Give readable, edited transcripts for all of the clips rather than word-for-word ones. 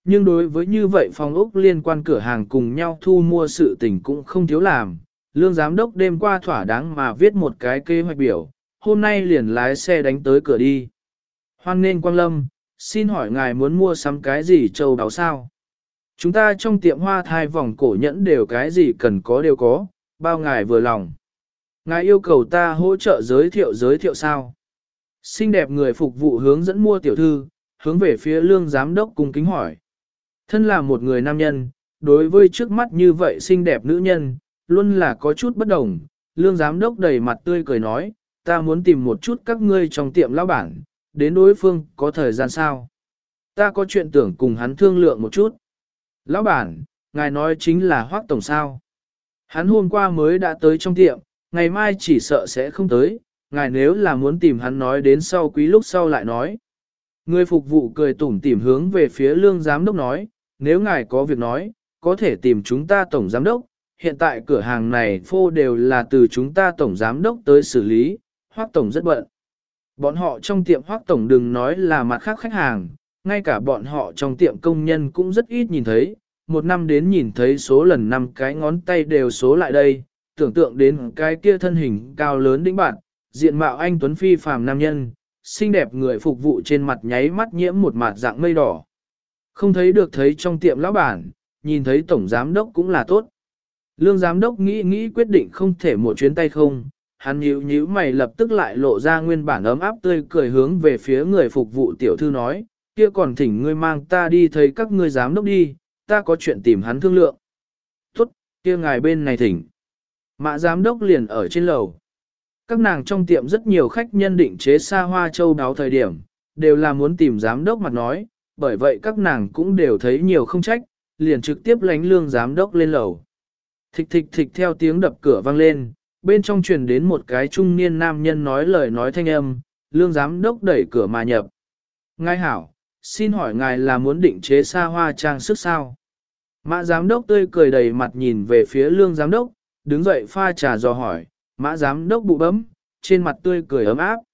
Nhưng đối với như vậy phòng ốc liên quan cửa hàng cùng nhau thu mua sự tình cũng không thiếu làm. Lương giám đốc đêm qua thỏa đáng mà viết một cái kế hoạch biểu, hôm nay liền lái xe đánh tới cửa đi. Hoan nghênh Quang Lâm, xin hỏi ngài muốn mua sắm cái gì châu đáo sao? Chúng ta trong tiệm hoa thai vòng cổ nhẫn đều cái gì cần có đều có, bao ngài vừa lòng. Ngài yêu cầu ta hỗ trợ giới thiệu sao? Xinh đẹp người phục vụ hướng dẫn mua tiểu thư, hướng về phía lương giám đốc cung kính hỏi. Thân là một người nam nhân, đối với trước mắt như vậy xinh đẹp nữ nhân, luôn là có chút bất đồng. Lương giám đốc đầy mặt tươi cười nói, ta muốn tìm một chút các ngươi trong tiệm lão bản, đến đối phương có thời gian sao? Ta có chuyện tưởng cùng hắn thương lượng một chút. Lão bản, ngài nói chính là Hoắc tổng sao? Hắn hôm qua mới đã tới trong tiệm, ngày mai chỉ sợ sẽ không tới, ngài nếu là muốn tìm hắn nói đến sau quý lúc sau lại nói. Người phục vụ cười tủm tỉm hướng về phía lương giám đốc nói, nếu ngài có việc nói, có thể tìm chúng ta tổng giám đốc, hiện tại cửa hàng này phô đều là từ chúng ta tổng giám đốc tới xử lý, Hoắc tổng rất bận. Bọn họ trong tiệm Hoắc tổng đừng nói là mặt khác khách hàng, ngay cả bọn họ trong tiệm công nhân cũng rất ít nhìn thấy, một năm đến nhìn thấy số lần 5 cái ngón tay đều số lại đây, tưởng tượng đến cái kia thân hình cao lớn đĩnh bạn, diện mạo anh tuấn phi phàm nam nhân, xinh đẹp người phục vụ trên mặt nháy mắt nhiễm một mặt dạng mây đỏ. Không thấy được thấy trong tiệm lão bản, nhìn thấy tổng giám đốc cũng là tốt. Lương giám đốc nghĩ quyết định không thể một chuyến tay không, hắn nhíu mày lập tức lại lộ ra nguyên bản ấm áp tươi cười hướng về phía người phục vụ tiểu thư nói, kia còn thỉnh ngươi mang ta đi thấy các ngươi giám đốc đi, ta có chuyện tìm hắn thương lượng. Tốt, kia ngài bên này thỉnh. Mã giám đốc liền ở trên lầu. Các nàng trong tiệm rất nhiều khách nhân định chế xa hoa châu đáo thời điểm, đều là muốn tìm giám đốc mặt nói, bởi vậy các nàng cũng đều thấy nhiều không trách, liền trực tiếp lánh lương giám đốc lên lầu. Thịch thịch thịch theo tiếng đập cửa vang lên, bên trong truyền đến một cái trung niên nam nhân nói lời nói thanh âm, lương giám đốc đẩy cửa mà nhập. Ngài hảo, xin hỏi ngài là muốn định chế xa hoa trang sức sao? Mã giám đốc tươi cười đầy mặt nhìn về phía lương giám đốc, đứng dậy pha trà dò hỏi, mã giám đốc bụ bấm, trên mặt tươi cười ấm áp.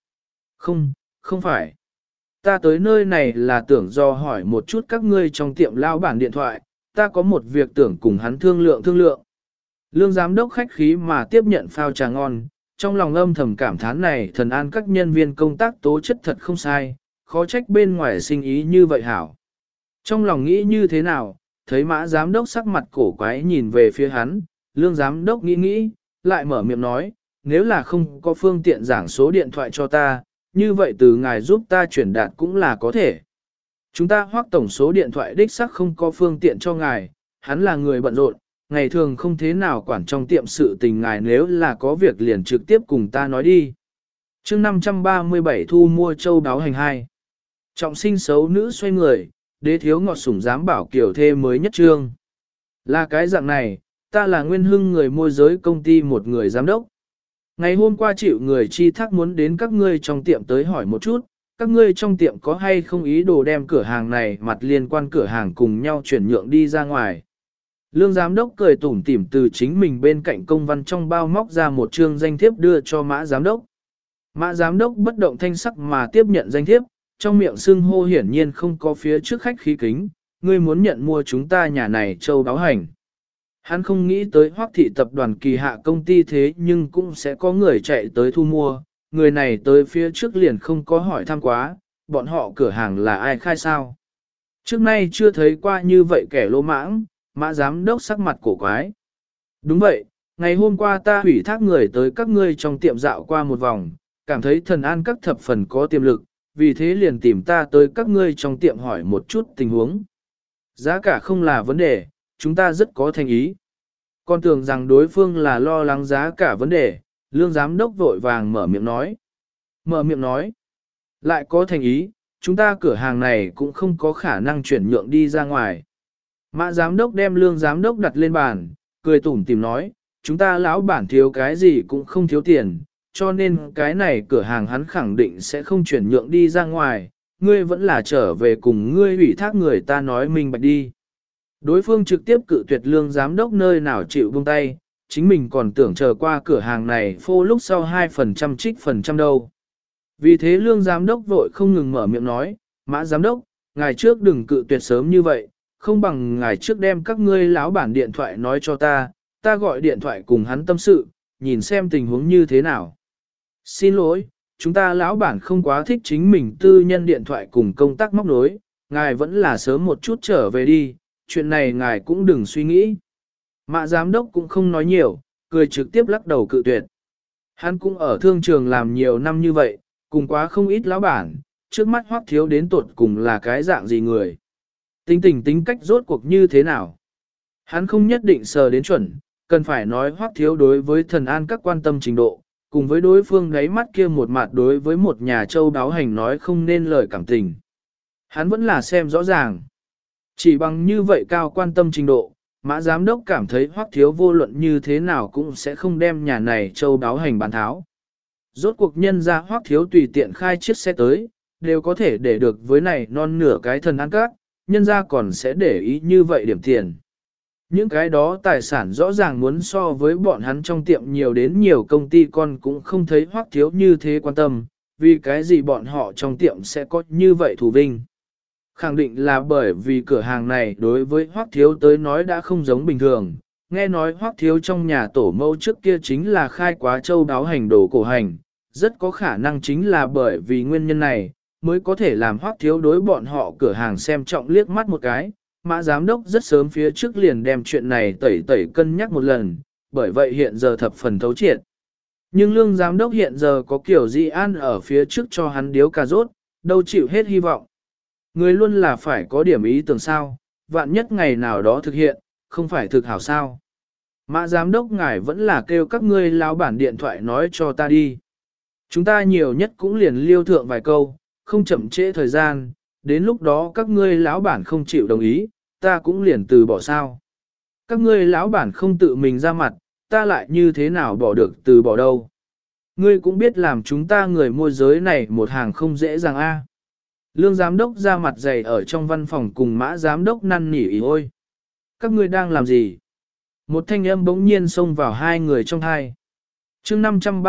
Không phải. Ta tới nơi này là tưởng dò hỏi một chút các ngươi trong tiệm lao bản điện thoại, ta có một việc tưởng cùng hắn thương lượng. Lương giám đốc khách khí mà tiếp nhận phao trà ngon, trong lòng âm thầm cảm thán này thần an các nhân viên công tác tố chất thật không sai, khó trách bên ngoài sinh ý như vậy hảo. Trong lòng nghĩ như thế nào, thấy mã giám đốc sắc mặt cổ quái nhìn về phía hắn, lương giám đốc nghĩ, lại mở miệng nói, nếu là không có phương tiện giảng số điện thoại cho ta, như vậy từ ngài giúp ta chuyển đạt cũng là có thể. Chúng ta Hoắc tổng số điện thoại đích xác không có phương tiện cho ngài, hắn là người bận rộn, ngày thường không thế nào quản trong tiệm sự tình ngài nếu là có việc liền trực tiếp cùng ta nói đi. Chương 537 thu mua châu đáo hành 2. Trọng sinh xấu nữ xoay người, đế thiếu ngọt sủng dám bảo kiểu thê mới nhất trương. Là cái dạng này, ta là Nguyên Hưng người môi giới công ty một người giám đốc. Ngày hôm qua chịu người chi thác muốn đến các ngươi trong tiệm tới hỏi một chút, các ngươi trong tiệm có hay không ý đồ đem cửa hàng này mặt liên quan cửa hàng cùng nhau chuyển nhượng đi ra ngoài. Lương giám đốc cười tủm tỉm từ chính mình bên cạnh công văn trong bao móc ra một chương danh thiếp đưa cho mã giám đốc. Mã giám đốc bất động thanh sắc mà tiếp nhận danh thiếp, trong miệng xưng hô hiển nhiên không có phía trước khách khí kính, ngươi muốn nhận mua chúng ta nhà này châu đáo hành. Hắn không nghĩ tới Hoắc thị tập đoàn kỳ hạ công ty thế nhưng cũng sẽ có người chạy tới thu mua, người này tới phía trước liền không có hỏi thăm quá, bọn họ cửa hàng là ai khai sao. Trước nay chưa thấy qua như vậy kẻ lỗ mãng, mã giám đốc sắc mặt cổ quái. Đúng vậy, ngày hôm qua ta ủy thác người tới các ngươi trong tiệm dạo qua một vòng, cảm thấy thần an các thập phần có tiềm lực, vì thế liền tìm ta tới các ngươi trong tiệm hỏi một chút tình huống. Giá cả không là vấn đề, chúng ta rất có thành ý. Con tưởng rằng đối phương là lo lắng giá cả vấn đề, lương giám đốc vội vàng mở miệng nói. Lại có thành ý, chúng ta cửa hàng này cũng không có khả năng chuyển nhượng đi ra ngoài. Mã giám đốc đem lương giám đốc đặt lên bàn, cười tủm tỉm nói, chúng ta lão bản thiếu cái gì cũng không thiếu tiền, cho nên cái này cửa hàng hắn khẳng định sẽ không chuyển nhượng đi ra ngoài, ngươi vẫn là trở về cùng ngươi ủy thác người ta nói minh bạch đi. Đối phương trực tiếp cự tuyệt lương giám đốc nơi nào chịu buông tay, chính mình còn tưởng chờ qua cửa hàng này phô lúc sau 2% trích phần trăm đâu. Vì thế lương giám đốc vội không ngừng mở miệng nói, mã giám đốc, ngày trước đừng cự tuyệt sớm như vậy, không bằng ngài trước đem các ngươi lão bản điện thoại nói cho ta gọi điện thoại cùng hắn tâm sự, nhìn xem tình huống như thế nào. Xin lỗi, chúng ta lão bản không quá thích chính mình tư nhân điện thoại cùng công tác móc nối, ngài vẫn là sớm một chút trở về đi, chuyện này ngài cũng đừng suy nghĩ. Mã giám đốc cũng không nói nhiều, cười trực tiếp lắc đầu cự tuyệt. Hắn cũng ở thương trường làm nhiều năm như vậy, cùng quá không ít lão bản, trước mắt Hoắc Thiếu đến tuột cùng là cái dạng gì người. Tính tình tính cách rốt cuộc như thế nào. Hắn không nhất định sờ đến chuẩn, cần phải nói Hoắc Thiếu đối với thần an các quan tâm trình độ, cùng với đối phương đáy mắt kia một mặt đối với một nhà châu đáo hành nói không nên lời cảm tình. Hắn vẫn là xem rõ ràng. Chỉ bằng như vậy cao quan tâm trình độ, Mã giám đốc cảm thấy Hoắc Thiếu vô luận như thế nào cũng sẽ không đem nhà này châu đáo hành bán tháo. Rốt cuộc nhân ra Hoắc Thiếu tùy tiện khai chiếc xe tới, đều có thể để được với này non nửa cái thần ăn cát, nhân ra còn sẽ để ý như vậy điểm tiền. Những cái đó tài sản rõ ràng muốn so với bọn hắn trong tiệm nhiều đến nhiều công ty con cũng không thấy Hoắc Thiếu như thế quan tâm, vì cái gì bọn họ trong tiệm sẽ có như vậy thù vinh. Khẳng định là bởi vì cửa hàng này đối với Hoắc Thiếu tới nói đã không giống bình thường. Nghe nói Hoắc Thiếu trong nhà tổ mẫu trước kia chính là khai quá châu đáo hành đồ cổ hành, rất có khả năng chính là bởi vì nguyên nhân này, mới có thể làm Hoắc Thiếu đối bọn họ cửa hàng xem trọng liếc mắt một cái. Mã giám đốc rất sớm phía trước liền đem chuyện này tẩy cân nhắc một lần, bởi vậy hiện giờ thập phần thấu triệt. Nhưng lương giám đốc hiện giờ có kiểu Di An ở phía trước cho hắn điếu cà rốt, đâu chịu hết hy vọng. Người luôn là phải có điểm ý tưởng sao, vạn nhất ngày nào đó thực hiện, không phải thực hảo sao. Mã giám đốc ngài vẫn là kêu các ngươi lão bản điện thoại nói cho ta đi. Chúng ta nhiều nhất cũng liền liêu thượng vài câu, không chậm trễ thời gian, đến lúc đó các ngươi lão bản không chịu đồng ý, ta cũng liền từ bỏ sao. Các ngươi lão bản không tự mình ra mặt, ta lại như thế nào bỏ được từ bỏ đâu. Ngươi cũng biết làm chúng ta người môi giới này một hàng không dễ dàng a. Lương giám đốc ra mặt dày ở trong văn phòng cùng Mã giám đốc năn nỉ ý ôi. Các ngươi đang làm gì? Một thanh âm bỗng nhiên xông vào hai người trong hai. Chương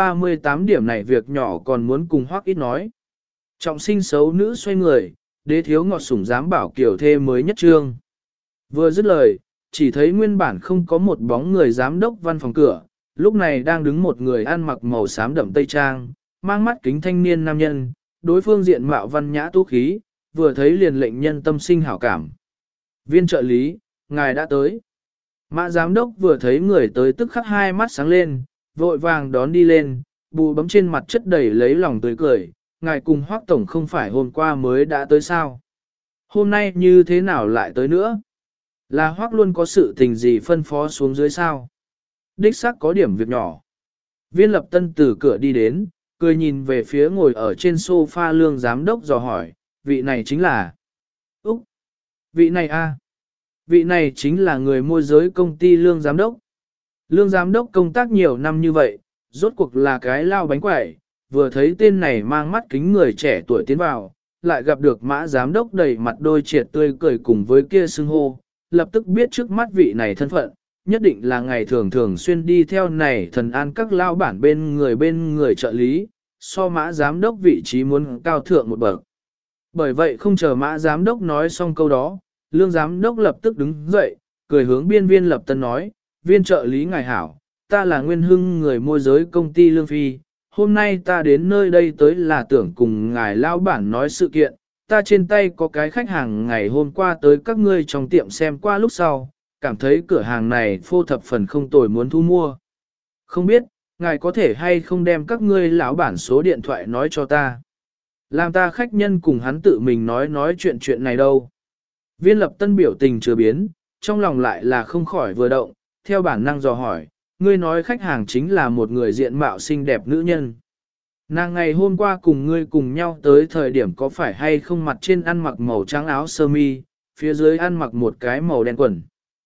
538 điểm này việc nhỏ còn muốn cùng Hoắc ít nói. Trọng sinh xấu nữ xoay người, đế thiếu ngọt sủng dám bảo kiểu thê mới nhất trương. Vừa dứt lời, chỉ thấy nguyên bản không có một bóng người giám đốc văn phòng cửa, lúc này đang đứng một người ăn mặc màu xám đậm tây trang, mang mắt kính thanh niên nam nhân, đối phương diện mạo văn nhã tú khí, vừa thấy liền lệnh nhân tâm sinh hảo cảm. Viên trợ lý, ngài đã tới. Mã giám đốc vừa thấy người tới tức khắc hai mắt sáng lên, vội vàng đón đi lên, bù bấm trên mặt chất đầy lấy lòng tươi cười, ngài cùng Hoắc tổng không phải hôm qua mới đã tới sao? Hôm nay như thế nào lại tới nữa? Là Hoắc luôn có sự tình gì phân phó xuống dưới sao? Đích xác có điểm việc nhỏ. Viên lập tân từ cửa đi đến, cười nhìn về phía ngồi ở trên sofa lương giám đốc dò hỏi, vị này chính là... Úc! Vị này a, vị này chính là người môi giới công ty lương giám đốc. Lương giám đốc công tác nhiều năm như vậy, rốt cuộc là cái lao bánh quẩy, vừa thấy tên này mang mắt kính người trẻ tuổi tiến vào, lại gặp được Mã giám đốc đầy mặt đôi triệt tươi cười cùng với kia xưng hô, lập tức biết trước mắt vị này thân phận, nhất định là ngày thường xuyên đi theo này thần an các lao bản bên người trợ lý, so Mã giám đốc vị trí muốn cao thượng một bậc. Bởi vậy không chờ Mã giám đốc nói xong câu đó, lương giám đốc lập tức đứng dậy, cười hướng viên lập tân nói, viên trợ lý ngài hảo, ta là Nguyên Hưng người môi giới công ty Lương Phi, hôm nay ta đến nơi đây tới là tưởng cùng ngài lao bản nói sự kiện, ta trên tay có cái khách hàng ngày hôm qua tới các ngươi trong tiệm xem qua lúc sau, cảm thấy cửa hàng này phô thập phần không tồi muốn thu mua. Không biết, ngài có thể hay không đem các ngươi lão bản số điện thoại nói cho ta. Làm ta khách nhân cùng hắn tự mình nói chuyện này đâu. Viên lập tân biểu tình chưa biến, trong lòng lại là không khỏi vừa động, theo bản năng dò hỏi, ngươi nói khách hàng chính là một người diện mạo xinh đẹp nữ nhân. Nàng ngày hôm qua cùng ngươi cùng nhau tới thời điểm có phải hay không mặt trên ăn mặc màu trắng áo sơ mi, phía dưới ăn mặc một cái màu đen quần.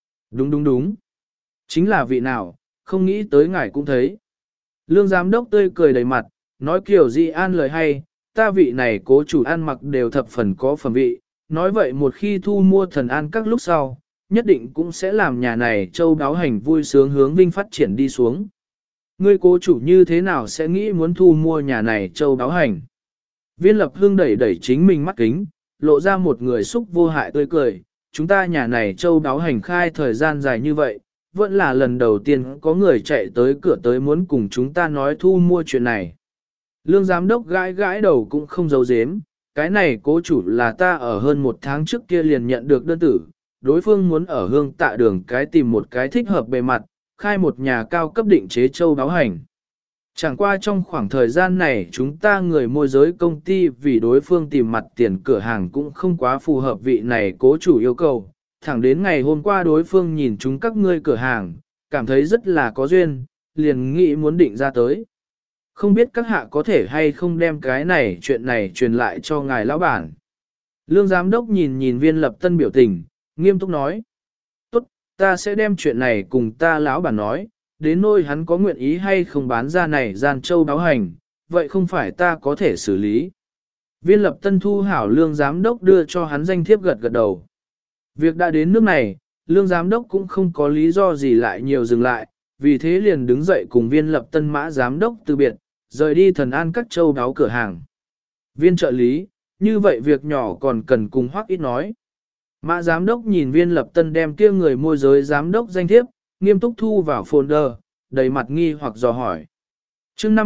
Đúng. Chính là vị nào, không nghĩ tới ngài cũng thấy. Lương giám đốc tươi cười đầy mặt, nói kiểu Di An lời hay, ta vị này cố chủ ăn mặc đều thập phần có phẩm vị, nói vậy một khi thu mua thần an các lúc sau, nhất định cũng sẽ làm nhà này châu đáo hành vui sướng hướng vinh phát triển đi xuống. Ngươi cố chủ như thế nào sẽ nghĩ muốn thu mua nhà này châu đáo hành? Viên lập hương đẩy chính mình mắt kính, lộ ra một người xúc vô hại tươi cười, chúng ta nhà này châu đáo hành khai thời gian dài như vậy, vẫn là lần đầu tiên có người chạy tới cửa tới muốn cùng chúng ta nói thu mua chuyện này. Lương giám đốc gãi gãi đầu cũng không giấu giếm, cái này cố chủ là ta ở hơn một tháng trước kia liền nhận được đơn tử, đối phương muốn ở Hương Tạ Đường cái tìm một cái thích hợp bề mặt, khai một nhà cao cấp định chế châu đáo hành. Chẳng qua trong khoảng thời gian này chúng ta người môi giới công ty vì đối phương tìm mặt tiền cửa hàng cũng không quá phù hợp vị này cố chủ yêu cầu. Thẳng đến ngày hôm qua đối phương nhìn chúng các ngươi cửa hàng, cảm thấy rất là có duyên, liền nghĩ muốn định ra tới. Không biết các hạ có thể hay không đem cái này chuyện này truyền lại cho ngài lão bản. Lương giám đốc nhìn nhìn Viên Lập Tân biểu tình, nghiêm túc nói. Tốt, ta sẽ đem chuyện này cùng ta lão bản nói, đến nỗi hắn có nguyện ý hay không bán ra này gian châu báo hành, vậy không phải ta có thể xử lý. Viên Lập Tân thu hảo lương giám đốc đưa cho hắn danh thiếp gật gật đầu. Việc đã đến nước này, lương giám đốc cũng không có lý do gì lại nhiều dừng lại, vì thế liền đứng dậy cùng Viên Lập Tân mã giám đốc từ biệt, rời đi Thần An các châu báo cửa hàng. Viên trợ lý, như vậy việc nhỏ còn cần cùng Hoắc ít nói. Mã giám đốc nhìn Viên Lập Tân đem kia người môi giới giám đốc danh thiếp, nghiêm túc thu vào folder, đầy mặt nghi hoặc dò hỏi. chương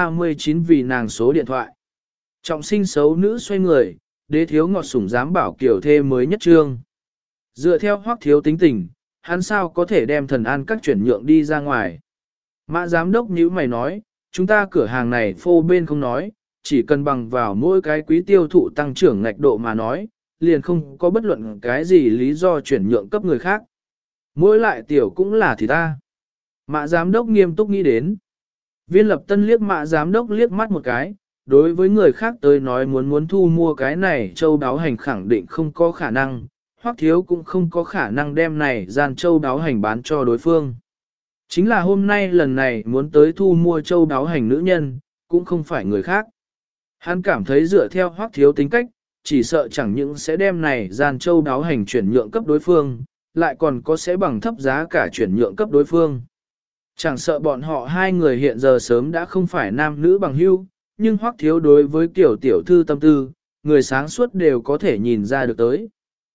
539 vì nàng số điện thoại. Trọng sinh xấu nữ xoay người, đế thiếu ngọt sủng dám bảo kiểu thê mới nhất trương. Dựa theo Hoắc thiếu tính tình, hắn sao có thể đem Thần An các chuyển nhượng đi ra ngoài. Mã giám đốc nhíu mày nói, chúng ta cửa hàng này phô bên không nói, chỉ cần bằng vào mỗi cái quý tiêu thụ tăng trưởng ngạch độ mà nói, liền không có bất luận cái gì lý do chuyển nhượng cấp người khác. Mỗi lại tiểu cũng là thì ta. Mã giám đốc nghiêm túc nghĩ đến. Viên Lập Tân liếc mã giám đốc liếc mắt một cái, đối với người khác tới nói muốn thu mua cái này châu đáo hành khẳng định không có khả năng, Hoắc thiếu cũng không có khả năng đem này gian châu đáo hành bán cho đối phương. Chính là hôm nay lần này muốn tới thu mua châu đáo hành nữ nhân, cũng không phải người khác. Hắn cảm thấy dựa theo Hoắc thiếu tính cách, chỉ sợ chẳng những sẽ đem này gian châu đáo hành chuyển nhượng cấp đối phương, lại còn có sẽ bằng thấp giá cả chuyển nhượng cấp đối phương. Chẳng sợ bọn họ hai người hiện giờ sớm đã không phải nam nữ bằng hữu, nhưng Hoắc thiếu đối với kiểu tiểu thư tâm tư, người sáng suốt đều có thể nhìn ra được tới.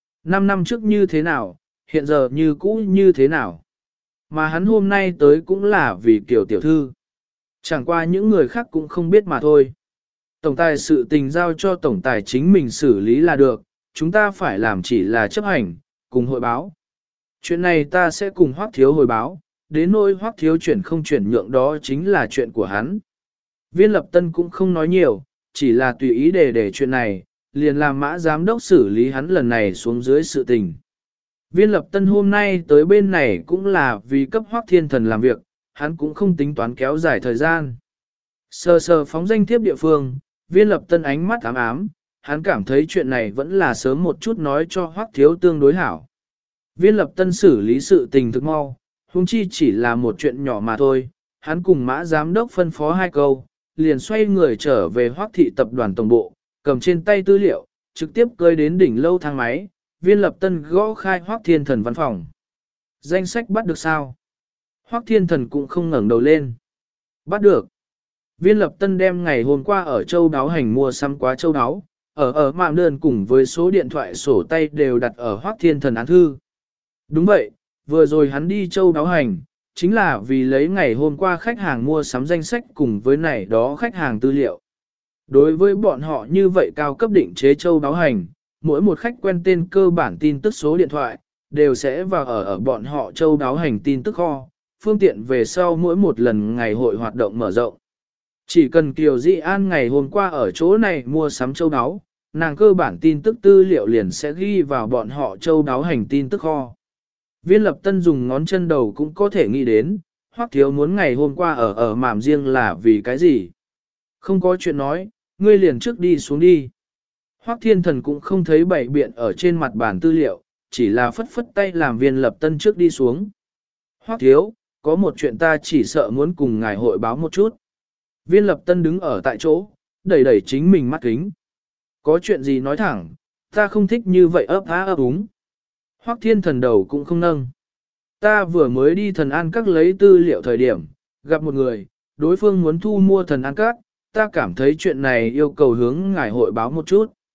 5 năm trước như thế nào, hiện giờ như cũ như thế nào. Mà hắn hôm nay tới cũng là vì kiểu tiểu thư. Chẳng qua những người khác cũng không biết mà thôi. Tổng tài sự tình giao cho tổng tài chính mình xử lý là được, chúng ta phải làm chỉ là chấp hành, cùng hội báo. Chuyện này ta sẽ cùng Hoắc thiếu hồi báo, đến nỗi Hoắc thiếu chuyển không chuyển nhượng đó chính là chuyện của hắn. Viên Lập Tân cũng không nói nhiều, chỉ là tùy ý để chuyện này, liền làm mã giám đốc xử lý hắn lần này xuống dưới sự tình. Viên Lập Tân hôm nay tới bên này cũng là vì cấp Hoắc Thiên Thần làm việc, hắn cũng không tính toán kéo dài thời gian. Sờ sờ phóng danh thiếp địa phương, Viên Lập Tân ánh mắt ám ám, hắn cảm thấy chuyện này vẫn là sớm một chút nói cho Hoắc thiếu tương đối hảo. Viên Lập Tân xử lý sự tình thực mau, huống chi chỉ là một chuyện nhỏ mà thôi, hắn cùng mã giám đốc phân phó hai câu, liền xoay người trở về Hoắc thị tập đoàn tổng bộ, cầm trên tay tư liệu, trực tiếp cơi đến đỉnh lâu thang máy, Viên Lập Tân gõ khai Hoắc Thiên Thần văn phòng. Danh sách bắt được sao? Hoắc Thiên Thần cũng không ngẩng đầu lên. Bắt được. Viên Lập Tân đem ngày hôm qua ở châu đáo hành mua sắm quá châu đáo, ở mạng đơn cùng với số điện thoại sổ tay đều đặt ở Hoắc Thiên Thần án thư. Đúng vậy, vừa rồi hắn đi châu đáo hành, chính là vì lấy ngày hôm qua khách hàng mua sắm danh sách cùng với này đó khách hàng tư liệu. Đối với bọn họ như vậy cao cấp định chế châu đáo hành, mỗi một khách quen tên cơ bản tin tức số điện thoại, đều sẽ vào ở bọn họ châu đáo hành tin tức kho, phương tiện về sau mỗi một lần ngày hội hoạt động mở rộng. Chỉ cần Kiều Dị An ngày hôm qua ở chỗ này mua sắm châu đáo, nàng cơ bản tin tức tư liệu liền sẽ ghi vào bọn họ châu đáo hành tin tức kho. Viên Lập Tân dùng ngón chân đầu cũng có thể nghĩ đến, Hoắc thiếu muốn ngày hôm qua ở mảm riêng là vì cái gì. Không có chuyện nói, ngươi liền trước đi xuống đi. Hoắc Thiên Thần cũng không thấy bảy biện ở trên mặt bàn tư liệu, chỉ là phất phất tay làm Viên Lập Tân trước đi xuống. Hoắc thiếu, có một chuyện ta chỉ sợ muốn cùng ngài hội báo một chút. Viên Lập Tân đứng ở tại chỗ, đẩy đẩy chính mình mắt kính. Có chuyện gì nói thẳng, ta không thích như vậy ấp á ấp úng. Hoắc Thiên Thần đầu cũng không nâng. Ta vừa mới đi Thần An Các lấy tư liệu thời điểm, gặp một người, đối phương muốn thu mua Thần An Các, ta cảm thấy chuyện này yêu cầu hướng ngài hội báo một chút.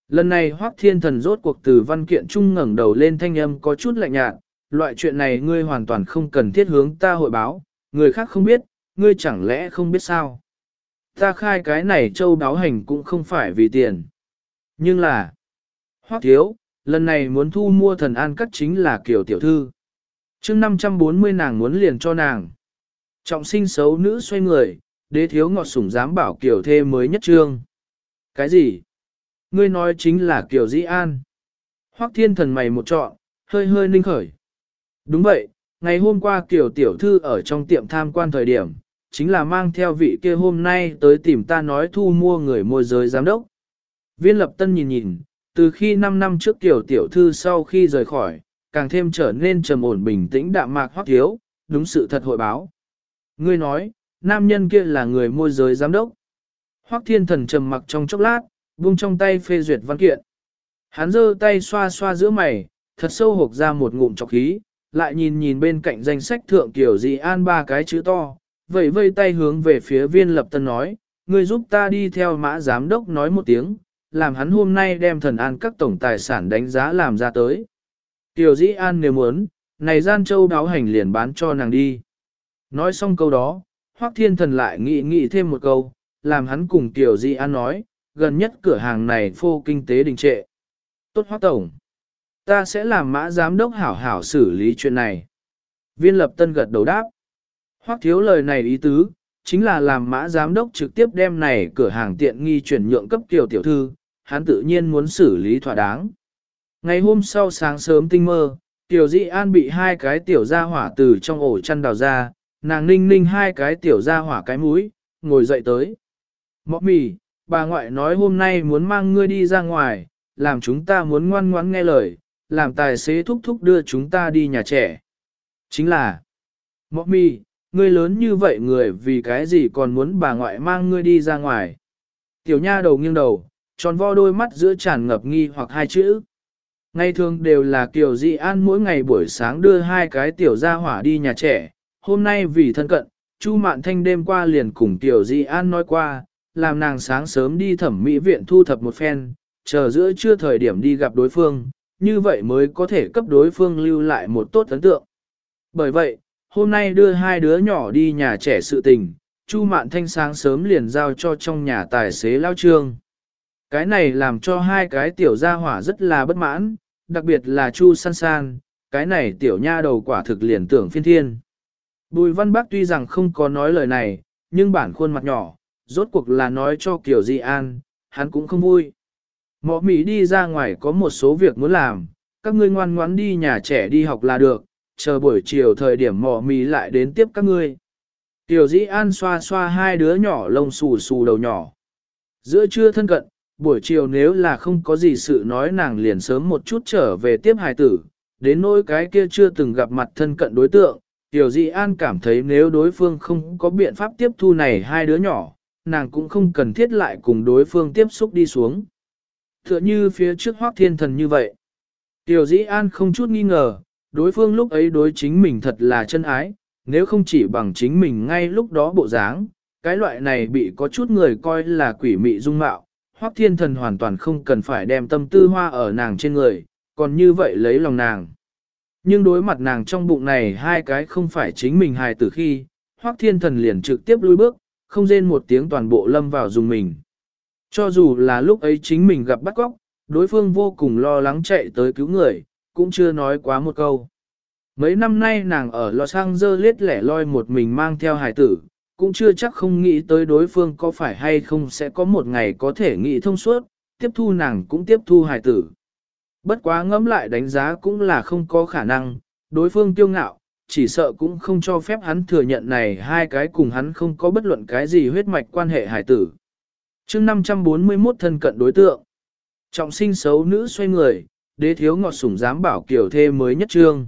Lần này Hoắc Thiên Thần rốt cuộc từ văn kiện trung ngẩng đầu lên, thanh âm có chút lạnh nhạt, loại chuyện này ngươi hoàn toàn không cần thiết hướng ta hội báo, người khác không biết, ngươi chẳng lẽ không biết sao? Ta khai cái này châu đáo hành cũng không phải vì tiền. Nhưng là, Hoắc thiếu, lần này muốn thu mua Thần An Các chính là Kiều tiểu thư. Chương 540 nàng muốn liền cho nàng. Trọng sinh xấu nữ xoay người, đế thiếu ngọt sủng dám bảo Kiều thê mới nhất trương. Cái gì? Ngươi nói chính là Kiều Dĩ An. Hoắc Thiên Thần mày một trọn, hơi hơi ninh khởi. Đúng vậy, ngày hôm qua Kiều tiểu thư ở trong tiệm tham quan thời điểm, chính là mang theo vị kia hôm nay tới tìm ta nói thu mua người môi giới giám đốc. Viên Lập Tân nhìn nhìn, từ khi 5 năm trước Kiều tiểu thư sau khi rời khỏi, càng thêm trở nên trầm ổn bình tĩnh đạm mạc Hoắc thiếu, đúng sự thật hội báo. Ngươi nói, nam nhân kia là người môi giới giám đốc. Hoắc Thiên Thần trầm mặc trong chốc lát, buông trong tay phê duyệt văn kiện. Hắn giơ tay xoa xoa giữa mày, thật sâu hộc ra một ngụm trọc khí, lại nhìn nhìn bên cạnh danh sách thượng Kiều Dĩ An 3 cái chữ to, vẫy vây tay hướng về phía Viên Lập Tân nói, ngươi giúp ta đi theo Mã giám đốc nói một tiếng, làm hắn hôm nay đem Thần An các tổng tài sản đánh giá làm ra tới. Kiều Dĩ An nếu muốn, này gian châu đáo hành liền bán cho nàng đi. Nói xong câu đó, Hoắc Thiên Thần lại nghĩ thêm một câu, làm hắn cùng Kiều Dĩ An nói, gần nhất cửa hàng này phô kinh tế đình trệ. Tốt Hoắc tổng, ta sẽ làm Mã giám đốc hảo hảo xử lý chuyện này. Viên Lập Tân gật đầu đáp. Hoắc thiếu lời này ý tứ, chính là làm Mã giám đốc trực tiếp đem này cửa hàng tiện nghi chuyển nhượng cấp Kiều tiểu thư, hắn tự nhiên muốn xử lý thỏa đáng. Ngày hôm sau sáng sớm tinh mơ, Kiều Dĩ An bị 2 cái tiểu gia hỏa từ trong ổ chăn đào ra, nàng ninh ninh 2 cái tiểu gia hỏa cái mũi, ngồi dậy tới. Mọ mì, bà ngoại nói hôm nay muốn mang ngươi đi ra ngoài, làm chúng ta muốn ngoan ngoãn nghe lời, làm tài xế thúc thúc đưa chúng ta đi nhà trẻ. Chính là, Mọ mì, ngươi lớn như vậy người vì cái gì còn muốn bà ngoại mang ngươi đi ra ngoài. Tiểu nha đầu nghiêng đầu, tròn vo đôi mắt giữa tràn ngập nghi hoặc 2 chữ. Ngày thường đều là Kiều Dĩ An mỗi ngày buổi sáng đưa 2 cái tiểu gia hỏa đi nhà trẻ, hôm nay vì thân cận, Chu Mạn Thanh đêm qua liền cùng Kiều Dĩ An nói qua, làm nàng sáng sớm đi thẩm mỹ viện thu thập một phen, chờ giữa trưa thời điểm đi gặp đối phương, như vậy mới có thể cấp đối phương lưu lại một tốt ấn tượng. Bởi vậy, hôm nay đưa 2 đứa nhỏ đi nhà trẻ sự tình, Chu Mạn Thanh sáng sớm liền giao cho trong nhà tài xế Lao Trương. Cái này làm cho 2 cái tiểu gia hỏa rất là bất mãn, đặc biệt là Chu San San, cái này tiểu nha đầu quả thực liền tưởng phiên thiên. Bùi Văn Bắc tuy rằng không có nói lời này, nhưng bản khuôn mặt nhỏ, rốt cuộc là nói cho Kiều Dĩ An, hắn cũng không vui. Mọ Mỹ đi ra ngoài có một số việc muốn làm, các ngươi ngoan ngoãn đi nhà trẻ đi học là được, chờ buổi chiều thời điểm Mọ Mỹ lại đến tiếp các ngươi. Kiều Dĩ An xoa xoa 2 đứa nhỏ lông xù xù đầu nhỏ. Giữa trưa thân cận, buổi chiều nếu là không có gì sự nói nàng liền sớm một chút trở về tiếp hài tử, đến nỗi cái kia chưa từng gặp mặt thân cận đối tượng, Tiểu Dĩ An cảm thấy nếu đối phương không có biện pháp tiếp thu này 2 đứa nhỏ, nàng cũng không cần thiết lại cùng đối phương tiếp xúc đi xuống. Tựa như phía trước Hoắc Thiên Thần như vậy. Tiểu Dĩ An không chút nghi ngờ, đối phương lúc ấy đối chính mình thật là chân ái, nếu không chỉ bằng chính mình ngay lúc đó bộ dáng, cái loại này bị có chút người coi là quỷ mị dung mạo, Hoắc Thiên Thần hoàn toàn không cần phải đem tâm tư hoa ở nàng trên người, còn như vậy lấy lòng nàng. Nhưng đối mặt nàng trong bụng này 2 cái không phải chính mình hài tử khi, Hoắc Thiên Thần liền trực tiếp lùi bước, không rên một tiếng toàn bộ lâm vào dùng mình. Cho dù là lúc ấy chính mình gặp bắt cóc, đối phương vô cùng lo lắng chạy tới cứu người, cũng chưa nói quá một câu. Mấy năm nay nàng ở Los Angeles lẻ loi một mình mang theo hài tử, cũng chưa chắc không nghĩ tới đối phương có phải hay không sẽ có một ngày có thể nghĩ thông suốt, tiếp thu nàng cũng tiếp thu hài tử. Bất quá ngẫm lại đánh giá cũng là không có khả năng, đối phương kiêu ngạo, chỉ sợ cũng không cho phép hắn thừa nhận này 2 cái cùng hắn không có bất luận cái gì huyết mạch quan hệ hài tử. Chương 541 thân cận đối tượng. Trọng sinh xấu nữ xoay người, đế thiếu ngọt sủng dám bảo kiểu thê mới nhất trương.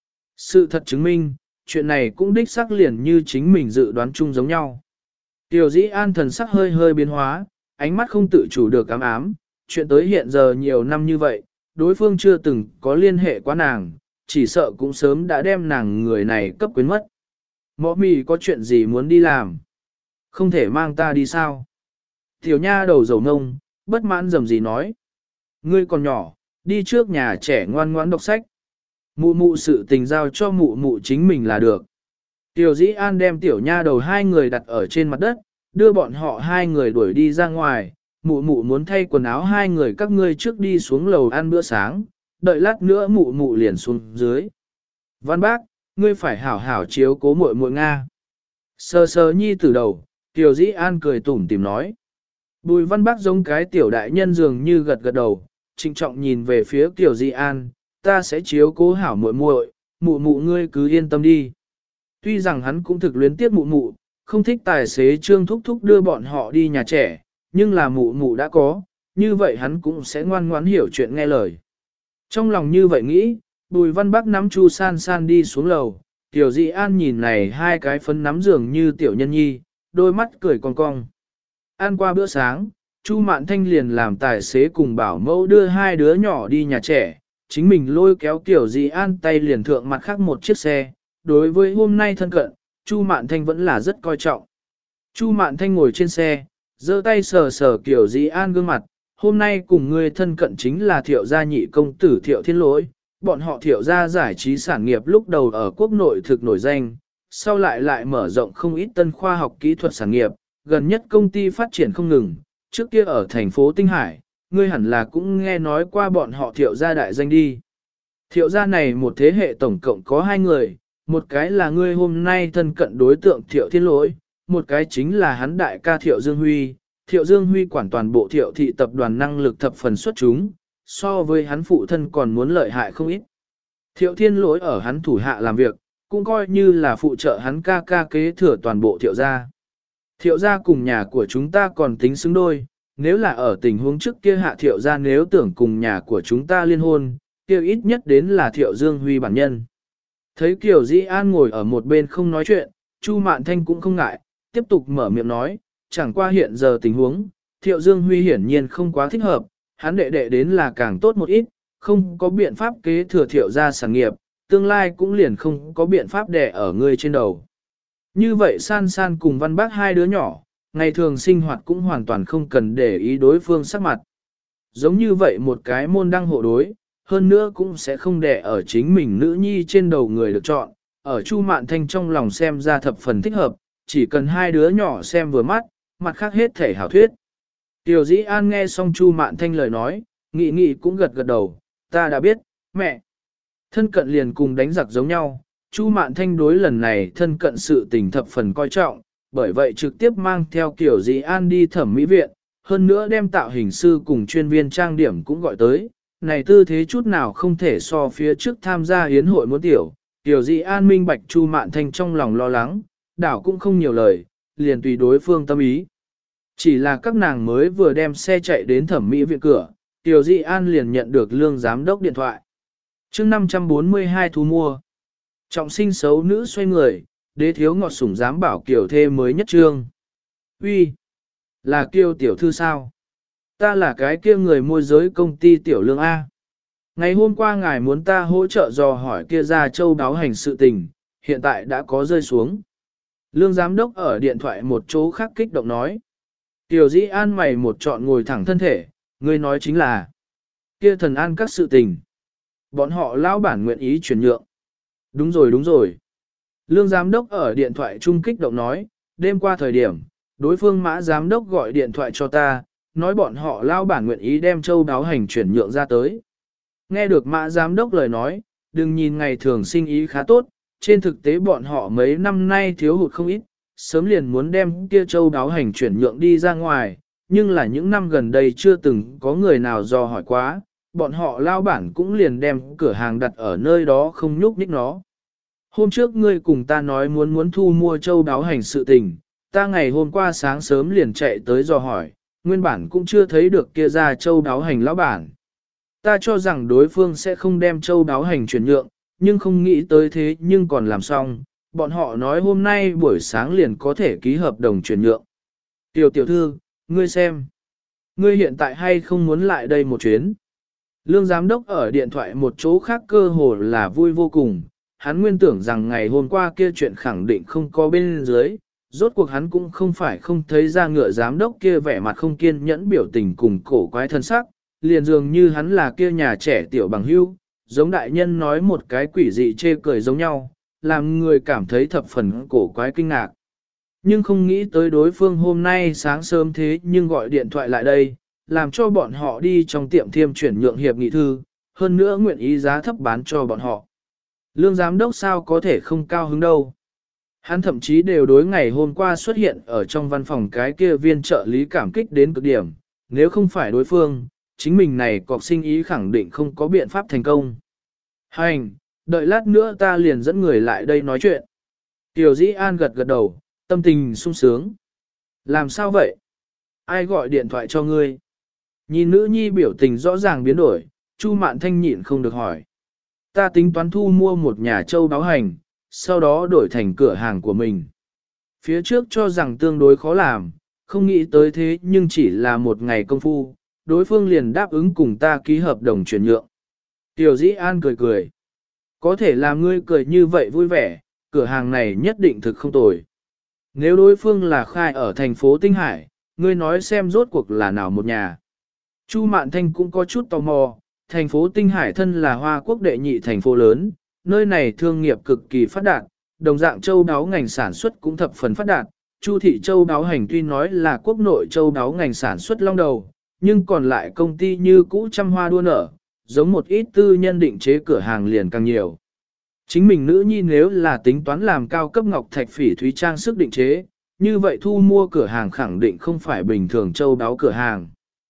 Sự thật chứng minh, chuyện này cũng đích xác liền như chính mình dự đoán chung giống nhau. Tiểu Dĩ An thần sắc hơi hơi biến hóa, ánh mắt không tự chủ được ám ám, chuyện tới hiện giờ nhiều năm như vậy, đối phương chưa từng có liên hệ quá nàng, chỉ sợ cũng sớm đã đem nàng người này cấp quyến mất. Mọ mì có chuyện gì muốn đi làm? Không thể mang ta đi sao? Tiểu nha đầu dầu nông, bất mãn dầm gì nói. Ngươi còn nhỏ, đi trước nhà trẻ ngoan ngoãn đọc sách. Mụ mụ sự tình giao cho mụ mụ chính mình là được. Tiểu Dĩ An đem tiểu nha đầu hai người đặt ở trên mặt đất, đưa bọn họ hai người đuổi đi ra ngoài. Mụ mụ muốn thay quần áo hai người các ngươi trước đi xuống lầu ăn bữa sáng, đợi lát nữa mụ mụ liền xuống dưới. Văn bác, ngươi phải hảo hảo chiếu cố muội muội Nga. Sờ sờ nhi từ đầu, Tiểu Dĩ An cười tủm tỉm nói. Bùi Văn Bác giống cái tiểu đại nhân dường như gật gật đầu, trịnh trọng nhìn về phía Tiểu Dĩ An, ta sẽ chiếu cố hảo muội muội, mụ mụ ngươi cứ yên tâm đi. Tuy rằng hắn cũng thực luyến tiếc mụ mụ, không thích tài xế Trương Thúc Thúc đưa bọn họ đi nhà trẻ, nhưng là mụ mụ đã có, như vậy hắn cũng sẽ ngoan ngoãn hiểu chuyện nghe lời. Trong lòng như vậy nghĩ, Bùi Văn Bác nắm Chu San San đi xuống lầu, Tiểu Dĩ An nhìn này hai cái phấn nắm giường như tiểu nhân nhi, đôi mắt cười cong cong. Ăn qua bữa sáng, Chu Mạn Thanh liền làm tài xế cùng bảo mẫu đưa hai đứa nhỏ đi nhà trẻ, chính mình lôi kéo Tiểu Dĩ An tay liền thượng mặt khác một chiếc xe. Đối với hôm nay thân cận, Chu Mạn Thanh vẫn là rất coi trọng. Chu Mạn Thanh ngồi trên xe, giơ tay sờ sờ Tiểu Dĩ An gương mặt, hôm nay cùng người thân cận chính là Thiệu gia nhị công tử Thiệu Thiên Lỗi. Bọn họ Thiệu gia giải trí sản nghiệp lúc đầu ở quốc nội thực nổi danh, sau lại mở rộng không ít tân khoa học kỹ thuật sản nghiệp, gần nhất công ty phát triển không ngừng, trước kia ở thành phố Tinh Hải, ngươi hẳn là cũng nghe nói qua bọn họ Thiệu gia đại danh đi. Thiệu gia này một thế hệ tổng cộng có hai người, một cái là ngươi hôm nay thân cận đối tượng Thiệu Thiên Lỗi, một cái chính là hắn đại ca Thiệu Dương Huy. Thiệu Dương Huy quản toàn bộ Thiệu thị tập đoàn năng lực thập phần xuất chúng, so với hắn phụ thân còn muốn lợi hại không ít. Thiệu Thiên Lỗi ở hắn thủ hạ làm việc, cũng coi như là phụ trợ hắn ca ca kế thừa toàn bộ Thiệu gia. Thiệu gia cùng nhà của chúng ta còn tính xứng đôi, nếu là ở tình huống trước kia hạ Thiệu gia nếu tưởng cùng nhà của chúng ta liên hôn, kia ít nhất đến là Thiệu Dương Huy bản nhân. Thấy Kiều Dĩ An ngồi ở một bên không nói chuyện, Chu Mạn Thanh cũng không ngại, tiếp tục mở miệng nói, chẳng qua hiện giờ tình huống, Thiệu Dương Huy hiển nhiên không quá thích hợp, hắn đệ đệ đến là càng tốt một ít, không có biện pháp kế thừa Thiệu gia sản nghiệp, tương lai cũng liền không có biện pháp đẻ ở ngươi trên đầu. Như vậy San San cùng Văn Bác hai đứa nhỏ, ngày thường sinh hoạt cũng hoàn toàn không cần để ý đối phương sắc mặt. Giống như vậy một cái môn đăng hộ đối, hơn nữa cũng sẽ không đẻ ở chính mình nữ nhi trên đầu người được chọn, ở Chu Mạn Thanh trong lòng xem ra thập phần thích hợp, chỉ cần hai đứa nhỏ xem vừa mắt, mặt khác hết thể hảo thuyết. Tiểu Dĩ An nghe xong Chu Mạn Thanh lời nói, nghĩ nghĩ cũng gật gật đầu, ta đã biết, mẹ. Thân cận liền cùng đánh giặc giống nhau, Chu Mạn Thanh đối lần này thân cận sự tình thập phần coi trọng, bởi vậy trực tiếp mang theo Tiểu Dĩ An đi thẩm mỹ viện, hơn nữa đem tạo hình sư cùng chuyên viên trang điểm cũng gọi tới. Này tư thế chút nào không thể so phía trước tham gia hiến hội muốn Tiểu Dĩ An minh bạch Chu Mạn Thanh trong lòng lo lắng, đảo cũng không nhiều lời, liền tùy đối phương tâm ý. Chỉ là các nàng mới vừa đem xe chạy đến thẩm mỹ viện cửa, Tiểu Dĩ An liền nhận được Lương giám đốc điện thoại. Chương 542 thu mua. Trọng sinh xấu nữ xoay người, đế thiếu ngọt sủng dám bảo kiểu thê mới nhất trương. Uy, là Kiều tiểu thư sao? Ta là cái kia người môi giới công ty Tiểu Lương A. Ngày hôm qua ngài muốn ta hỗ trợ dò hỏi kia ra châu đáo hành sự tình, hiện tại đã có rơi xuống. Lương giám đốc ở điện thoại một chỗ khác kích động nói. Tiểu Dĩ An mày một trọn ngồi thẳng thân thể, người nói chính là kia thần an các sự tình. Bọn họ lão bản nguyện ý chuyển nhượng. Đúng rồi đúng rồi. Lương giám đốc ở điện thoại trung kích động nói, đêm qua thời điểm, đối phương Mã giám đốc gọi điện thoại cho ta, nói bọn họ lao bản nguyện ý đem châu đáo hành chuyển nhượng ra tới. Nghe được Mã giám đốc lời nói, đừng nhìn ngày thường sinh ý khá tốt, trên thực tế bọn họ mấy năm nay thiếu hụt không ít, sớm liền muốn đem kia châu đáo hành chuyển nhượng đi ra ngoài, nhưng là những năm gần đây chưa từng có người nào dò hỏi quá, bọn họ lao bản cũng liền đem cửa hàng đặt ở nơi đó không nhúc nhích nó. Hôm trước ngươi cùng ta nói muốn thu mua châu đáo hành sự tình, ta ngày hôm qua sáng sớm liền chạy tới dò hỏi, nguyên bản cũng chưa thấy được kia ra châu đáo hành lão bản. Ta cho rằng đối phương sẽ không đem châu đáo hành chuyển nhượng, nhưng không nghĩ tới thế nhưng còn làm xong, bọn họ nói hôm nay buổi sáng liền có thể ký hợp đồng chuyển nhượng. Tiểu thư, ngươi xem, ngươi hiện tại hay không muốn lại đây một chuyến? Lương giám đốc ở điện thoại một chỗ khác cơ hồ là vui vô cùng, hắn nguyên tưởng rằng ngày hôm qua kia chuyện khẳng định không có bên dưới, rốt cuộc hắn cũng không phải không thấy ra ngựa giám đốc kia vẻ mặt không kiên nhẫn biểu tình cùng cổ quái thân sắc, liền dường như hắn là kia nhà trẻ tiểu bằng hưu, giống đại nhân nói một cái quỷ dị chê cười giống nhau, làm người cảm thấy thập phần cổ quái kinh ngạc. Nhưng không nghĩ tới đối phương hôm nay sáng sớm thế nhưng gọi điện thoại lại đây, làm cho bọn họ đi trong tiệm thiêm chuyển nhượng hiệp nghị thư, hơn nữa nguyện ý giá thấp bán cho bọn họ. Lương giám đốc sao có thể không cao hứng đâu. Hắn thậm chí đều đối ngày hôm qua xuất hiện ở trong văn phòng cái kia viên trợ lý cảm kích đến cực điểm, nếu không phải đối phương, chính mình này cọc sinh ý khẳng định không có biện pháp thành công. Hành, đợi lát nữa ta liền dẫn người lại đây nói chuyện. Tiểu Dĩ An gật gật đầu, tâm tình sung sướng. Làm sao vậy? Ai gọi điện thoại cho ngươi? Nhìn nữ nhi biểu tình rõ ràng biến đổi, Chu Mạn Thanh nhịn không được hỏi. Ta tính toán thu mua một nhà châu báo hành, sau đó đổi thành cửa hàng của mình. Phía trước cho rằng tương đối khó làm, không nghĩ tới thế nhưng chỉ là một ngày công phu, đối phương liền đáp ứng cùng ta ký hợp đồng chuyển nhượng. Tiểu Dĩ An cười cười. Có thể làm ngươi cười như vậy vui vẻ, cửa hàng này nhất định thực không tồi. Nếu đối phương là khai ở thành phố Tinh Hải, ngươi nói xem rốt cuộc là nào một nhà. Chu Mạn Thanh cũng có chút tò mò, thành phố Tinh Hải thân là Hoa Quốc đệ nhị thành phố lớn, nơi này thương nghiệp cực kỳ phát đạt, đồng dạng châu đáo ngành sản xuất cũng thập phần phát đạt. Chu thị châu đáo hành tuy nói là quốc nội châu đáo ngành sản xuất long đầu, nhưng còn lại công ty như cũ trăm hoa đua nở, giống một ít tư nhân định chế cửa hàng liền càng nhiều. Chính mình nữ nhi nếu là tính toán làm cao cấp ngọc thạch phỉ thúy trang sức định chế, như vậy thu mua cửa hàng khẳng định không phải bình thường châu đáo cửa hàng.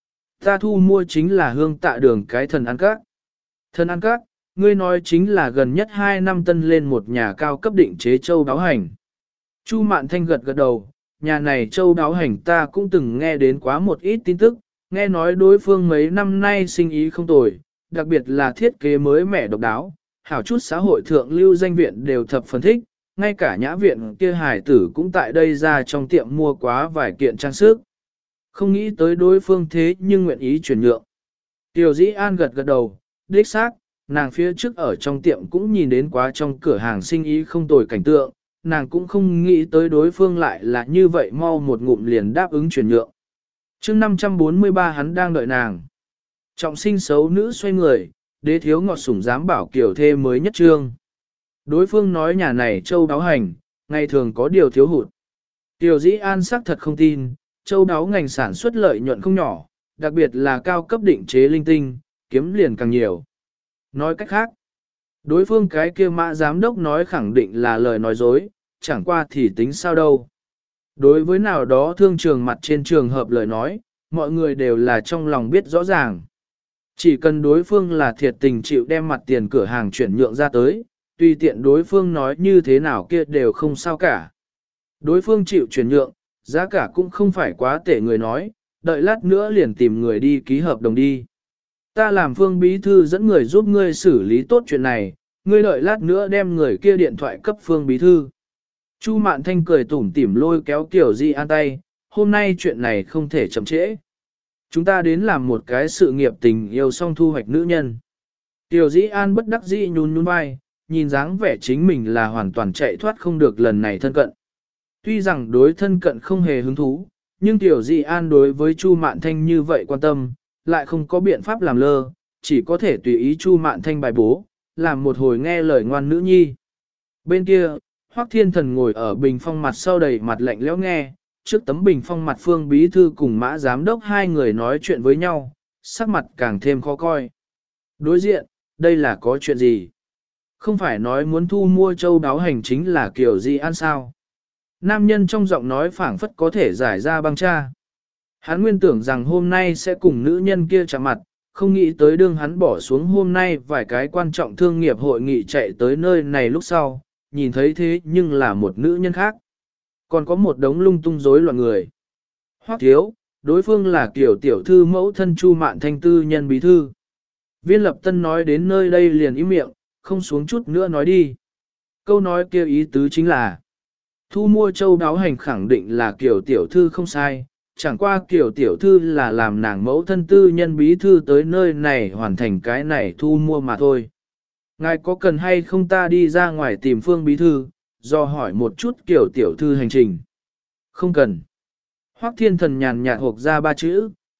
Ta thu mua chính là Hương Tạ Đường cái Thần An Các. Thần An Các, ngươi nói chính là gần nhất 2 năm tân lên một nhà cao cấp định chế châu đáo hành. Chu Mạn Thanh gật gật đầu, nhà này châu đáo hành ta cũng từng nghe đến quá một ít tin tức, nghe nói đối phương mấy năm nay sinh ý không tồi, đặc biệt là thiết kế mới mẻ độc đáo, hảo chút xã hội thượng lưu danh viện đều thập phần thích, ngay cả nhã viện kia hải tử cũng tại đây ra trong tiệm mua quá vài kiện trang sức. Không nghĩ tới đối phương thế nhưng nguyện ý chuyển nhượng. Tiểu Dĩ An gật gật đầu, đích xác, nàng phía trước ở trong tiệm cũng nhìn đến quá trong cửa hàng sinh ý không tồi cảnh tượng, nàng cũng không nghĩ tới đối phương lại là như vậy mau một ngụm liền đáp ứng chuyển nhượng. chương 543 hắn đang đợi nàng. Trọng sinh xấu nữ xoay người, đế thiếu ngọt sủng dám bảo kiểu thê mới nhất trương. Đối phương nói nhà này châu đáo hành, ngày thường có điều thiếu hụt. Tiểu Dĩ An sắc thật không tin, châu đáo ngành sản xuất lợi nhuận không nhỏ, đặc biệt là cao cấp định chế linh tinh, kiếm liền càng nhiều. Nói cách khác, đối phương cái kia Mã giám đốc nói khẳng định là lời nói dối, chẳng qua thì tính sao đâu. Đối với nào đó thương trường mặt trên trường hợp lời nói, mọi người đều là trong lòng biết rõ ràng. Chỉ cần đối phương là thiệt tình chịu đem mặt tiền cửa hàng chuyển nhượng ra tới, tùy tiện đối phương nói như thế nào kia đều không sao cả. Đối phương chịu chuyển nhượng, giá cả cũng không phải quá tệ người nói, đợi lát nữa liền tìm người đi ký hợp đồng đi. Ta làm Phương bí thư dẫn người giúp ngươi xử lý tốt chuyện này, ngươi đợi lát nữa đem người kia điện thoại cấp Phương bí thư. Chu Mạn Thanh cười tủm tỉm lôi kéo Tiểu Dĩ An tay, hôm nay chuyện này không thể chậm trễ. Chúng ta đến làm một cái sự nghiệp tình yêu song thu hoạch nữ nhân. Tiểu Dĩ An bất đắc dĩ nhún nhún vai, nhìn dáng vẻ chính mình là hoàn toàn chạy thoát không được lần này thân cận. Tuy rằng đối thân cận không hề hứng thú, nhưng Tiểu Dĩ An đối với Chu Mạn Thanh như vậy quan tâm, lại không có biện pháp làm lơ, chỉ có thể tùy ý Chu Mạn Thanh bài bố, làm một hồi nghe lời ngoan nữ nhi. Bên kia, Hoắc Thiên Thần ngồi ở bình phong mặt sau đầy mặt lạnh lẽo nghe, trước tấm bình phong mặt Phương bí thư cùng Mã giám đốc hai người nói chuyện với nhau, sắc mặt càng thêm khó coi. Đối diện, đây là có chuyện gì? Không phải nói muốn thu mua châu đáo hành chính là kiểu gì ăn sao? Nam nhân trong giọng nói phảng phất có thể giải ra băng cha. Hắn nguyên tưởng rằng hôm nay sẽ cùng nữ nhân kia chạm mặt, không nghĩ tới đương hắn bỏ xuống hôm nay vài cái quan trọng thương nghiệp hội nghị chạy tới nơi này lúc sau, nhìn thấy thế nhưng là một nữ nhân khác. Còn có một đống lung tung rối loạn người. Hoắc thiếu, đối phương là kiểu tiểu thư mẫu thân Chu Mạn Thanh tư nhân bí thư. Viên Lập Tân nói đến nơi đây liền im miệng, không xuống chút nữa nói đi. Câu nói kia ý tứ chính là thu mua châu đáo hành khẳng định là kiểu tiểu thư không sai, chẳng qua kiểu tiểu thư là làm nàng mẫu thân tư nhân bí thư tới nơi này hoàn thành cái này thu mua mà thôi. Ngài có cần hay không ta đi ra ngoài tìm Phương bí thư, do hỏi một chút kiểu tiểu thư hành trình? Không cần. Hoắc Thiên Thần nhàn nhạt hộp ra ba chữ,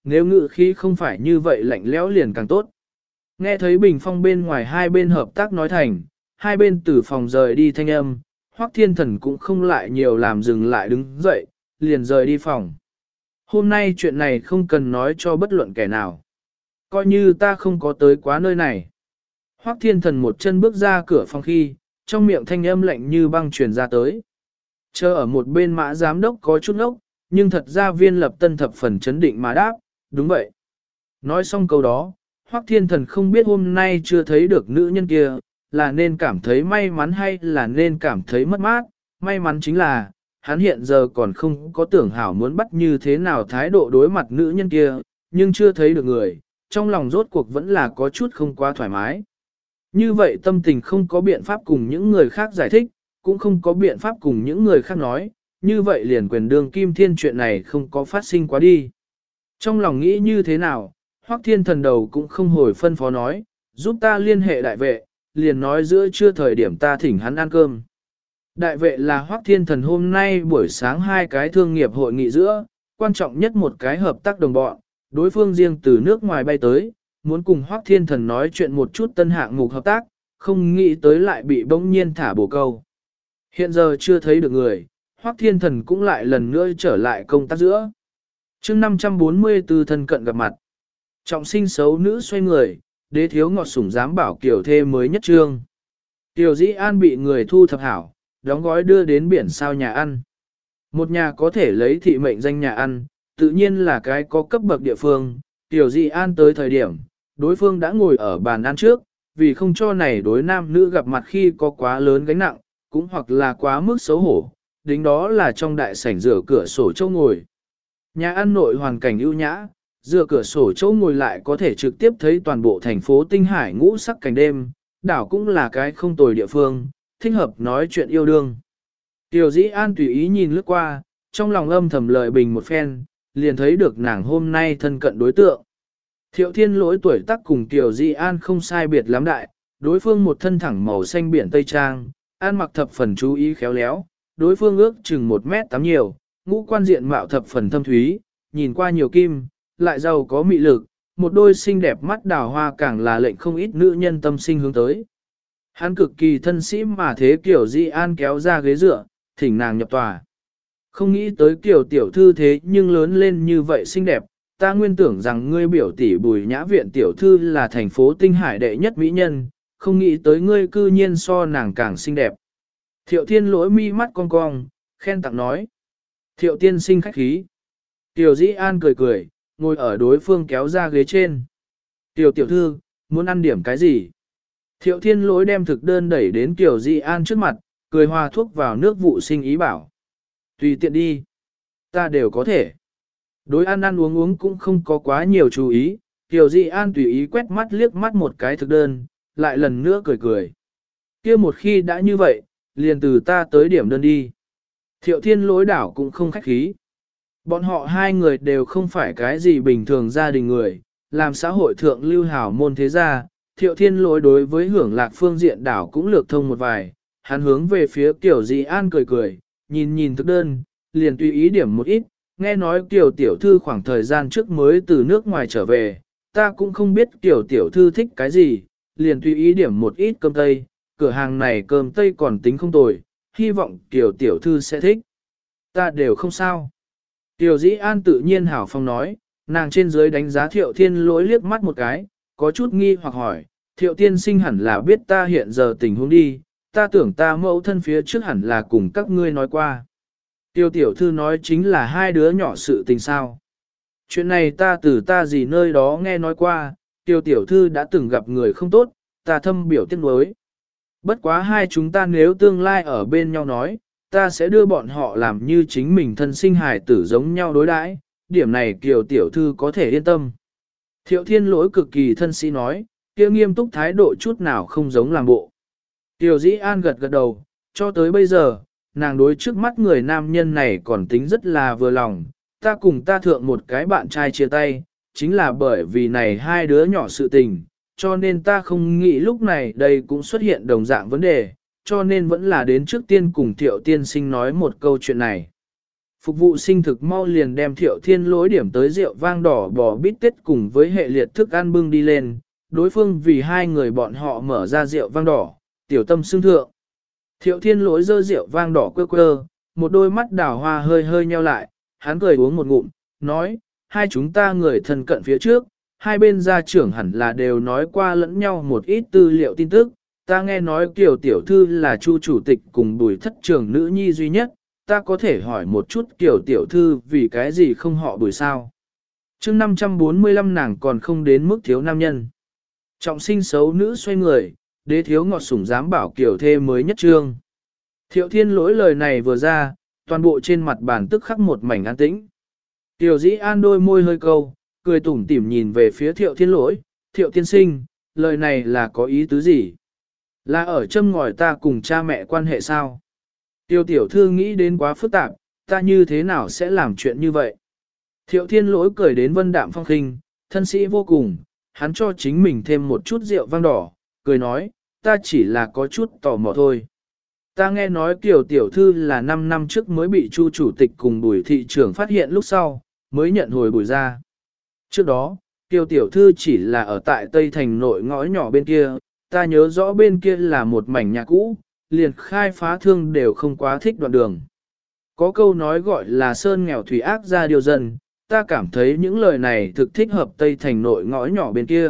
nếu ngự khí không phải như vậy lạnh lẽo liền càng tốt. Nghe thấy bình phong bên ngoài hai bên hợp tác nói thành, hai bên từ phòng rời đi thanh âm, Hoắc Thiên Thần cũng không lại nhiều làm dừng lại đứng dậy, liền rời đi phòng. Hôm nay chuyện này không cần nói cho bất luận kẻ nào. Coi như ta không có tới quá nơi này. Hoắc Thiên Thần một chân bước ra cửa phòng khi, trong miệng thanh âm lạnh như băng truyền ra tới. Chờ ở một bên Mã giám đốc có chút ngốc, nhưng thật ra Viên Lập Tân thập phần chấn định mà đáp, đúng vậy. Nói xong câu đó, Hoắc Thiên Thần không biết hôm nay chưa thấy được nữ nhân kia, là nên cảm thấy may mắn hay là nên cảm thấy mất mát. May mắn chính là, hắn hiện giờ còn không có tưởng hảo muốn bắt như thế nào thái độ đối mặt nữ nhân kia, nhưng chưa thấy được người, trong lòng rốt cuộc vẫn là có chút không quá thoải mái. Như vậy tâm tình không có biện pháp cùng những người khác giải thích, cũng không có biện pháp cùng những người khác nói, như vậy liền quyền đương kim thiên chuyện này không có phát sinh quá đi. Trong lòng nghĩ như thế nào, Hoắc Thiên Thần đầu cũng không hồi phân phó nói, giúp ta liên hệ đại vệ, liền nói giữa trưa thời điểm ta thỉnh hắn ăn cơm. Đại vệ là Hoắc Thiên Thần hôm nay buổi sáng hai cái thương nghiệp hội nghị giữa, quan trọng nhất một cái hợp tác đồng bọn, đối phương riêng từ nước ngoài bay tới, muốn cùng Hoắc Thiên Thần nói chuyện một chút tân hạng mục hợp tác, không nghĩ tới lại bị bỗng nhiên thả bổ câu. Hiện giờ chưa thấy được người, Hoắc Thiên Thần cũng lại lần nữa trở lại công tác giữa. chương 544 thân cận gặp mặt. Trọng sinh xấu nữ xoay người, đế thiếu ngọt sủng dám bảo kiểu thê mới nhất trương. Tiểu Dĩ An bị người thu thập hảo, đóng gói đưa đến biển sao nhà ăn. Một nhà có thể lấy thị mệnh danh nhà ăn, tự nhiên là cái có cấp bậc địa phương. Tiểu Dĩ An tới thời điểm, đối phương đã ngồi ở bàn ăn trước, vì không cho này đối nam nữ gặp mặt khi có quá lớn gánh nặng, cũng hoặc là quá mức xấu hổ, đính đó là trong đại sảnh rửa cửa sổ châu ngồi. Nhà ăn nội hoàn cảnh ưu nhã, dựa cửa sổ chỗ ngồi lại có thể trực tiếp thấy toàn bộ thành phố Tinh Hải ngũ sắc cảnh đêm, đảo cũng là cái không tồi địa phương, thích hợp nói chuyện yêu đương. Tiểu Dĩ An tùy ý nhìn lướt qua, trong lòng âm thầm lời bình một phen, liền thấy được nàng hôm nay thân cận đối tượng. Thiệu Thiên Lỗi tuổi tác cùng Tiểu Dĩ An không sai biệt lắm đại, đối phương một thân thẳng màu xanh biển Tây Trang, ăn mặc thập phần chú ý khéo léo, đối phương ước chừng 1m8 nhiều, ngũ quan diện mạo thập phần thâm thúy, nhìn qua nhiều kim, lại giàu có mị lực, một đôi xinh đẹp mắt đào hoa càng là lệnh không ít nữ nhân tâm sinh hướng tới. Hắn cực kỳ thân sĩ mà thế Kiều Dĩ An kéo ra ghế dựa, thỉnh nàng nhập tòa. Không nghĩ tới Kiều tiểu thư thế nhưng lớn lên như vậy xinh đẹp, ta nguyên tưởng rằng ngươi biểu tỷ Bùi Nhã Viện tiểu thư là thành phố Tinh Hải đệ nhất mỹ nhân, không nghĩ tới ngươi cư nhiên so nàng càng xinh đẹp. Thiệu Thiên Lỗi mi mắt cong cong, khen tặng nói. Thiệu tiên sinh khách khí. Tiểu Dĩ An cười cười, ngồi ở đối phương kéo ra ghế trên. Tiểu tiểu thư, muốn ăn điểm cái gì? Thiệu Thiên Lỗi đem thực đơn đẩy đến Tiểu Dĩ An trước mặt, cười hòa thuốc vào nước vụ sinh ý bảo. Tùy tiện đi. Ta đều có thể. Đối ăn ăn uống uống cũng không có quá nhiều chú ý. Tiểu Dĩ An tùy ý quét mắt liếc mắt một cái thực đơn, lại lần nữa cười cười. Kia một khi đã như vậy, liền từ ta tới điểm đơn đi. Thiệu Thiên Lỗi đảo cũng không khách khí. Bọn họ hai người đều không phải cái gì bình thường gia đình người, làm xã hội thượng lưu hảo môn thế gia, Thiệu Thiên Lỗi đối với hưởng lạc phương diện đảo cũng lược thông một vài, hắn hướng về phía Tiểu Dĩ An cười cười, nhìn nhìn thực đơn, liền tùy ý điểm một ít, nghe nói Tiểu tiểu thư khoảng thời gian trước mới từ nước ngoài trở về, ta cũng không biết Tiểu tiểu thư thích cái gì, liền tùy ý điểm một ít cơm tây, cửa hàng này cơm tây còn tính không tồi, hy vọng Tiểu tiểu thư sẽ thích. Ta đều không sao. Tiểu Dĩ An tự nhiên hảo phong nói, nàng trên dưới đánh giá Thiệu Thiên Lỗi liếc mắt một cái, có chút nghi hoặc hỏi, Thiệu tiên sinh hẳn là biết ta hiện giờ tình huống đi, ta tưởng ta mẫu thân phía trước hẳn là cùng các ngươi nói qua. Tiêu tiểu thư nói chính là hai đứa nhỏ sự tình sao. Chuyện này ta từ ta gì nơi đó nghe nói qua, Tiêu tiểu thư đã từng gặp người không tốt, ta thâm biểu tiếc nuối. Bất quá hai chúng ta nếu tương lai ở bên nhau nói, ta sẽ đưa bọn họ làm như chính mình thân sinh hài tử giống nhau đối đãi, điểm này Kiều tiểu thư có thể yên tâm. Thiệu Thiên Lỗi cực kỳ thân sĩ nói, kia nghiêm túc thái độ chút nào không giống làm bộ. Tiểu Dĩ An gật gật đầu, cho tới bây giờ, nàng đối trước mắt người nam nhân này còn tính rất là vừa lòng, ta cùng ta thượng một cái bạn trai chia tay, chính là bởi vì này hai đứa nhỏ sự tình, cho nên ta không nghĩ lúc này đây cũng xuất hiện đồng dạng vấn đề, cho nên vẫn là đến trước tiên cùng Thiệu tiên sinh nói một câu chuyện này. Phục vụ sinh thực mau liền đem Thiệu Thiên Lỗi điểm tới rượu vang đỏ bò bít tết cùng với hệ liệt thức ăn bưng đi lên, đối phương vì hai người bọn họ mở ra rượu vang đỏ, tiểu tâm xương thượng. Thiệu Thiên Lỗi dơ rượu vang đỏ quơ quơ, một đôi mắt đào hoa hơi hơi nheo lại, hắn cười uống một ngụm, nói, hai chúng ta người thân cận phía trước, hai bên gia trưởng hẳn là đều nói qua lẫn nhau một ít tư liệu tin tức, ta nghe nói Kiều tiểu thư là Chu chủ tịch cùng Bùi thất trưởng nữ nhi duy nhất, ta có thể hỏi một chút Kiều tiểu thư vì cái gì không họ Bùi sao? Chương 545 nàng còn không đến mức thiếu nam nhân. Trọng sinh xấu nữ xoay người, đế thiếu ngọt sủng dám bảo Kiều thê mới nhất trương. Thiệu Thiên Lỗi lời này vừa ra, toàn bộ trên mặt bàn tức khắc một mảnh an tĩnh. Tiểu Dĩ An đôi môi hơi câu, cười tủm tỉm nhìn về phía Thiệu Thiên Lỗi, Thiệu tiên sinh, lời này là có ý tứ gì? Là ở châm ngòi ta cùng cha mẹ quan hệ sao? Tiêu tiểu thư nghĩ đến quá phức tạp, ta như thế nào sẽ làm chuyện như vậy? Thiệu Thiên Lỗi cười đến vân đạm phong khinh, thân sĩ vô cùng, hắn cho chính mình thêm một chút rượu vang đỏ, cười nói, ta chỉ là có chút tò mò thôi. Ta nghe nói Kiều tiểu thư là 5 năm trước mới bị Chu chủ tịch cùng Bùi thị trưởng phát hiện lúc sau, mới nhận hồi Bùi ra. Trước đó, Kiều tiểu thư chỉ là ở tại Tây Thành nội ngõ nhỏ bên kia, ta nhớ rõ bên kia là một mảnh nhà cũ, liền khai phá thương đều không quá thích đoạn đường. Có câu nói gọi là sơn nghèo thủy ác ra điều dân, ta cảm thấy những lời này thực thích hợp Tây Thành nội ngõ nhỏ bên kia.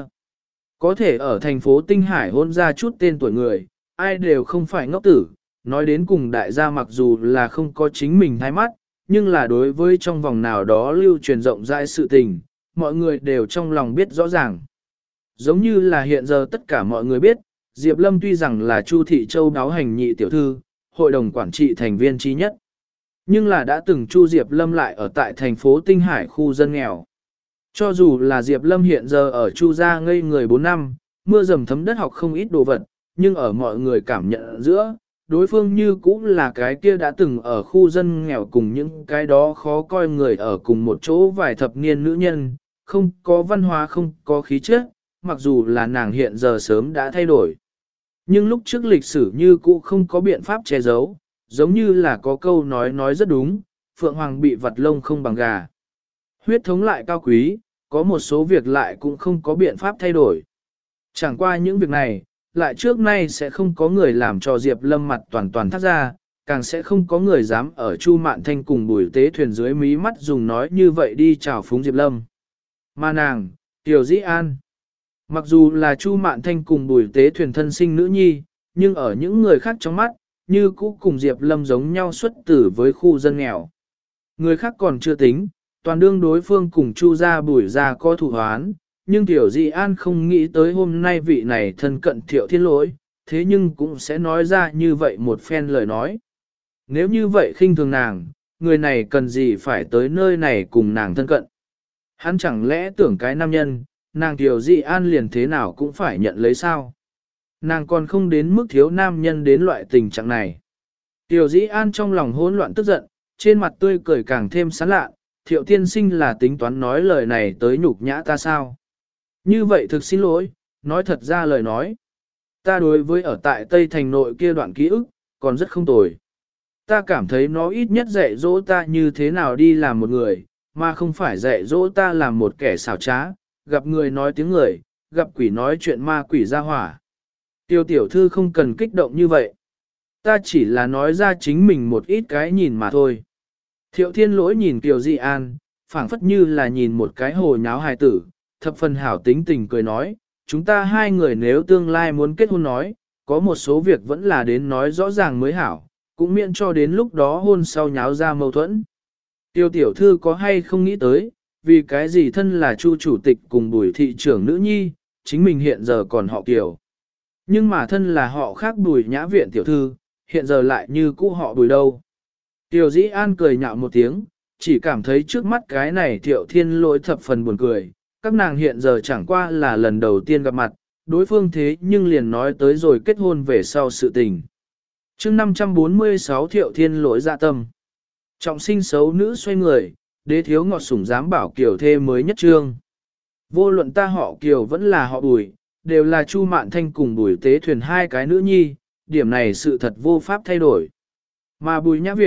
Có thể ở thành phố Tinh Hải hôn ra chút tên tuổi người, ai đều không phải ngốc tử, nói đến cùng đại gia mặc dù là không có chính mình thái mắt, nhưng là đối với trong vòng nào đó lưu truyền rộng rãi sự tình, mọi người đều trong lòng biết rõ ràng. Giống như là hiện giờ tất cả mọi người biết, Diệp Lâm tuy rằng là Chu Thị Châu đáo hành nhị tiểu thư, hội đồng quản trị thành viên trí nhất. Nhưng là đã từng Chu Diệp Lâm lại ở tại thành phố Tinh Hải khu dân nghèo. Cho dù là Diệp Lâm hiện giờ ở Chu gia ngây người 4 năm, mưa dầm thấm đất học không ít đồ vật, nhưng ở mọi người cảm nhận giữa, đối phương như cũng là cái kia đã từng ở khu dân nghèo cùng những cái đó khó coi người ở cùng một chỗ vài thập niên nữ nhân, không có văn hóa không có khí chất, mặc dù là nàng hiện giờ sớm đã thay đổi. Nhưng lúc trước lịch sử như cũ không có biện pháp che giấu, giống như là có câu nói rất đúng, Phượng Hoàng bị vặt lông không bằng gà. Huyết thống lại cao quý, có một số việc lại cũng không có biện pháp thay đổi. Chẳng qua những việc này, lại trước nay sẽ không có người làm cho Diệp Lâm mặt toàn toàn thắt ra, càng sẽ không có người dám ở Chu Mạn Thanh cùng Bùi Tế Thuyền dưới mí mắt dùng nói như vậy đi chào phúng Diệp Lâm. Mà nàng, Tiểu Dĩ An, mặc dù là Chu Mạn Thanh cùng Bùi Tế Thuyền thân sinh nữ nhi, nhưng ở những người khác trong mắt, như cũ cùng Diệp Lâm giống nhau xuất tử với khu dân nghèo. Người khác còn chưa tính, toàn đương đối phương cùng Chu gia Bùi gia có thủ hoán, nhưng Tiểu Dĩ An không nghĩ tới hôm nay vị này thân cận Thiệu Thiên Lỗi, thế nhưng cũng sẽ nói ra như vậy một phen lời nói. Nếu như vậy khinh thường nàng, người này cần gì phải tới nơi này cùng nàng thân cận. Hắn chẳng lẽ tưởng cái nam nhân, nàng Tiểu Dĩ An liền thế nào cũng phải nhận lấy sao. Nàng còn không đến mức thiếu nam nhân đến loại tình trạng này. Tiểu Dĩ An trong lòng hỗn loạn tức giận, trên mặt tươi cười càng thêm sán lạ, Thiệu tiên sinh là tính toán nói lời này tới nhục nhã ta sao. Như vậy thực xin lỗi, nói thật ra lời nói. Ta đối với ở tại Tây Thành nội kia đoạn ký ức, còn rất không tồi. Ta cảm thấy nó ít nhất dạy dỗ ta như thế nào đi làm một người, mà không phải dạy dỗ ta làm một kẻ xảo trá, gặp người nói tiếng người, gặp quỷ nói chuyện ma quỷ ra hỏa. Tiêu tiểu thư không cần kích động như vậy. Ta chỉ là nói ra chính mình một ít cái nhìn mà thôi. Thiệu Thiên Lỗi nhìn Kiều Dị An, phảng phất như là nhìn một cái hồ nháo hài tử, thập phần hảo tính tình cười nói, chúng ta hai người nếu tương lai muốn kết hôn nói, có một số việc vẫn là đến nói rõ ràng mới hảo, cũng miễn cho đến lúc đó hôn sau nháo ra mâu thuẫn. Tiêu tiểu thư có hay không nghĩ tới, vì cái gì thân là Chu chủ tịch cùng Bùi thị trưởng nữ nhi, chính mình hiện giờ còn họ Kiều. Nhưng mà thân là họ khác Bùi nhã viện tiểu thư, hiện giờ lại như cũ họ Bùi đâu. Tiểu Dĩ An cười nhạo một tiếng, chỉ cảm thấy trước mắt cái này Thiệu Thiên Lỗi thập phần buồn cười, các nàng hiện giờ chẳng qua là lần đầu tiên gặp mặt, đối phương thế nhưng liền nói tới rồi kết hôn về sau sự tình. Chương 546 Thiệu Thiên Lỗi dạ tâm. Trọng sinh xấu nữ xoay người, đế thiếu ngọt sủng dám bảo Kiều thê mới nhất trương. Vô luận ta họ Kiều vẫn là họ Bùi, đều là Chu Mạn Thanh cùng Bùi Tế Thuyền hai cái nữ nhi, điểm này sự thật vô pháp thay đổi. Mà Bùi nhã viện,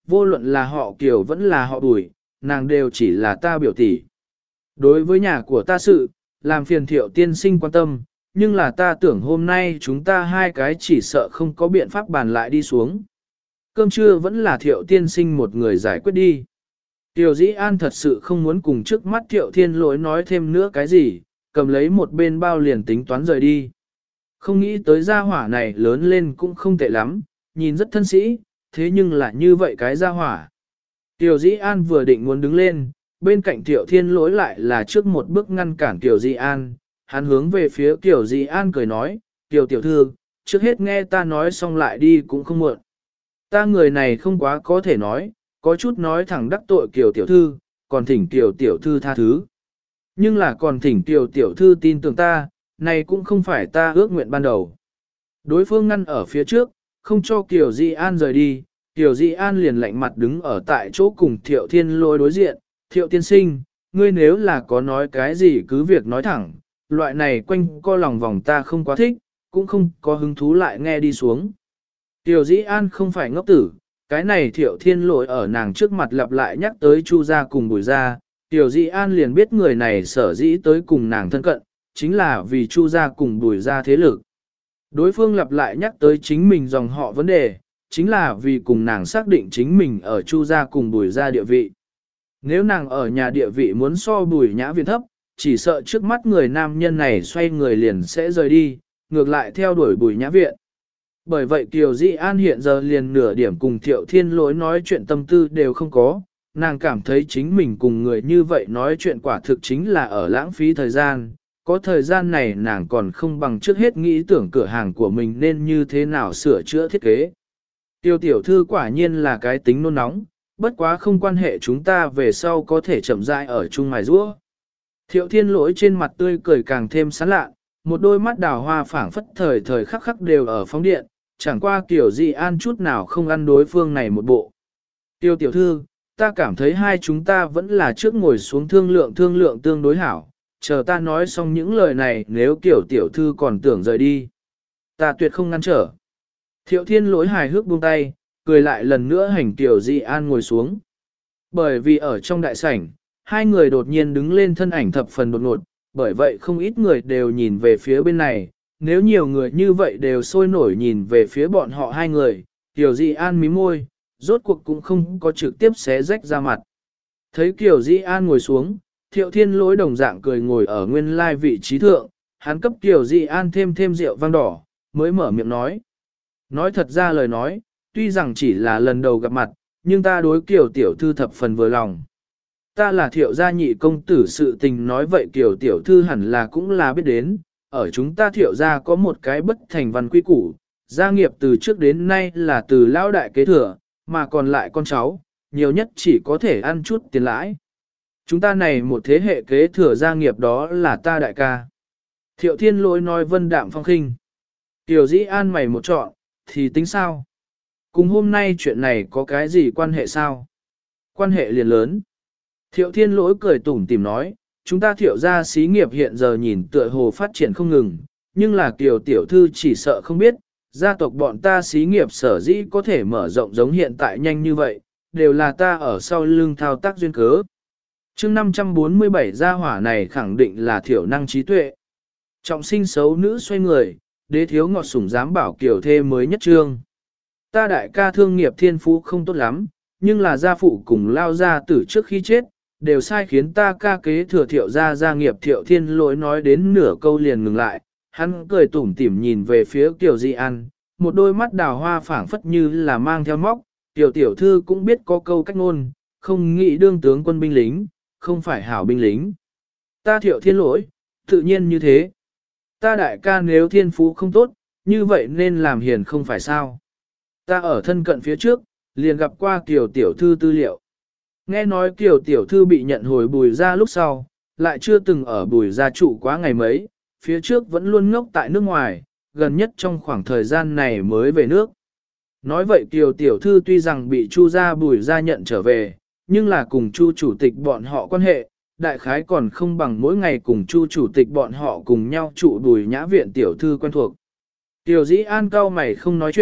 vô luận là họ Kiều vẫn là họ Bùi, nàng đều chỉ là ta biểu tỷ. Đối với nhà của ta sự, làm phiền Thiệu tiên sinh quan tâm, nhưng là ta tưởng hôm nay chúng ta hai cái chỉ sợ không có biện pháp bàn lại đi xuống. Cơm trưa vẫn là Thiệu tiên sinh một người giải quyết đi. Tiểu Dĩ An thật sự không muốn cùng trước mắt Thiệu Thiên Lỗi nói thêm nữa cái gì, cầm lấy một bên bao liền tính toán rời đi. Không nghĩ tới gia hỏa này lớn lên cũng không tệ lắm, nhìn rất thân sĩ, thế nhưng là như vậy cái gia hỏa. Tiểu Dĩ An vừa định muốn đứng lên, bên cạnh Thiệu Thiên Lỗi lại là trước một bước ngăn cản Tiểu Dĩ An, hắn hướng về phía Tiểu Dĩ An cười nói, Tiểu tiểu thư, trước hết nghe ta nói xong lại đi cũng không muộn. Ta người này không quá có thể nói, có chút nói thẳng đắc tội Kiều tiểu thư, còn thỉnh Kiều tiểu thư tha thứ. Nhưng là còn thỉnh Kiều tiểu thư tin tưởng ta, này cũng không phải ta ước nguyện ban đầu. Đối phương ngăn ở phía trước, không cho Kiều Dĩ An rời đi, Kiều Dĩ An liền lạnh mặt đứng ở tại chỗ cùng Thiệu Thiên Lỗi đối diện, Thiệu tiên sinh, ngươi nếu là có nói cái gì cứ việc nói thẳng, loại này quanh co lòng vòng ta không quá thích, cũng không có hứng thú lại nghe đi xuống. Kiều Dĩ An không phải ngốc tử, cái này Thiệu Thiên Lỗi ở nàng trước mặt lặp lại nhắc tới Chu gia cùng Bùi gia, Kiều Dĩ An liền biết người này sở dĩ tới cùng nàng thân cận, chính là vì Chu gia cùng Bùi gia thế lực. Đối phương lặp lại nhắc tới chính mình dòng họ vấn đề, chính là vì cùng nàng xác định chính mình ở Chu gia cùng Bùi gia địa vị. Nếu nàng ở nhà địa vị muốn so Bùi Nhã Viện thấp, chỉ sợ trước mắt người nam nhân này xoay người liền sẽ rời đi, ngược lại theo đuổi Bùi Nhã Viện. Bởi vậy Kiều Dĩ An hiện giờ liền nửa điểm cùng Thiệu Thiên Lỗi nói chuyện tâm tư đều không có, nàng cảm thấy chính mình cùng người như vậy nói chuyện quả thực chính là ở lãng phí thời gian, có thời gian này nàng còn không bằng trước hết nghĩ tưởng cửa hàng của mình nên như thế nào sửa chữa thiết kế. Tiêu tiểu thư quả nhiên là cái tính nôn nóng, bất quá không quan hệ chúng ta về sau có thể chậm rãi ở chung mài rũa. Thiệu Thiên Lỗi trên mặt tươi cười càng thêm sán lạ, một đôi mắt đào hoa phảng phất thời thời khắc khắc đều ở phóng điện, chẳng qua Kiều Dĩ An chút nào không ăn đối phương này một bộ. Tiêu tiểu thư, ta cảm thấy hai chúng ta vẫn là trước ngồi xuống thương lượng tương đối hảo, chờ ta nói xong những lời này nếu Kiều tiểu thư còn tưởng rời đi. Ta tuyệt không ngăn trở. Thiệu Thiên Lỗi hài hước buông tay, cười lại lần nữa hành Kiều Dĩ An ngồi xuống. Bởi vì ở trong đại sảnh, hai người đột nhiên đứng lên thân ảnh thập phần đột ngột, bởi vậy không ít người đều nhìn về phía bên này. Nếu nhiều người như vậy đều sôi nổi nhìn về phía bọn họ hai người, Kiều Dĩ An mím môi, rốt cuộc cũng không có trực tiếp xé rách ra mặt. Thấy Kiều Dĩ An ngồi xuống, Thiệu Thiên Lỗi đồng dạng cười ngồi ở nguyên lai vị trí thượng, hắn cấp Kiều Dĩ An thêm rượu vang đỏ, mới mở miệng nói. Nói thật ra lời nói, tuy rằng chỉ là lần đầu gặp mặt, nhưng ta đối Kiều tiểu thư thập phần vừa lòng. Ta là Thiệu gia nhị công tử, sự tình nói vậy Kiều tiểu thư hẳn là cũng là biết đến, ở chúng ta Thiệu gia có một cái bất thành văn quy củ, gia nghiệp từ trước đến nay là từ lão đại kế thừa, mà còn lại con cháu, nhiều nhất chỉ có thể ăn chút tiền lãi. Chúng ta này một thế hệ kế thừa gia nghiệp đó là ta đại ca. Thiệu Thiên Lỗi nói vân đạm phong khinh. Kiều Dĩ An mày một chọn, thì tính sao? Cùng hôm nay chuyện này có cái gì quan hệ sao? Quan hệ liền lớn. Thiệu Thiên Lỗi cười tủm tỉm nói, chúng ta Thiệu gia xí nghiệp hiện giờ nhìn tựa hồ phát triển không ngừng, nhưng là Kiều tiểu thư chỉ sợ không biết, gia tộc bọn ta xí nghiệp sở dĩ có thể mở rộng giống hiện tại nhanh như vậy, đều là ta ở sau lưng thao tác duyên cớ. Chương 547 gia hỏa này khẳng định là thiểu năng trí tuệ. Trọng sinh xấu nữ xoay người, đế thiếu ngọt sủng dám bảo Kiều thê mới nhất trương. Ta đại ca thương nghiệp thiên phú không tốt lắm, nhưng là gia phụ cùng lao gia tử trước khi chết, đều sai khiến ta ca kế thừa Thiệu gia gia nghiệp. Thiệu Thiên Lỗi nói đến nửa câu liền ngừng lại, hắn cười tủm tỉm nhìn về phía Kiều Dĩ An, một đôi mắt đào hoa phảng phất như là mang theo móc, Tiểu tiểu thư cũng biết có câu cách ngôn, không nghĩ đương tướng quân binh lính, không phải hảo binh lính. Ta Thiệu Thiên Lỗi, tự nhiên như thế. Ta đại ca nếu thiên phú không tốt, như vậy nên làm hiền không phải sao. Ta ở thân cận phía trước, liền gặp qua Kiều tiểu thư tư liệu. Nghe nói Kiều tiểu thư bị nhận hồi Bùi gia lúc sau, lại chưa từng ở Bùi gia trụ quá ngày mấy, phía trước vẫn luôn ngốc tại nước ngoài, gần nhất trong khoảng thời gian này mới về nước. Nói vậy Kiều tiểu thư tuy rằng bị Chu gia Bùi gia nhận trở về, nhưng là cùng Chu chủ tịch bọn họ quan hệ, đại khái còn không bằng mỗi ngày cùng Chu chủ tịch bọn họ cùng nhau trụ Bùi Nhã Viện tiểu thư quen thuộc. Kiều Dĩ An cau mày không nói chuyện,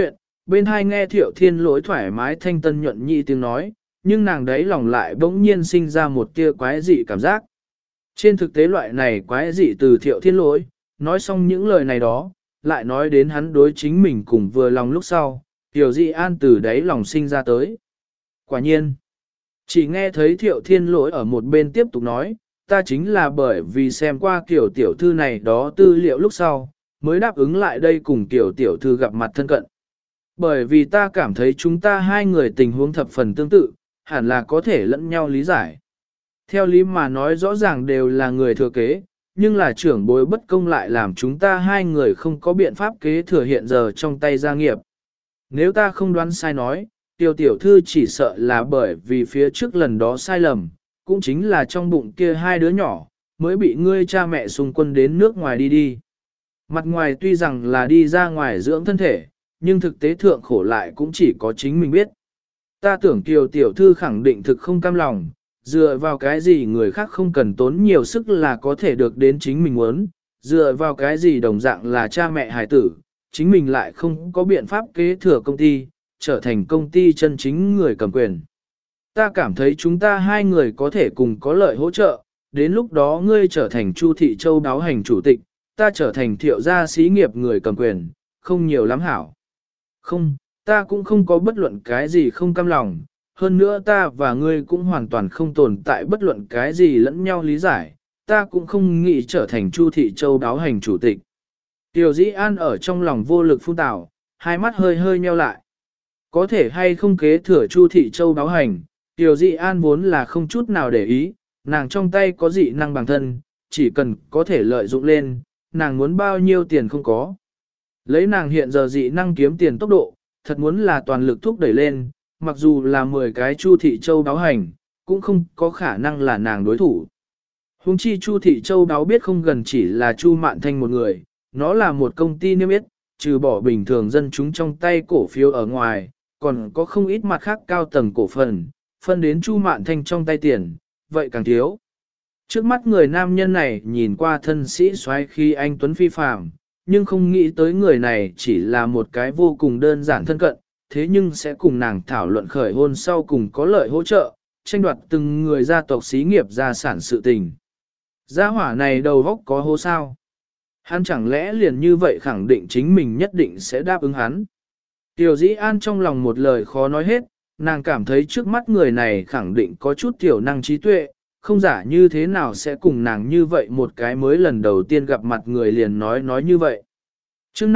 bên hai nghe Thiệu Thiên Lỗi thoải mái thanh tân nhuận nhị tiếng nói, nhưng nàng đấy lòng lại bỗng nhiên sinh ra một tia quái dị cảm giác. Trên thực tế loại này quái dị từ Thiệu Thiên Lỗi, nói xong những lời này đó, lại nói đến hắn đối chính mình cùng vừa lòng lúc sau, Tiểu Dị An từ đáy lòng sinh ra tới. Quả nhiên, chỉ nghe thấy Thiệu Thiên Lỗi ở một bên tiếp tục nói, ta chính là bởi vì xem qua kiểu tiểu thư này đó tư liệu lúc sau, mới đáp ứng lại đây cùng kiểu tiểu thư gặp mặt thân cận. Bởi vì ta cảm thấy chúng ta hai người tình huống thập phần tương tự, hẳn là có thể lẫn nhau lý giải. Theo lý mà nói rõ ràng đều là người thừa kế, nhưng là trưởng bối bất công lại làm chúng ta hai người không có biện pháp kế thừa hiện giờ trong tay gia nghiệp. Nếu ta không đoán sai nói, tiểu thư chỉ sợ là bởi vì phía trước lần đó sai lầm, cũng chính là trong bụng kia hai đứa nhỏ, mới bị ngươi cha mẹ xung quân đến nước ngoài đi. Mặt ngoài tuy rằng là đi ra ngoài dưỡng thân thể, nhưng thực tế thượng khổ lại cũng chỉ có chính mình biết. Ta tưởng tiểu thư khẳng định thực không cam lòng, dựa vào cái gì người khác không cần tốn nhiều sức là có thể được đến chính mình muốn, dựa vào cái gì đồng dạng là cha mẹ hài tử, chính mình lại không có biện pháp kế thừa công ty, trở thành công ty chân chính người cầm quyền. Ta cảm thấy chúng ta hai người có thể cùng có lợi hỗ trợ, đến lúc đó ngươi trở thành Chu Thị Châu đáo hành chủ tịch, ta trở thành Thiệu gia xí nghiệp người cầm quyền, không nhiều lắm hảo. Không, ta cũng không có bất luận cái gì không cam lòng, hơn nữa ta và ngươi cũng hoàn toàn không tồn tại bất luận cái gì lẫn nhau lý giải, ta cũng không nghĩ trở thành Chu Thị Châu đáo hành chủ tịch. Tiểu Dĩ An ở trong lòng vô lực phun tào, hai mắt hơi hơi nheo lại. Có thể hay không kế thừa Chu Thị Châu đáo hành, Tiểu Dĩ An vốn là không chút nào để ý, nàng trong tay có dị năng bằng thân, chỉ cần có thể lợi dụng lên, nàng muốn bao nhiêu tiền không có. Lấy nàng hiện giờ dị năng kiếm tiền tốc độ, thật muốn là toàn lực thúc đẩy lên, mặc dù là 10 cái Chu Thị Châu đáo hành, cũng không có khả năng là nàng đối thủ. Hùng chi Chu Thị Châu đáo biết không gần chỉ là Chu Mạn Thanh một người, nó là một công ty niêm yết, trừ bỏ bình thường dân chúng trong tay cổ phiếu ở ngoài, còn có không ít mặt khác cao tầng cổ phần, phân đến Chu Mạn Thanh trong tay tiền, vậy càng thiếu. Trước mắt người nam nhân này nhìn qua thân sĩ xoáy khi anh Tuấn phi phàm, nhưng không nghĩ tới người này chỉ là một cái vô cùng đơn giản thân cận, thế nhưng sẽ cùng nàng thảo luận khởi hôn sau cùng có lợi hỗ trợ, tranh đoạt từng người gia tộc xí nghiệp gia sản sự tình. Gia hỏa này đầu góc có hô sao? Hắn chẳng lẽ liền như vậy khẳng định chính mình nhất định sẽ đáp ứng hắn? Tiểu Dĩ An trong lòng một lời khó nói hết, nàng cảm thấy trước mắt người này khẳng định có chút tiểu năng trí tuệ, không giả như thế nào sẽ cùng nàng như vậy một cái mới lần đầu tiên gặp mặt người liền nói như vậy. chương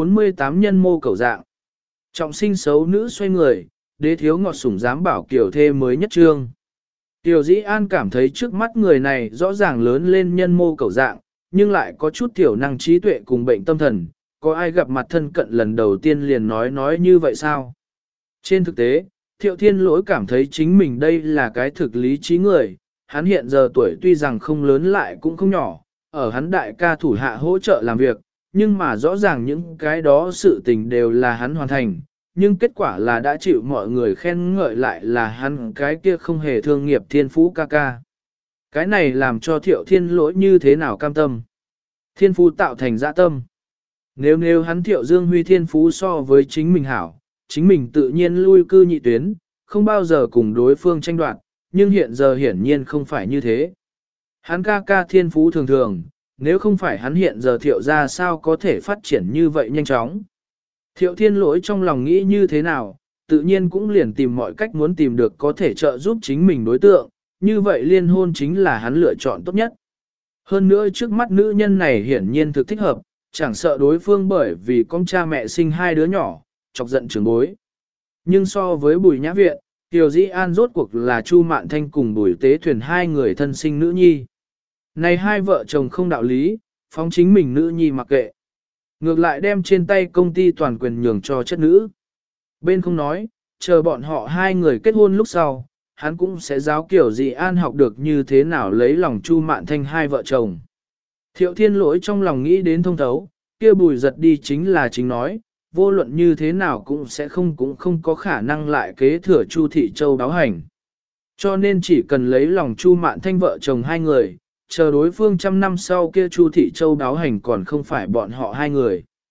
548 nhân mô cầu dạng. Trọng sinh xấu nữ xoay người, đế thiếu ngọt sủng dám bảo kiểu thê mới nhất trương. Tiểu Dĩ An cảm thấy trước mắt người này rõ ràng lớn lên nhân mô cầu dạng, nhưng lại có chút tiểu năng trí tuệ cùng bệnh tâm thần, có ai gặp mặt thân cận lần đầu tiên liền nói như vậy sao? Trên thực tế, Thiệu Thiên Lỗi cảm thấy chính mình đây là cái thực lý trí người, hắn hiện giờ tuổi tuy rằng không lớn lại cũng không nhỏ, ở hắn đại ca thủ hạ hỗ trợ làm việc, nhưng mà rõ ràng những cái đó sự tình đều là hắn hoàn thành, nhưng kết quả là đã chịu mọi người khen ngợi lại là hắn cái kia không hề thương nghiệp thiên phú ca ca. Cái này làm cho Thiệu Thiên Lỗi như thế nào cam tâm? Thiên phú tạo thành dã tâm. Nếu hắn Thiệu Dương Huy thiên phú so với chính mình hảo, chính mình tự nhiên lui cư nhị tuyến, không bao giờ cùng đối phương tranh đoạt, nhưng hiện giờ hiển nhiên không phải như thế. Hắn ca ca thiên phú thường thường, nếu không phải hắn hiện giờ Thiệu ra sao có thể phát triển như vậy nhanh chóng. Thiệu Thiên Lỗi trong lòng nghĩ như thế nào, tự nhiên cũng liền tìm mọi cách muốn tìm được có thể trợ giúp chính mình đối tượng, như vậy liên hôn chính là hắn lựa chọn tốt nhất. Hơn nữa trước mắt nữ nhân này hiển nhiên thực thích hợp, chẳng sợ đối phương bởi vì con cha mẹ sinh hai đứa nhỏ, chọc giận trưởng bối. Nhưng so với Bùi Nhã Viện, Tiểu Dĩ An rốt cuộc là Chu Mạn Thanh cùng Bùi Tế Thuyền hai người thân sinh nữ nhi. Này hai vợ chồng không đạo lý, phóng chính mình nữ nhi mặc kệ. Ngược lại đem trên tay công ty toàn quyền nhường cho chất nữ. Bên không nói, chờ bọn họ hai người kết hôn lúc sau, hắn cũng sẽ giáo kiểu Dĩ An học được như thế nào lấy lòng Chu Mạn Thanh hai vợ chồng. Thiệu Thiên Lỗi trong lòng nghĩ đến thông thấu, kia Bùi giật đi chính là chính nói, vô luận như thế nào cũng không có khả năng lại kế thừa Chu Thị Châu đáo hành. Cho nên chỉ cần lấy lòng Chu Mạn Thanh vợ chồng hai người, chờ đối phương trăm năm sau kia Chu Thị Châu đáo hành còn không phải bọn họ hai người.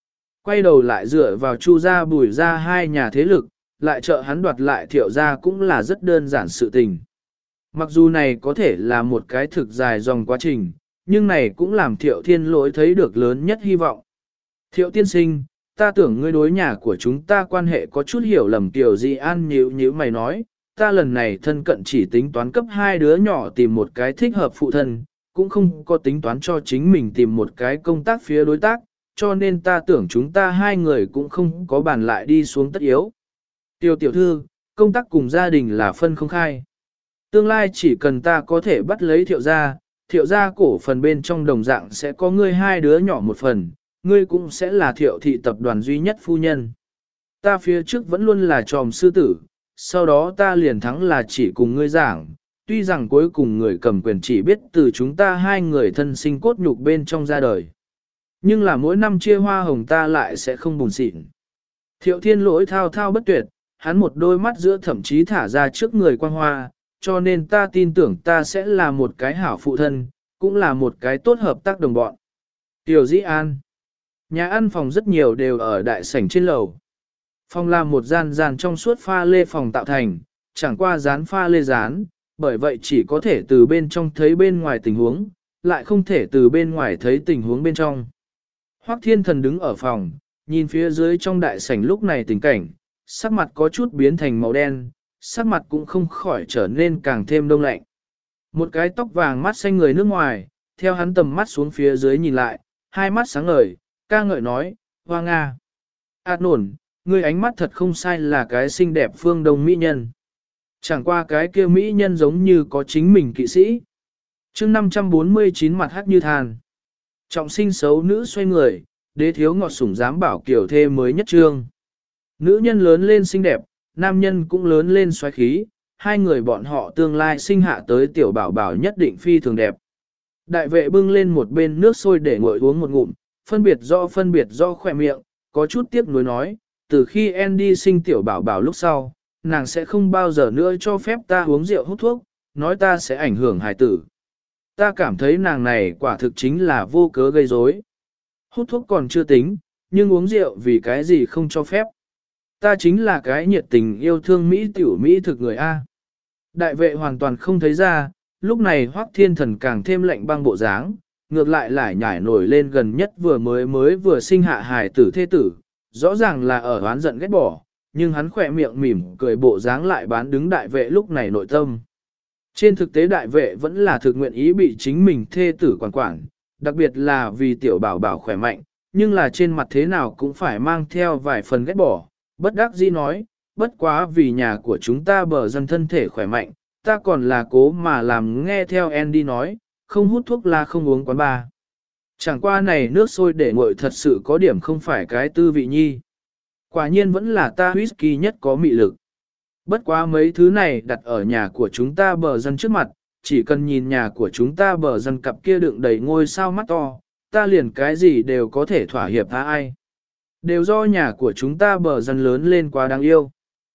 Quay đầu lại dựa vào Chu gia Bùi gia hai nhà thế lực, lại trợ hắn đoạt lại Thiệu gia cũng là rất đơn giản sự tình. Mặc dù này có thể là một cái thực dài dòng quá trình, nhưng này cũng làm Thiệu Thiên Lỗi thấy được lớn nhất hy vọng. Thiệu tiên sinh, ta tưởng ngươi đối nhà của chúng ta quan hệ có chút hiểu lầm. Tiểu Di An nhíu mày nói, ta lần này thân cận chỉ tính toán cấp hai đứa nhỏ tìm một cái thích hợp phụ thân, cũng không có tính toán cho chính mình tìm một cái công tác phía đối tác, cho nên ta tưởng chúng ta hai người cũng không có bàn lại đi xuống tất yếu. Tiêu tiểu thư, công tác cùng gia đình là phân không khai. Tương lai chỉ cần ta có thể bắt lấy Thiệu gia cổ phần bên trong đồng dạng sẽ có ngươi hai đứa nhỏ một phần, ngươi cũng sẽ là Thiệu thị tập đoàn duy nhất phu nhân. Ta phía trước vẫn luôn là tròm sư tử, sau đó ta liền thắng là chỉ cùng ngươi giảng, tuy rằng cuối cùng người cầm quyền chỉ biết từ chúng ta hai người thân sinh cốt nhục bên trong ra đời. Nhưng là mỗi năm chia hoa hồng ta lại sẽ không buồn xịn. Thiệu Thiên Lỗi thao thao bất tuyệt, hắn một đôi mắt giữa thậm chí thả ra trước người quang hoa, cho nên ta tin tưởng ta sẽ là một cái hảo phụ thân, cũng là một cái tốt hợp tác đồng bọn. Tiểu Dĩ An. Nhà ăn phòng rất nhiều đều ở đại sảnh trên lầu. Phòng là một gian trong suốt pha lê phòng tạo thành, chẳng qua dán pha lê dán, bởi vậy chỉ có thể từ bên trong thấy bên ngoài tình huống, lại không thể từ bên ngoài thấy tình huống bên trong. Hoắc Thiên Thần đứng ở phòng, nhìn phía dưới trong đại sảnh lúc này tình cảnh, sắc mặt có chút biến thành màu đen, sắc mặt cũng không khỏi trở nên càng thêm đông lạnh. Một cái tóc vàng mắt xanh người nước ngoài, theo hắn tầm mắt xuống phía dưới nhìn lại, hai mắt sáng ngời, ca ngợi nói, Hoa Nga. Nổn, ngươi ánh mắt thật không sai, là cái xinh đẹp phương đông mỹ nhân. Chẳng qua cái kia mỹ nhân giống như có chính mình kỵ sĩ. chương 549 mặt hắc như than. Trọng sinh xấu nữ xoay người, đế thiếu ngọt sủng dám bảo kiểu thê mới nhất trương. Nữ nhân lớn lên xinh đẹp, nam nhân cũng lớn lên xoáy khí, hai người bọn họ tương lai sinh hạ tới tiểu bảo bảo nhất định phi thường đẹp. Đại vệ bưng lên một bên nước sôi để nguội uống một ngụm, phân biệt do khỏe miệng, có chút tiếc nuối nói, từ khi Andy sinh tiểu bảo bảo lúc sau, nàng sẽ không bao giờ nữa cho phép ta uống rượu hút thuốc, nói ta sẽ ảnh hưởng hài tử. Ta cảm thấy nàng này quả thực chính là vô cớ gây rối. Hút thuốc còn chưa tính, nhưng uống rượu vì cái gì không cho phép. Ta chính là cái nhiệt tình yêu thương Mỹ tiểu Mỹ thực người A. Đại vệ hoàn toàn không thấy ra, lúc này Hoắc Thiên Thần càng thêm lạnh băng bộ dáng, ngược lại lại nhảy nổi lên gần nhất vừa sinh hạ hài tử thê tử, rõ ràng là ở oán giận ghét bỏ, nhưng hắn khỏe miệng mỉm cười bộ dáng lại bán đứng đại vệ lúc này nội tâm. Trên thực tế đại vệ vẫn là thực nguyện ý bị chính mình thê tử quản, đặc biệt là vì tiểu bảo bảo khỏe mạnh, nhưng là trên mặt thế nào cũng phải mang theo vài phần ghét bỏ, bất đắc dĩ nói, bất quá vì nhà của chúng ta bờ dân thân thể khỏe mạnh, ta còn là cố mà làm nghe theo Andy nói, không hút thuốc là không uống quán bar. Chẳng qua này nước sôi để nguội thật sự có điểm không phải cái tư vị nhi. Quả nhiên vẫn là ta whisky nhất có mị lực. Bất quá mấy thứ này đặt ở nhà của chúng ta bờ dân trước mặt, chỉ cần nhìn nhà của chúng ta bờ dân cặp kia đựng đầy ngôi sao mắt to, ta liền cái gì đều có thể thỏa hiệp tha ai. Đều do nhà của chúng ta bờ dân lớn lên quá đáng yêu.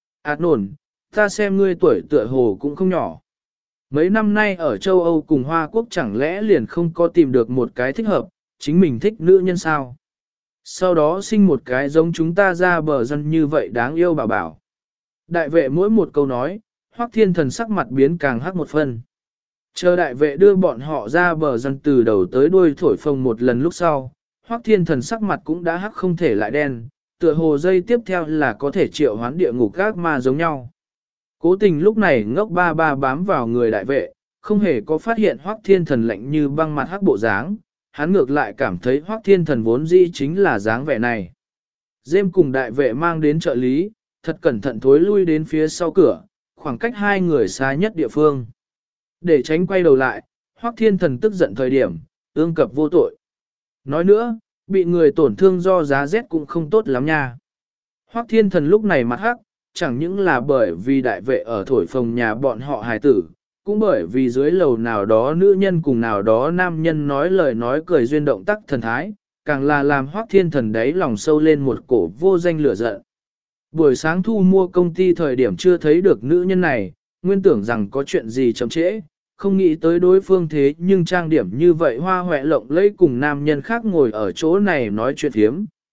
Nổn, ta xem ngươi tuổi tựa hồ cũng không nhỏ. Mấy năm nay ở châu Âu cùng Hoa Quốc chẳng lẽ liền không có tìm được một cái thích hợp, chính mình thích nữ nhân sao? Sau đó sinh một cái giống chúng ta ra bờ dân như vậy đáng yêu bảo bảo. Đại vệ mỗi một câu nói, Hoắc Thiên Thần sắc mặt biến càng hắc một phần. Chờ đại vệ đưa bọn họ ra bờ dân từ đầu tới đuôi thổi phồng một lần lúc sau, Hoắc Thiên Thần sắc mặt cũng đã hắc không thể lại đen, tựa hồ dây tiếp theo là có thể triệu hoán địa ngục các ma giống nhau. Cố tình lúc này ngốc ba bám vào người đại vệ, không hề có phát hiện Hoắc Thiên Thần lạnh như băng mặt hắc bộ dáng, hắn ngược lại cảm thấy Hoắc Thiên Thần vốn dĩ chính là dáng vẻ này. Dêm cùng đại vệ mang đến trợ lý, thật cẩn thận thối lui đến phía sau cửa, khoảng cách hai người xa nhất địa phương. Để tránh quay đầu lại, Hoắc Thiên Thần tức giận thời điểm, ương cập vô tội. Nói nữa, bị người tổn thương do giá rét cũng không tốt lắm nha. Hoắc Thiên Thần lúc này mặt hắc, chẳng những là bởi vì đại vệ ở thổi phồng nhà bọn họ hài tử, cũng bởi vì dưới lầu nào đó nữ nhân cùng nào đó nam nhân nói lời nói cười duyên động tác thần thái, càng là làm Hoắc Thiên Thần đấy lòng sâu lên một cổ vô danh lửa giận. Buổi sáng thu mua công ty thời điểm chưa thấy được nữ nhân này, nguyên tưởng rằng có chuyện gì chậm trễ, không nghĩ tới đối phương thế nhưng trang điểm như vậy hoa hoẹ lộng lẫy cùng nam nhân khác ngồi ở chỗ này nói chuyện thiếm.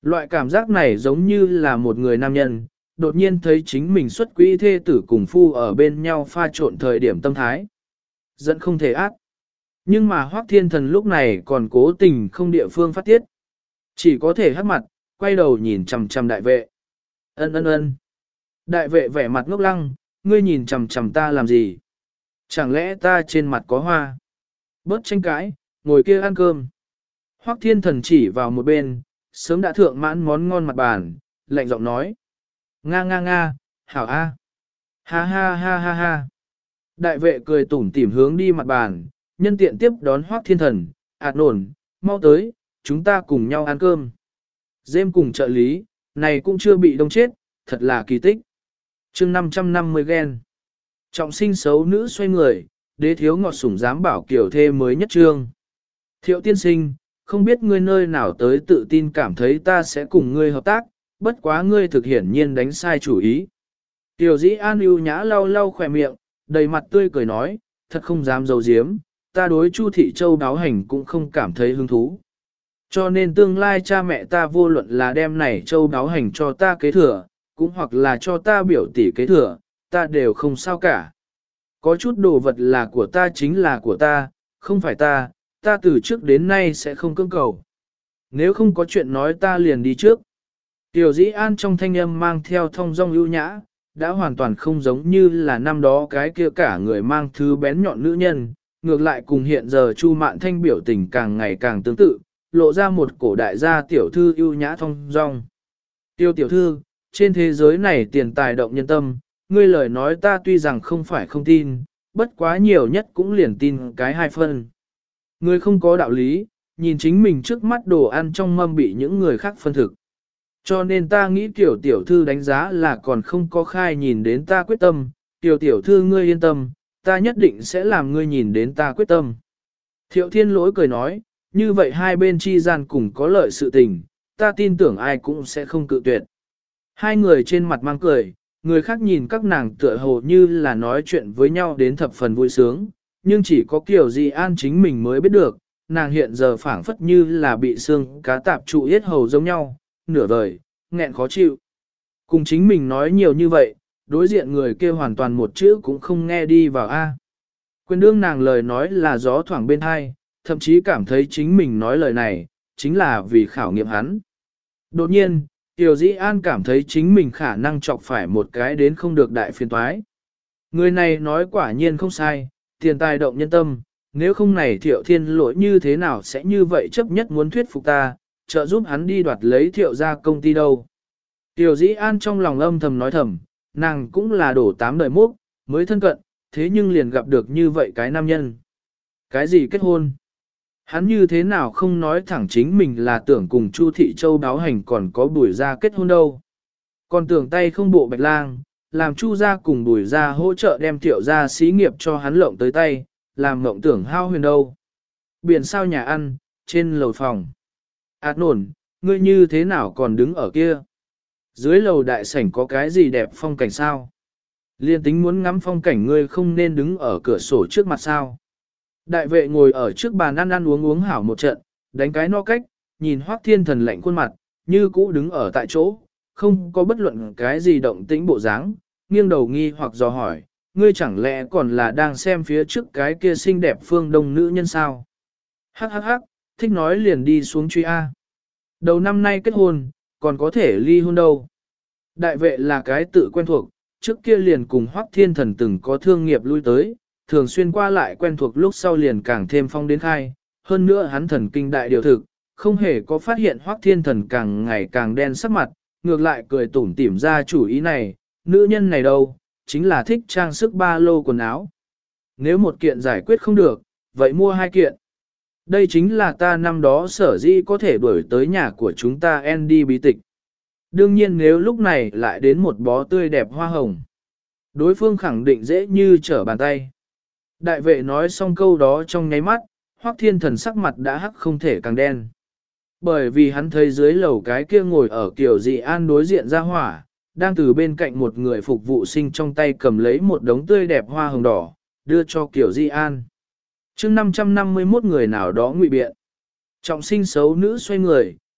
Loại cảm giác này giống như là một người nam nhân, đột nhiên thấy chính mình xuất quỹ thê tử cùng phu ở bên nhau pha trộn thời điểm tâm thái. Giận không thể ác. Nhưng mà Hoắc Thiên Thần lúc này còn cố tình không địa phương phát tiết. Chỉ có thể hắc mặt, quay đầu nhìn chằm chằm đại vệ. Ân ân ân. Đại vệ vẻ mặt ngốc lăng, ngươi nhìn chằm chằm ta làm gì? Chẳng lẽ ta trên mặt có hoa? Bớt tranh cãi, ngồi kia ăn cơm. Hoắc Thiên Thần chỉ vào một bên, sớm đã thượng mãn món ngon mặt bàn, lạnh giọng nói. Nga nga nga, hảo a. Ha ha ha ha ha. Đại vệ cười tủm tỉm hướng đi mặt bàn, nhân tiện tiếp đón Hoắc Thiên Thần, ạt nổn, mau tới, chúng ta cùng nhau ăn cơm. Dêm cùng trợ lý, này cũng chưa bị đông chết, thật là kỳ tích. chương 550 ghen. Trọng sinh xấu nữ xoay người, đế thiếu ngọt sủng dám bảo kiểu thê mới nhất trương. Thiệu tiên sinh, không biết ngươi nơi nào tới tự tin cảm thấy ta sẽ cùng ngươi hợp tác, bất quá ngươi thực hiển nhiên đánh sai chủ ý. Tiểu dĩ an ưu nhã lau lau khỏe miệng, đầy mặt tươi cười nói, thật không dám giấu giếm, ta đối Chu Thị Châu đáo hành cũng không cảm thấy hứng thú. Cho nên tương lai cha mẹ ta vô luận là đem này Châu đáo hành cho ta kế thừa, cũng hoặc là cho ta biểu tỷ kế thừa, ta đều không sao cả. Có chút đồ vật là của ta chính là của ta, không phải ta từ trước đến nay sẽ không cưỡng cầu. Nếu không có chuyện nói ta liền đi trước. Tiểu dĩ an trong thanh âm mang theo thông dong ưu nhã, đã hoàn toàn không giống như là năm đó cái kia cả người mang thứ bén nhọn nữ nhân, ngược lại cùng hiện giờ Chu Mạn Thanh biểu tình càng ngày càng tương tự, lộ ra một cổ đại gia tiểu thư ưu nhã thông dong. Tiêu tiểu thư, trên thế giới này tiền tài động nhân tâm, ngươi lời nói ta tuy rằng không phải không tin, bất quá nhiều nhất cũng liền tin cái hai phân. Ngươi không có đạo lý, nhìn chính mình trước mắt đồ ăn trong mâm bị những người khác phân thực. Cho nên ta nghĩ tiểu tiểu thư đánh giá là còn không có khai nhìn đến ta quyết tâm, tiểu tiểu thư ngươi yên tâm, ta nhất định sẽ làm ngươi nhìn đến ta quyết tâm. Thiệu thiên lỗi cười nói, như vậy hai bên chi gian cùng có lợi sự tình, ta tin tưởng ai cũng sẽ không cự tuyệt. Hai người trên mặt mang cười, người khác nhìn các nàng tựa hồ như là nói chuyện với nhau đến thập phần vui sướng, nhưng chỉ có kiểu gì an chính mình mới biết được, nàng hiện giờ phảng phất như là bị xương cá tạp trụ yết hầu giống nhau, nửa vời, nghẹn khó chịu. Cùng chính mình nói nhiều như vậy, đối diện người kia hoàn toàn một chữ cũng không nghe đi vào A. Quyền đương nàng lời nói là gió thoảng bên hai, thậm chí cảm thấy chính mình nói lời này, chính là vì khảo nghiệm hắn. Đột nhiên, Tiểu Dĩ An cảm thấy chính mình khả năng chọc phải một cái đến không được đại phiền toái. Người này nói quả nhiên không sai, tiền tài động nhân tâm, nếu không này Thiệu Thiên Lỗi như thế nào sẽ như vậy chấp nhất muốn thuyết phục ta, trợ giúp hắn đi đoạt lấy Thiệu ra công ty đâu. Tiểu Dĩ An trong lòng âm thầm nói thầm, nàng cũng là đổ 8 đời mốc, mới thân cận, thế nhưng liền gặp được như vậy cái nam nhân. Cái gì kết hôn? Hắn như thế nào không nói thẳng chính mình là tưởng cùng Chu Thị Châu đáo hành còn có Bùi gia kết hôn đâu. Còn tưởng tay không bộ bạch lang, làm Chu gia cùng Bùi gia hỗ trợ đem Thiệu gia xí nghiệp cho hắn lộng tới tay, làm mộng tưởng hao huyền đâu. Biển sao nhà ăn, trên lầu phòng. Át nổn, ngươi như thế nào còn đứng ở kia? Dưới lầu đại sảnh có cái gì đẹp phong cảnh sao? Liên tính muốn ngắm phong cảnh ngươi không nên đứng ở cửa sổ trước mặt sao? Đại vệ ngồi ở trước bàn ăn uống hảo một trận, đánh cái no cách, nhìn Hoắc Thiên Thần lạnh khuôn mặt, như cũ đứng ở tại chỗ, không có bất luận cái gì động tĩnh bộ dáng, nghiêng đầu nghi hoặc dò hỏi, ngươi chẳng lẽ còn là đang xem phía trước cái kia xinh đẹp phương đông nữ nhân sao? Hắc hắc hắc, thích nói liền đi xuống truy A. Đầu năm nay kết hôn, còn có thể ly hôn đâu. Đại vệ là cái tự quen thuộc, trước kia liền cùng Hoắc Thiên Thần từng có thương nghiệp lui tới, thường xuyên qua lại quen thuộc lúc sau liền càng thêm phong đến khai, hơn nữa hắn thần kinh đại điều thực, không hề có phát hiện Hoắc Thiên Thần càng ngày càng đen sắc mặt, ngược lại cười tủm tỉm ra chủ ý này, nữ nhân này đâu, chính là thích trang sức ba lô quần áo. Nếu một kiện giải quyết không được, vậy mua hai kiện. Đây chính là ta năm đó sở dĩ có thể đuổi tới nhà của chúng ta Andy bí tịch. Đương nhiên nếu lúc này lại đến một bó tươi đẹp hoa hồng, đối phương khẳng định dễ như trở bàn tay. Đại vệ nói xong câu đó trong nháy mắt, Hoắc Thiên Thần sắc mặt đã hắc không thể càng đen. Bởi vì hắn thấy dưới lầu cái kia ngồi ở kiểu dị an đối diện ra hỏa, đang từ bên cạnh một người phục vụ sinh trong tay cầm lấy một đống tươi đẹp hoa hồng đỏ, đưa cho kiểu dị an. chương 551 người nào đó ngụy biện. Trọng sinh xấu nữ xoay người,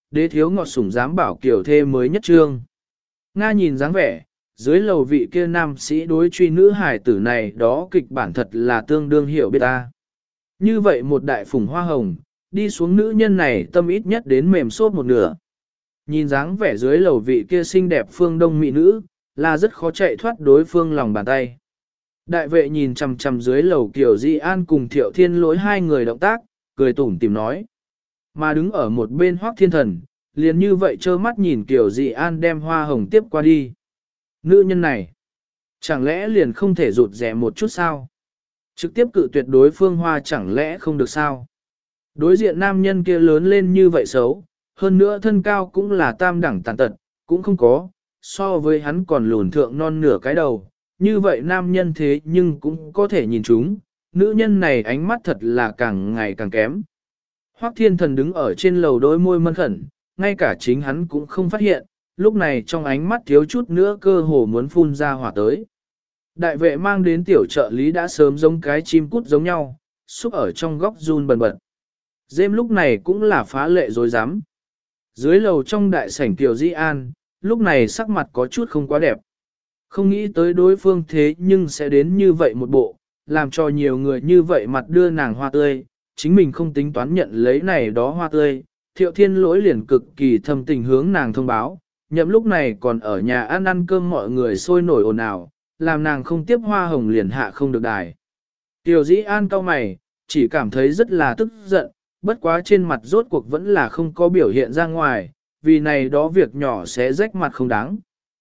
đế thiếu ngọt sủng dám bảo kiểu thê mới nhất trương. Nga nhìn dáng vẻ, dưới lầu vị kia nam sĩ đối truy nữ hài tử này đó kịch bản thật là tương đương hiểu biết ta. Như vậy một đại phủng hoa hồng, đi xuống nữ nhân này tâm ít nhất đến mềm xốp một nửa. Nhìn dáng vẻ dưới lầu vị kia xinh đẹp phương đông mỹ nữ, là rất khó chạy thoát đối phương lòng bàn tay. Đại vệ nhìn chằm chằm dưới lầu Kiều Di An cùng Thiệu Thiên Lỗi hai người động tác, cười tủm tìm nói. Mà đứng ở một bên Hoắc Thiên Thần, liền như vậy trơ mắt nhìn Kiều Di An đem hoa hồng tiếp qua đi. Nữ nhân này, chẳng lẽ liền không thể rụt rẻ một chút sao? Trực tiếp cự tuyệt đối phương hoa chẳng lẽ không được sao? Đối diện nam nhân kia lớn lên như vậy xấu, hơn nữa thân cao cũng là tam đẳng tàn tật, cũng không có, so với hắn còn lùn thượng non nửa cái đầu. Như vậy nam nhân thế nhưng cũng có thể nhìn chúng, nữ nhân này ánh mắt thật là càng ngày càng kém. Hoắc Thiên Thần đứng ở trên lầu đôi môi mân khẩn, ngay cả chính hắn cũng không phát hiện, lúc này trong ánh mắt thiếu chút nữa cơ hồ muốn phun ra hỏa tới. Đại vệ mang đến tiểu trợ lý đã sớm giống cái chim cút giống nhau, xúc ở trong góc run bần bật. Dêm lúc này cũng là phá lệ dối rắm. Dưới lầu trong đại sảnh Kiều Di An, lúc này sắc mặt có chút không quá đẹp. Không nghĩ tới đối phương thế nhưng sẽ đến như vậy một bộ, làm cho nhiều người như vậy mặt đưa nàng hoa tươi, chính mình không tính toán nhận lấy này đó hoa tươi. Thiệu Thiên Lỗi liền cực kỳ thâm tình hướng nàng thông báo, nhậm lúc này còn ở nhà ăn cơm mọi người sôi nổi ồn ào, làm nàng không tiếp hoa hồng liền hạ không được đài. Tiểu Dĩ An cau mày, chỉ cảm thấy rất là tức giận, bất quá trên mặt rốt cuộc vẫn là không có biểu hiện ra ngoài, vì này đó việc nhỏ sẽ rách mặt không đáng.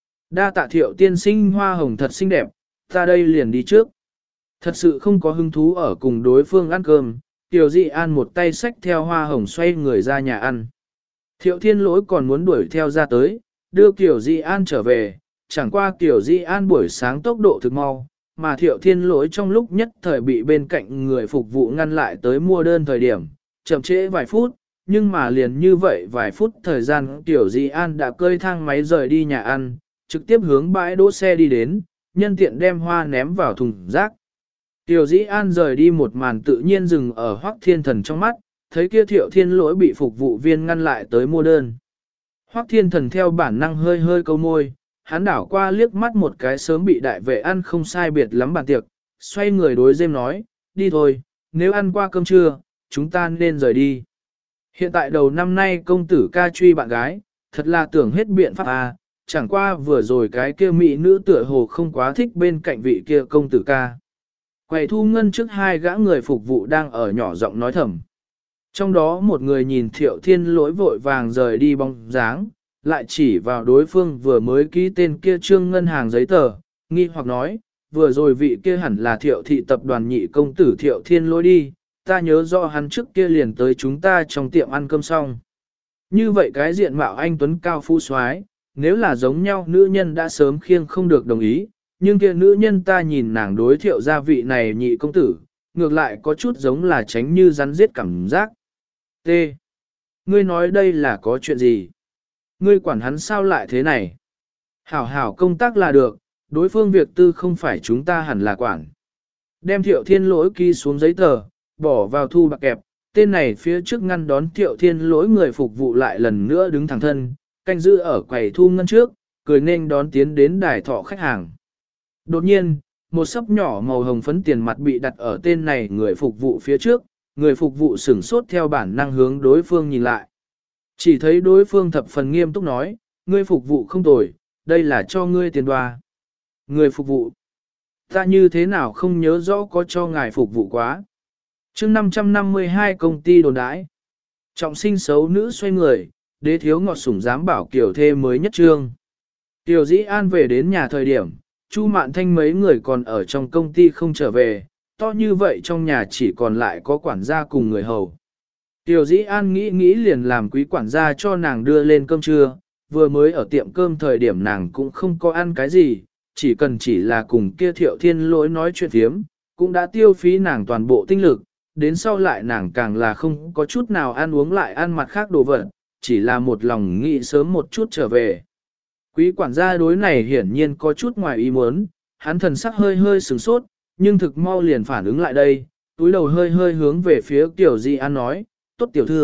Đa tạ Thiệu tiên sinh hoa hồng thật xinh đẹp, ta đây liền đi trước. Thật sự không có hứng thú ở cùng đối phương ăn cơm, Tiểu Dĩ An một tay xách theo hoa hồng xoay người ra nhà ăn. Thiệu Thiên Lỗi còn muốn đuổi theo ra tới, đưa Tiểu Dĩ An trở về, chẳng qua Tiểu Dĩ An buổi sáng tốc độ thực mau, mà Thiệu Thiên Lỗi trong lúc nhất thời bị bên cạnh người phục vụ ngăn lại tới mua đơn thời điểm, chậm trễ vài phút, nhưng mà liền như vậy vài phút thời gian Tiểu Dĩ An đã cơi thang máy rời đi nhà ăn, trực tiếp hướng bãi đỗ xe đi đến, nhân tiện đem hoa ném vào thùng rác. Tiểu Dĩ An rời đi một màn tự nhiên dừng ở Hoắc Thiên Thần trong mắt, thấy kia Thiệu Thiên Lỗi bị phục vụ viên ngăn lại tới mua đơn. Hoắc Thiên Thần theo bản năng hơi hơi câu môi, hắn đảo qua liếc mắt một cái sớm bị đại vệ ăn không sai biệt lắm bàn tiệc, xoay người đối Dêm nói, đi thôi, nếu ăn qua cơm trưa, chúng ta nên rời đi. Hiện tại đầu năm nay công tử ca truy bạn gái, thật là tưởng hết biện pháp à, chẳng qua vừa rồi cái kia mỹ nữ tựa hồ không quá thích bên cạnh vị kia công tử ca. Quầy thu ngân trước hai gã người phục vụ đang ở nhỏ giọng nói thầm. Trong đó một người nhìn Thiệu Thiên Lỗi vội vàng rời đi bóng dáng, lại chỉ vào đối phương vừa mới ký tên kia trương ngân hàng giấy tờ, nghi hoặc nói, vừa rồi vị kia hẳn là Thiệu thị tập đoàn nhị công tử Thiệu Thiên Lỗi đi, ta nhớ rõ hắn trước kia liền tới chúng ta trong tiệm ăn cơm xong. Như vậy cái diện mạo anh tuấn cao phú soái, nếu là giống nhau nữ nhân đã sớm khiêng không được đồng ý, nhưng kia nữ nhân ta nhìn nàng đối Thiệu gia vị này nhị công tử, ngược lại có chút giống là tránh như rắn giết cảm giác. T. Ngươi nói đây là có chuyện gì? Ngươi quản hắn sao lại thế này? Hảo hảo công tác là được, đối phương việc tư không phải chúng ta hẳn là quản. Đem Thiệu Thiên Lỗi ký xuống giấy tờ, bỏ vào thu bạc kẹp, tên này phía trước ngăn đón Thiệu Thiên Lỗi người phục vụ lại lần nữa đứng thẳng thân, canh giữ ở quầy thu ngân trước, cười nên đón tiến đến đài thọ khách hàng. Đột nhiên, một sấp nhỏ màu hồng phấn tiền mặt bị đặt ở tên này người phục vụ phía trước, người phục vụ sửng sốt theo bản năng hướng đối phương nhìn lại. Chỉ thấy đối phương thập phần nghiêm túc nói, ngươi phục vụ không tồi, đây là cho ngươi tiền đoa. Người phục vụ, ta như thế nào không nhớ rõ có cho ngài phục vụ quá. chương 552 công ty đồn đãi. Trọng sinh xấu nữ xoay người, đế thiếu ngọt sủng dám bảo kiểu thê mới nhất trương. Tiểu Dĩ An về đến nhà thời điểm, Chu Mạn Thanh mấy người còn ở trong công ty không trở về, to như vậy trong nhà chỉ còn lại có quản gia cùng người hầu. Tiểu Dĩ An nghĩ liền làm quý quản gia cho nàng đưa lên cơm trưa, vừa mới ở tiệm cơm thời điểm nàng cũng không có ăn cái gì, chỉ là cùng kia Thiệu Thiên Lỗi nói chuyện thiếm, cũng đã tiêu phí nàng toàn bộ tinh lực, đến sau lại nàng càng là không có chút nào ăn uống lại ăn mặt khác đồ vật, chỉ là một lòng nghĩ sớm một chút trở về. Quý quản gia đối này hiển nhiên có chút ngoài ý muốn, hắn thần sắc hơi hơi sửng sốt, nhưng thực mau liền phản ứng lại đây, túi đầu hơi hơi hướng về phía Tiểu Dĩ An nói, tốt tiểu thư,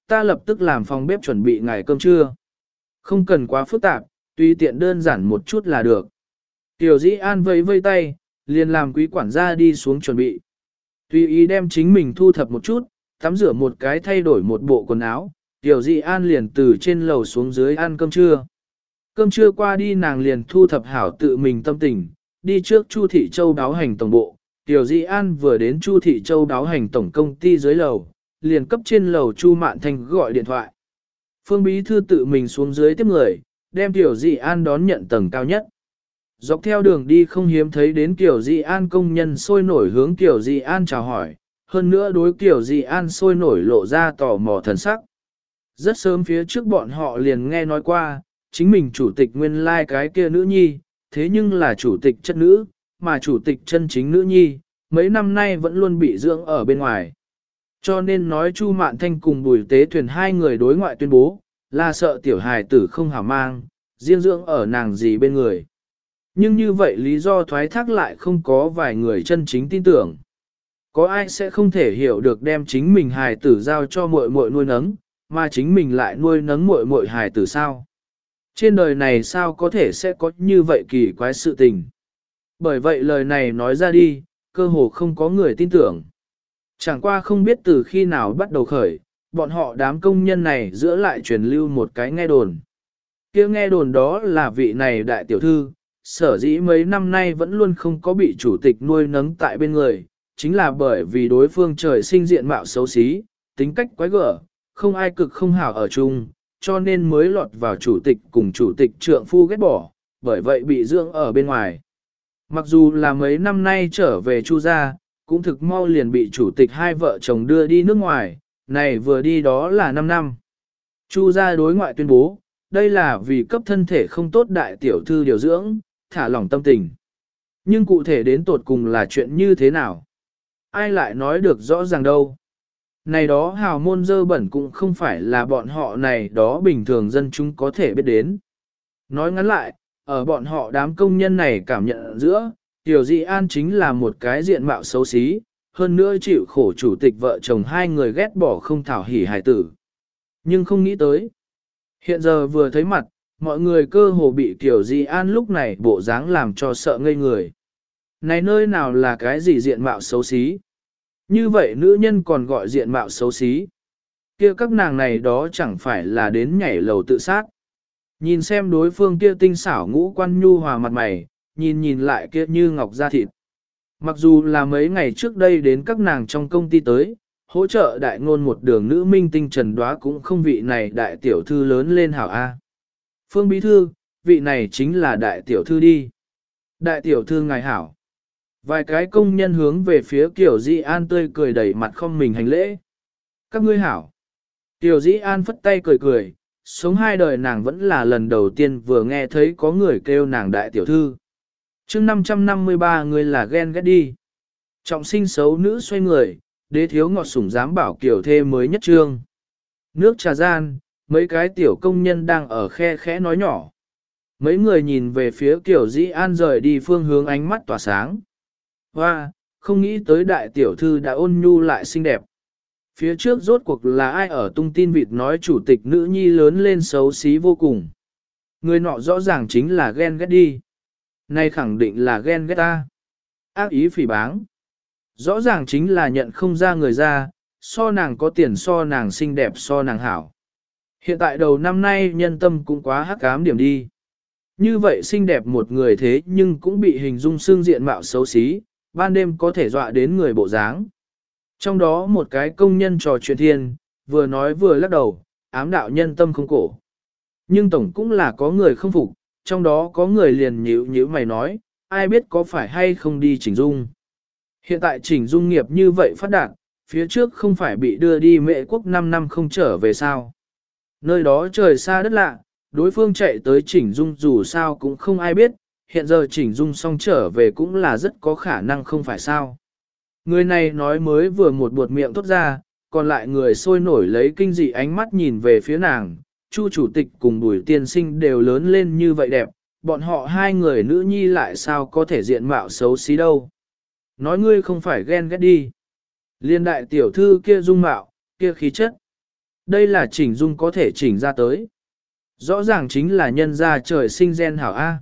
ta lập tức làm phòng bếp chuẩn bị ngài cơm trưa. Không cần quá phức tạp, tùy tiện đơn giản một chút là được. Tiểu Dĩ An vẫy vây tay, liền làm quý quản gia đi xuống chuẩn bị. Tùy ý đem chính mình thu thập một chút, tắm rửa một cái thay đổi một bộ quần áo, Tiểu Dĩ An liền từ trên lầu xuống dưới ăn cơm trưa. Cơm trưa qua đi nàng liền thu thập hảo tự mình tâm tình, đi trước Chu Thị Châu đáo hành tổng bộ. Tiểu Dĩ An vừa đến Chu Thị Châu đáo hành tổng công ty dưới lầu, liền cấp trên lầu Chu Mạn Thanh gọi điện thoại. Phương Bí Thư tự mình xuống dưới tiếp người, đem Tiểu Dĩ An đón nhận tầng cao nhất. Dọc theo đường đi không hiếm thấy đến Tiểu Dĩ An công nhân sôi nổi hướng Tiểu Dĩ An chào hỏi, hơn nữa đối Tiểu Dĩ An sôi nổi lộ ra tò mò thần sắc. Rất sớm phía trước bọn họ liền nghe nói qua, chính mình chủ tịch nguyên lai cái kia nữ nhi, thế nhưng là chủ tịch chất nữ, mà chủ tịch chân chính nữ nhi, mấy năm nay vẫn luôn bị dưỡng ở bên ngoài. Cho nên nói Chu Mạn Thanh cùng Bùi Tế Thuyền hai người đối ngoại tuyên bố, là sợ tiểu hài tử không hảo mang, riêng dưỡng ở nàng gì bên người. Nhưng như vậy lý do thoái thác lại không có vài người chân chính tin tưởng. Có ai sẽ không thể hiểu được đem chính mình hài tử giao cho muội muội nuôi nấng, mà chính mình lại nuôi nấng muội muội hài tử sao? Trên đời này sao có thể sẽ có như vậy kỳ quái sự tình? Bởi vậy lời này nói ra đi, cơ hồ không có người tin tưởng. Chẳng qua không biết từ khi nào bắt đầu khởi, bọn họ đám công nhân này giữa lại truyền lưu một cái nghe đồn. Kia nghe đồn đó là vị này đại tiểu thư, sở dĩ mấy năm nay vẫn luôn không có bị chủ tịch nuôi nấng tại bên người, chính là bởi vì đối phương trời sinh diện mạo xấu xí, tính cách quái gở, không ai cực không hảo ở chung, cho nên mới lọt vào chủ tịch cùng chủ tịch trượng phu ghét bỏ, bởi vậy bị dưỡng ở bên ngoài. Mặc dù là mấy năm nay trở về Chu gia, cũng thực mau liền bị chủ tịch hai vợ chồng đưa đi nước ngoài, này vừa đi đó là 5 năm. Chu gia đối ngoại tuyên bố, đây là vì cấp thân thể không tốt đại tiểu thư điều dưỡng, thả lỏng tâm tình. Nhưng cụ thể đến tột cùng là chuyện như thế nào? Ai lại nói được rõ ràng đâu? Này đó hào môn dơ bẩn cũng không phải là bọn họ này đó bình thường dân chúng có thể biết đến. Nói ngắn lại, ở bọn họ đám công nhân này cảm nhận giữa, Tiểu Dĩ An chính là một cái diện mạo xấu xí, hơn nữa chịu khổ chủ tịch vợ chồng hai người ghét bỏ không thảo hỉ hài tử. Nhưng không nghĩ tới. Hiện giờ vừa thấy mặt, mọi người cơ hồ bị Tiểu Dĩ An lúc này bộ dáng làm cho sợ ngây người. Này nơi nào là cái gì diện mạo xấu xí? Như vậy nữ nhân còn gọi diện mạo xấu xí. Kia các nàng này đó chẳng phải là đến nhảy lầu tự sát. Nhìn xem đối phương kia tinh xảo ngũ quan nhu hòa mặt mày, nhìn lại kia như ngọc da thịt. Mặc dù là mấy ngày trước đây đến các nàng trong công ty tới, hỗ trợ đại ngôn một đường nữ minh tinh trần đoá cũng không vị này đại tiểu thư lớn lên hảo A. Phương Bí Thư, vị này chính là đại tiểu thư đi. Đại tiểu thư ngài hảo. Vài cái công nhân hướng về phía Tiểu Dĩ An tươi cười đẩy mặt không mình hành lễ. Các ngươi hảo. Tiểu Dĩ An phất tay cười cười, sống hai đời nàng vẫn là lần đầu tiên vừa nghe thấy có người kêu nàng đại tiểu thư. chương 553 người là ghen ghét đi. Trọng sinh xấu nữ xoay người, đế thiếu ngọt sủng dám bảo kiểu thê mới nhất trương. Nước trà gian, mấy cái tiểu công nhân đang ở khe khẽ nói nhỏ. Mấy người nhìn về phía Tiểu Dĩ An rời đi phương hướng ánh mắt tỏa sáng. Hoa, không nghĩ tới đại tiểu thư đã ôn nhu lại xinh đẹp. Phía trước rốt cuộc là ai ở tung tin vịt nói chủ tịch nữ nhi lớn lên xấu xí vô cùng. Người nọ rõ ràng chính là ghen ghét đi. Này khẳng định là ghen ghét ta. Ác ý phỉ báng. Rõ ràng chính là nhận không ra người ra, so nàng có tiền so nàng xinh đẹp so nàng hảo. Hiện tại đầu năm nay nhân tâm cũng quá hắc ám điểm đi. Như vậy xinh đẹp một người thế nhưng cũng bị hình dung xương diện mạo xấu xí, ban đêm có thể dọa đến người bộ dáng. Trong đó một cái công nhân trò chuyện thiên, vừa nói vừa lắc đầu, ám đạo nhân tâm không cổ. Nhưng tổng cũng là có người không phục, trong đó có người liền nhíu mày nói, ai biết có phải hay không đi chỉnh dung. Hiện tại chỉnh dung nghiệp như vậy phát đạt, phía trước không phải bị đưa đi Mễ Quốc 5 năm không trở về sao. Nơi đó trời xa đất lạ, đối phương chạy tới chỉnh dung dù sao cũng không ai biết, hiện giờ chỉnh dung xong trở về cũng là rất có khả năng không phải sao. Người này nói mới vừa một buột miệng thốt ra, còn lại người sôi nổi lấy kinh dị ánh mắt nhìn về phía nàng, Chu chủ tịch cùng Bùi tiên sinh đều lớn lên như vậy đẹp, bọn họ hai người nữ nhi lại sao có thể diện mạo xấu xí đâu. Nói ngươi không phải ghen ghét đi. Liên đại tiểu thư kia dung mạo, kia khí chất. Đây là chỉnh dung có thể chỉnh ra tới. Rõ ràng chính là nhân gia trời sinh gen hảo A.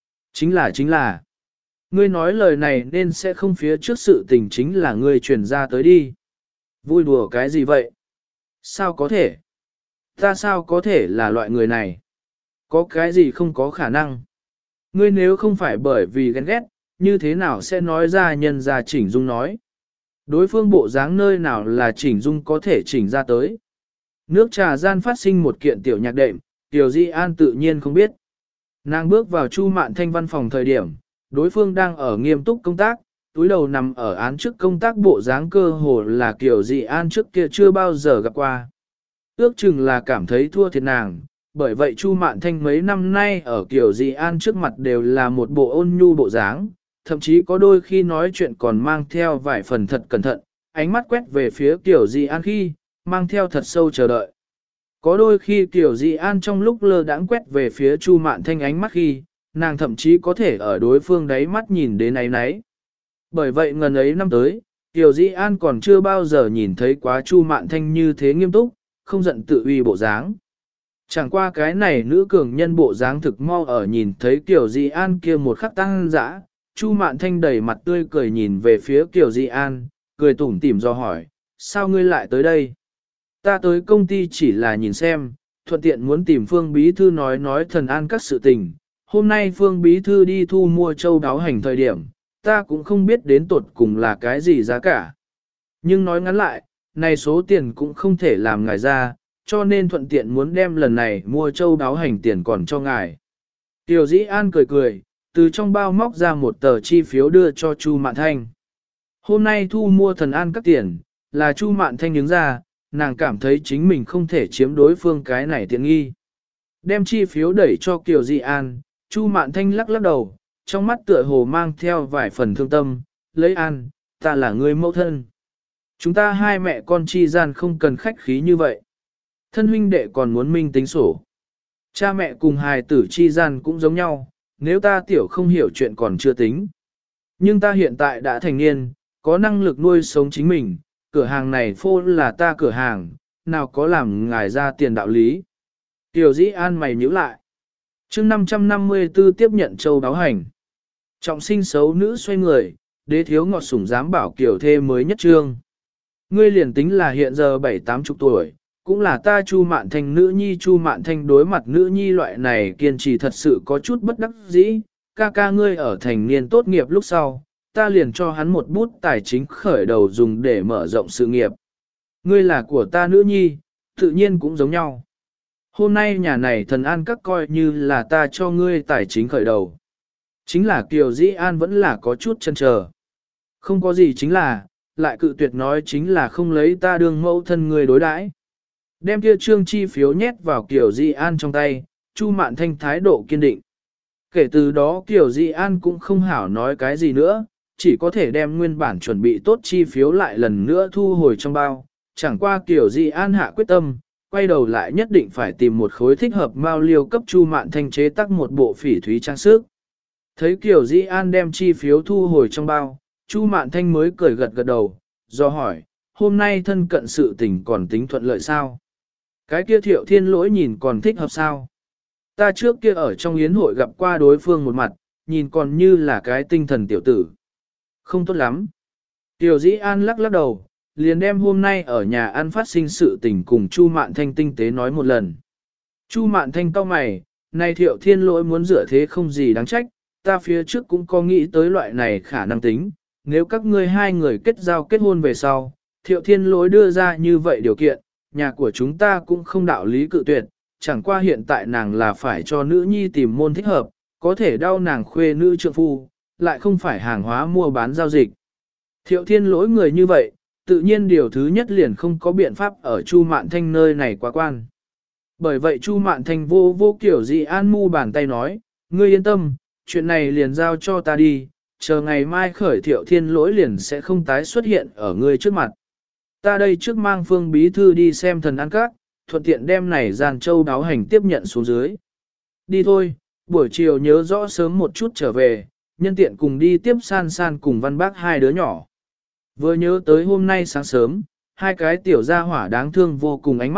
Chính là. Ngươi nói lời này nên sẽ không phía trước sự tình chính là ngươi truyền ra tới đi. Vui đùa cái gì vậy? Sao có thể? Ta sao có thể là loại người này? Có cái gì không có khả năng? Ngươi nếu không phải bởi vì ghen ghét, như thế nào sẽ nói ra nhân ra chỉnh dung nói? Đối phương bộ dáng nơi nào là chỉnh dung có thể chỉnh ra tới? Nước trà gian phát sinh một kiện tiểu nhạc đệm, Tiểu Di An tự nhiên không biết. Nàng bước vào Chu Mạn Thanh văn phòng thời điểm, đối phương đang ở nghiêm túc công tác, túi đầu nằm ở án trước công tác bộ dáng cơ hồ là Kiều Di An trước kia chưa bao giờ gặp qua. Ước chừng là cảm thấy thua thiệt nàng, bởi vậy Chu Mạn Thanh mấy năm nay ở Kiều Di An trước mặt đều là một bộ ôn nhu bộ dáng, thậm chí có đôi khi nói chuyện còn mang theo vài phần thật cẩn thận, ánh mắt quét về phía Kiều Di An khi, mang theo thật sâu chờ đợi. Có đôi khi Kiều Di An trong lúc lơ đãng quét về phía Chu Mạn Thanh ánh mắt khi, nàng thậm chí có thể ở đối phương đáy mắt nhìn đến náy náy. Bởi vậy ngần ấy năm tới, Kiều Di An còn chưa bao giờ nhìn thấy quá Chu Mạn Thanh như thế nghiêm túc, không giận tự uy bộ dáng. Chẳng qua cái này nữ cường nhân bộ dáng thực mau ở nhìn thấy Kiều Di An kia một khắc tăng dã, Chu Mạn Thanh đầy mặt tươi cười nhìn về phía Kiều Di An, cười tủm tỉm do hỏi, sao ngươi lại tới đây? Ta tới công ty chỉ là nhìn xem, thuận tiện muốn tìm Phương Bí Thư nói thần an các sự tình. Hôm nay Phương Bí Thư đi thu mua châu đáo hành thời điểm, ta cũng không biết đến tột cùng là cái gì giá cả. Nhưng nói ngắn lại, này số tiền cũng không thể làm ngài ra, cho nên thuận tiện muốn đem lần này mua châu đáo hành tiền còn cho ngài. Tiểu Dĩ An cười cười, từ trong bao móc ra một tờ chi phiếu đưa cho Chu Mạn Thanh. Hôm nay thu mua thần an các tiền, là Chu Mạn Thanh đứng ra, nàng cảm thấy chính mình không thể chiếm đối phương cái này tiện nghi. Đem chi phiếu đẩy cho Kiều Di An, Chu Mạn Thanh lắc lắc đầu, trong mắt tựa hồ mang theo vài phần thương tâm, lấy An, ta là người mẫu thân. Chúng ta hai mẹ con chi gian không cần khách khí như vậy. Thân huynh đệ còn muốn minh tính sổ. Cha mẹ cùng hài tử chi gian cũng giống nhau, nếu ta tiểu không hiểu chuyện còn chưa tính. Nhưng ta hiện tại đã thành niên, có năng lực nuôi sống chính mình, cửa hàng này phô là ta cửa hàng, nào có làm ngài ra tiền đạo lý. Tiểu Dĩ An mày nhíu lại. Chương 554 tiếp nhận châu đáo hành. Trọng sinh xấu nữ xoay người, đế thiếu ngọt sủng dám bảo kiểu thê mới nhất trương. Ngươi liền tính là hiện giờ 7-80 tuổi, cũng là ta Chu Mạn Thanh nữ nhi. Chu Mạn Thanh đối mặt nữ nhi loại này kiên trì thật sự có chút bất đắc dĩ. Ca ca ngươi ở thành niên tốt nghiệp lúc sau, ta liền cho hắn một bút tài chính khởi đầu dùng để mở rộng sự nghiệp. Ngươi là của ta nữ nhi, tự nhiên cũng giống nhau. Hôm nay nhà này thần an các coi như là ta cho ngươi tài chính khởi đầu. Chính là Kiều Dĩ An vẫn là có chút chần chờ. Không có gì chính là, lại cự tuyệt nói chính là không lấy ta đương mẫu thân người đối đãi. Đem kia trương chi phiếu nhét vào Kiều Di An trong tay, Chu Mạn Thanh thái độ kiên định. Kể từ đó Kiều Di An cũng không hảo nói cái gì nữa, chỉ có thể đem nguyên bản chuẩn bị tốt chi phiếu lại lần nữa thu hồi trong bao. Chẳng qua Kiều Di An hạ quyết tâm, quay đầu lại nhất định phải tìm một khối thích hợp mao liêu cấp Chu Mạn Thanh chế tác một bộ phỉ thúy trang sức. Thấy Kiều Di An đem chi phiếu thu hồi trong bao, Chu Mạn Thanh mới cười gật gật đầu, do hỏi, hôm nay thân cận sự tình còn tính thuận lợi sao? Cái kia Thiệu Thiên Lỗi nhìn còn thích hợp sao? Ta trước kia ở trong yến hội gặp qua đối phương một mặt, nhìn còn như là cái tinh thần tiểu tử. Không tốt lắm. Tiểu Dĩ An lắc lắc đầu, liền đem hôm nay ở nhà ăn phát sinh sự tình cùng Chu Mạn Thanh tinh tế nói một lần. Chu Mạn Thanh cau mày, này Thiệu Thiên Lỗi muốn rửa thế không gì đáng trách, ta phía trước cũng có nghĩ tới loại này khả năng tính, nếu các ngươi hai người kết giao kết hôn về sau, Thiệu Thiên Lỗi đưa ra như vậy điều kiện, nhà của chúng ta cũng không đạo lý cự tuyệt, chẳng qua hiện tại nàng là phải cho nữ nhi tìm môn thích hợp, có thể đau nàng khuê nữ trượng phu, lại không phải hàng hóa mua bán giao dịch. Thiệu Thiên Lỗi người như vậy, tự nhiên điều thứ nhất liền không có biện pháp ở Chu Mạn Thanh nơi này quá quan. Bởi vậy Chu Mạn Thanh vô Kiều Di An mu bàn tay nói, ngươi yên tâm, chuyện này liền giao cho ta đi, chờ ngày mai khởi Thiệu Thiên Lỗi liền sẽ không tái xuất hiện ở ngươi trước mặt. Ta đây trước mang Phương Bí Thư đi xem thần ăn các, thuận tiện đem này gian châu đáo hành tiếp nhận xuống dưới. Đi thôi, buổi chiều nhớ rõ sớm một chút trở về, nhân tiện cùng đi tiếp San San cùng Văn Bác hai đứa nhỏ. Vừa nhớ tới hôm nay sáng sớm, hai cái tiểu gia hỏa đáng thương vô cùng ánh mắt,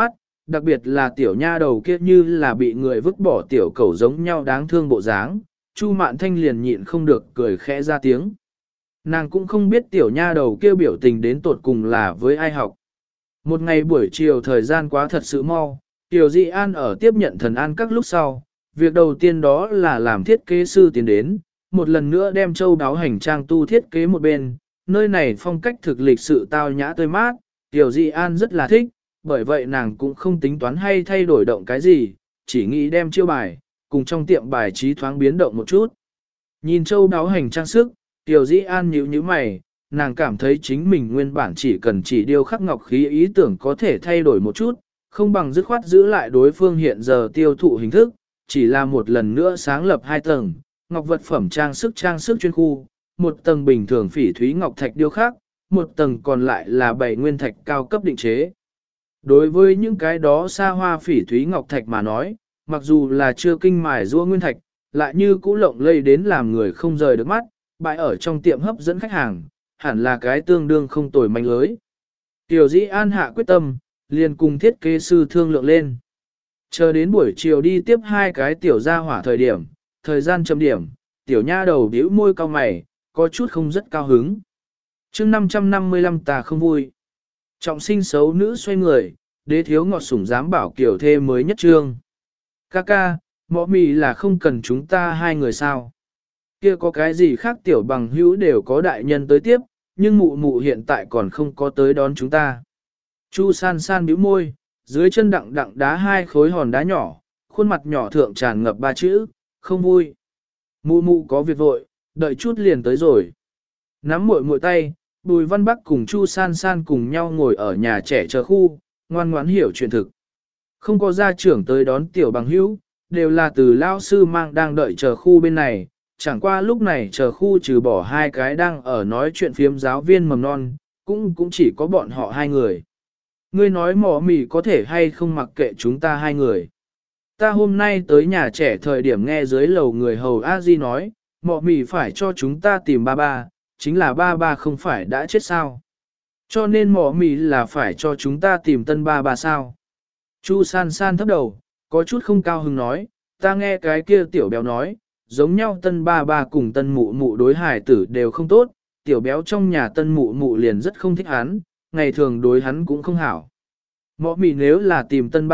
đặc biệt là tiểu nha đầu kia như là bị người vứt bỏ tiểu cẩu giống nhau đáng thương bộ dáng, Chu Mạn Thanh liền nhịn không được cười khẽ ra tiếng. Nàng cũng không biết tiểu nha đầu kia biểu tình đến tột cùng là với ai học. Một ngày buổi chiều thời gian quá thật sự mau, Tiểu Dị An ở tiếp nhận thần an các lúc sau, việc đầu tiên đó là làm thiết kế sư tiến đến, một lần nữa đem châu đáo hành trang tu thiết kế một bên, nơi này phong cách thực lịch sự tao nhã tươi mát, Tiểu Dị An rất là thích, bởi vậy nàng cũng không tính toán hay thay đổi động cái gì, chỉ nghĩ đem chiêu bài, cùng trong tiệm bài trí thoáng biến động một chút. Nhìn châu đáo hành trang sức, Tiểu Dị An nhíu nhíu mày, nàng cảm thấy chính mình nguyên bản chỉ cần chỉ điêu khắc ngọc khí ý tưởng có thể thay đổi một chút, không bằng dứt khoát giữ lại đối phương hiện giờ tiêu thụ hình thức, chỉ là một lần nữa sáng lập 2 tầng, ngọc vật phẩm trang sức chuyên khu, một tầng bình thường phỉ thúy ngọc thạch điêu khắc, một tầng còn lại là 7 nguyên thạch cao cấp định chế. Đối với những cái đó xa hoa phỉ thúy ngọc thạch mà nói, mặc dù là chưa kinh mài rũa nguyên thạch, lại như cũ lộng lây đến làm người không rời được mắt, bãi ở trong tiệm hấp dẫn khách hàng, hẳn là cái tương đương không tồi manh lưới. Tiểu Dĩ An hạ quyết tâm, liền cùng thiết kế sư thương lượng lên. Chờ đến buổi chiều đi tiếp 2 cái tiểu gia hỏa thời gian chấm điểm, tiểu nha đầu bĩu môi cau mày, có chút không rất cao hứng. chương 555 ta không vui. Trọng sinh xấu nữ xoay người, đế thiếu ngọt sủng dám bảo kiểu thê mới nhất trương. Ca, mọ mì là không cần chúng ta 2 người sao. Kia có cái gì khác tiểu bằng hữu đều có đại nhân tới tiếp, nhưng mụ mụ hiện tại còn không có tới đón chúng ta. Chu san san bĩu môi, dưới chân đặng đá 2 khối hòn đá nhỏ, khuôn mặt nhỏ thượng tràn ngập 3 chữ, không vui. Mụ mụ có việc vội, đợi chút liền tới rồi. Nắm muội tay, Bùi Văn Bắc cùng Chu san san cùng nhau ngồi ở nhà trẻ chờ khu, ngoan ngoãn hiểu chuyện thực. Không có gia trưởng tới đón tiểu bằng hữu, đều là từ lao sư mang đang đợi chờ khu bên này. Chẳng qua lúc này chờ khu trừ bỏ 2 cái đang ở nói chuyện phiếm giáo viên mầm non, cũng chỉ có bọn họ 2 người. Ngươi nói mỏ mì có thể hay không mặc kệ chúng ta 2 người. Ta hôm nay tới nhà trẻ thời điểm nghe dưới lầu người hầu a di nói, mỏ mì phải cho chúng ta tìm ba ba, chính là ba ba không phải đã chết sao. Cho nên mỏ mì là phải cho chúng ta tìm tân ba ba sao. Chu san san thấp đầu, có chút không cao hứng nói, ta nghe cái kia tiểu béo nói, giống nhau tân ba ba cùng tân mụ mụ đối hài tử đều không tốt, tiểu béo trong nhà tân mụ mụ liền rất không thích hắn, ngày thường đối hắn cũng không hảo. Mọ mì nếu là tìm tân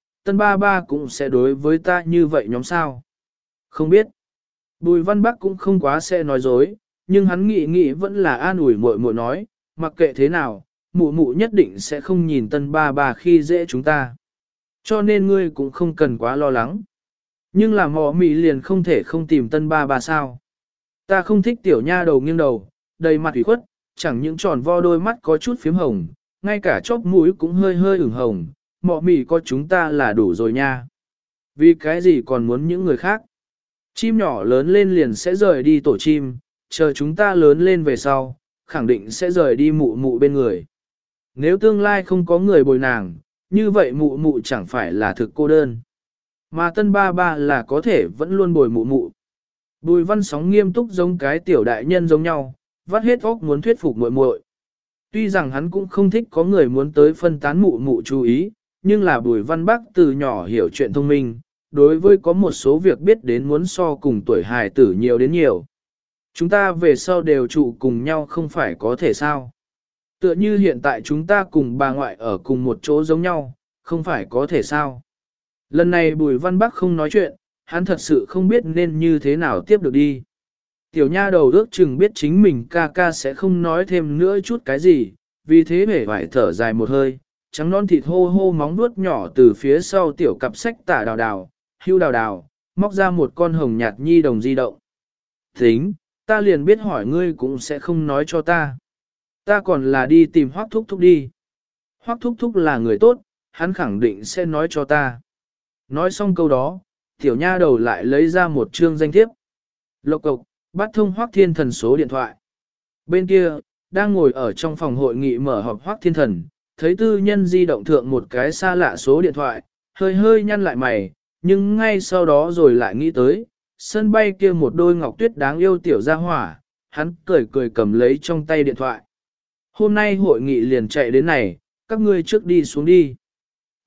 ba ba cũng sẽ đối với ta như vậy nhóm sao? Không biết. Bùi Văn Bắc cũng không quá sẽ nói dối, nhưng hắn nghĩ vẫn là an ủi muội muội nói, mặc kệ thế nào, mụ mụ nhất định sẽ không nhìn tân ba ba khi dễ chúng ta. Cho nên ngươi cũng không cần quá lo lắng. Nhưng là mọ mì liền không thể không tìm tân ba ba sao. Ta không thích tiểu nha đầu nghiêng đầu, đầy mặt ủy khuất, chẳng những tròn vo đôi mắt có chút phím hồng, ngay cả chóp mũi cũng hơi ửng hồng, mọ mì có chúng ta là đủ rồi nha. Vì cái gì còn muốn những người khác? Chim nhỏ lớn lên liền sẽ rời đi tổ chim, chờ chúng ta lớn lên về sau, khẳng định sẽ rời đi mụ mụ bên người. Nếu tương lai không có người bồi nàng, như vậy mụ mụ chẳng phải là thực cô đơn. Mà tân ba ba là có thể vẫn luôn bồi mụ mụ. Bùi Văn Sóng nghiêm túc giống cái tiểu đại nhân giống nhau, vắt hết óc muốn thuyết phục muội muội. Tuy rằng hắn cũng không thích có người muốn tới phân tán mụ mụ chú ý, nhưng là Bùi Văn Bắc từ nhỏ hiểu chuyện thông minh, đối với có một số việc biết đến muốn so cùng tuổi hài tử nhiều đến nhiều. Chúng ta về sau đều trụ cùng nhau không phải có thể sao. Tựa như hiện tại chúng ta cùng bà ngoại ở cùng một chỗ giống nhau, không phải có thể sao. Lần này Bùi Văn Bắc không nói chuyện, hắn thật sự không biết nên như thế nào tiếp được đi. Tiểu nha đầu ước chừng biết chính mình ca sẽ không nói thêm nữa chút cái gì, vì thế bể vải thở dài một hơi, trắng non thịt hô hô móng vuốt nhỏ từ phía sau tiểu cặp sách tả hưu đào, móc ra một con hồng nhạt nhi đồng di động. Tính, ta liền biết hỏi ngươi cũng sẽ không nói cho ta. Ta còn là đi tìm Hoắc Thúc Thúc đi. Hoắc Thúc Thúc là người tốt, hắn khẳng định sẽ nói cho ta. Nói xong câu đó, tiểu nha đầu lại lấy ra một chương danh thiếp. Lộc cộc, bắt thông Hoắc Thiên Thần số điện thoại. Bên kia, đang ngồi ở trong phòng hội nghị mở họp Hoắc Thiên Thần, thấy tư nhân di động thượng một cái xa lạ số điện thoại, hơi nhăn lại mày, nhưng ngay sau đó rồi lại nghĩ tới, sân bay kia một đôi ngọc tuyết đáng yêu tiểu gia hỏa, hắn cười cầm lấy trong tay điện thoại. Hôm nay hội nghị liền chạy đến này, các ngươi trước đi xuống đi.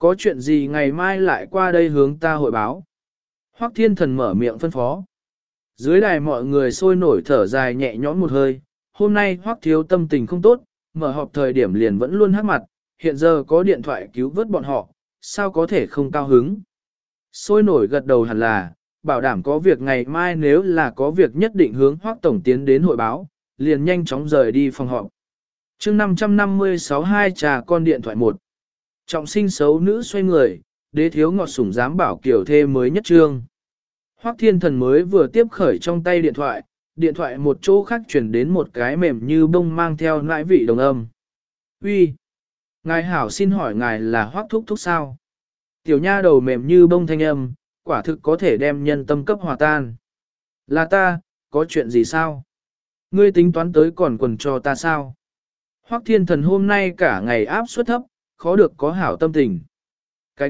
Có chuyện gì ngày mai lại qua đây hướng ta hội báo. Hoắc Thiên Thần mở miệng phân phó. Dưới đài mọi người sôi nổi thở dài nhẹ nhõm một hơi, hôm nay Hoắc thiếu tâm tình không tốt, mở họp thời điểm liền vẫn luôn hắc mặt, hiện giờ có điện thoại cứu vớt bọn họ, sao có thể không cao hứng. Sôi nổi gật đầu hẳn là, bảo đảm có việc ngày mai nếu là có việc nhất định hướng Hoắc tổng tiến đến hội báo, liền nhanh chóng rời đi phòng họp. Chương 556 hai trà con điện thoại 1. Trọng sinh xấu nữ xoay người, đế thiếu ngọt sủng dám bảo kiểu thê mới nhất trương. Hoắc Thiên Thần mới vừa tiếp khởi trong tay điện thoại một chỗ khác chuyển đến một cái mềm như bông mang theo nãi vị đồng âm. Uy, ngài hảo, xin hỏi ngài là Hoắc thúc thúc sao? Tiểu nha đầu mềm như bông thanh âm, quả thực có thể đem nhân tâm cấp hòa tan. Là ta, có chuyện gì sao? Ngươi tính toán tới còn quần cho ta sao? Hoắc Thiên Thần hôm nay cả ngày áp suất thấp, khó được có hảo tâm tình. Cái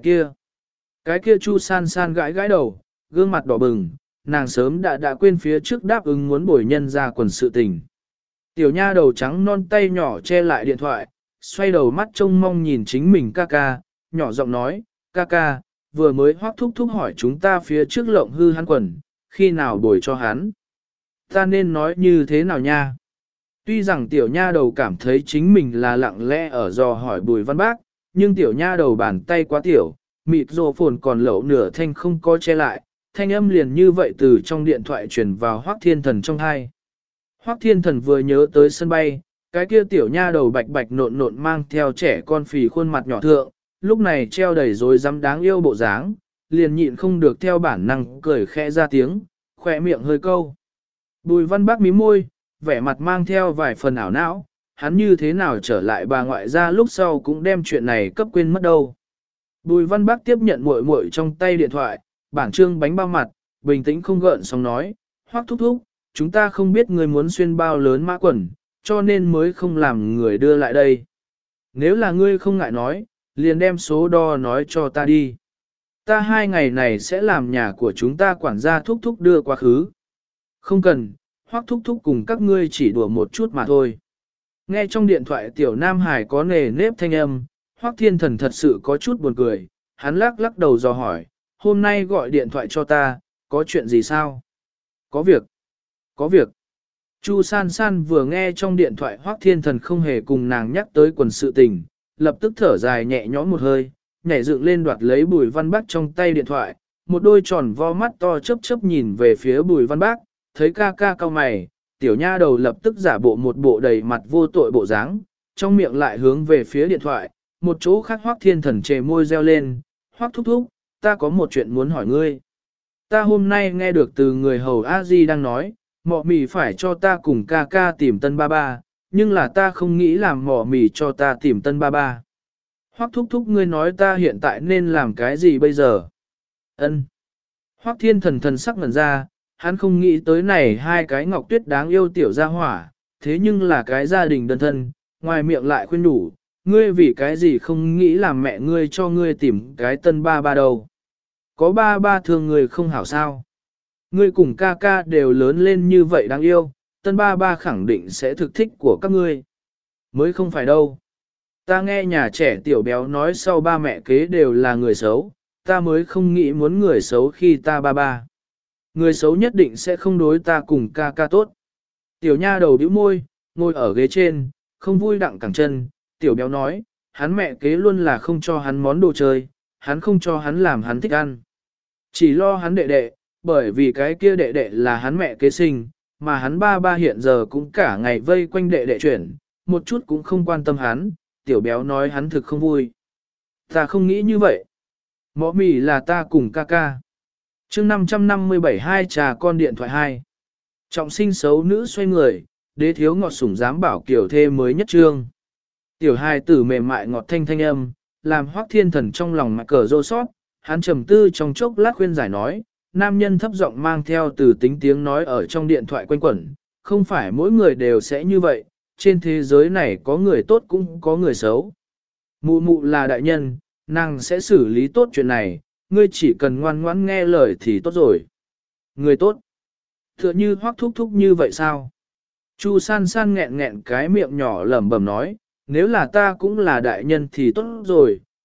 kia Chu San San gãi gãi đầu, gương mặt đỏ bừng, nàng sớm đã quên phía trước đáp ứng muốn bồi nhân ra quần sự tình. Tiểu nha đầu trắng non tay nhỏ che lại điện thoại, xoay đầu mắt trông mong nhìn chính mình ca ca, nhỏ giọng nói, ca ca, vừa mới Hoắc thúc thúc hỏi chúng ta phía trước lộng hư hắn quần, khi nào bồi cho hắn. Ta nên nói như thế nào nha? Tuy rằng tiểu nha đầu cảm thấy chính mình là lặng lẽ ở dò hỏi Bùi Văn Bác, nhưng tiểu nha đầu bàn tay quá tiểu, mịt rồ phồn còn lẩu nửa thanh không có che lại, thanh âm liền như vậy từ trong điện thoại truyền vào Hoắc Thiên Thần trong hai. Hoắc Thiên Thần vừa nhớ tới sân bay, cái kia tiểu nha đầu bạch bạch nộn nộn mang theo trẻ con phì khuôn mặt nhỏ thượng, lúc này treo đầy rồi dám đáng yêu bộ dáng, liền nhịn không được theo bản năng cười khẽ ra tiếng, khỏe miệng hơi câu. Bùi Văn Bác mím môi, vẻ mặt mang theo vài phần ảo não, hắn như thế nào trở lại bà ngoại ra lúc sau cũng đem chuyện này cấp quên mất đâu. Bùi Văn Bác tiếp nhận muội muội trong tay điện thoại, bảng trương bánh bao mặt, bình tĩnh không gợn sóng nói, Hoắc thúc thúc, chúng ta không biết người muốn xuyên bao lớn mã quần, cho nên mới không làm người đưa lại đây. Nếu là ngươi không ngại nói, liền đem số đo nói cho ta đi. Ta 2 ngày này sẽ làm nhà của chúng ta quản gia thúc thúc đưa quá khứ. Không cần, Hoắc thúc thúc cùng các ngươi chỉ đùa một chút mà thôi. Nghe trong điện thoại tiểu Nam Hải có nề nếp thanh âm, Hoắc Thiên Thần thật sự có chút buồn cười, hắn lắc đầu dò hỏi, hôm nay gọi điện thoại cho ta, có chuyện gì sao? Có việc. Chu San San vừa nghe trong điện thoại Hoắc Thiên Thần không hề cùng nàng nhắc tới quần sự tình, lập tức thở dài nhẹ nhõm một hơi, nhảy dựng lên đoạt lấy Bùi Văn Bác trong tay điện thoại, một đôi tròn vo mắt to chớp nhìn về phía Bùi Văn Bác, thấy ca ca cau mày, tiểu nha đầu lập tức giả bộ một bộ đầy mặt vô tội bộ dáng, trong miệng lại hướng về phía điện thoại, một chỗ khác Hoắc Thiên Thần chề môi reo lên, Hoắc thúc thúc, ta có một chuyện muốn hỏi ngươi. Ta hôm nay nghe được từ người hầu A Di đang nói, mọ mì phải cho ta cùng ca ca tìm tân ba ba, nhưng là ta không nghĩ làm mọ mì cho ta tìm tân ba ba. Hoắc thúc thúc ngươi nói ta hiện tại nên làm cái gì bây giờ? Ân. Hoắc Thiên Thần thần sắc ngẩn ra, hắn không nghĩ tới này 2 cái ngọc tuyết đáng yêu tiểu gia hỏa, thế nhưng là cái gia đình đơn thân, ngoài miệng lại khuyên đủ, ngươi vì cái gì không nghĩ làm mẹ ngươi cho ngươi tìm cái tân ba ba đâu. Có ba ba thương người không hảo sao. Ngươi cùng ca ca đều lớn lên như vậy đáng yêu, tân ba ba khẳng định sẽ thực thích của các ngươi. Mới không phải đâu. Ta nghe nhà trẻ tiểu béo nói sau ba mẹ kế đều là người xấu, ta mới không nghĩ muốn người xấu khi ta ba ba. Người xấu nhất định sẽ không đối ta cùng ca ca tốt. Tiểu nha đầu bĩu môi, ngồi ở ghế trên, không vui đặng cẳng chân, tiểu béo nói, hắn mẹ kế luôn là không cho hắn món đồ chơi, hắn không cho hắn làm hắn thích ăn. Chỉ lo hắn đệ đệ, bởi vì cái kia đệ đệ là hắn mẹ kế sinh, mà hắn ba ba hiện giờ cũng cả ngày vây quanh đệ đệ chuyển, một chút cũng không quan tâm hắn, tiểu béo nói hắn thực không vui. Ta không nghĩ như vậy. Mọ mì là ta cùng ca ca. Chương 557 hai trà con điện thoại 2. Trọng sinh xấu nữ xoay người, đế thiếu ngọt sủng dám bảo kiểu thê mới nhất trương. Tiểu hài tử mềm mại ngọt thanh âm, làm Hoắc Thiên Thần trong lòng mạc cờ rô sót, hắn trầm tư trong chốc lát khuyên giải nói, nam nhân thấp giọng mang theo từ tính tiếng nói ở trong điện thoại quanh quẩn, không phải mỗi người đều sẽ như vậy, trên thế giới này có người tốt cũng có người xấu. Mụ mụ là đại nhân, nàng sẽ xử lý tốt chuyện này, ngươi chỉ cần ngoan ngoãn nghe lời thì tốt rồi. Người tốt. Tựa như Hoắc thúc thúc như vậy sao? Chu San San nghẹn cái miệng nhỏ lẩm bẩm nói, nếu là ta cũng là đại nhân thì tốt rồi,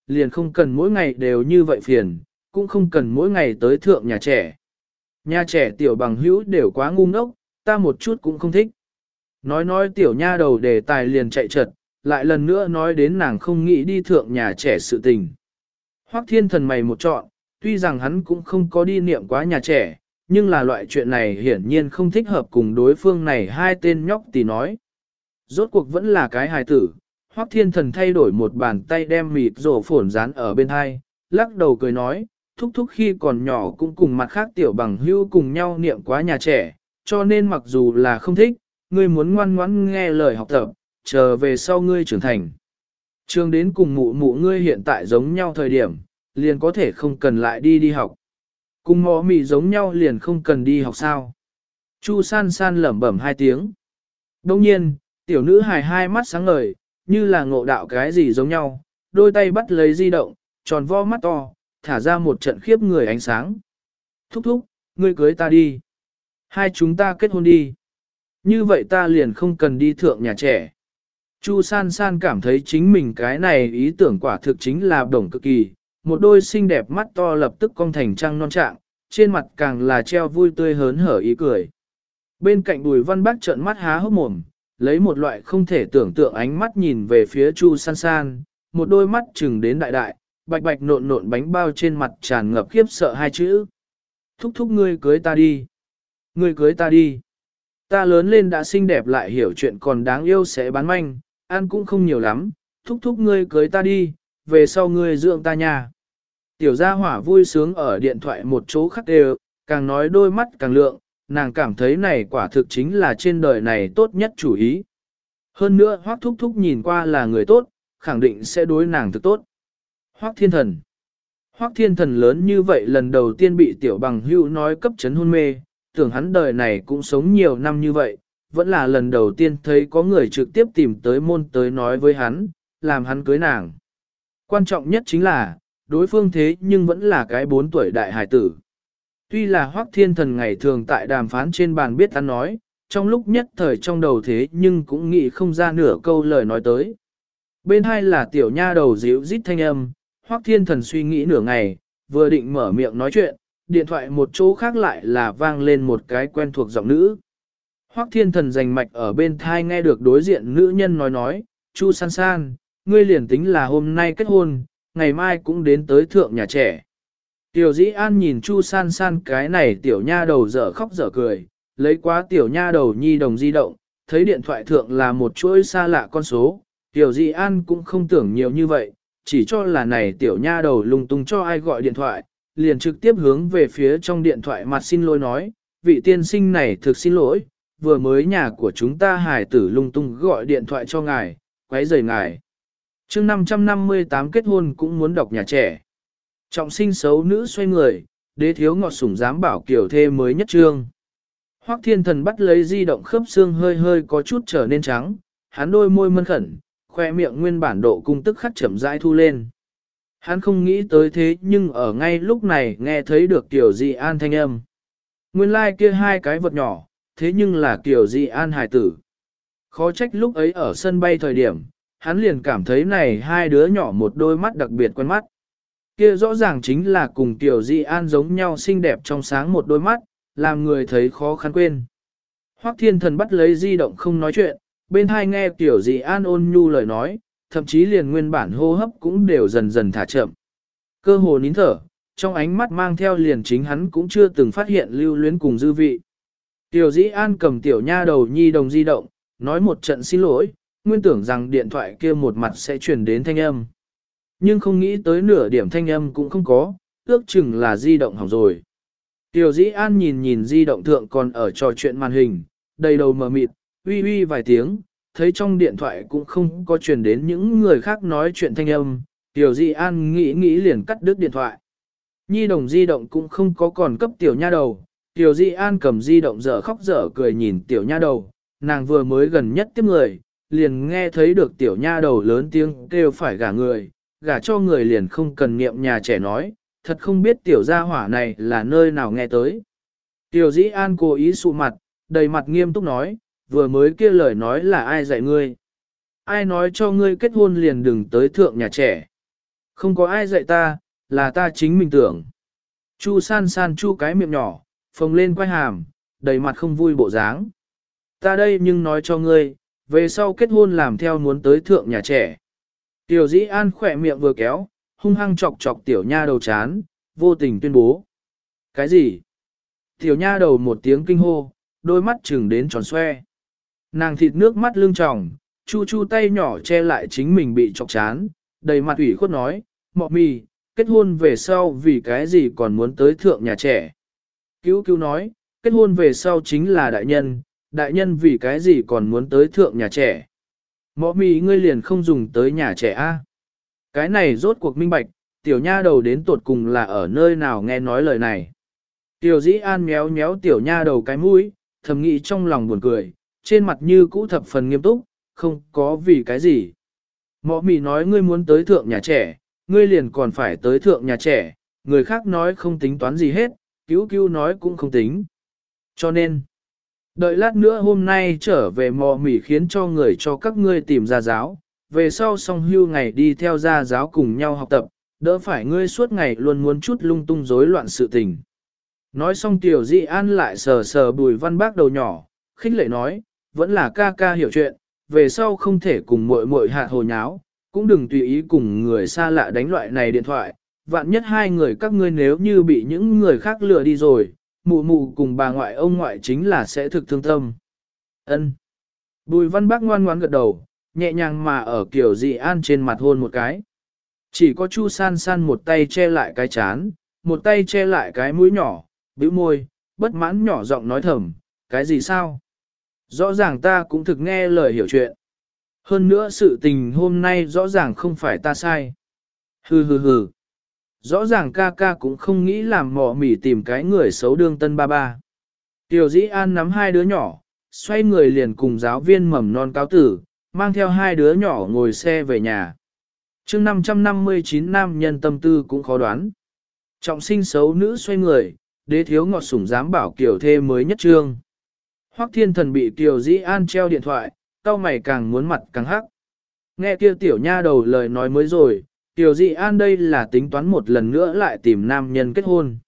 liền không cần mỗi ngày đều như vậy phiền, cũng không cần mỗi ngày tới thượng nhà trẻ. Nhà trẻ tiểu bằng hữu đều quá ngu ngốc, ta một chút cũng không thích. Nói tiểu nha đầu đề tài liền chạy trật, lại lần nữa nói đến nàng không nghĩ đi thượng nhà trẻ sự tình. Hoắc Thiên Thần mày một trọn, tuy rằng hắn cũng không có đi niệm quá nhà trẻ, nhưng là loại chuyện này hiển nhiên không thích hợp cùng đối phương này hai tên nhóc tì nói. Rốt cuộc vẫn là cái hài tử, Hoắc Thiên Thần thay đổi một bàn tay đem mịt rổ phổn dán ở bên hai, lắc đầu cười nói, thúc thúc khi còn nhỏ cũng cùng mặt khác tiểu bằng hữu cùng nhau niệm quá nhà trẻ, cho nên mặc dù là không thích, ngươi muốn ngoan ngoãn nghe lời học tập, chờ về sau ngươi trưởng thành. Trường đến cùng mụ mụ ngươi hiện tại giống nhau thời điểm, liền có thể không cần lại đi học. Cùng mò mị giống nhau liền không cần đi học sao. Chu san san lẩm bẩm hai tiếng. Đông nhiên, tiểu nữ hài hai mắt sáng ngời, như là ngộ đạo cái gì giống nhau, đôi tay bắt lấy di động, tròn vo mắt to, thả ra một trận khiếp người ánh sáng. Thúc thúc, ngươi cưới ta đi. Hai chúng ta kết hôn đi. Như vậy ta liền không cần đi thượng nhà trẻ. Chu san san cảm thấy chính mình cái này ý tưởng quả thực chính là đồng cực kỳ, một đôi xinh đẹp mắt to lập tức cong thành trăng non trạng, trên mặt càng là treo vui tươi hớn hở ý cười. Bên cạnh Bùi Văn Bác trợn mắt há hốc mồm, lấy một loại không thể tưởng tượng ánh mắt nhìn về phía Chu san san, một đôi mắt chừng đến đại đại, bạch bạch nộn nộn bánh bao trên mặt tràn ngập khiếp sợ hai chữ. Thúc thúc ngươi cưới ta đi. Ngươi cưới ta đi. Ta lớn lên đã xinh đẹp lại hiểu chuyện còn đáng yêu sẽ bán manh, ăn cũng không nhiều lắm, thúc thúc ngươi cưới ta đi, về sau ngươi dưỡng ta nha. Tiểu gia hỏa vui sướng ở điện thoại một chỗ khác đều, càng nói đôi mắt càng lượng, nàng cảm thấy này quả thực chính là trên đời này tốt nhất chủ ý. Hơn nữa Hoắc thúc thúc nhìn qua là người tốt, khẳng định sẽ đối nàng thực tốt. Hoắc Thiên Thần. Hoắc Thiên Thần lớn như vậy lần đầu tiên bị tiểu bằng hữu nói cấp chấn hôn mê, tưởng hắn đời này cũng sống nhiều năm như vậy, vẫn là lần đầu tiên thấy có người trực tiếp tìm tới môn tới nói với hắn, làm hắn cưới nàng. Quan trọng nhất chính là, đối phương thế nhưng vẫn là cái 4 tuổi đại hải tử. Tuy là Hoắc Thiên Thần ngày thường tại đàm phán trên bàn biết ăn nói, trong lúc nhất thời trong đầu thế nhưng cũng nghĩ không ra nửa câu lời nói tới. Bên hai là tiểu nha đầu díu rít thanh âm, Hoắc Thiên Thần suy nghĩ nửa ngày, vừa định mở miệng nói chuyện, điện thoại một chỗ khác lại là vang lên một cái quen thuộc giọng nữ. Hoắc Thiên Thần rành mạch ở bên thai nghe được đối diện nữ nhân nói, Chu san san, ngươi liền tính là hôm nay kết hôn, ngày mai cũng đến tới thượng nhà trẻ. Tiểu Dĩ An nhìn Chu san san cái này tiểu nha đầu dở khóc dở cười, lấy quá tiểu nha đầu nhi đồng di động, thấy điện thoại thượng là một chuỗi xa lạ con số, Tiểu Dĩ An cũng không tưởng nhiều như vậy, chỉ cho là này tiểu nha đầu lung tung cho ai gọi điện thoại, liền trực tiếp hướng về phía trong điện thoại mặt xin lỗi nói, vị tiên sinh này thực xin lỗi, vừa mới nhà của chúng ta hài tử lung tung gọi điện thoại cho ngài, quấy rầy ngài. Chương 558 kết hôn cũng muốn đọc nhà trẻ. Trọng sinh xấu nữ xoay người, đế thiếu ngọt sủng dám bảo kiểu thê mới nhất trương. Hoắc Thiên Thần bắt lấy di động khớp xương hơi hơi có chút trở nên trắng, hắn đôi môi mân khẩn, khoe miệng nguyên bản độ cung tức khắc chậm rãi thu lên. Hắn không nghĩ tới thế nhưng ở ngay lúc này nghe thấy được Tiểu Dị An thanh âm. Nguyên lai like kia hai cái vật nhỏ, thế nhưng là Tiểu Dị An hài tử. Khó trách lúc ấy ở sân bay thời điểm, hắn liền cảm thấy này hai đứa nhỏ một đôi mắt đặc biệt quen mắt. Kia rõ ràng chính là cùng Tiểu Dị An giống nhau xinh đẹp trong sáng một đôi mắt, làm người thấy khó khăn quên. Hoắc Thiên Thần bắt lấy di động không nói chuyện, bên hai nghe Tiểu Dị An ôn nhu lời nói, thậm chí liền nguyên bản hô hấp cũng đều dần dần thả chậm. Cơ hồ nín thở, trong ánh mắt mang theo liền chính hắn cũng chưa từng phát hiện lưu luyến cùng dư vị. Tiểu Dĩ An cầm tiểu nha đầu nhi đồng di động, nói một trận xin lỗi, nguyên tưởng rằng điện thoại kia một mặt sẽ truyền đến thanh âm. Nhưng không nghĩ tới nửa điểm thanh âm cũng không có, ước chừng là di động hỏng rồi. Tiểu Dĩ An nhìn di động thượng còn ở trò chuyện màn hình, đầy đầu mờ mịt, uy uy vài tiếng, thấy trong điện thoại cũng không có truyền đến những người khác nói chuyện thanh âm, Tiểu Dĩ An nghĩ liền cắt đứt điện thoại. Nhi đồng di động cũng không có còn cấp tiểu nha đầu, Tiểu Dĩ An cầm di động dở khóc dở cười nhìn tiểu nha đầu, nàng vừa mới gần nhất tiếp người, liền nghe thấy được tiểu nha đầu lớn tiếng kêu phải gả người, gả cho người liền không cần niệm nhà trẻ nói, thật không biết tiểu gia hỏa này là nơi nào nghe tới. Tiểu Dĩ An cố ý sụ mặt, đầy mặt nghiêm túc nói, vừa mới kia lời nói là ai dạy ngươi? Ai nói cho ngươi kết hôn liền đừng tới thượng nhà trẻ? Không có ai dạy ta, là ta chính mình tưởng. Chu san san chu cái miệng nhỏ, phồng lên quay hàm, đầy mặt không vui bộ dáng. Ta đây nhưng nói cho ngươi, về sau kết hôn làm theo muốn tới thượng nhà trẻ. Tiểu dĩ an khỏe miệng vừa kéo, hung hăng chọc chọc tiểu nha đầu chán, vô tình tuyên bố. Cái gì? Tiểu nha đầu một tiếng kinh hô, đôi mắt trừng đến tròn xoe. Nàng thịt nước mắt lưng tròng, chu chu tay nhỏ che lại chính mình bị chọc chán, đầy mặt ủy khuất nói, mọ mì, kết hôn về sau vì cái gì còn muốn tới thượng nhà trẻ. Cứu cứu nói, kết hôn về sau chính là đại nhân vì cái gì còn muốn tới thượng nhà trẻ. Mọ mì ngươi liền không dùng tới nhà trẻ a? Cái này rốt cuộc minh bạch, tiểu nha đầu đến tột cùng là ở nơi nào nghe nói lời này. Tiểu dĩ an méo méo tiểu nha đầu cái mũi, thầm nghĩ trong lòng buồn cười, trên mặt như cũ thập phần nghiêm túc, không có vì cái gì. Mọ mì nói ngươi muốn tới thượng nhà trẻ, ngươi liền còn phải tới thượng nhà trẻ, người khác nói không tính toán gì hết, cứu cứu nói cũng không tính. Cho nên, đợi lát nữa hôm nay trở về mọ mì khiến cho người cho các ngươi tìm gia giáo, về sau xong hưu ngày đi theo gia giáo cùng nhau học tập, đỡ phải ngươi suốt ngày luôn muốn chút lung tung rối loạn sự tình. Nói xong tiểu dị an lại sờ sờ Bùi Văn Bác đầu nhỏ, khích lệ nói, vẫn là ca ca hiểu chuyện, về sau không thể cùng muội muội hạt hồ nháo, cũng đừng tùy ý cùng người xa lạ đánh loại này điện thoại, vạn nhất hai người các ngươi nếu như bị những người khác lừa đi rồi, mụ mụ cùng bà ngoại ông ngoại chính là sẽ thực thương tâm. Ân. Bùi Văn Bác ngoan ngoãn gật đầu, nhẹ nhàng mà ở kiểu dị an trên mặt hôn một cái. Chỉ có Chu San San một tay che lại cái chán, một tay che lại cái mũi nhỏ, bĩu môi, bất mãn nhỏ giọng nói thầm, cái gì sao? Rõ ràng ta cũng thực nghe lời hiểu chuyện. Hơn nữa sự tình hôm nay rõ ràng không phải ta sai. Hừ hừ hừ. Rõ ràng ca ca cũng không nghĩ làm mọ mỉ tìm cái người xấu đương tân ba ba. Tiểu dĩ an nắm hai đứa nhỏ, xoay người liền cùng giáo viên mầm non cáo tử, mang theo hai đứa nhỏ ngồi xe về nhà. chương 559 nam nhân tâm tư cũng khó đoán. Trọng sinh xấu nữ xoay người, đế thiếu ngọt sủng dám bảo kiểu thê mới nhất trương. Hoắc Thiên Thần bị Tiểu Dĩ An treo điện thoại, cau mày càng muốn mặt càng hắc. Nghe kia tiểu nha đầu lời nói mới rồi, Tiểu Dĩ An đây là tính toán một lần nữa lại tìm nam nhân kết hôn.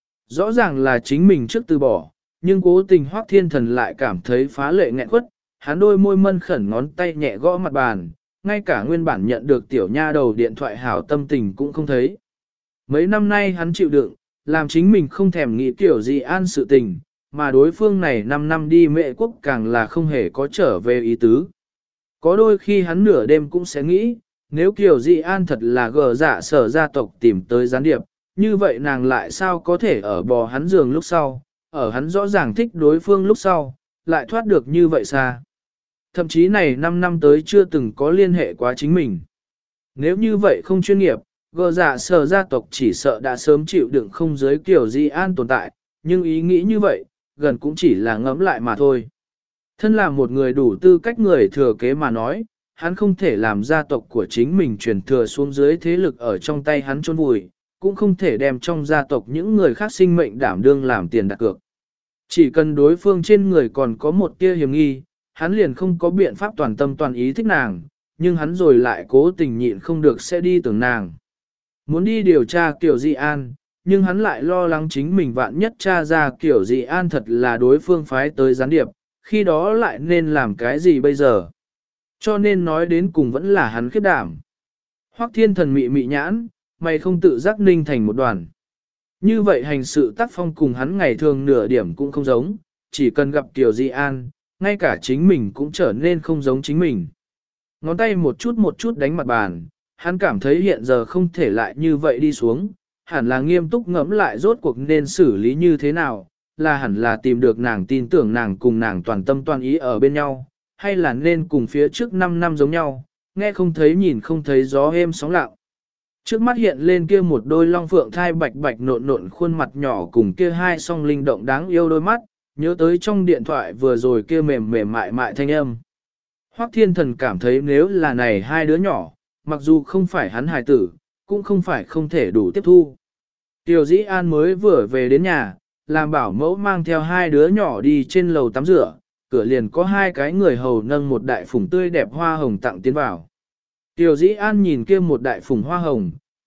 Rõ ràng là chính mình trước từ bỏ, nhưng cố tình Hoắc Thiên Thần lại cảm thấy phá lệ nghẹn quất, hắn đôi môi mân khẩn ngón tay nhẹ gõ mặt bàn, ngay cả nguyên bản nhận được tiểu nha đầu điện thoại hảo tâm tình cũng không thấy. Mấy năm nay hắn chịu đựng, làm chính mình không thèm nghĩ Tiểu Dĩ An sự tình, mà đối phương này 5 năm đi Mệ Quốc càng là không hề có trở về ý tứ. Có đôi khi hắn nửa đêm cũng sẽ nghĩ, nếu Kiều Dị An thật là gờ dạ sở gia tộc tìm tới gián điệp, như vậy nàng lại sao có thể ở bò hắn giường lúc sau, ở hắn rõ ràng thích đối phương lúc sau, lại thoát được như vậy xa. Thậm chí này 5 năm tới chưa từng có liên hệ quá chính mình. Nếu như vậy không chuyên nghiệp, gờ dạ sở gia tộc chỉ sợ đã sớm chịu đựng không giới Kiều Dị An tồn tại, nhưng ý nghĩ như vậy, gần cũng chỉ là ngẫm lại mà thôi. Thân là một người đủ tư cách người thừa kế mà nói, hắn không thể làm gia tộc của chính mình truyền thừa xuống dưới thế lực ở trong tay hắn chôn vùi, cũng không thể đem trong gia tộc những người khác sinh mệnh đảm đương làm tiền đặt cược. Chỉ cần đối phương trên người còn có một tia hiểm nghi, hắn liền không có biện pháp toàn tâm toàn ý thích nàng, nhưng hắn rồi lại cố tình nhịn không được sẽ đi tưởng nàng. Muốn đi điều tra Kiều Dị An, nhưng hắn lại lo lắng chính mình vạn nhất tra ra Kiều Dị An thật là đối phương phái tới gián điệp, khi đó lại nên làm cái gì bây giờ. Cho nên nói đến cùng vẫn là hắn khiếp đảm. Hoắc Thiên Thần mị mị nhãn, mày không tự giác ninh thành một đoàn. Như vậy hành sự tác phong cùng hắn ngày thường nửa điểm cũng không giống, chỉ cần gặp Kiều Dị An, ngay cả chính mình cũng trở nên không giống chính mình. Ngón tay một chút đánh mặt bàn, hắn cảm thấy hiện giờ không thể lại như vậy đi xuống, hẳn là nghiêm túc ngẫm lại rốt cuộc nên xử lý như thế nào, là hẳn là tìm được nàng tin tưởng nàng cùng nàng toàn tâm toàn ý ở bên nhau, hay là nên cùng phía trước 5 năm giống nhau, nghe không thấy nhìn không thấy gió êm sóng lặng. Trước mắt hiện lên kia một đôi long phượng thai bạch bạch nộn nộn khuôn mặt nhỏ cùng kia hai song linh động đáng yêu đôi mắt, nhớ tới trong điện thoại vừa rồi kia mềm mềm mại mại thanh âm. Hoắc Thiên Thần cảm thấy nếu là này hai đứa nhỏ, mặc dù không phải hắn hài tử, cũng không phải không thể đủ tiếp thu. Tiểu Dĩ An mới vừa về đến nhà, làm bảo mẫu mang theo hai đứa nhỏ đi trên lầu tắm rửa, cửa liền có hai cái người hầu nâng một đại phủng tươi đẹp hoa hồng tặng tiến vào. Tiểu Dĩ An nhìn kia một đại phủng hoa hồng,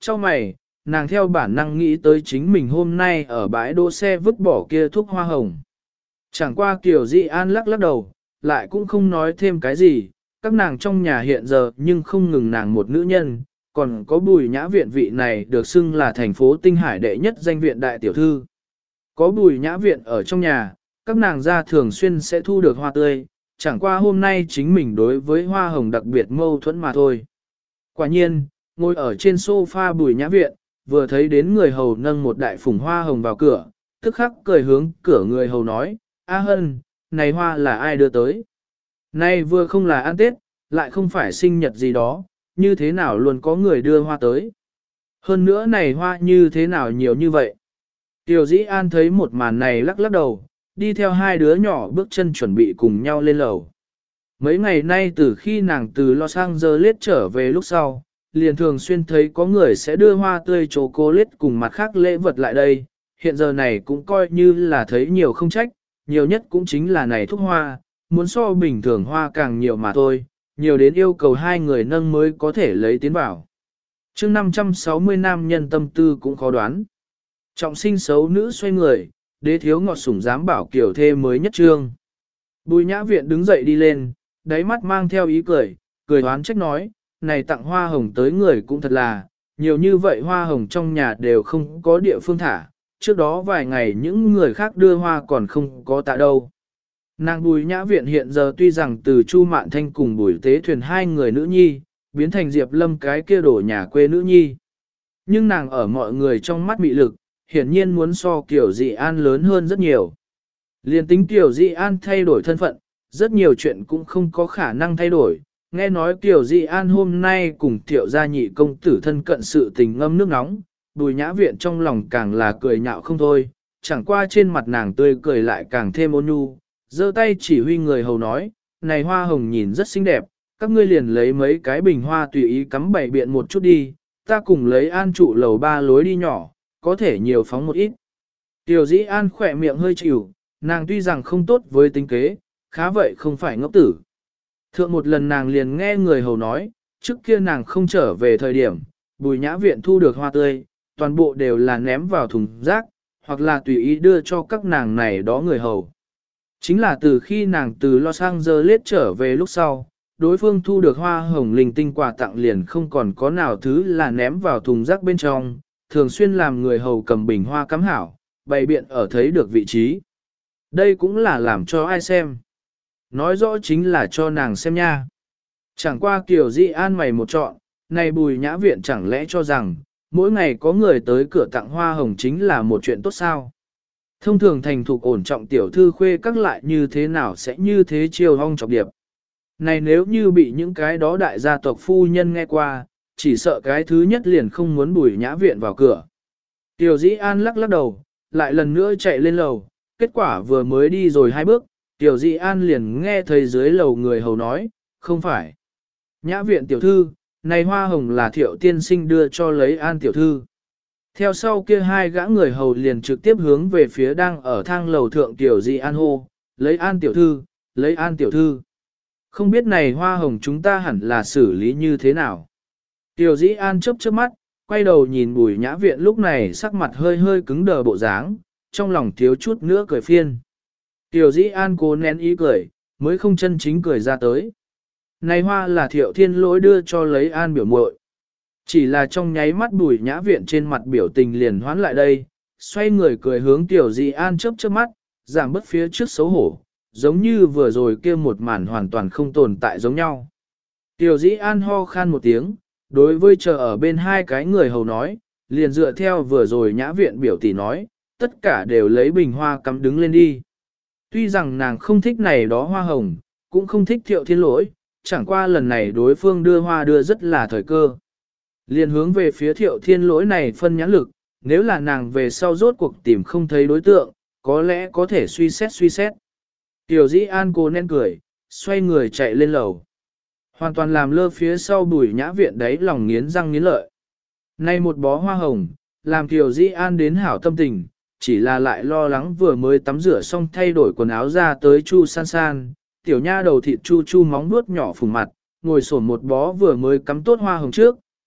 Trong mày, nàng theo bản năng nghĩ tới chính mình hôm nay ở bãi đỗ xe vứt bỏ kia thuốc hoa hồng. Chẳng qua Kiều Dĩ An lắc lắc đầu, lại cũng không nói thêm cái gì, các nàng trong nhà hiện giờ nhưng không ngừng nàng một nữ nhân, còn có Bùi Nhã Viện vị này được xưng là thành phố Tinh Hải đệ nhất danh viện đại tiểu thư. Có Bùi Nhã Viện ở trong nhà, các nàng ra thường xuyên sẽ thu được hoa tươi, chẳng qua hôm nay chính mình đối với hoa hồng đặc biệt mâu thuẫn mà thôi. Quả nhiên, ngồi ở trên sofa Bùi Nhã Viện, vừa thấy đến người hầu nâng một đại phủng hoa hồng vào cửa, tức khắc cười hướng cửa người hầu nói, A Hân, này hoa là ai đưa tới? Này vừa không là ăn Tết, lại không phải sinh nhật gì đó, như thế nào luôn có người đưa hoa tới? Hơn nữa này hoa như thế nào nhiều như vậy? Tiểu Dĩ An thấy một màn này lắc lắc đầu, đi theo hai đứa nhỏ bước chân chuẩn bị cùng nhau lên lầu. Mấy ngày nay từ khi nàng từ Los Angeles trở về lúc sau, liền thường xuyên thấy có người sẽ đưa hoa tươi chocolate cùng mặt khác lễ vật lại đây, hiện giờ này cũng coi như là thấy nhiều không trách, nhiều nhất cũng chính là này thuốc hoa, muốn so bình thường hoa càng nhiều mà thôi, nhiều đến yêu cầu hai người nâng mới có thể lấy tiến vào. Chương 560 nam nhân tâm tư cũng khó đoán. Trọng sinh xấu nữ xoay người, đế thiếu ngọt sủng dám bảo kiểu thê mới nhất trương. Bùi Nhã Viện đứng dậy đi lên, đáy mắt mang theo ý cười, cười hoán trách nói, này tặng hoa hồng tới người cũng thật là, nhiều như vậy hoa hồng trong nhà đều không có địa phương thả, trước đó vài ngày những người khác đưa hoa còn không có tạ đâu. Nàng Bùi Nhã Viện hiện giờ tuy rằng từ Chu Mạn Thanh cùng Bùi Tế Thuyền hai người nữ nhi, biến thành Diệp Lâm cái kia đổ nhà quê nữ nhi. Nhưng nàng ở mọi người trong mắt mị lực, hiển nhiên muốn so Kiều Dị An lớn hơn rất nhiều. Liên tính Kiều Dị An thay đổi thân phận, rất nhiều chuyện cũng không có khả năng thay đổi. Nghe nói Kiều Dị An hôm nay cùng Thiệu gia nhị công tử thân cận sự tình ngâm nước nóng, Bùi Nhã Viện trong lòng càng là cười nhạo không thôi, chẳng qua trên mặt nàng tươi cười lại càng thêm ôn nhu, giơ tay chỉ huy người hầu nói, này hoa hồng nhìn rất xinh đẹp, các ngươi liền lấy mấy cái bình hoa tùy ý cắm bảy biện một chút đi, ta cùng lấy an trụ lầu ba lối đi nhỏ, có thể nhiều phóng một ít. Tiểu Dĩ An khỏe miệng hơi chịu, nàng tuy rằng không tốt với tính kế, khá vậy không phải ngốc tử. Thượng một lần nàng liền nghe người hầu nói, trước kia nàng không trở về thời điểm, Bùi Nhã Viện thu được hoa tươi, toàn bộ đều là ném vào thùng rác, hoặc là tùy ý đưa cho các nàng này đó người hầu. Chính là từ khi nàng từ Los Angeles trở về lúc sau, đối phương thu được hoa hồng linh tinh quà tặng liền không còn có nào thứ là ném vào thùng rác bên trong, thường xuyên làm người hầu cầm bình hoa cắm hảo, bày biện ở thấy được vị trí. Đây cũng là làm cho ai xem. Nói rõ chính là cho nàng xem nha. Chẳng qua Kiều Dị An mày một chọn, này Bùi Nhã Viện chẳng lẽ cho rằng, mỗi ngày có người tới cửa tặng hoa hồng chính là một chuyện tốt sao? Thông thường thành thục ổn trọng tiểu thư khuê các lại như thế nào sẽ như thế chiêu hong chọc điệp. Này nếu như bị những cái đó đại gia tộc phu nhân nghe qua, chỉ sợ cái thứ nhất liền không muốn Bùi Nhã Viện vào cửa. Tiểu Dĩ An lắc lắc đầu, lại lần nữa chạy lên lầu, kết quả vừa mới đi rồi hai bước, Tiểu Dĩ An liền nghe thấy dưới lầu người hầu nói, không phải. Nhã Viện tiểu thư, này hoa hồng là Thiệu tiên sinh đưa cho lấy An tiểu thư. Theo sau kia hai gã người hầu liền trực tiếp hướng về phía đang ở thang lầu thượng Tiểu Dĩ An hô, lấy An tiểu thư, lấy An tiểu thư. Không biết này hoa hồng chúng ta hẳn là xử lý như thế nào. Tiểu Dĩ An chớp chớp mắt, quay đầu nhìn Bùi Nhã Viện lúc này sắc mặt hơi hơi cứng đờ bộ dáng, trong lòng thiếu chút nữa cười phiên. Tiểu Dĩ An cố nén ý cười, mới không chân chính cười ra tới. Này hoa là Thiệu Thiên Lỗi đưa cho lấy An biểu muội. Chỉ là trong nháy mắt Bùi Nhã Viện trên mặt biểu tình liền hoán lại đây, xoay người cười hướng Tiểu Dĩ An chớp chớp mắt, giảm bớt phía trước xấu hổ, giống như vừa rồi kia một màn hoàn toàn không tồn tại giống nhau. Tiểu Dĩ An ho khan một tiếng, đối với chờ ở bên hai cái người hầu nói, liền dựa theo vừa rồi Nhã Viện biểu tỷ nói, tất cả đều lấy bình hoa cắm đứng lên đi. Tuy rằng nàng không thích này đó hoa hồng, cũng không thích Thiệu Thiên Lỗi, chẳng qua lần này đối phương đưa hoa đưa rất là thời cơ. Liền hướng về phía Thiệu Thiên Lỗi này phân nhãn lực, nếu là nàng về sau rốt cuộc tìm không thấy đối tượng, có lẽ có thể suy xét. Tiểu Dĩ An cô nên cười, xoay người chạy lên lầu. Hoàn toàn làm lơ phía sau Bùi Nhã Viện đấy lòng nghiến răng nghiến lợi. Nay một bó hoa hồng, làm Tiểu Dĩ An đến hảo tâm tình, chỉ là lại lo lắng vừa mới tắm rửa xong thay đổi quần áo ra tới Chu San San, tiểu nha đầu thịt chu chu móng nuốt nhỏ phùng mặt, ngồi sổn một bó vừa mới cắm tốt hoa hồng trước,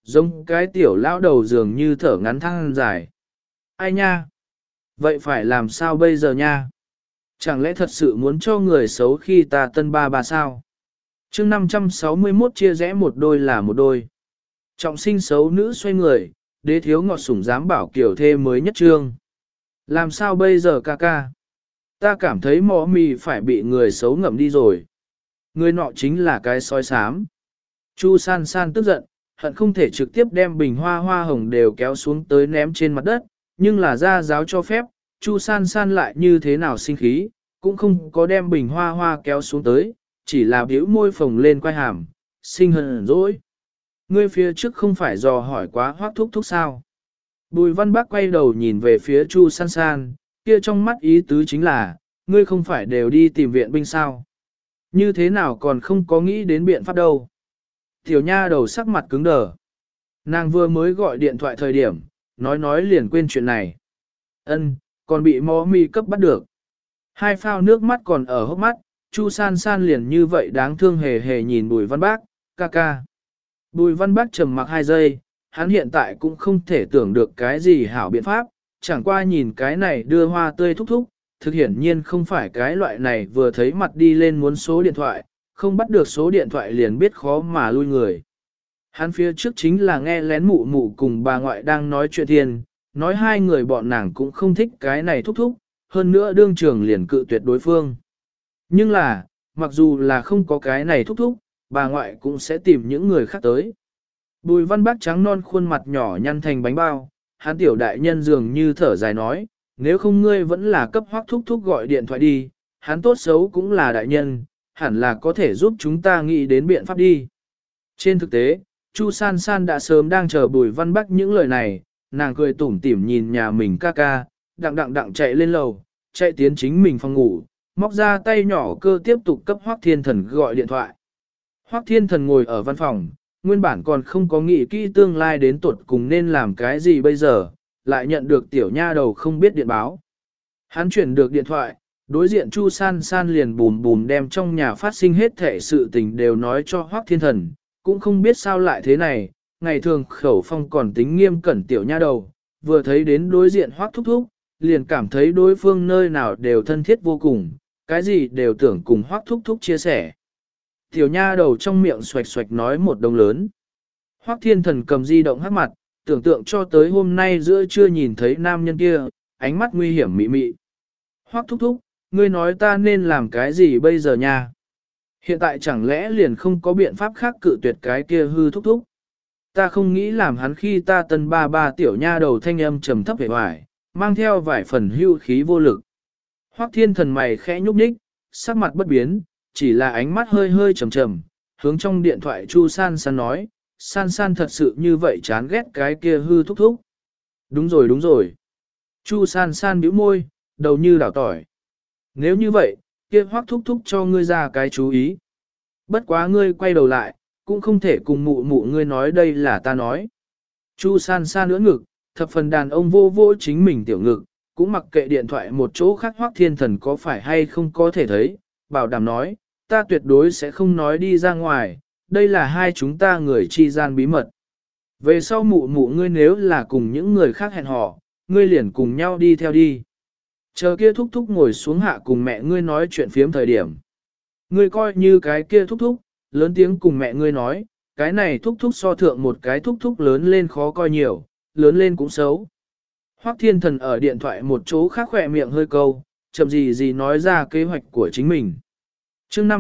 giống cái tiểu lão đầu dường như thở ngắn thăng dài. Ai nha? Vậy phải làm sao bây giờ nha? Chẳng lẽ thật sự muốn cho người xấu khi ta tân ba bà sao? chương 561 chia rẽ một đôi là một đôi. Trọng sinh xấu nữ xoay người, đế thiếu ngọt sủng dám bảo kiểu thê mới nhất trương. Làm sao bây giờ ca ca? Ta cảm thấy mỏ mì phải bị người xấu ngậm đi rồi. Người nọ chính là cái sói xám. Chu san san tức giận, hận không thể trực tiếp đem bình hoa hoa hồng đều kéo xuống tới ném trên mặt đất, nhưng là gia giáo cho phép, Chu san san lại như thế nào sinh khí, cũng không có đem bình hoa hoa kéo xuống tới, chỉ là biểu môi phồng lên quai hàm, sinh hờn dỗi. Ngươi phía trước không phải dò hỏi quá Hoắc thúc thúc sao? Bùi văn bác quay đầu nhìn về phía Chu san san, kia trong mắt ý tứ chính là, ngươi không phải đều đi tìm viện binh sao? Như thế nào còn không có nghĩ đến biện pháp đâu? Tiểu nha đầu sắc mặt cứng đờ. Nàng vừa mới gọi điện thoại thời điểm, nói liền quên chuyện này. Ân, còn bị mò mi cấp bắt được. Hai phao nước mắt còn ở hốc mắt, Chu san san liền như vậy đáng thương hề hề nhìn Bùi văn bác, ca ca. Bùi văn bác trầm mặc 2 giây, hắn hiện tại cũng không thể tưởng được cái gì hảo biện pháp, chẳng qua nhìn cái này đưa hoa tươi thúc thúc, thực hiển nhiên không phải cái loại này vừa thấy mặt đi lên muốn số điện thoại, không bắt được số điện thoại liền biết khó mà lui người. Hắn phía trước chính là nghe lén mụ mụ cùng bà ngoại đang nói chuyện thiên, nói hai người bọn nàng cũng không thích cái này thúc thúc, hơn nữa đương trường liền cự tuyệt đối phương. Nhưng là, mặc dù là không có cái này thúc thúc, bà ngoại cũng sẽ tìm những người khác tới. Bùi văn bác trắng non khuôn mặt nhỏ nhăn thành bánh bao, hắn tiểu đại nhân dường như thở dài nói, nếu không ngươi vẫn là cấp Hoắc thúc thúc gọi điện thoại đi, hắn tốt xấu cũng là đại nhân, hẳn là có thể giúp chúng ta nghĩ đến biện pháp đi. Trên thực tế, Chu san san đã sớm đang chờ Bùi văn bác những lời này, nàng cười tủm tỉm nhìn nhà mình ca ca, đặng chạy lên lầu, chạy tiến chính mình phòng ngủ, móc ra tay nhỏ cơ tiếp tục cấp Hoắc Thiên Thần gọi điện thoại. Hoắc Thiên Thần ngồi ở văn phòng, nguyên bản còn không có nghĩ kỹ tương lai đến tuột cùng nên làm cái gì bây giờ, lại nhận được tiểu nha đầu không biết điện báo. Hắn chuyển được điện thoại, đối diện Chu san san liền bùm bùm đem trong nhà phát sinh hết thể sự tình đều nói cho Hoắc Thiên Thần, cũng không biết sao lại thế này, ngày thường khẩu phong còn tính nghiêm cẩn tiểu nha đầu, vừa thấy đến đối diện Hoắc thúc thúc, liền cảm thấy đối phương nơi nào đều thân thiết vô cùng, cái gì đều tưởng cùng Hoắc thúc thúc chia sẻ. Tiểu nha đầu trong miệng xoạch xoạch nói một đồng lớn. Hoắc Thiên Thần cầm di động hắc mặt, tưởng tượng cho tới hôm nay giữa trưa nhìn thấy nam nhân kia, ánh mắt nguy hiểm mị mị. Hoắc thúc thúc, ngươi nói ta nên làm cái gì bây giờ nha? Hiện tại chẳng lẽ liền không có biện pháp khác cự tuyệt cái kia hư thúc thúc? Ta không nghĩ làm hắn khi ta tân ba tiểu nha đầu thanh âm trầm thấp vẻ vải, mang theo vài phần hưu khí vô lực. Hoắc Thiên Thần mày khẽ nhúc nhích, sắc mặt bất biến, chỉ là ánh mắt hơi hơi trầm, hướng trong điện thoại Chu san san nói, san san thật sự như vậy chán ghét cái kia hư thúc thúc. Đúng rồi. Chu san san bĩu môi, đầu như đảo tỏi. Nếu như vậy, kia Hoắc thúc thúc cho ngươi ra cái chú ý. Bất quá ngươi quay đầu lại, cũng không thể cùng mụ mụ ngươi nói đây là ta nói. Chu san san ưỡn ngực, thập phần đàn ông vô vô chính mình tiểu ngực, cũng mặc kệ điện thoại một chỗ khác Hoắc Thiên Thần có phải hay không có thể thấy, bảo đảm nói, ta tuyệt đối sẽ không nói đi ra ngoài, đây là hai chúng ta người chi gian bí mật. Về sau mụ mụ ngươi nếu là cùng những người khác hẹn hò, ngươi liền cùng nhau đi theo đi. Chờ kia thúc thúc ngồi xuống hạ cùng mẹ ngươi nói chuyện phiếm thời điểm. Ngươi coi như cái kia thúc thúc, lớn tiếng cùng mẹ ngươi nói, cái này thúc thúc so thượng một cái thúc thúc lớn lên khó coi nhiều, lớn lên cũng xấu. Hoắc Thiên Thần ở điện thoại một chỗ khác khỏe miệng hơi câu, chậm gì nói ra kế hoạch của chính mình. chương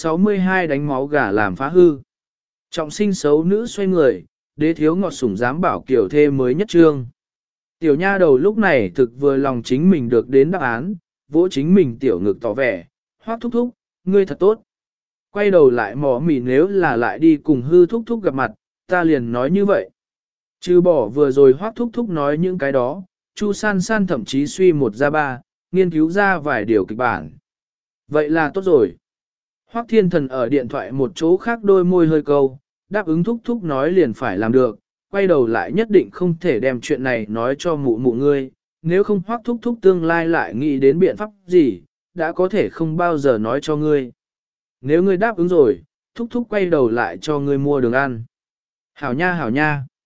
562 đánh máu gà làm phá hư. Trọng sinh xấu nữ xoay người, đế thiếu ngọt sủng dám bảo kiểu thê mới nhất trương. Tiểu nha đầu lúc này thực vừa lòng chính mình được đến đáp án, vỗ chính mình tiểu ngực tỏ vẻ, Hoắc thúc thúc, ngươi thật tốt. Quay đầu lại mỏ mỉ nếu là lại đi cùng hư thúc thúc gặp mặt, ta liền nói như vậy. Trừ bỏ vừa rồi Hoắc thúc thúc nói những cái đó, Chu san san thậm chí suy một ra ba, nghiên cứu ra vài điều kịch bản. Vậy là tốt rồi. Hoắc Thiên Thần ở điện thoại một chỗ khác đôi môi hơi câu, đáp ứng thúc thúc nói liền phải làm được, quay đầu lại nhất định không thể đem chuyện này nói cho mụ mụ ngươi, nếu không Hoắc thúc thúc tương lai lại nghĩ đến biện pháp gì, đã có thể không bao giờ nói cho ngươi. Nếu ngươi đáp ứng rồi, thúc thúc quay đầu lại cho ngươi mua đường ăn. Hảo nha.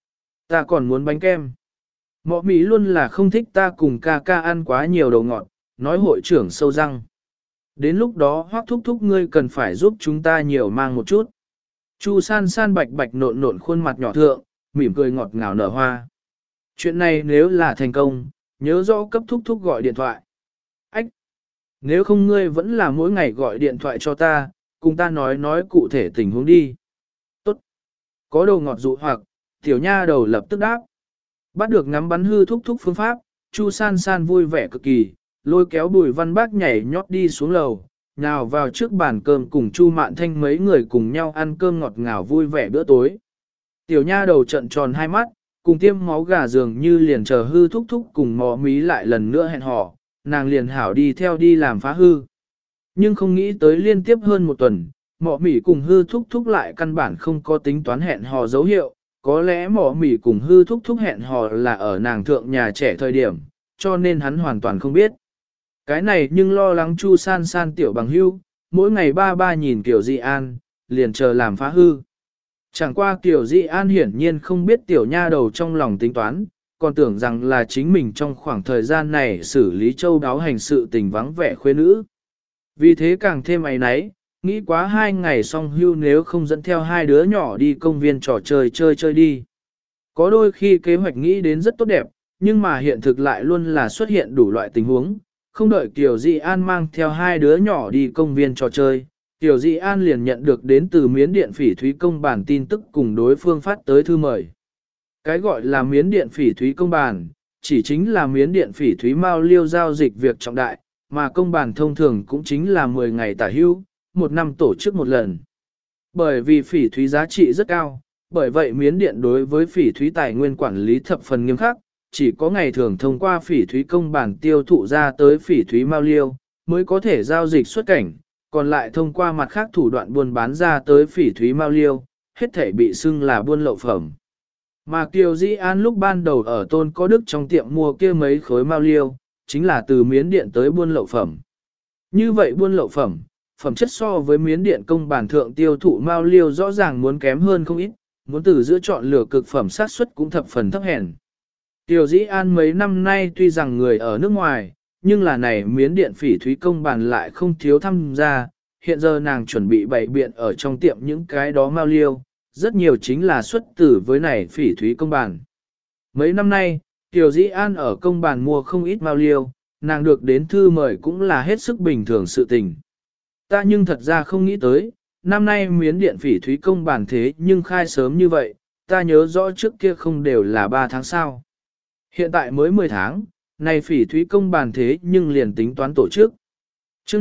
Ta còn muốn bánh kem. Mọ Mỹ luôn là không thích ta cùng ca ca ăn quá nhiều đồ ngọt, nói hội trưởng sâu răng. Đến lúc đó Hoắc thúc thúc ngươi cần phải giúp chúng ta nhiều mang một chút. Chu san san bạch bạch nộn nộn khuôn mặt nhỏ thượng, mỉm cười ngọt ngào nở hoa. Chuyện này nếu là thành công, nhớ rõ cấp thúc thúc gọi điện thoại. Ách! Nếu không ngươi vẫn là mỗi ngày gọi điện thoại cho ta, cùng ta nói cụ thể tình huống đi. Tốt! Có đồ ngọt dụ hoặc, tiểu nha đầu lập tức đáp. Bắt được ngắm bắn hư thúc thúc phương pháp, Chu san san vui vẻ cực kỳ, lôi kéo Bùi Văn Bác nhảy nhót đi xuống lầu, nhào vào trước bàn cơm cùng Chu Mạn Thanh mấy người cùng nhau ăn cơm ngọt ngào vui vẻ bữa tối. Tiểu nha đầu trận tròn hai mắt, cùng tiêm máu gà dường như liền chờ hư thúc thúc cùng mò mí lại lần nữa hẹn hò, nàng liền hảo đi theo đi làm phá hư. Nhưng không nghĩ tới liên tiếp hơn một tuần, mọ mỉ cùng hư thúc thúc lại căn bản không có tính toán hẹn hò dấu hiệu, có lẽ mọ mỉ cùng hư thúc thúc hẹn hò là ở nàng thượng nhà trẻ thời điểm, cho nên hắn hoàn toàn không biết. Cái này nhưng lo lắng Chu san san tiểu bằng hưu, mỗi ngày ba ba nhìn Kiều Di An, liền chờ làm phá hư. Chẳng qua Kiều Di An hiển nhiên không biết tiểu nha đầu trong lòng tính toán, còn tưởng rằng là chính mình trong khoảng thời gian này xử lý châu đáo hành sự tình vắng vẻ khuê nữ. Vì thế càng thêm áy náy, nghĩ quá 2 ngày xong hưu nếu không dẫn theo 2 đứa nhỏ đi công viên trò chơi chơi đi. Có đôi khi kế hoạch nghĩ đến rất tốt đẹp, nhưng mà hiện thực lại luôn là xuất hiện đủ loại tình huống. Không đợi Kiều Di An mang theo 2 đứa nhỏ đi công viên trò chơi, Kiều Di An liền nhận được đến từ Miến Điện Phỉ Thúy Công bản tin tức cùng đối phương phát tới thư mời. Cái gọi là Miến Điện Phỉ Thúy Công bản, chỉ chính là Miến Điện Phỉ Thúy Mao Liêu giao dịch việc trọng đại, mà công bản thông thường cũng chính là 10 ngày tả hưu, 1 năm tổ chức một lần. Bởi vì phỉ thúy giá trị rất cao, bởi vậy Miến Điện đối với phỉ thúy tài nguyên quản lý thập phần nghiêm khắc, chỉ có ngày thường thông qua phỉ thúy công bản tiêu thụ ra tới phỉ thúy mao liêu, mới có thể giao dịch xuất cảnh, còn lại thông qua mặt khác thủ đoạn buôn bán ra tới phỉ thúy mao liêu, hết thể bị xưng là buôn lậu phẩm. Mà Kiều Di An lúc ban đầu ở Tôn Có Đức trong tiệm mua kia mấy khối mao liêu, chính là từ Miến Điện tới buôn lậu phẩm. Như vậy buôn lậu phẩm, phẩm chất so với Miến Điện công bản thượng tiêu thụ mao liêu rõ ràng muốn kém hơn không ít, muốn từ giữa chọn lựa cực phẩm sát suất cũng thập phần thấp hèn. Kiều Dĩ An mấy năm nay tuy rằng người ở nước ngoài, nhưng là này Miến Điện Phỉ Thúy Công bản lại không thiếu tham gia, hiện giờ nàng chuẩn bị bày biện ở trong tiệm những cái đó mao liêu, rất nhiều chính là xuất tử với này Phỉ Thúy Công bản. Mấy năm nay, Kiều Dĩ An ở công bản mua không ít mao liêu, nàng được đến thư mời cũng là hết sức bình thường sự tình. Ta nhưng thật ra không nghĩ tới, năm nay Miến Điện Phỉ Thúy Công bản thế nhưng khai sớm như vậy, ta nhớ rõ trước kia không đều là 3 tháng sau. Hiện tại mới 10 tháng, này Phỉ Thúy Công bản thế nhưng liền tính toán tổ chức. Chương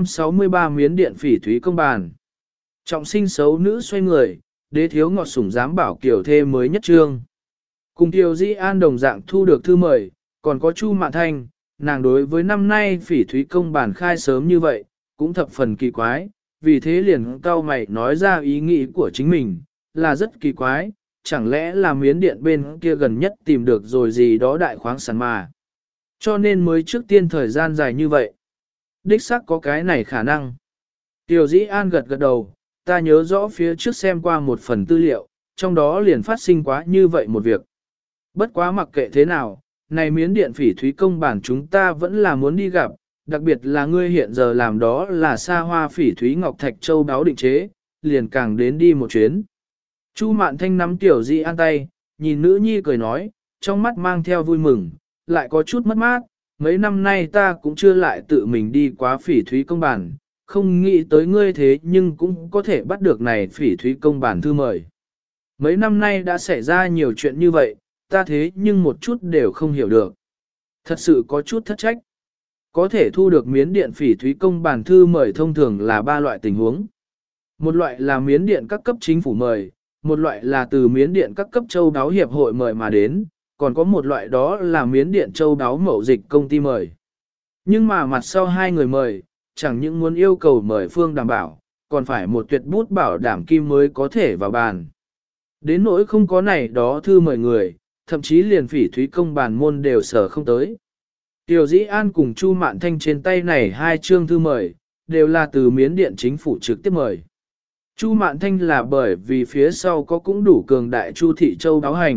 563 Miến Điện Phỉ Thúy Công bản. Trọng sinh xấu nữ xoay người, đế thiếu ngọt sủng dám bảo kiểu thê mới nhất trương. Cùng Kiều Dĩ An đồng dạng thu được thư mời, còn có Chu Mạn Thanh, nàng đối với năm nay Phỉ Thúy Công bản khai sớm như vậy, cũng thập phần kỳ quái, vì thế liền cau mày nói ra ý nghĩ của chính mình, là rất kỳ quái, chẳng lẽ là Miến Điện bên kia gần nhất tìm được rồi gì đó đại khoáng sản mà. Cho nên mới trước tiên thời gian dài như vậy. Đích xác có cái này khả năng. Kiều Dĩ An gật gật đầu, ta nhớ rõ phía trước xem qua một phần tư liệu, trong đó liền phát sinh quá như vậy một việc. Bất quá mặc kệ thế nào, này Miến Điện Phỉ Thúy Công bản chúng ta vẫn là muốn đi gặp, đặc biệt là ngươi hiện giờ làm đó là xa hoa phỉ thúy ngọc thạch châu đáo định chế, liền càng đến đi một chuyến. Chu Mạn Thanh nắm Tiểu Di An tay, nhìn nữ nhi cười nói, trong mắt mang theo vui mừng, lại có chút mất mát, mấy năm nay ta cũng chưa lại tự mình đi quá phỉ thúy công bản, không nghĩ tới ngươi thế nhưng cũng có thể bắt được này phỉ thúy công bản thư mời. Mấy năm nay đã xảy ra nhiều chuyện như vậy, ta thế nhưng một chút đều không hiểu được. Thật sự có chút thất trách. Có thể thu được Miến Điện Phỉ Thúy Công bản thư mời thông thường là 3 loại tình huống. Một loại là Miến Điện các cấp chính phủ mời, một loại là từ Miến Điện các cấp châu đáo hiệp hội mời mà đến, còn có một loại đó là Miến Điện châu đáo mậu dịch công ty mời. Nhưng mà mặt sau 2 người mời, chẳng những muốn yêu cầu mời phương đảm bảo, còn phải một tuyệt bút bảo đảm kim mới có thể vào bàn. Đến nỗi không có này đó thư mời người, thậm chí liền Phỉ Thúy Công bản môn đều sở không tới. Tiểu Dĩ An cùng Chu Mạn Thanh trên tay này 2 chương thư mời, đều là từ Miến Điện chính phủ trực tiếp mời. Chu Mạn Thanh là bởi vì phía sau có cũng đủ cường đại Chu Thị Châu đáo hành,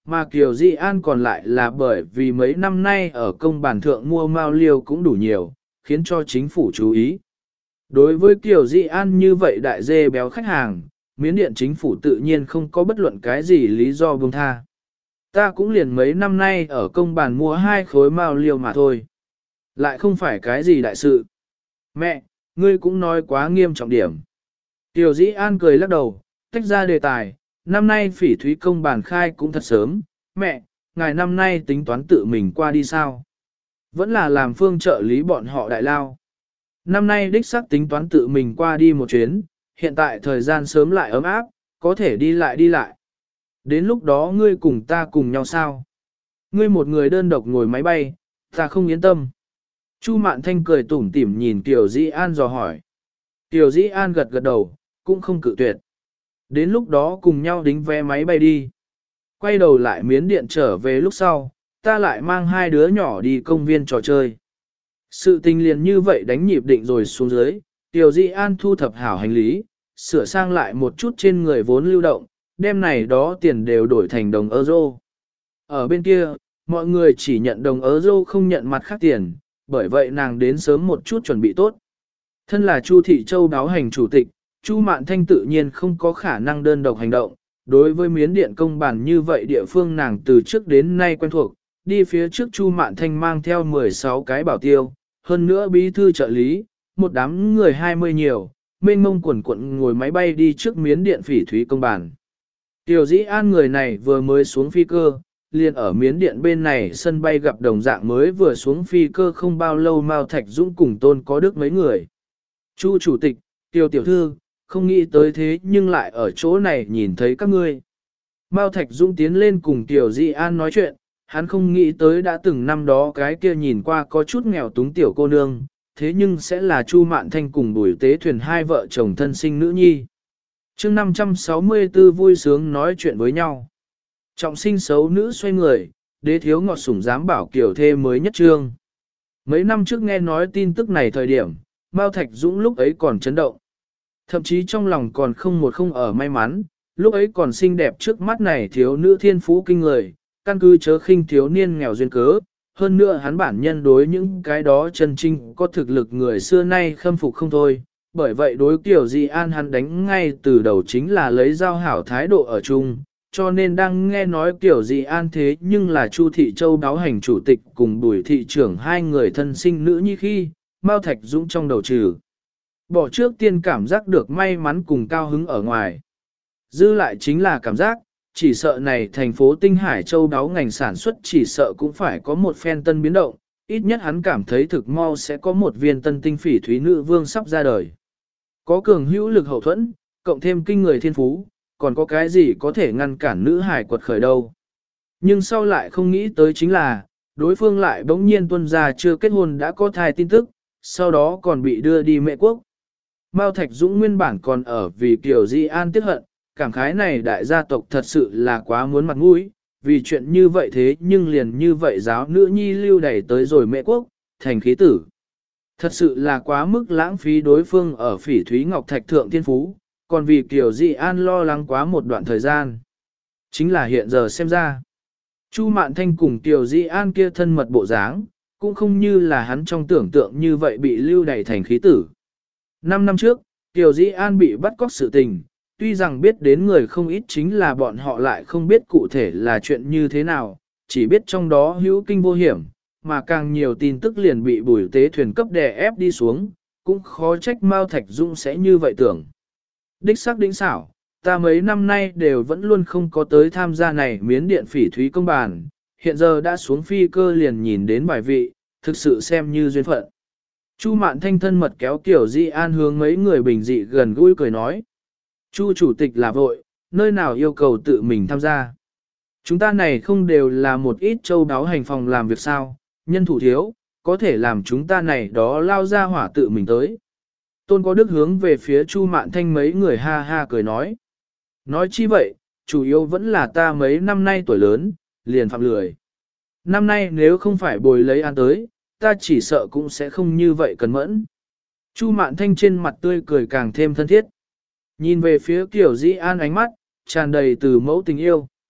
mà Kiều Di An còn lại là bởi vì mấy năm nay ở công bản thượng mua mao liêu cũng đủ nhiều, khiến cho chính phủ chú ý. Đối với Kiều Di An như vậy đại dê béo khách hàng, Miến Điện chính phủ tự nhiên không có bất luận cái gì lý do buông tha. Ta cũng liền mấy năm nay ở công bản mua 2 khối mao liêu mà thôi. Lại không phải cái gì đại sự. Mẹ, ngươi cũng nói quá nghiêm trọng điểm. Kiều Di An cười lắc đầu, tách ra đề tài, năm nay phỉ thúy công bản khai cũng thật sớm. Mẹ, ngài năm nay tính toán tự mình qua đi sao? Vẫn là làm phương trợ lý bọn họ đại lao. Năm nay đích xác tính toán tự mình qua đi một chuyến, hiện tại thời gian sớm lại ấm áp, có thể đi lại. Đến lúc đó ngươi cùng ta cùng nhau sao? Ngươi một người đơn độc ngồi máy bay, ta không yên tâm. Chu Mạn Thanh cười tủm tỉm nhìn Kiều Dĩ An dò hỏi. Kiều Dĩ An gật gật đầu, cũng không cự tuyệt. Đến lúc đó cùng nhau đính vé máy bay đi. Quay đầu lại Miến Điện trở về lúc sau, ta lại mang 2 đứa nhỏ đi công viên trò chơi. Sự tình liền như vậy đánh nhịp định rồi xuống dưới, Kiều Dĩ An thu thập hảo hành lý, sửa sang lại một chút trên người vốn lưu động, đem này đó tiền đều đổi thành đồng euro. Ở bên kia, mọi người chỉ nhận đồng euro không nhận mặt khác tiền, bởi vậy nàng đến sớm một chút chuẩn bị tốt. Thân là Chu Thị Châu báo hành chủ tịch, Chu Mạn Thanh tự nhiên không có khả năng đơn độc hành động. Đối với Miến Điện công bản như vậy địa phương nàng từ trước đến nay quen thuộc, đi phía trước Chu Mạn Thanh mang theo 16 cái bảo tiêu, hơn nữa bí thư trợ lý, một đám người 20 nhiều, mênh mông quần quận ngồi máy bay đi trước Miến Điện phỉ thúy công bản. Tiểu Dĩ An người này vừa mới xuống phi cơ, liền ở Miến Điện bên này sân bay gặp đồng dạng mới vừa xuống phi cơ không bao lâu Mao Thạch Dũng cùng Tôn Có Đức mấy người. Chu chủ tịch, Tiêu tiểu thư, không nghĩ tới thế nhưng lại ở chỗ này nhìn thấy các ngươi. Mao Thạch Dũng tiến lên cùng Tiểu Di An nói chuyện, hắn không nghĩ tới đã từng năm đó cái kia nhìn qua có chút nghèo túng tiểu cô nương, thế nhưng sẽ là Chu Mạn Thanh cùng Bùi Tế Thuyền hai vợ chồng thân sinh nữ nhi. Chương 564 vui sướng nói chuyện với nhau. Trọng sinh xấu nữ xoay người, đế thiếu ngọt sủng dám bảo kiểu thê mới nhất trương. Mấy năm trước nghe nói tin tức này thời điểm, Mao Thạch Dũng lúc ấy còn chấn động. Thậm chí trong lòng còn không ở may mắn, lúc ấy còn xinh đẹp trước mắt này thiếu nữ thiên phú kinh người, căn cứ chớ khinh thiếu niên nghèo duyên cớ. Hơn nữa hắn bản nhân đối những cái đó chân trinh có thực lực người xưa nay khâm phục không thôi. Bởi vậy đối Kiều Di An hắn đánh ngay từ đầu chính là lấy giao hảo thái độ ở chung, cho nên đang nghe nói Kiều Di An thế nhưng là Chu Thị Châu báo hành chủ tịch cùng Bùi thị trưởng hai người thân sinh nữ nhi khi, Mao Thạch Dũng trong đầu trừ. Bỏ trước tiên cảm giác được may mắn cùng cao hứng ở ngoài. Dư lại chính là cảm giác, chỉ sợ này thành phố Tinh Hải Châu báo ngành sản xuất chỉ sợ cũng phải có một phen tân biến động, ít nhất hắn cảm thấy thực mau sẽ có một viên tân tinh phỉ thúy nữ vương sắp ra đời. Có cường hữu lực hậu thuẫn, cộng thêm kinh người thiên phú, còn có cái gì có thể ngăn cản nữ hải quật khởi đâu. Nhưng sau lại không nghĩ tới chính là, đối phương lại bỗng nhiên tuân ra chưa kết hôn đã có thai tin tức, sau đó còn bị đưa đi Mễ Quốc. Mao Thạch Dũng nguyên bản còn ở vì Kiều Di An tiếc hận, cảm khái này đại gia tộc thật sự là quá muốn mặt mũi, vì chuyện như vậy thế nhưng liền như vậy giáo nữ nhi lưu đẩy tới rồi Mễ Quốc, thành khí tử. Thật sự là quá mức lãng phí đối phương ở phỉ thúy ngọc thạch thượng thiên phú, còn vì Kiều Di An lo lắng quá một đoạn thời gian. Chính là hiện giờ xem ra, Chu Mạn Thanh cùng Kiều Di An kia thân mật bộ dáng, cũng không như là hắn trong tưởng tượng như vậy bị lưu đày thành khí tử. 5 năm trước, Kiều Di An bị bắt cóc sự tình, tuy rằng biết đến người không ít chính là bọn họ lại không biết cụ thể là chuyện như thế nào, chỉ biết trong đó hữu kinh vô hiểm, mà càng nhiều tin tức liền bị Bùi Tế Thuyền cấp đè ép đi xuống, cũng khó trách Mao Thạch Dũng sẽ như vậy tưởng. Đích xác đỉnh xảo, ta mấy năm nay đều vẫn luôn không có tới tham gia này Miến Điện phỉ thúy công bàn, hiện giờ đã xuống phi cơ liền nhìn đến bài vị, thực sự xem như duyên phận. Chu Mạn Thanh thân mật kéo Kiều Di An hướng mấy người bình dị gần gũi cười nói. Chu chủ tịch là vội, nơi nào yêu cầu tự mình tham gia. Chúng ta này không đều là một ít châu đáo hành phòng làm việc sao, nhân thủ thiếu, có thể làm chúng ta này đó lao ra hỏa tự mình tới. Tôn Có Đức hướng về phía Chu Mạn Thanh mấy người ha ha cười nói. Nói chi vậy, chủ yếu vẫn là ta mấy năm nay tuổi lớn, liền phạm lười. Năm nay nếu không phải bồi lấy ăn tới, ta chỉ sợ cũng sẽ không như vậy cần mẫn. Chu Mạn Thanh trên mặt tươi cười càng thêm thân thiết. Nhìn về phía Kiều Di An ánh mắt, tràn đầy từ mẫu tình yêu.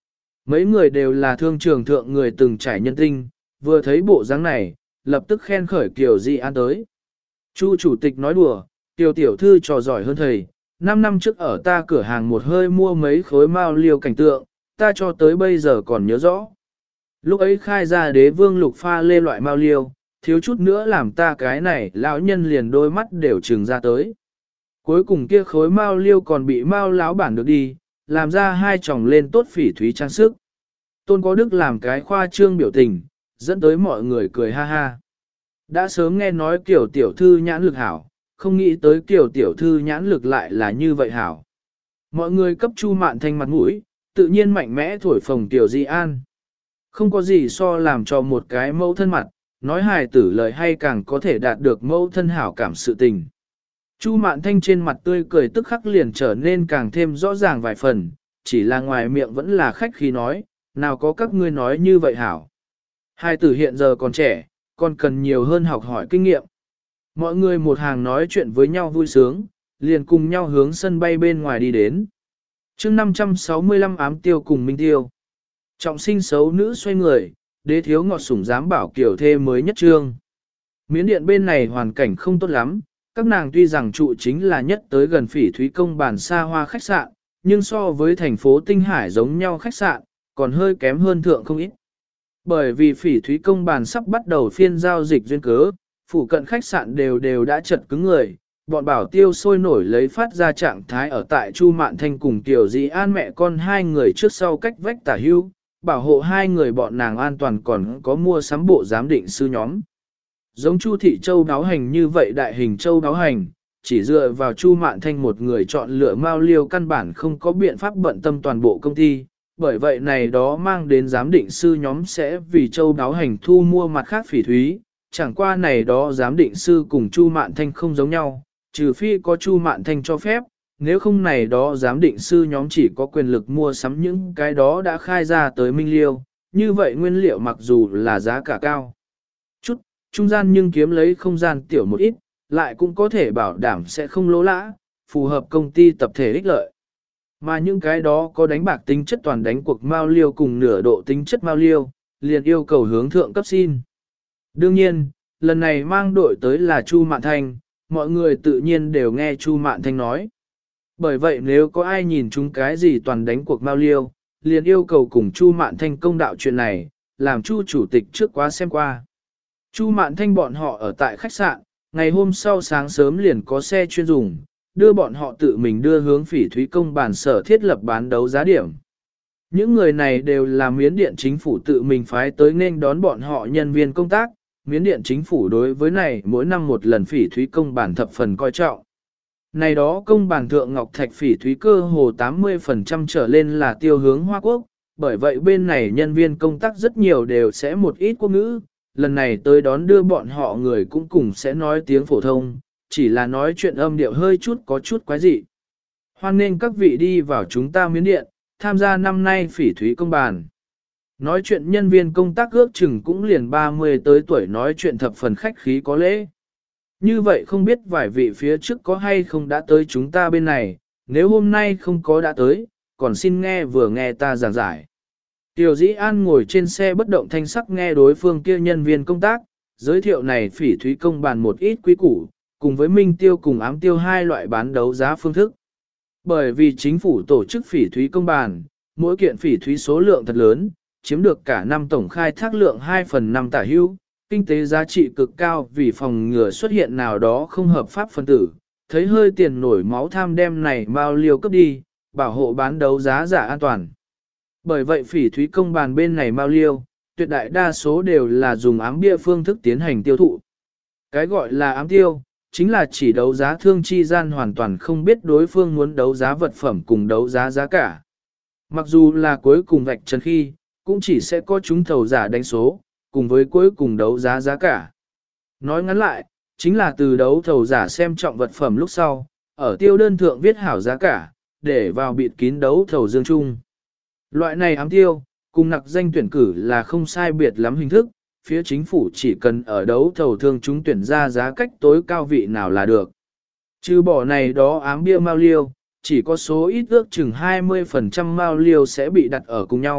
Mấy người đều là thương trường thượng người từng trải nhân tinh, vừa thấy bộ dáng này, lập tức khen khởi Kiều Di An tới. Chu chủ tịch nói đùa, Kiều tiểu thư trò giỏi hơn thầy, 5 năm trước ở ta cửa hàng một hơi mua mấy khối mao liêu cảnh tượng, ta cho tới bây giờ còn nhớ rõ. Lúc ấy khai ra đế vương lục pha lê loại mao liêu, thiếu chút nữa làm ta cái này lão nhân liền đôi mắt đều trừng ra tới. Cuối cùng kia khối mao liêu còn bị mao lão bản được đi, làm ra hai chồng lên tốt phỉ thúy trang sức. Tôn Có Đức làm cái khoa trương biểu tình, dẫn tới mọi người cười ha ha. Đã sớm nghe nói kiểu tiểu thư nhãn lực hảo, không nghĩ tới kiểu tiểu thư nhãn lực lại là như vậy hảo. Mọi người cấp Chu Mạn Thanh mặt mũi, tự nhiên mạnh mẽ thổi phồng Tiểu Di An. Không có gì so làm cho một cái mẫu thân mặt, nói hài tử lời hay càng có thể đạt được mẫu thân hảo cảm sự tình. Chu Mạn Thanh trên mặt tươi cười tức khắc liền trở nên càng thêm rõ ràng vài phần, chỉ là ngoài miệng vẫn là khách khí nói, nào có các ngươi nói như vậy hảo. Hài tử hiện giờ còn trẻ, còn cần nhiều hơn học hỏi kinh nghiệm. Mọi người một hàng nói chuyện với nhau vui sướng, liền cùng nhau hướng sân bay bên ngoài đi đến. chương 565 ám tiêu cùng minh tiêu. Trọng sinh xấu nữ xoay người, đế thiếu ngọt sủng dám bảo kiểu thê mới nhất trương. Miến điện bên này hoàn cảnh không tốt lắm, các nàng tuy rằng trụ chính là nhất tới gần phỉ thúy công bản xa hoa khách sạn, nhưng so với thành phố Tinh Hải giống nhau khách sạn, còn hơi kém hơn thượng không ít. Bởi vì phỉ thúy công bản sắp bắt đầu phiên giao dịch duyên cớ, phụ cận khách sạn đều đã chật cứng người, bọn bảo tiêu sôi nổi lấy phát ra trạng thái ở tại Chu Mạn Thanh cùng Tiểu Di An mẹ con hai người trước sau cách vách tả hưu, bảo hộ hai người bọn nàng an toàn còn có mua sắm bộ giám định sư nhóm. Giống Chu Thị Châu đáo hành như vậy đại hình châu đáo hành, chỉ dựa vào Chu Mạn Thanh một người chọn lựa mao liêu căn bản không có biện pháp bận tâm toàn bộ công ty, bởi vậy này đó mang đến giám định sư nhóm sẽ vì châu đáo hành thu mua mặt khác phỉ thúy, chẳng qua này đó giám định sư cùng Chu Mạn Thanh không giống nhau, trừ phi có Chu Mạn Thanh cho phép, nếu không này đó giám định sư nhóm chỉ có quyền lực mua sắm những cái đó đã khai ra tới minh liêu, như vậy nguyên liệu mặc dù là giá cả cao chút, trung gian nhưng kiếm lấy không gian tiểu một ít, lại cũng có thể bảo đảm sẽ không lỗ lã, phù hợp công ty tập thể ích lợi. Mà những cái đó có đánh bạc tính chất toàn đánh cuộc mao liêu cùng nửa độ tính chất mao liêu, liền yêu cầu hướng thượng cấp xin. Đương nhiên, lần này mang đội tới là Chu Mạn Thanh, mọi người tự nhiên đều nghe Chu Mạn Thanh nói. Bởi vậy nếu có ai nhìn chúng cái gì toàn đánh cuộc mao liêu, liền yêu cầu cùng Chu Mạn Thanh công đạo chuyện này, làm Chu chủ tịch trước quá xem qua. Chu Mạn Thanh bọn họ ở tại khách sạn, ngày hôm sau sáng sớm liền có xe chuyên dùng, đưa bọn họ tự mình đưa hướng phỉ thúy công bản sở thiết lập bán đấu giá điểm. Những người này đều là miến điện chính phủ tự mình phái tới nên đón bọn họ nhân viên công tác, miến điện chính phủ đối với này mỗi năm một lần phỉ thúy công bản thập phần coi trọng. Này đó công bản thượng ngọc thạch phỉ thúy cơ hồ 80% trở lên là tiêu hướng Hoa Quốc, bởi vậy bên này nhân viên công tác rất nhiều đều sẽ một ít quốc ngữ, lần này tới đón đưa bọn họ người cũng cùng sẽ nói tiếng phổ thông, chỉ là nói chuyện âm điệu hơi chút có chút quái dị. Hoan nên các vị đi vào chúng ta miến điện, tham gia năm nay phỉ thúy công bản. Nói chuyện nhân viên công tác ước chừng cũng liền 30 tới tuổi nói chuyện thập phần khách khí có lễ. Như vậy không biết vài vị phía trước có hay không đã tới chúng ta bên này, nếu hôm nay không có đã tới, còn xin nghe vừa nghe ta giảng giải. Tiểu Dĩ An ngồi trên xe bất động thanh sắc nghe đối phương kia nhân viên công tác, giới thiệu này phỉ thúy công bàn một ít quý củ, cùng với minh tiêu cùng ám tiêu hai loại bán đấu giá phương thức. Bởi vì chính phủ tổ chức phỉ thúy công bàn, mỗi kiện phỉ thúy số lượng thật lớn, chiếm được cả năm tổng khai thác lượng 2/5 tả hữu, kinh tế giá trị cực cao vì phòng ngừa xuất hiện nào đó không hợp pháp phân tử, thấy hơi tiền nổi máu tham đem này bao liều cấp đi, bảo hộ bán đấu giá giả an toàn. Bởi vậy phỉ thúy công bàn bên này bao liêu, tuyệt đại đa số đều là dùng ám bia phương thức tiến hành tiêu thụ. Cái gọi là ám tiêu, chính là chỉ đấu giá thương chi gian hoàn toàn không biết đối phương muốn đấu giá vật phẩm cùng đấu giá giá cả. Mặc dù là cuối cùng vạch trần khi, cũng chỉ sẽ có chúng thầu giả đánh số, cùng với cuối cùng đấu giá giá cả. Nói ngắn lại, chính là từ đấu thầu giả xem trọng vật phẩm lúc sau, ở tiêu đơn thượng viết hảo giá cả, để vào bịt kín đấu thầu dương chung. Loại này ám tiêu, cùng nặc danh tuyển cử là không sai biệt lắm hình thức, phía chính phủ chỉ cần ở đấu thầu thương chúng tuyển ra giá cách tối cao vị nào là được. Trừ bỏ này đó ám bia mao liêu, chỉ có số ít ước chừng 20% mao liêu sẽ bị đặt ở cùng nhau,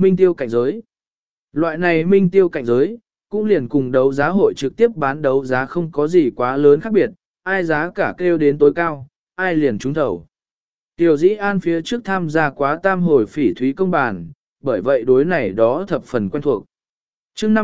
Minh tiêu cạnh giới. Loại này minh tiêu cạnh giới, cũng liền cùng đấu giá hội trực tiếp bán đấu giá không có gì quá lớn khác biệt, ai giá cả kêu đến tối cao, ai liền trúng thầu. Tiểu Dĩ An phía trước tham gia quá tam hồi phỉ thúy công bàn, bởi vậy đối này đó thập phần quen thuộc. chương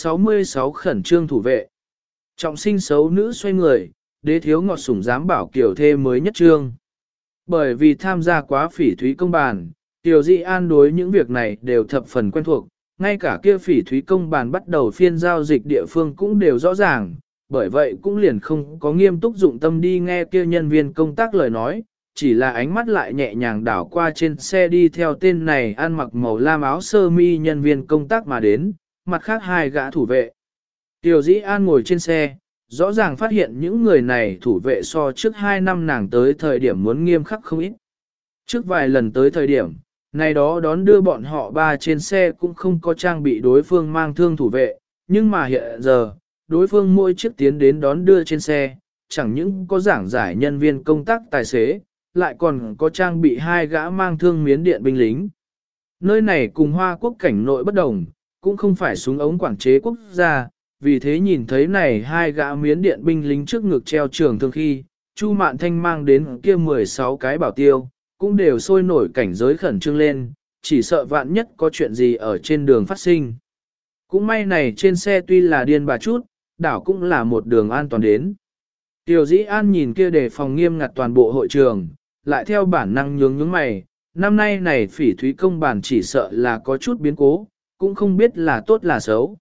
566 khẩn trương thủ vệ. Trọng sinh xấu nữ xoay người, đế thiếu ngọt sủng dám bảo kiểu thê mới nhất trương. Bởi vì tham gia quá phỉ thúy công bàn, Tiểu Dĩ An đối những việc này đều thập phần quen thuộc, ngay cả kia phỉ thúy công bàn bắt đầu phiên giao dịch địa phương cũng đều rõ ràng, bởi vậy cũng liền không có nghiêm túc dụng tâm đi nghe kia nhân viên công tác lời nói, chỉ là ánh mắt lại nhẹ nhàng đảo qua trên xe đi theo tên này ăn mặc màu lam áo sơ mi nhân viên công tác mà đến, mặt khác hai gã thủ vệ. Tiểu Dĩ An ngồi trên xe, rõ ràng phát hiện những người này thủ vệ so trước 2 năm nàng tới thời điểm muốn nghiêm khắc không ít. Trước vài lần tới thời điểm, này đó đón đưa bọn họ ba trên xe cũng không có trang bị đối phương mang thương thủ vệ, nhưng mà hiện giờ, đối phương mỗi chiếc tiến đến đón đưa trên xe, chẳng những có giảng giải nhân viên công tác tài xế, lại còn có trang bị 2 gã mang thương miến điện binh lính. Nơi này cùng Hoa Quốc cảnh nội bất đồng, cũng không phải súng ống quản chế quốc gia, vì thế nhìn thấy này 2 gã miến điện binh lính trước ngực treo trường thương khi, Chu Mạn Thanh mang đến kia 16 cái bảo tiêu, cũng đều sôi nổi cảnh giới khẩn trương lên, chỉ sợ vạn nhất có chuyện gì ở trên đường phát sinh. Cũng may này trên xe tuy là điên bà chút, đảo cũng là một đường an toàn đến. Tiểu Dĩ An nhìn kia đề phòng nghiêm ngặt toàn bộ hội trường, lại theo bản năng nhướng mày, năm nay này phỉ thúy công bàn chỉ sợ là có chút biến cố, cũng không biết là tốt là xấu.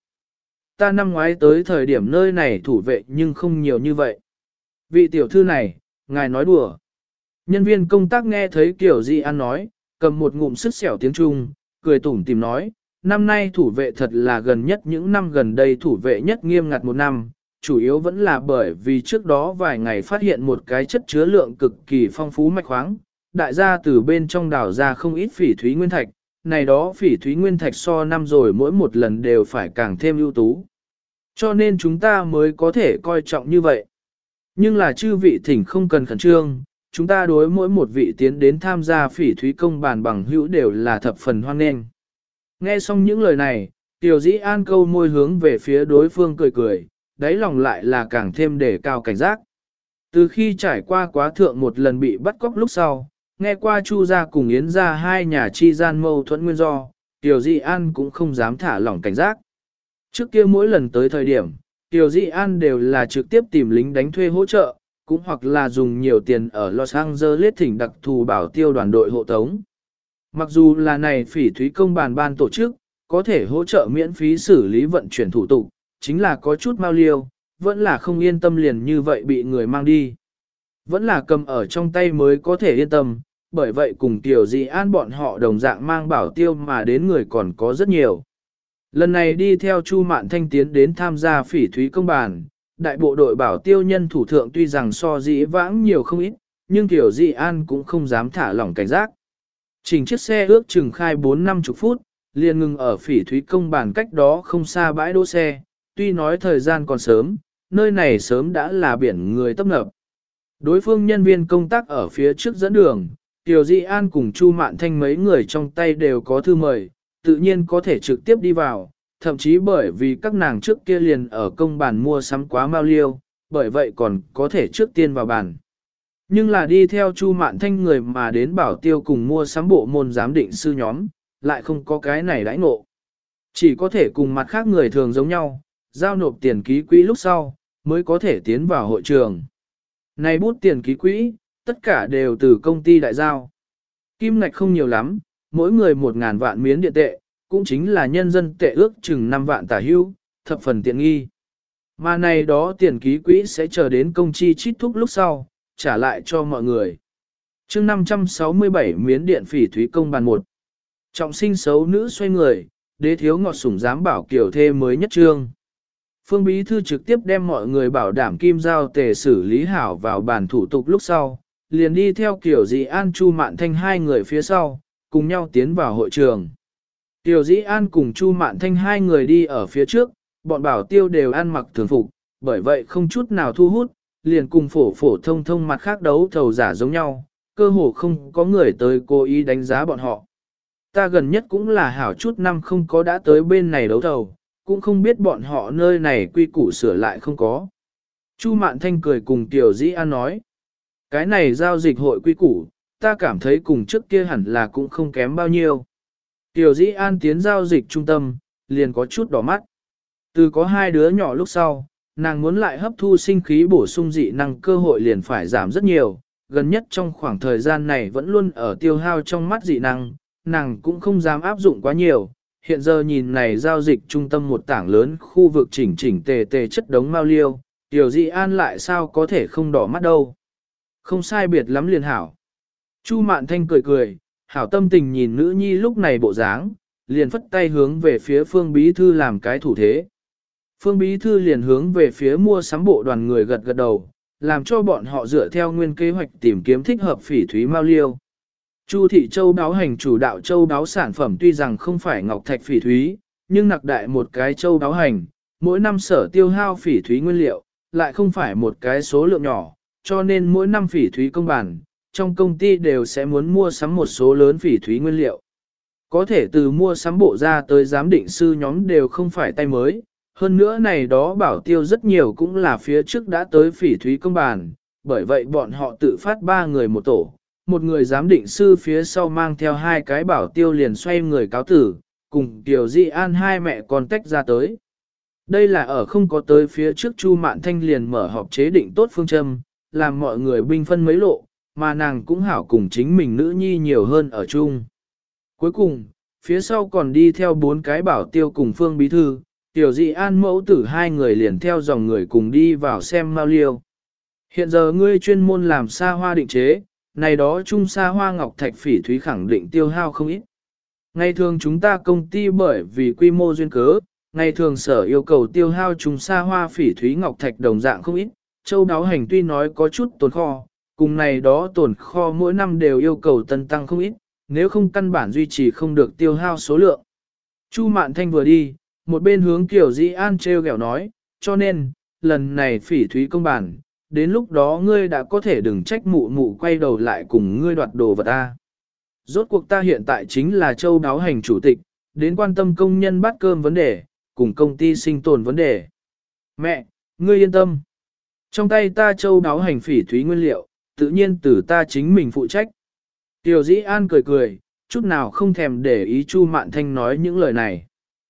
Ta năm ngoái tới thời điểm nơi này thủ vệ nhưng không nhiều như vậy. Vị tiểu thư này, ngài nói đùa. Nhân viên công tác nghe thấy Kiều Dĩ An nói, cầm một ngụm sứt xẻo tiếng Trung, cười tủm tìm nói, năm nay thủ vệ thật là gần nhất những năm gần đây thủ vệ nhất nghiêm ngặt một năm, chủ yếu vẫn là bởi vì trước đó vài ngày phát hiện một cái chất chứa lượng cực kỳ phong phú mạch khoáng, đại gia từ bên trong đào ra không ít phỉ thúy nguyên thạch, này đó phỉ thúy nguyên thạch so năm rồi mỗi một lần đều phải càng thêm ưu tú. Cho nên chúng ta mới có thể coi trọng như vậy. Nhưng là chư vị thỉnh không cần khẩn trương, chúng ta đối mỗi một vị tiến đến tham gia phỉ thúy công bàn bằng hữu đều là thập phần hoan nghênh. Nghe xong những lời này, Tiểu Dĩ An câu môi hướng về phía đối phương cười cười, đáy lòng lại là càng thêm đề cao cảnh giác. Từ khi trải qua quá thượng một lần bị bắt cóc lúc sau, nghe qua Chu gia cùng Yến gia hai nhà chi gian mâu thuẫn nguyên do, Tiểu Dĩ An cũng không dám thả lỏng cảnh giác. Trước kia mỗi lần tới thời điểm, Tiểu Dĩ An đều là trực tiếp tìm lính đánh thuê hỗ trợ, cũng hoặc là dùng nhiều tiền ở Los Angeles thỉnh đặc thù bảo tiêu đoàn đội hộ tống. Mặc dù là này phỉ thúy công bàn ban tổ chức, có thể hỗ trợ miễn phí xử lý vận chuyển thủ tục, chính là có chút mau liêu, vẫn là không yên tâm liền như vậy bị người mang đi. Vẫn là cầm ở trong tay mới có thể yên tâm, bởi vậy cùng Tiểu Dĩ An bọn họ đồng dạng mang bảo tiêu mà đến người còn có rất nhiều. Lần này đi theo Chu Mạn Thanh tiến đến tham gia phỉ thúy công bàn, đại bộ đội bảo tiêu nhân thủ thượng tuy rằng so dĩ vãng nhiều không ít, nhưng Tiểu Dĩ An cũng không dám thả lỏng cảnh giác. Chỉnh chiếc xe ước chừng khai 4-50 phút, liền ngừng ở phỉ thúy công bàn cách đó không xa bãi đỗ xe, tuy nói thời gian còn sớm, nơi này sớm đã là biển người tấp nập. Đối phương nhân viên công tác ở phía trước dẫn đường, Tiểu Dĩ An cùng Chu Mạn Thanh mấy người trong tay đều có thư mời, tự nhiên có thể trực tiếp đi vào, thậm chí bởi vì các nàng trước kia liền ở công bàn mua sắm quá mau liêu, bởi vậy còn có thể trước tiên vào bàn. Nhưng là đi theo Chu Mạn Thanh người mà đến bảo tiêu cùng mua sắm bộ môn giám định sư nhóm, lại không có cái này đãi ngộ. Chỉ có thể cùng mặt khác người thường giống nhau, giao nộp tiền ký quỹ lúc sau, mới có thể tiến vào hội trường. Này bút tiền ký quỹ, tất cả đều từ công ty đại giao. Kim ngạch không nhiều lắm, mỗi người 1.000 vạn miến điện tệ, cũng chính là nhân dân tệ ước chừng 5 vạn tả hưu, thập phần tiện nghi. Mà này đó tiền ký quỹ sẽ chờ đến công chi chít thúc lúc sau, trả lại cho mọi người. chương 567 miến điện phỉ thúy công bàn 1. Trọng sinh xấu nữ xoay người, đế thiếu ngọt sủng dám bảo kiểu thê mới nhất trương. Phương Bí Thư trực tiếp đem mọi người bảo đảm kim giao tề xử lý hảo vào bàn thủ tục lúc sau, liền đi theo Kiều Dĩ An Chu Mạn Thanh hai người phía sau, cùng nhau tiến vào hội trường. Kiều Dĩ An cùng Chu Mạn Thanh hai người đi ở phía trước, bọn bảo tiêu đều ăn mặc thường phục, bởi vậy không chút nào thu hút, liền cùng phổ phổ thông thông mặt khác đấu thầu giả giống nhau, cơ hồ không có người tới cố ý đánh giá bọn họ. Ta gần nhất cũng là hảo chút năm không có đã tới bên này đấu thầu, cũng không biết bọn họ nơi này quy củ sửa lại không có. Chu Mạn Thanh cười cùng Tiểu Dĩ An nói. Cái này giao dịch hội quy củ, ta cảm thấy cùng trước kia hẳn là cũng không kém bao nhiêu. Tiểu Dĩ An tiến giao dịch trung tâm, liền có chút đỏ mắt. Từ có hai đứa nhỏ lúc sau, nàng muốn lại hấp thu sinh khí bổ sung dị năng cơ hội liền phải giảm rất nhiều. Gần nhất trong khoảng thời gian này vẫn luôn ở tiêu hao trong mắt dị năng, nàng cũng không dám áp dụng quá nhiều. Hiện giờ nhìn này giao dịch trung tâm một tảng lớn khu vực chỉnh chỉnh tề tề chất đống mao liêu, Tiểu Dĩ An lại sao có thể không đỏ mắt đâu. Không sai biệt lắm liền hảo. Chu Mạn Thanh cười cười, hảo tâm tình nhìn nữ nhi lúc này bộ dáng, liền phất tay hướng về phía Phương Bí Thư làm cái thủ thế. Phương Bí Thư liền hướng về phía mua sắm bộ đoàn người gật gật đầu, làm cho bọn họ dựa theo nguyên kế hoạch tìm kiếm thích hợp phỉ thúy mao liêu. Chu thị châu đáo hành chủ đạo châu đáo sản phẩm tuy rằng không phải ngọc thạch phỉ thúy, nhưng nặc đại một cái châu đáo hành, mỗi năm sở tiêu hao phỉ thúy nguyên liệu, lại không phải một cái số lượng nhỏ, cho nên mỗi năm phỉ thúy công bản, trong công ty đều sẽ muốn mua sắm một số lớn phỉ thúy nguyên liệu. Có thể từ mua sắm bộ ra tới giám định sư nhóm đều không phải tay mới, hơn nữa này đó bảo tiêu rất nhiều cũng là phía trước đã tới phỉ thúy công bản, bởi vậy bọn họ tự phát 3 người một tổ, một người giám định sư phía sau mang theo 2 cái bảo tiêu liền xoay người cáo tử, cùng Tiểu Di An hai mẹ con tách ra tới. Đây là ở không có tới phía trước Chu Mạn Thanh liền mở họp chế định tốt phương châm, làm mọi người binh phân mấy lộ, mà nàng cũng hảo cùng chính mình nữ nhi nhiều hơn ở chung. Cuối cùng, phía sau còn đi theo 4 cái bảo tiêu cùng Phương Bí Thư, Tiểu Dị An mẫu tử 2 người liền theo dòng người cùng đi vào xem mao liêu. Hiện giờ ngươi chuyên môn làm xa hoa định chế, này đó trung xa hoa ngọc thạch phỉ thúy khẳng định tiêu hao không ít. Ngày thường chúng ta công ty bởi vì quy mô duyên cớ, ngày thường sở yêu cầu tiêu hao trung xa hoa phỉ thúy ngọc thạch đồng dạng không ít, châu đáo hành tuy nói có chút tồn kho, cùng này đó tồn kho mỗi năm đều yêu cầu tân tăng không ít, nếu không căn bản duy trì không được tiêu hao số lượng. Chu Mạn Thanh vừa đi, một bên hướng Kiều Dĩ An treo gẹo nói, cho nên, lần này phỉ thúy công bản, đến lúc đó ngươi đã có thể đừng trách mụ mụ quay đầu lại cùng ngươi đoạt đồ vật ta. Rốt cuộc ta hiện tại chính là châu đáo hành chủ tịch, đến quan tâm công nhân bát cơm vấn đề, cùng công ty sinh tồn vấn đề. Mẹ, ngươi yên tâm. Trong tay ta châu đáo hành phỉ thúy nguyên liệu, tự nhiên từ ta chính mình phụ trách. Tiểu Dĩ An cười cười, chút nào không thèm để ý Chu Mạn Thanh nói những lời này.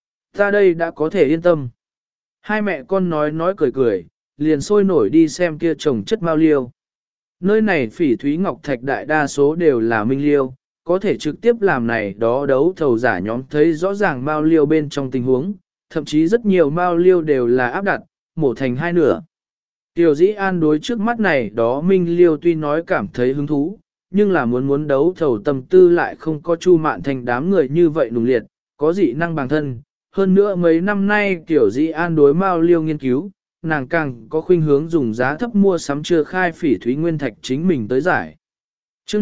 Ta đây đã có thể yên tâm. Hai mẹ con nói cười cười, liền sôi nổi đi xem kia trồng chất mao liêu. Nơi này phỉ thúy ngọc thạch đại đa số đều là minh liêu, có thể trực tiếp làm này đó đấu thầu giả nhóm thấy rõ ràng mao liêu bên trong tình huống, thậm chí rất nhiều mao liêu đều là áp đặt, mổ thành 2 nửa. Tiểu Dĩ An đối trước mắt này đó minh liêu tuy nói cảm thấy hứng thú, nhưng là muốn đấu thầu tâm tư lại không có Chu Mạn Thanh đám người như vậy nùng liệt, có dị năng bằng thân. Hơn nữa mấy năm nay Tiểu Dĩ An đối mao liêu nghiên cứu, nàng càng có khuynh hướng dùng giá thấp mua sắm chưa khai phỉ thúy nguyên thạch chính mình tới giải. Chương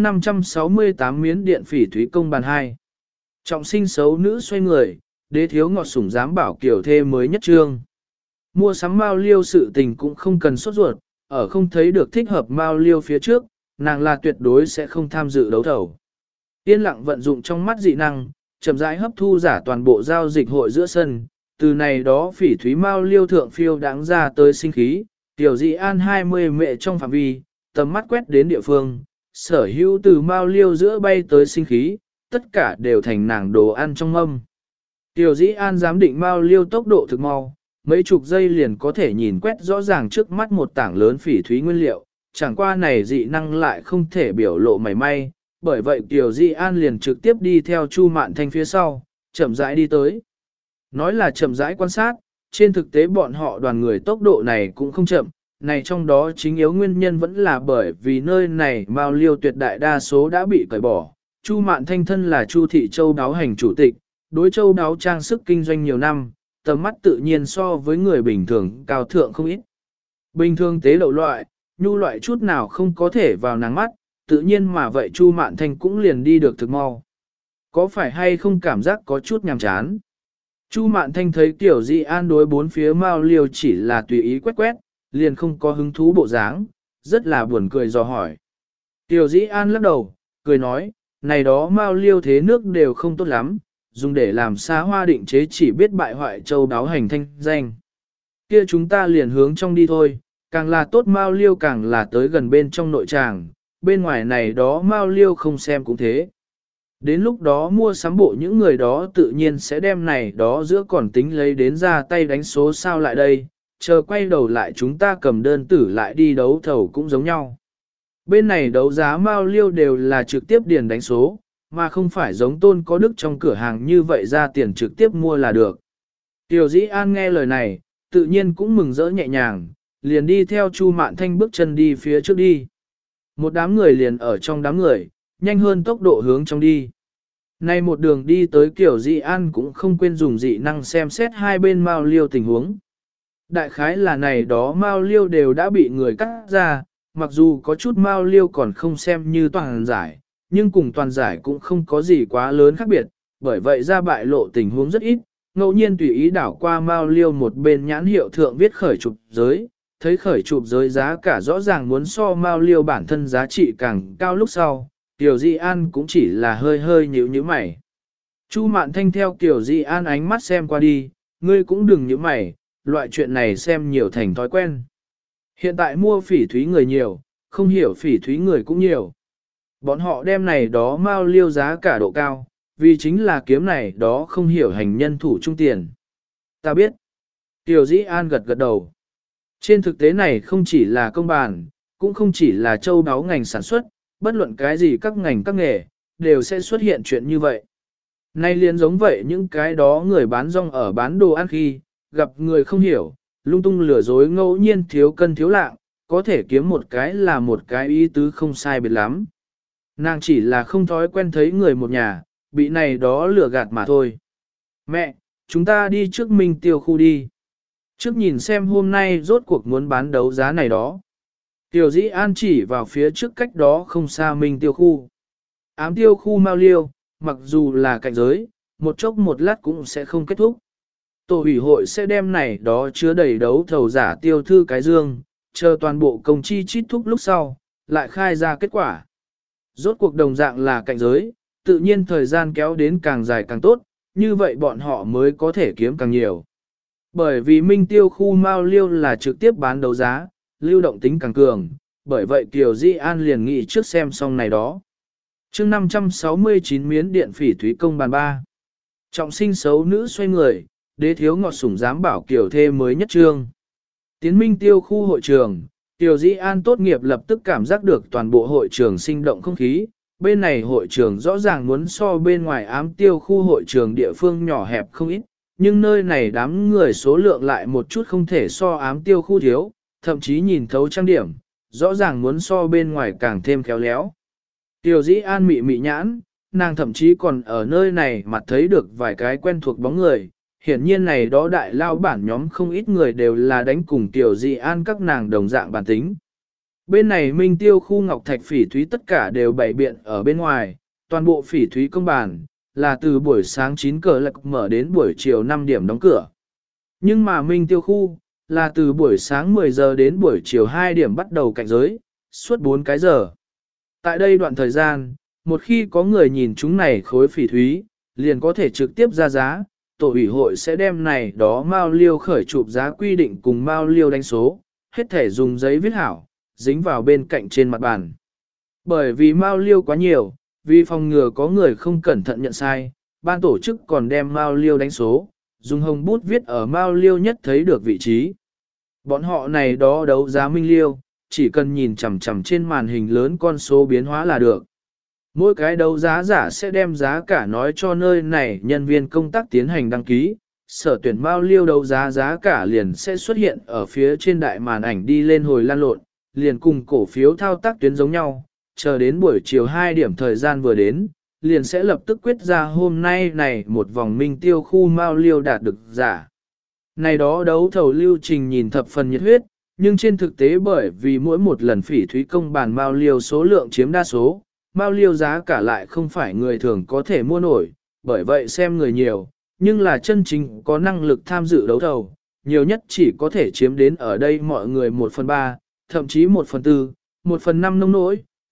568 miến điện phỉ thúy công bàn 2. Trọng sinh xấu nữ xoay người, đế thiếu ngọt sủng dám bảo kiểu thê mới nhất trương. Mua sắm mao liêu sự tình cũng không cần sốt ruột, ở không thấy được thích hợp mao liêu phía trước, nàng là tuyệt đối sẽ không tham dự đấu thầu. Yên lặng vận dụng trong mắt dị năng, chậm rãi hấp thu giả toàn bộ giao dịch hội giữa sân, từ này đó phỉ thúy mao liêu thượng phiêu đáng ra tới sinh khí, Tiểu Dị An 20 mệ trong phạm vi, tầm mắt quét đến địa phương, sở hữu từ mao liêu giữa bay tới sinh khí, tất cả đều thành nàng đồ ăn trong âm. Tiểu Dĩ An giám định mao liêu tốc độ thực mau, mấy chục giây liền có thể nhìn quét rõ ràng trước mắt một tảng lớn phỉ thúy nguyên liệu, chẳng qua này dị năng lại không thể biểu lộ mảy may, bởi vậy Tiểu Dĩ An liền trực tiếp đi theo Chu Mạn Thanh phía sau, chậm rãi đi tới. Nói là chậm rãi quan sát, trên thực tế bọn họ đoàn người tốc độ này cũng không chậm, này trong đó chính yếu nguyên nhân vẫn là bởi vì nơi này mao liêu tuyệt đại đa số đã bị cởi bỏ. Chu Mạn Thanh thân là Chu thị châu đáo hành chủ tịch, đối châu đáo trang sức kinh doanh nhiều năm, tầm mắt tự nhiên so với người bình thường cao thượng không ít. Bình thường tế lậu loại, nhu loại chút nào không có thể vào nắng mắt, tự nhiên mà vậy Chu Mạn Thanh cũng liền đi được thực mau. Có phải hay không cảm giác có chút nhàm chán? Chu Mạn Thanh thấy Tiểu Dị An đối 4 phía mao liêu chỉ là tùy ý quét quét, liền không có hứng thú bộ dáng, rất là buồn cười dò hỏi. Tiểu Dị An lắc đầu, cười nói, này đó mao liêu thế nước đều không tốt lắm, dùng để làm xá hoa định chế chỉ biết bại hoại châu đáo hành thanh danh. Kia chúng ta liền hướng trong đi thôi, càng là tốt mao liêu càng là tới gần bên trong nội tràng, bên ngoài này đó mao liêu không xem cũng thế. Đến lúc đó mua sắm bộ những người đó tự nhiên sẽ đem này đó giữa còn tính lấy đến ra tay đánh số sao lại đây, chờ quay đầu lại chúng ta cầm đơn tử lại đi đấu thầu cũng giống nhau. Bên này đấu giá mao liêu đều là trực tiếp điền đánh số, mà không phải giống Tôn có đức trong cửa hàng như vậy ra tiền trực tiếp mua là được. Tiểu Dĩ An nghe lời này, tự nhiên cũng mừng rỡ nhẹ nhàng, liền đi theo Chu Mạn Thanh bước chân đi phía trước đi. Một đám người liền ở trong đám người, nhanh hơn tốc độ hướng trong đi. Nay một đường đi tới Kiểu Dĩ An cũng không quên dùng dị năng xem xét hai bên mao liêu tình huống. Đại khái là này đó mao liêu đều đã bị người cắt ra, mặc dù có chút mao liêu còn không xem như toàn giải, nhưng cùng toàn giải cũng không có gì quá lớn khác biệt, bởi vậy ra bại lộ tình huống rất ít, ngẫu nhiên tùy ý đảo qua mao liêu một bên nhãn hiệu thượng viết khởi chụp giới, thấy khởi chụp giới giá cả rõ ràng muốn so mao liêu bản thân giá trị càng cao lúc sau, Tiểu Di An cũng chỉ là hơi hơi nhíu nhíu mày. Chu Mạn Thanh theo Tiểu Di An ánh mắt xem qua đi, ngươi cũng đừng nhíu mày, loại chuyện này xem nhiều thành thói quen. Hiện tại mua phỉ thúy người nhiều, không hiểu phỉ thúy người cũng nhiều. Bọn họ đem này đó mao liêu giá cả độ cao, vì chính là kiếm này đó không hiểu hành nhân thủ trung tiền. Ta biết. Tiểu Dĩ An gật gật đầu. Trên thực tế này không chỉ là công bàn, cũng không chỉ là châu đáo ngành sản xuất, bất luận cái gì các ngành các nghề, đều sẽ xuất hiện chuyện như vậy. Nay liền giống vậy những cái đó người bán rong ở bán đồ ăn khi, gặp người không hiểu, lung tung lừa dối ngẫu nhiên thiếu cân thiếu lạng, có thể kiếm một cái là một cái ý tứ không sai biệt lắm. Nàng chỉ là không thói quen thấy người một nhà, bị này đó lừa gạt mà thôi. Mẹ, chúng ta đi trước Minh Tiêu khu đi. Trước nhìn xem hôm nay rốt cuộc muốn bán đấu giá này đó. Tiểu Dĩ An chỉ vào phía trước cách đó không xa Minh Tiêu khu. Ám tiêu khu Mao Liêu, mặc dù là cạnh giới, một chốc một lát cũng sẽ không kết thúc. Tổ ủy hội sẽ đem này đó chứa đầy đấu thầu giả tiêu thư cái dương, chờ toàn bộ công chi chít thúc lúc sau, lại khai ra kết quả. Rốt cuộc đồng dạng là cạnh giới, tự nhiên thời gian kéo đến càng dài càng tốt, như vậy bọn họ mới có thể kiếm càng nhiều. Bởi vì Minh Tiêu khu Mao Liêu là trực tiếp bán đấu giá, lưu động tính càng cường, bởi vậy Kiều Di An liền nghĩ trước xem xong này đó. chương 569 miến điện phỉ thúy công bàn 3. Trọng sinh xấu nữ xoay người, đế thiếu ngọt sủng dám bảo Kiều thê mới nhất trương. Tiến Minh Tiêu khu hội trường, Kiều Di An tốt nghiệp lập tức cảm giác được toàn bộ hội trường sinh động không khí. Bên này hội trường rõ ràng muốn so bên ngoài ám tiêu khu hội trường địa phương nhỏ hẹp không ít, nhưng nơi này đám người số lượng lại một chút không thể so ám tiêu khu thiếu, thậm chí nhìn thấu trang điểm, rõ ràng muốn so bên ngoài càng thêm khéo léo. Tiểu Dĩ An mị mị nhãn, nàng thậm chí còn ở nơi này mà thấy được vài cái quen thuộc bóng người, hiển nhiên này đó đại lao bản nhóm không ít người đều là đánh cùng Tiểu Dĩ An các nàng đồng dạng bản tính. Bên này Minh Tiêu khu ngọc thạch phỉ thúy tất cả đều bày biện ở bên ngoài, toàn bộ phỉ thúy công bàn, là từ buổi sáng 9 giờ lạc mở đến buổi chiều 5 điểm đóng cửa. Nhưng mà Minh Tiêu khu, là từ buổi sáng 10 giờ đến buổi chiều 2 điểm bắt đầu cạnh giới, suốt 4 cái giờ. Tại đây đoạn thời gian, một khi có người nhìn chúng này khối phỉ thúy, liền có thể trực tiếp ra giá, tổ ủy hội sẽ đem này đó mao liêu khởi chụp giá quy định cùng mao liêu đánh số, hết thể dùng giấy viết hảo, dính vào bên cạnh trên mặt bàn. Bởi vì mao liêu quá nhiều, vì phòng ngừa có người không cẩn thận nhận sai, ban tổ chức còn đem mao liêu đánh số, dùng hồng bút viết ở mao liêu nhất thấy được vị trí. Bọn họ này đó đấu giá minh liêu, chỉ cần nhìn chằm chằm trên màn hình lớn con số biến hóa là được. Mỗi cái đấu giá giả sẽ đem giá cả nói cho nơi này nhân viên công tác tiến hành đăng ký, sở tuyển mao liêu đấu giá giá cả liền sẽ xuất hiện ở phía trên đại màn ảnh đi lên hồi lan lộn, liền cùng cổ phiếu thao tác tuyến giống nhau, chờ đến buổi chiều 2 điểm thời gian vừa đến, liền sẽ lập tức quyết ra hôm nay này một vòng Minh Tiêu khu mao liêu đạt được giả. Này đó đấu thầu lưu trình nhìn thập phần nhiệt huyết, nhưng trên thực tế bởi vì mỗi một lần phỉ thúy công bàn mao liêu số lượng chiếm đa số, mao liêu giá cả lại không phải người thường có thể mua nổi, bởi vậy xem người nhiều, nhưng là chân chính có năng lực tham dự đấu thầu, nhiều nhất chỉ có thể chiếm đến ở đây mọi người 1/3, thậm chí 1/4, 1/5 nông nỗi,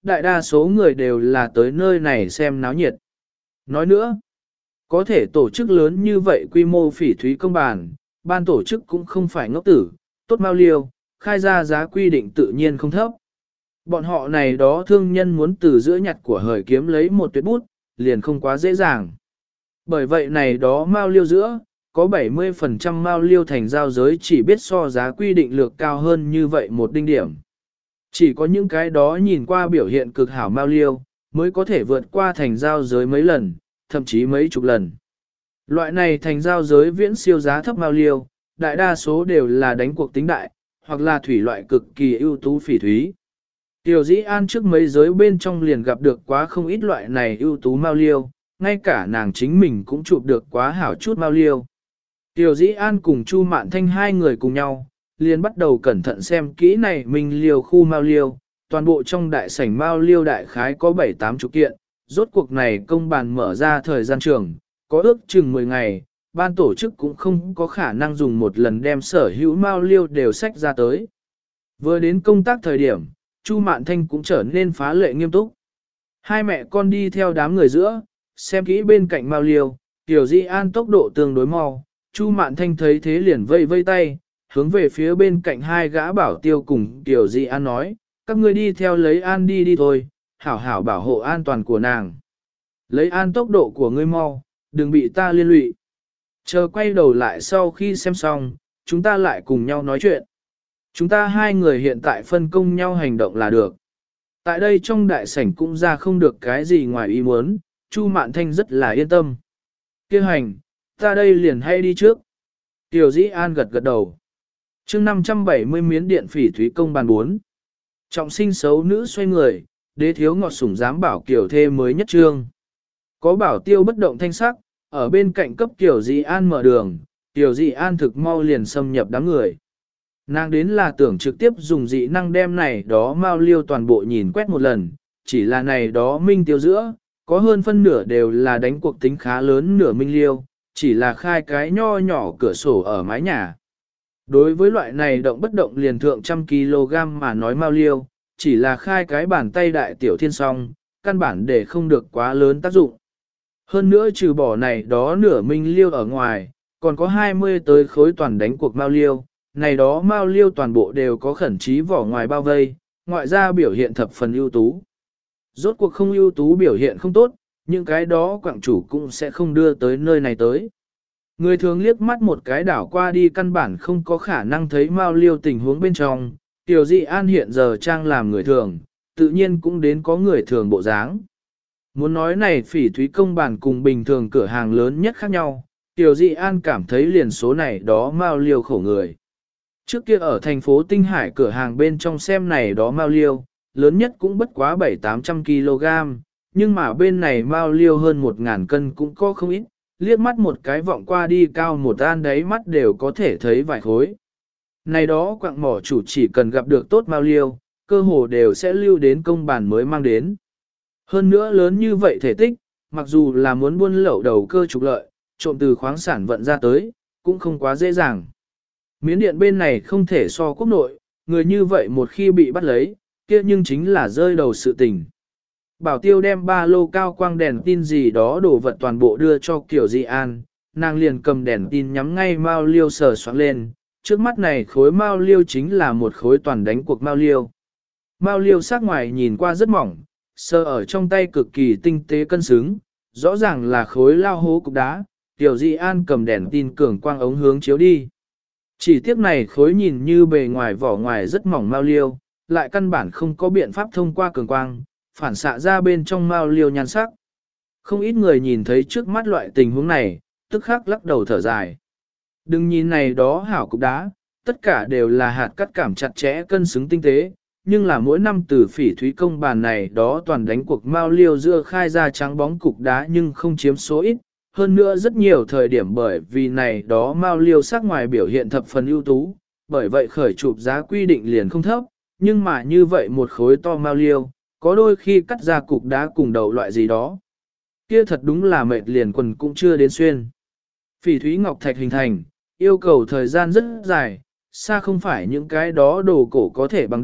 đại đa số người đều là tới nơi này xem náo nhiệt. Nói nữa, có thể tổ chức lớn như vậy quy mô phỉ thúy công bàn, ban tổ chức cũng không phải ngốc tử, tốt mau liêu, khai ra giá quy định tự nhiên không thấp. Bọn họ này đó thương nhân muốn từ giữa nhặt của hời kiếm lấy một tuyệt bút, liền không quá dễ dàng. Bởi vậy này đó mao liêu giữa, có 70% mao liêu thành giao giới chỉ biết so giá quy định lược cao hơn như vậy một đinh điểm. Chỉ có những cái đó nhìn qua biểu hiện cực hảo mao liêu, mới có thể vượt qua thành giao giới mấy lần, thậm chí mấy chục lần. Loại này thành giao giới viễn siêu giá thấp mao liêu, đại đa số đều là đánh cuộc tính đại, hoặc là thủy loại cực kỳ ưu tú phỉ thúy. Tiểu Dĩ An trước mấy giới bên trong liền gặp được quá không ít loại này ưu tú mao liêu, ngay cả nàng chính mình cũng chụp được quá hảo chút mao liêu. Tiểu Dĩ An cùng Chu Mạn Thanh hai người cùng nhau, liền bắt đầu cẩn thận xem kỹ này mình liều khu mao liêu, toàn bộ trong đại sảnh mao liêu đại khái có 7-8 chục kiện, rốt cuộc này công bàn mở ra thời gian trường, có ước chừng 10 ngày, ban tổ chức cũng không có khả năng dùng một lần đem sở hữu mao liêu đều sách ra tới. Vừa đến công tác thời điểm, Chu Mạn Thanh cũng trở nên phá lệ nghiêm túc. Hai mẹ con đi theo đám người giữa, xem kỹ bên cạnh mao liêu, Tiểu Dĩ An tốc độ tương đối mau, Chu Mạn Thanh thấy thế liền vây vây tay, hướng về phía bên cạnh hai gã bảo tiêu cùng Tiểu Dĩ An nói, các ngươi đi theo lấy An đi thôi, hảo hảo bảo hộ an toàn của nàng. Lấy An tốc độ của ngươi mau, đừng bị ta liên lụy. Chờ quay đầu lại sau khi xem xong, chúng ta lại cùng nhau nói chuyện. Chúng ta hai người hiện tại phân công nhau hành động là được. Tại đây trong đại sảnh cũng ra không được cái gì ngoài ý muốn, Chu Mạn Thanh rất là yên tâm. Kêu hành, ta đây liền hay đi trước. Tiểu Dĩ An gật gật đầu. chương 570 miến điện phỉ thúy công bàn 4. Trọng sinh xấu nữ xoay người, đế thiếu ngọt sủng dám bảo kiểu thê mới nhất trương. Có bảo tiêu bất động thanh sắc, ở bên cạnh cấp Tiểu Dĩ An mở đường, Tiểu Dĩ An thực mau liền xâm nhập đám người. Nàng đến là tưởng trực tiếp dùng dị năng đem này đó mau liêu toàn bộ nhìn quét một lần, chỉ là này đó minh tiêu giữa, có hơn phân nửa đều là đánh cuộc tính khá lớn nửa minh liêu, chỉ là khai cái nho nhỏ cửa sổ ở mái nhà. Đối với loại này động bất động liền thượng 100 kg mà nói mau liêu, chỉ là khai cái bàn tay đại tiểu thiên song, căn bản để không được quá lớn tác dụng. Hơn nữa trừ bỏ này đó nửa minh liêu ở ngoài, còn có 20 tới khối toàn đánh cuộc mau liêu, này đó mao liêu toàn bộ đều có khẩn trí vỏ ngoài bao vây, ngoại ra biểu hiện thập phần ưu tú. Rốt cuộc không ưu tú biểu hiện không tốt, những cái đó quảng chủ cũng sẽ không đưa tới nơi này tới. Người thường liếc mắt một cái đảo qua đi căn bản không có khả năng thấy mao liêu tình huống bên trong, Tiểu Dĩ An hiện giờ trang làm người thường, tự nhiên cũng đến có người thường bộ dáng. Muốn nói này phỉ thúy công bàn cùng bình thường cửa hàng lớn nhất khác nhau, Tiểu Dĩ An cảm thấy liền số này đó mao liêu khổ người. Trước kia ở thành phố Tinh Hải cửa hàng bên trong xem này đó mao liêu, lớn nhất cũng bất quá 700-800 kg, nhưng mà bên này mao liêu hơn 1.000 cân cũng có không ít, liếc mắt một cái vọng qua đi cao một an đáy mắt đều có thể thấy vài khối. Này đó quạng mỏ chủ chỉ cần gặp được tốt mao liêu, cơ hồ đều sẽ lưu đến công bàn mới mang đến. Hơn nữa lớn như vậy thể tích, mặc dù là muốn buôn lậu đầu cơ trục lợi, trộm từ khoáng sản vận ra tới, cũng không quá dễ dàng. Miến điện bên này không thể so quốc nội, người như vậy một khi bị bắt lấy, kia nhưng chính là rơi đầu sự tình. Bảo tiêu đem ba lô cao quang đèn tin gì đó đổ vật toàn bộ đưa cho Kiều Dĩ An, nàng liền cầm đèn tin nhắm ngay mao liêu sờ soạn lên, trước mắt này khối mao liêu chính là một khối toàn đánh cuộc mao liêu. Mao liêu sắc ngoài nhìn qua rất mỏng, sờ ở trong tay cực kỳ tinh tế cân xứng, rõ ràng là khối lao hố cục đá, Kiều Dĩ An cầm đèn tin cường quang ống hướng chiếu đi. Chỉ tiếc này khối nhìn như bề ngoài vỏ ngoài rất mỏng mao liêu, lại căn bản không có biện pháp thông qua cường quang, phản xạ ra bên trong mao liêu nhan sắc. Không ít người nhìn thấy trước mắt loại tình huống này, tức khắc lắc đầu thở dài. Đừng nhìn này đó hảo cục đá, tất cả đều là hạt cắt cảm chặt chẽ cân xứng tinh tế, nhưng là mỗi năm từ phỉ thúy công bàn này đó toàn đánh cuộc mao liêu giữa khai ra trắng bóng cục đá nhưng không chiếm số ít. Hơn nữa rất nhiều thời điểm bởi vì này đó mao liêu sắc ngoài biểu hiện thập phần ưu tú, bởi vậy khởi chụp giá quy định liền không thấp, nhưng mà như vậy một khối to mao liêu, có đôi khi cắt ra cục đá cùng đầu loại gì đó. Kia thật đúng là mệt liền quần cũng chưa đến xuyên. Phỉ thúy ngọc thạch hình thành, yêu cầu thời gian rất dài, xa không phải những cái đó đồ cổ có thể bằng được,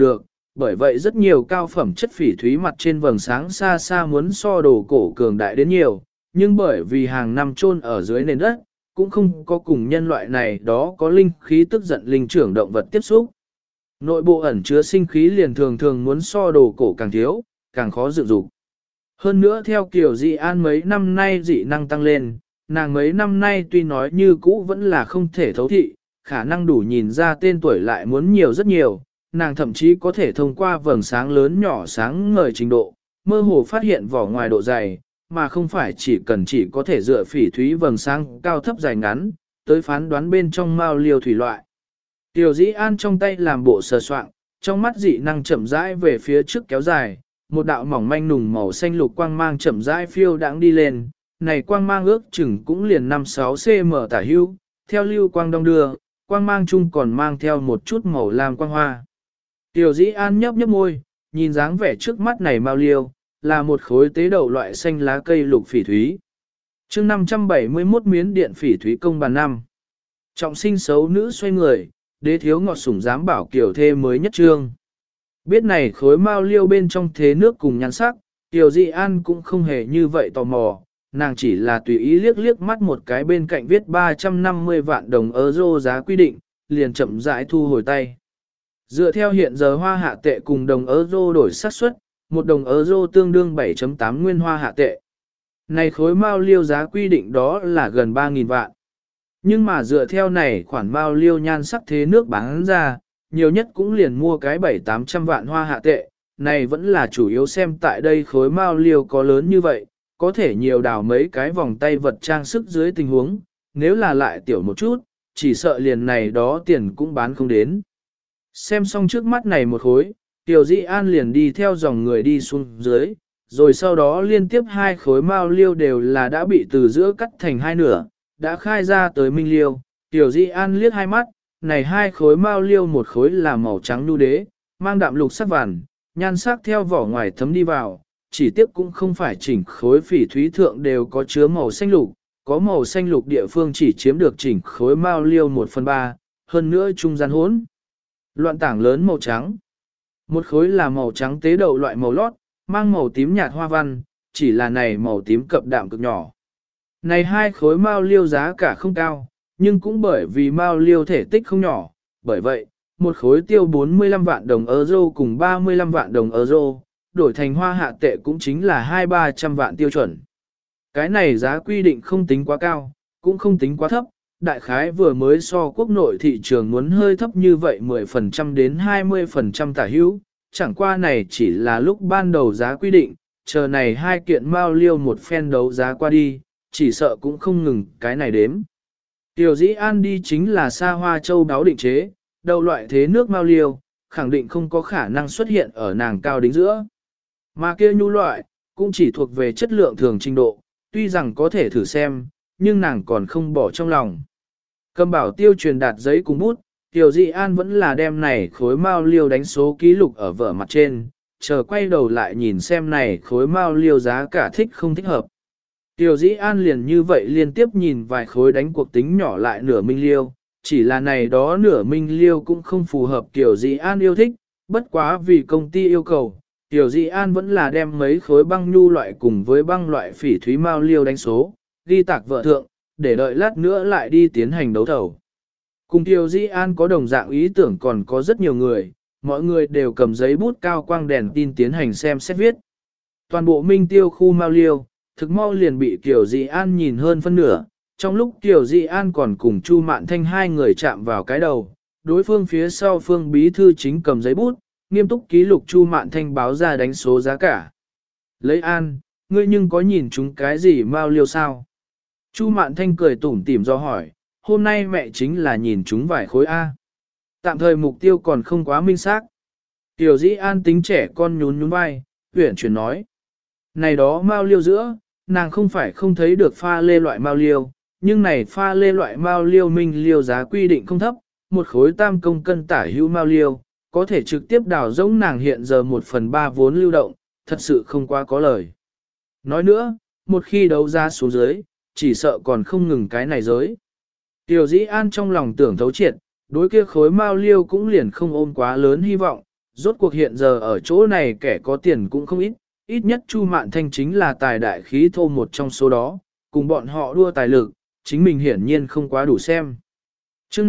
bởi vậy rất nhiều cao phẩm chất phỉ thúy mặt trên vầng sáng xa xa muốn so đồ cổ cường đại đến nhiều, nhưng bởi vì hàng năm chôn ở dưới nền đất, cũng không có cùng nhân loại này đó có linh khí tức giận linh trưởng động vật tiếp xúc. Nội bộ ẩn chứa sinh khí liền thường thường muốn so đồ cổ càng thiếu, càng khó dự dục. Hơn nữa theo kiểu dị an mấy năm nay dị năng tăng lên, nàng mấy năm nay tuy nói như cũ vẫn là không thể thấu thị, khả năng đủ nhìn ra tên tuổi lại muốn nhiều rất nhiều, nàng thậm chí có thể thông qua vầng sáng lớn nhỏ sáng ngời trình độ, mơ hồ phát hiện vỏ ngoài độ dày, mà không phải chỉ có thể dựa phỉ thúy vầng sáng cao thấp dài ngắn, tới phán đoán bên trong mao liêu thủy loại. Tiểu dĩ an trong tay làm bộ sờ soạng, trong mắt dị năng chậm rãi về phía trước kéo dài, một đạo mỏng manh nùng màu xanh lục quang mang chậm rãi phiêu đãng đi lên, này quang mang ước chừng cũng liền 5-6 cm tả hữu, theo lưu quang đông đưa, quang mang chung còn mang theo một chút màu lam quang hoa. Tiểu dĩ an nhấp nhấp môi, nhìn dáng vẻ trước mắt này mao liêu, là một khối tế đậu loại xanh lá cây lục phỉ thúy. chương 571 miến điện phỉ thúy công bàn năm. Trọng sinh xấu nữ xoay người, đế thiếu ngọt sủng dám bảo kiểu thê mới nhất trương. Biết này khối mao liêu bên trong thế nước cùng nhan sắc, Tiểu Dị An cũng không hề như vậy tò mò, nàng chỉ là tùy ý liếc liếc mắt một cái bên cạnh viết 350 vạn đồng euro giá quy định, liền chậm rãi thu hồi tay. Dựa theo hiện giờ hoa hạ tệ cùng đồng euro đổi xác suất, một đồng euro tương đương 7.8 nguyên hoa hạ tệ. Này khối mao liêu giá quy định đó là gần 3.000 vạn. Nhưng mà dựa theo này khoản mao liêu nhan sắc thế nước bán ra, nhiều nhất cũng liền mua cái 7-800 vạn hoa hạ tệ, này vẫn là chủ yếu xem tại đây khối mao liêu có lớn như vậy, có thể nhiều đào mấy cái vòng tay vật trang sức dưới tình huống, nếu là lại tiểu một chút, chỉ sợ liền này đó tiền cũng bán không đến. Xem xong trước mắt này một khối, Tiểu Dĩ An liền đi theo dòng người đi xuống dưới, rồi sau đó liên tiếp hai khối mao liêu đều là đã bị từ giữa cắt thành hai nửa, đã khai ra tới minh liêu. Tiểu Dĩ An liếc hai mắt, này hai khối mao liêu một khối là màu trắng nhu đế, mang đạm lục sắc vằn, nhan sắc theo vỏ ngoài thấm đi vào, chỉ tiếc cũng không phải chỉnh khối phỉ thúy thượng đều có chứa màu xanh lục, có màu xanh lục địa phương chỉ chiếm được chỉnh khối mao liêu 1/3, hơn nữa trung gian hỗn. Loạn tảng lớn màu trắng. Một khối là màu trắng tế đậu loại màu lót, mang màu tím nhạt hoa văn, chỉ là này màu tím cập đạm cực nhỏ. Này hai khối mao liêu giá cả không cao, nhưng cũng bởi vì mao liêu thể tích không nhỏ, bởi vậy, một khối tiêu 45 vạn đồng euro cùng 35 vạn đồng euro, đổi thành hoa hạ tệ cũng chính là 200-300 vạn tiêu chuẩn. Cái này giá quy định không tính quá cao, cũng không tính quá thấp, đại khái vừa mới so quốc nội thị trường muốn hơi thấp như vậy 10% đến 20% tả hữu, chẳng qua này chỉ là lúc ban đầu giá quy định, chờ này hai kiện mao liêu một phen đấu giá qua đi, chỉ sợ cũng không ngừng cái này đếm. Tiểu Dĩ An đi chính là xa hoa châu đáo định chế, đầu loại thế nước mao liêu, khẳng định không có khả năng xuất hiện ở nàng cao đính giữa. Mà kia nhu loại, cũng chỉ thuộc về chất lượng thường trình độ, tuy rằng có thể thử xem, nhưng nàng còn không bỏ trong lòng. Cầm bảo tiêu truyền đạt giấy cùng bút, Tiểu Dị An vẫn là đem này khối mao liêu đánh số ký lục ở vở mặt trên, chờ quay đầu lại nhìn xem này khối mao liêu giá cả thích không thích hợp. Tiểu Dĩ An liền như vậy liên tiếp nhìn vài khối đánh cuộc tính nhỏ lại nửa minh liêu, chỉ là này đó nửa minh liêu cũng không phù hợp Tiểu Dĩ An yêu thích, bất quá vì công ty yêu cầu, Tiểu Dĩ An vẫn là đem mấy khối băng nhu loại cùng với băng loại phỉ thúy mao liêu đánh số, ghi tạc vợ thượng, để đợi lát nữa lại đi tiến hành đấu thầu. Cùng Tiểu Dĩ An có đồng dạng ý tưởng còn có rất nhiều người, mọi người đều cầm giấy bút cao quang đèn tin tiến hành xem xét viết. Toàn bộ minh tiêu khu mao liêu, thực mau liền bị Tiểu Dĩ An nhìn hơn phân nửa, trong lúc Tiểu Dĩ An còn cùng Chu Mạn Thanh hai người chạm vào cái đầu, đối phương phía sau Phương bí thư chính cầm giấy bút, nghiêm túc ký lục Chu Mạn Thanh báo ra đánh số giá cả. Lấy An, ngươi nhưng có nhìn chúng cái gì mao liêu sao? Chu Mạn Thanh cười tủm tỉm do hỏi, hôm nay mẹ chính là nhìn chúng vài khối A. Tạm thời mục tiêu còn không quá minh xác. Tiểu Dĩ An tính trẻ con nhún nhún vai, huyển chuyển nói. Này đó mao liêu giữa, nàng không phải không thấy được pha lê loại mao liêu, nhưng này pha lê loại mao liêu minh liêu giá quy định không thấp, một khối tam công cân tả hữu mao liêu, có thể trực tiếp đào giống nàng hiện giờ 1/3 vốn lưu động, thật sự không quá có lời. Nói nữa, một khi đấu giá xuống dưới, chỉ sợ còn không ngừng cái này giới. Tiểu Dĩ An trong lòng tưởng thấu triệt, đối kia khối mao liêu cũng liền không ôm quá lớn hy vọng, rốt cuộc hiện giờ ở chỗ này kẻ có tiền cũng không ít, ít nhất Chu Mạn Thanh chính là tài đại khí thô một trong số đó, cùng bọn họ đua tài lực, chính mình hiển nhiên không quá đủ xem. chương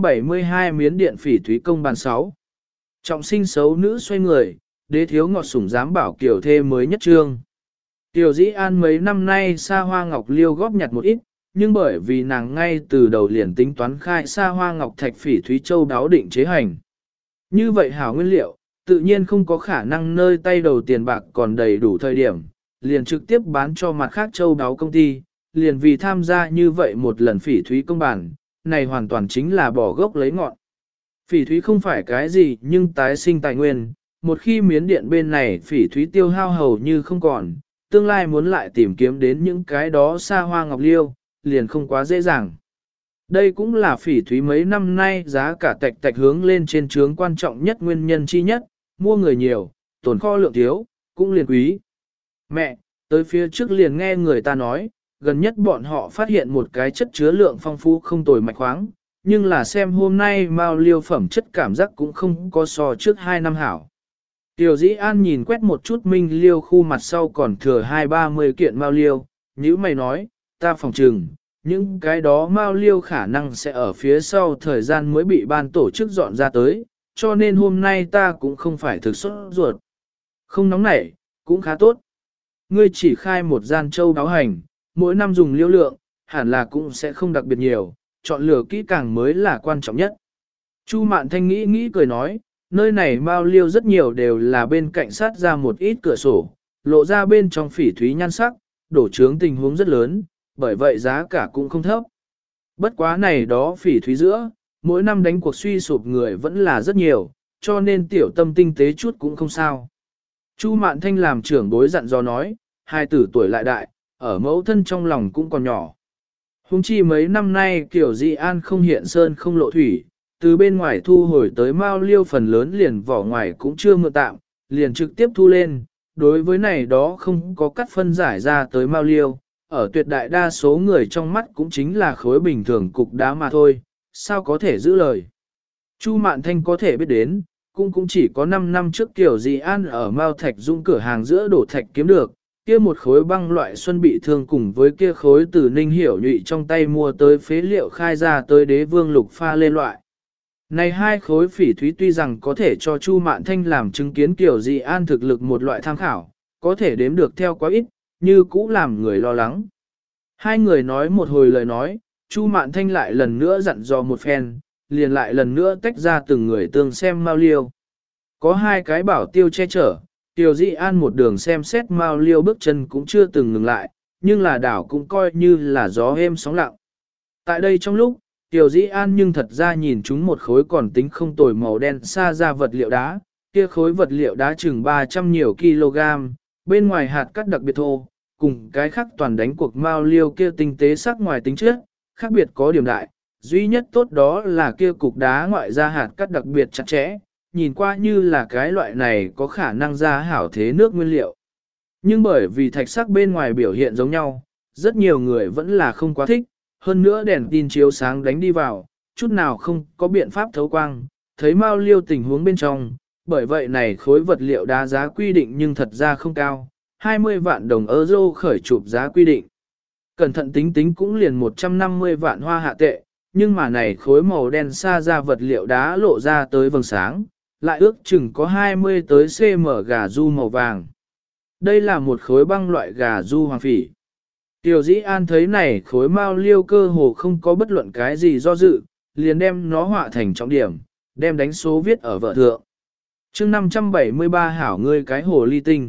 572 Miến Điện Phỉ Thúy Công bàn 6. Trọng sinh xấu nữ xoay người, đế thiếu ngọt sủng dám bảo kiểu thê mới nhất trương. Tiểu Dĩ An mấy năm nay xa hoa ngọc liêu góp nhặt một ít, nhưng bởi vì nàng ngay từ đầu liền tính toán khai xa hoa ngọc thạch phỉ thúy châu đáo định chế hành. Như vậy hảo nguyên liệu, tự nhiên không có khả năng nơi tay đầu tiền bạc còn đầy đủ thời điểm, liền trực tiếp bán cho mặt khác châu đáo công ty, liền vì tham gia như vậy một lần phỉ thúy công bản, này hoàn toàn chính là bỏ gốc lấy ngọn. Phỉ thúy không phải cái gì nhưng tái sinh tài nguyên, một khi Miến Điện bên này phỉ thúy tiêu hao hầu như không còn, tương lai muốn lại tìm kiếm đến những cái đó xa hoa ngọc liêu, liền không quá dễ dàng. Đây cũng là phỉ thúy mấy năm nay giá cả tạch tạch hướng lên trên trướng quan trọng nhất nguyên nhân chi nhất, mua người nhiều, tồn kho lượng thiếu, cũng liền quý. Mẹ, tới phía trước liền nghe người ta nói, gần nhất bọn họ phát hiện một cái chất chứa lượng phong phú không tồi mạch khoáng, nhưng là xem hôm nay mao liêu phẩm chất cảm giác cũng không có so trước 2 năm hảo. Tiểu Dĩ An nhìn quét một chút minh liêu khu mặt sau còn thừa 20-30 kiện mao liêu, như mày nói, ta phòng trừng, những cái đó mao liêu khả năng sẽ ở phía sau thời gian mới bị ban tổ chức dọn ra tới, cho nên hôm nay ta cũng không phải thực xuất ruột. Không nóng nảy, cũng khá tốt. Ngươi chỉ khai một gian châu báo hành, mỗi năm dùng liêu lượng, hẳn là cũng sẽ không đặc biệt nhiều, chọn lựa kỹ càng mới là quan trọng nhất. Chu Mạn Thanh nghĩ cười nói, nơi này mao liêu rất nhiều đều là bên cạnh sát ra một ít cửa sổ, lộ ra bên trong phỉ thúy nhan sắc, đổ trướng tình huống rất lớn, bởi vậy giá cả cũng không thấp. Bất quá này đó phỉ thúy giữa, mỗi năm đánh cuộc suy sụp người vẫn là rất nhiều, cho nên tiểu tâm tinh tế chút cũng không sao. Chu Mạn Thanh làm trưởng bối dặn dò nói, hai tử tuổi lại đại, ở mẫu thân trong lòng cũng còn nhỏ. Hùng chi mấy năm nay kiểu Dĩ An không hiện sơn không lộ thủy, từ bên ngoài thu hồi tới mao liêu phần lớn liền vỏ ngoài cũng chưa mượn tạm, liền trực tiếp thu lên, đối với này đó không có cắt phân giải ra tới mao liêu, ở tuyệt đại đa số người trong mắt cũng chính là khối bình thường cục đá mà thôi, sao có thể giữ lời. Chu Mạn Thanh có thể biết đến, cũng chỉ có 5 năm trước kiểu Dĩ An ở Mao Thạch Dung cửa hàng giữa đổ thạch kiếm được, kia một khối băng loại xuân bị thương cùng với kia khối từ Ninh Hiểu Nhụy trong tay mua tới phế liệu khai ra tới Đế Vương Lục pha lên loại. Này hai khối phỉ thúy tuy rằng có thể cho Chu Mạn Thanh làm chứng kiến kiểu Dĩ An thực lực một loại tham khảo, có thể đếm được theo quá ít, như cũ làm người lo lắng. Hai người nói một hồi lời nói, Chu Mạn Thanh lại lần nữa dặn dò một phen, liền lại lần nữa tách ra từng người tương xem mao liêu. Có hai cái bảo tiêu che chở, Tiểu Dĩ An một đường xem xét mao liêu bước chân cũng chưa từng ngừng lại, nhưng là đảo cũng coi như là gió êm sóng lặng. Tại đây trong lúc, Tiểu Dĩ An nhưng thật ra nhìn chúng một khối còn tính không tồi màu đen xa ra vật liệu đá, kia khối vật liệu đá chừng 300 nhiều kg, bên ngoài hạt cắt đặc biệt thô, cùng cái khác toàn đánh cuộc mao liêu kia tinh tế sắc ngoài tính chất, khác biệt có điểm đại, duy nhất tốt đó là kia cục đá ngoại ra hạt cắt đặc biệt chặt chẽ, nhìn qua như là cái loại này có khả năng ra hảo thế nước nguyên liệu. Nhưng bởi vì thạch sắc bên ngoài biểu hiện giống nhau, rất nhiều người vẫn là không quá thích, hơn nữa đèn tin chiếu sáng đánh đi vào, chút nào không có biện pháp thấu quang, thấy mao liêu tình huống bên trong, bởi vậy này khối vật liệu đá giá quy định nhưng thật ra không cao, 20 vạn đồng euro khởi chụp giá quy định. Cẩn thận tính tính cũng liền 150 vạn hoa hạ tệ, nhưng mà này khối màu đen xa ra vật liệu đá lộ ra tới vầng sáng, lại ước chừng có 20 tới cm gà du màu vàng. Đây là một khối băng loại gà du hoàng phỉ. Tiểu Dĩ An thấy này khối mao liêu cơ hồ không có bất luận cái gì do dự, liền đem nó họa thành trọng điểm, đem đánh số viết ở vợ thượng. chương 573 hảo ngươi cái hồ ly tinh.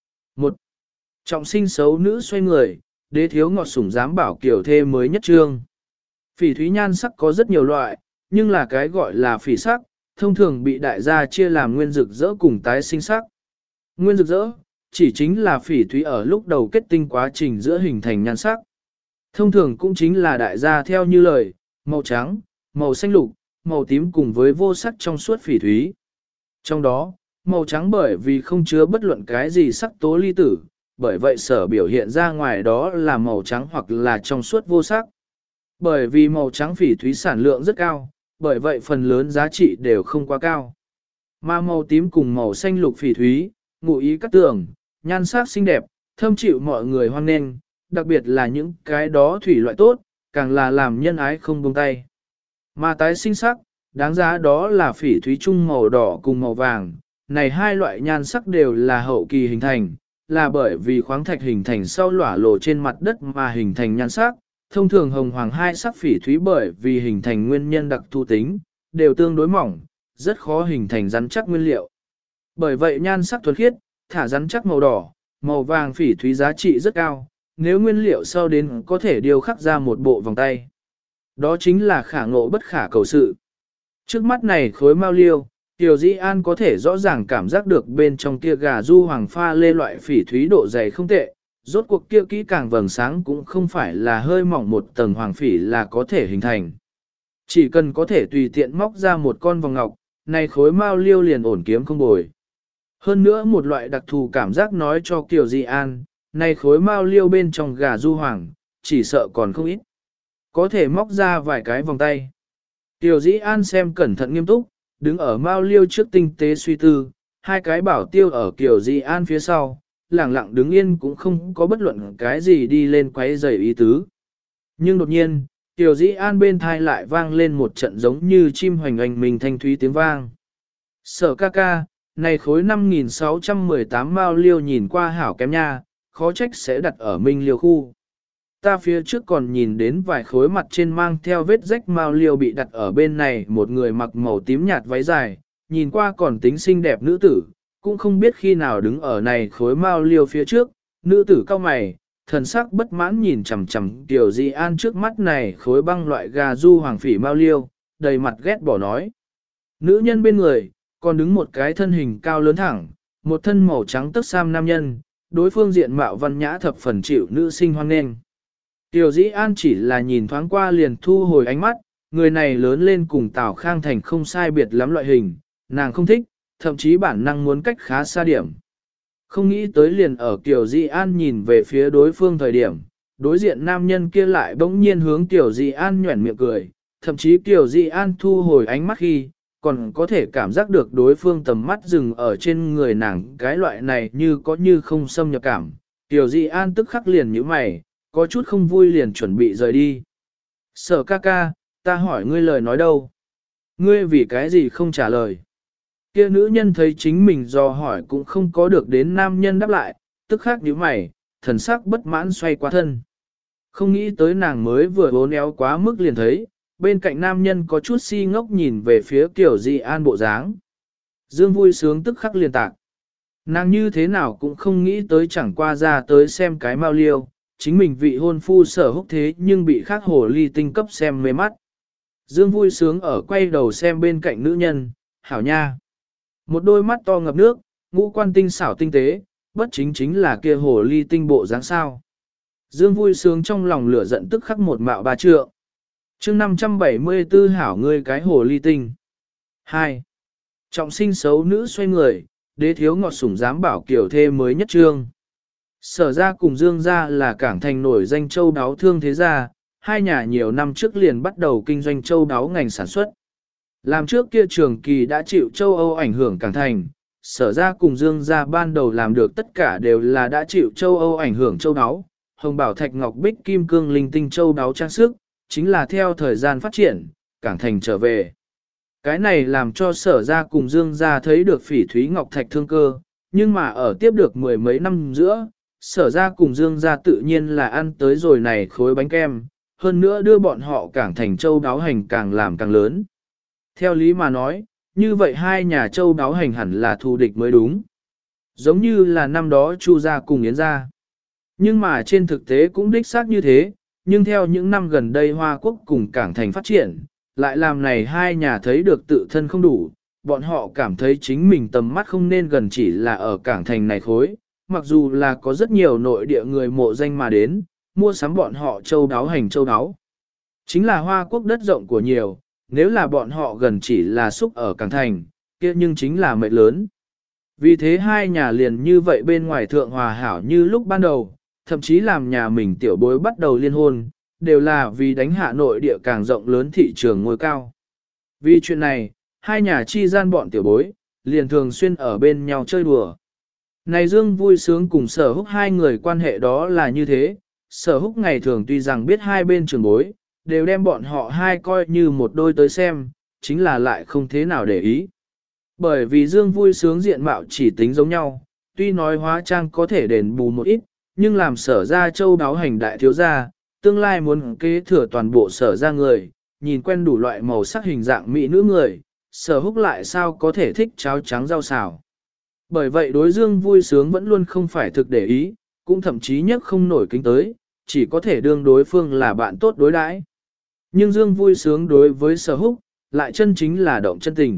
1. Trọng sinh xấu nữ xoay người, đế thiếu ngọt sủng dám bảo kiểu thê mới nhất trương. Phỉ thúy nhan sắc có rất nhiều loại, nhưng là cái gọi là phỉ sắc, thông thường bị đại gia chia làm nguyên rực rỡ cùng tái sinh sắc. Nguyên rực rỡ, chỉ chính là phỉ thúy ở lúc đầu kết tinh quá trình giữa hình thành nhan sắc. Thông thường cũng chính là đại gia theo như lời, màu trắng, màu xanh lục, màu tím cùng với vô sắc trong suốt phỉ thúy. Trong đó, màu trắng bởi vì không chứa bất luận cái gì sắc tố ly tử, bởi vậy sở biểu hiện ra ngoài đó là màu trắng hoặc là trong suốt vô sắc. Bởi vì màu trắng phỉ thúy sản lượng rất cao, bởi vậy phần lớn giá trị đều không quá cao. Mà màu tím cùng màu xanh lục phỉ thúy, ngụ ý cắt tường, nhan sắc xinh đẹp, thâm chịu mọi người hoan nghênh, đặc biệt là những cái đó thủy loại tốt, càng là làm nhân ái không buông tay. Mà tái sinh sắc, đáng giá đó là phỉ thúy chung màu đỏ cùng màu vàng, này hai loại nhan sắc đều là hậu kỳ hình thành, là bởi vì khoáng thạch hình thành sau lỏa lộ trên mặt đất mà hình thành nhan sắc. Thông thường hồng hoàng hai sắc phỉ thúy bởi vì hình thành nguyên nhân đặc thu tính, đều tương đối mỏng, rất khó hình thành rắn chắc nguyên liệu. Bởi vậy nhan sắc thuần khiết, thả rắn chắc màu đỏ, màu vàng phỉ thúy giá trị rất cao, nếu nguyên liệu sau đến có thể điều khắc ra một bộ vòng tay. Đó chính là khả ngộ bất khả cầu sự. Trước mắt này khối mao liêu, Tiểu Dĩ An có thể rõ ràng cảm giác được bên trong kia gà du hoàng pha lê loại phỉ thúy độ dày không tệ, rốt cuộc kia kỹ càng vầng sáng cũng không phải là hơi mỏng một tầng hoàng phỉ là có thể hình thành. Chỉ cần có thể tùy tiện móc ra một con vòng ngọc, này khối mao liêu liền ổn kiếm không bồi. Hơn nữa một loại đặc thù cảm giác nói cho Kiều Di An, này khối mao liêu bên trong gà du hoàng, chỉ sợ còn không ít. Có thể móc ra vài cái vòng tay. Kiều Di An xem cẩn thận nghiêm túc, đứng ở mao liêu trước tinh tế suy tư, hai cái bảo tiêu ở Kiều Di An phía sau, lặng lặng đứng yên cũng không có bất luận cái gì đi lên quấy rầy ý tứ. Nhưng đột nhiên, Kiều Di An bên thai lại vang lên một trận giống như chim hoành hành mình thanh thúy tiếng vang. Sở ca ca, này khối 5.618 mao liêu nhìn qua hảo kém nha, khó trách sẽ đặt ở minh liêu khu. Ta phía trước còn nhìn đến vài khối mặt trên mang theo vết rách mao liêu bị đặt ở bên này, một người mặc màu tím nhạt váy dài, nhìn qua còn tính xinh đẹp nữ tử, cũng không biết khi nào đứng ở này khối mao liêu phía trước, nữ tử cao mày, thần sắc bất mãn nhìn chằm chằm Kiều Di An trước mắt này khối băng loại gà du hoàng phỉ mao liêu, đầy mặt ghét bỏ nói. Nữ nhân bên người, còn đứng một cái thân hình cao lớn thẳng, một thân màu trắng tức sam nam nhân, đối phương diện mạo văn nhã thập phần chịu nữ sinh hoan nghênh. Kiều Di An chỉ là nhìn thoáng qua liền thu hồi ánh mắt, người này lớn lên cùng Tào Khang Thành không sai biệt lắm loại hình, nàng không thích, thậm chí bản năng muốn cách khá xa điểm. Không nghĩ tới liền ở Kiều Di An nhìn về phía đối phương thời điểm, đối diện nam nhân kia lại bỗng nhiên hướng Kiều Di An nhuẩn miệng cười, thậm chí Kiều Di An thu hồi ánh mắt khi, còn có thể cảm giác được đối phương tầm mắt dừng ở trên người nàng cái loại này như có như không xâm nhập cảm. Kiều Di An tức khắc liền nhíu mày, có chút không vui liền chuẩn bị rời đi. Sở ca ca, ta hỏi ngươi lời nói đâu? Ngươi vì cái gì không trả lời? Kia nữ nhân thấy chính mình do hỏi cũng không có được đến nam nhân đáp lại, tức khắc nhíu mày, thần sắc bất mãn xoay qua thân. Không nghĩ tới nàng mới vừa bốn éo quá mức liền thấy, bên cạnh nam nhân có chút si ngốc nhìn về phía Kiều Di An bộ dáng. Dương vui sướng tức khắc liền tạc. Nàng như thế nào cũng không nghĩ tới chẳng qua ra tới xem cái mao liêu, chính mình vị hôn phu sở húc thế nhưng bị khác hồ ly tinh cấp xem mê mắt. Dương vui sướng ở quay đầu xem bên cạnh nữ nhân, hảo nha. Một đôi mắt to ngập nước, ngũ quan tinh xảo tinh tế, bất chính chính là kia hồ ly tinh bộ dáng sao. Dương vui sướng trong lòng lửa giận tức khắc một mạo ba trượng. Chương 574 hảo ngươi cái hồ ly tinh. 2. Trọng sinh xấu nữ xoay người, đế thiếu ngọt sủng dám bảo kiểu thê mới nhất trương. Sở ra cùng Dương ra là cảng thành nổi danh châu đáo thương thế gia, hai nhà nhiều năm trước liền bắt đầu kinh doanh châu đáo ngành sản xuất. Làm trước kia trường kỳ đã chịu châu Âu ảnh hưởng cảng thành, sở ra cùng Dương ra ban đầu làm được tất cả đều là đã chịu châu Âu ảnh hưởng châu đáo, hồng bảo thạch ngọc bích kim cương linh tinh châu đáo trang sức, chính là theo thời gian phát triển, cảng thành trở về. Cái này làm cho sở ra cùng Dương ra thấy được phỉ thúy ngọc thạch thương cơ, nhưng mà ở tiếp được mười mấy năm giữa, sở ra cùng Dương ra tự nhiên là ăn tới rồi này khối bánh kem, hơn nữa đưa bọn họ cảng thành châu đáo hành càng làm càng lớn. Theo lý mà nói, như vậy hai nhà châu đáo hành hẳn là thù địch mới đúng. Giống như là năm đó Chu gia cùng Yến gia. Nhưng mà trên thực tế cũng đích xác như thế, nhưng theo những năm gần đây Hoa Quốc cùng cảng thành phát triển, lại làm này hai nhà thấy được tự thân không đủ, bọn họ cảm thấy chính mình tầm mắt không nên gần chỉ là ở cảng thành này khối, mặc dù là có rất nhiều nội địa người mộ danh mà đến, mua sắm bọn họ châu đáo hành châu đáo. Chính là Hoa Quốc đất rộng của nhiều, nếu là bọn họ gần chỉ là xúc ở cảng thành, kia nhưng chính là mệnh lớn. Vì thế hai nhà liền như vậy bên ngoài thượng hòa hảo như lúc ban đầu, thậm chí làm nhà mình tiểu bối bắt đầu liên hôn, đều là vì đánh hạ nội địa càng rộng lớn thị trường ngôi cao. Vì chuyện này, hai nhà chi gian bọn tiểu bối, liền thường xuyên ở bên nhau chơi đùa. Này Dương vui sướng cùng Sở Húc hai người quan hệ đó là như thế, Sở Húc ngày thường tuy rằng biết hai bên trường bối, đều đem bọn họ hai coi như một đôi tới xem, chính là lại không thế nào để ý. Bởi vì Dương vui sướng diện mạo chỉ tính giống nhau, tuy nói hóa trang có thể đền bù một ít, nhưng làm Sở ra châu đáo hành đại thiếu gia, tương lai muốn kế thừa toàn bộ Sở ra người, nhìn quen đủ loại màu sắc hình dạng mỹ nữ người, Sở Húc lại sao có thể thích cháo trắng rau xào. Bởi vậy đối Dương vui sướng vẫn luôn không phải thực để ý, cũng thậm chí nhất không nổi kính tới, chỉ có thể đương đối phương là bạn tốt đối đãi. Nhưng Dương vui sướng đối với Sở Húc, lại chân chính là động chân tình.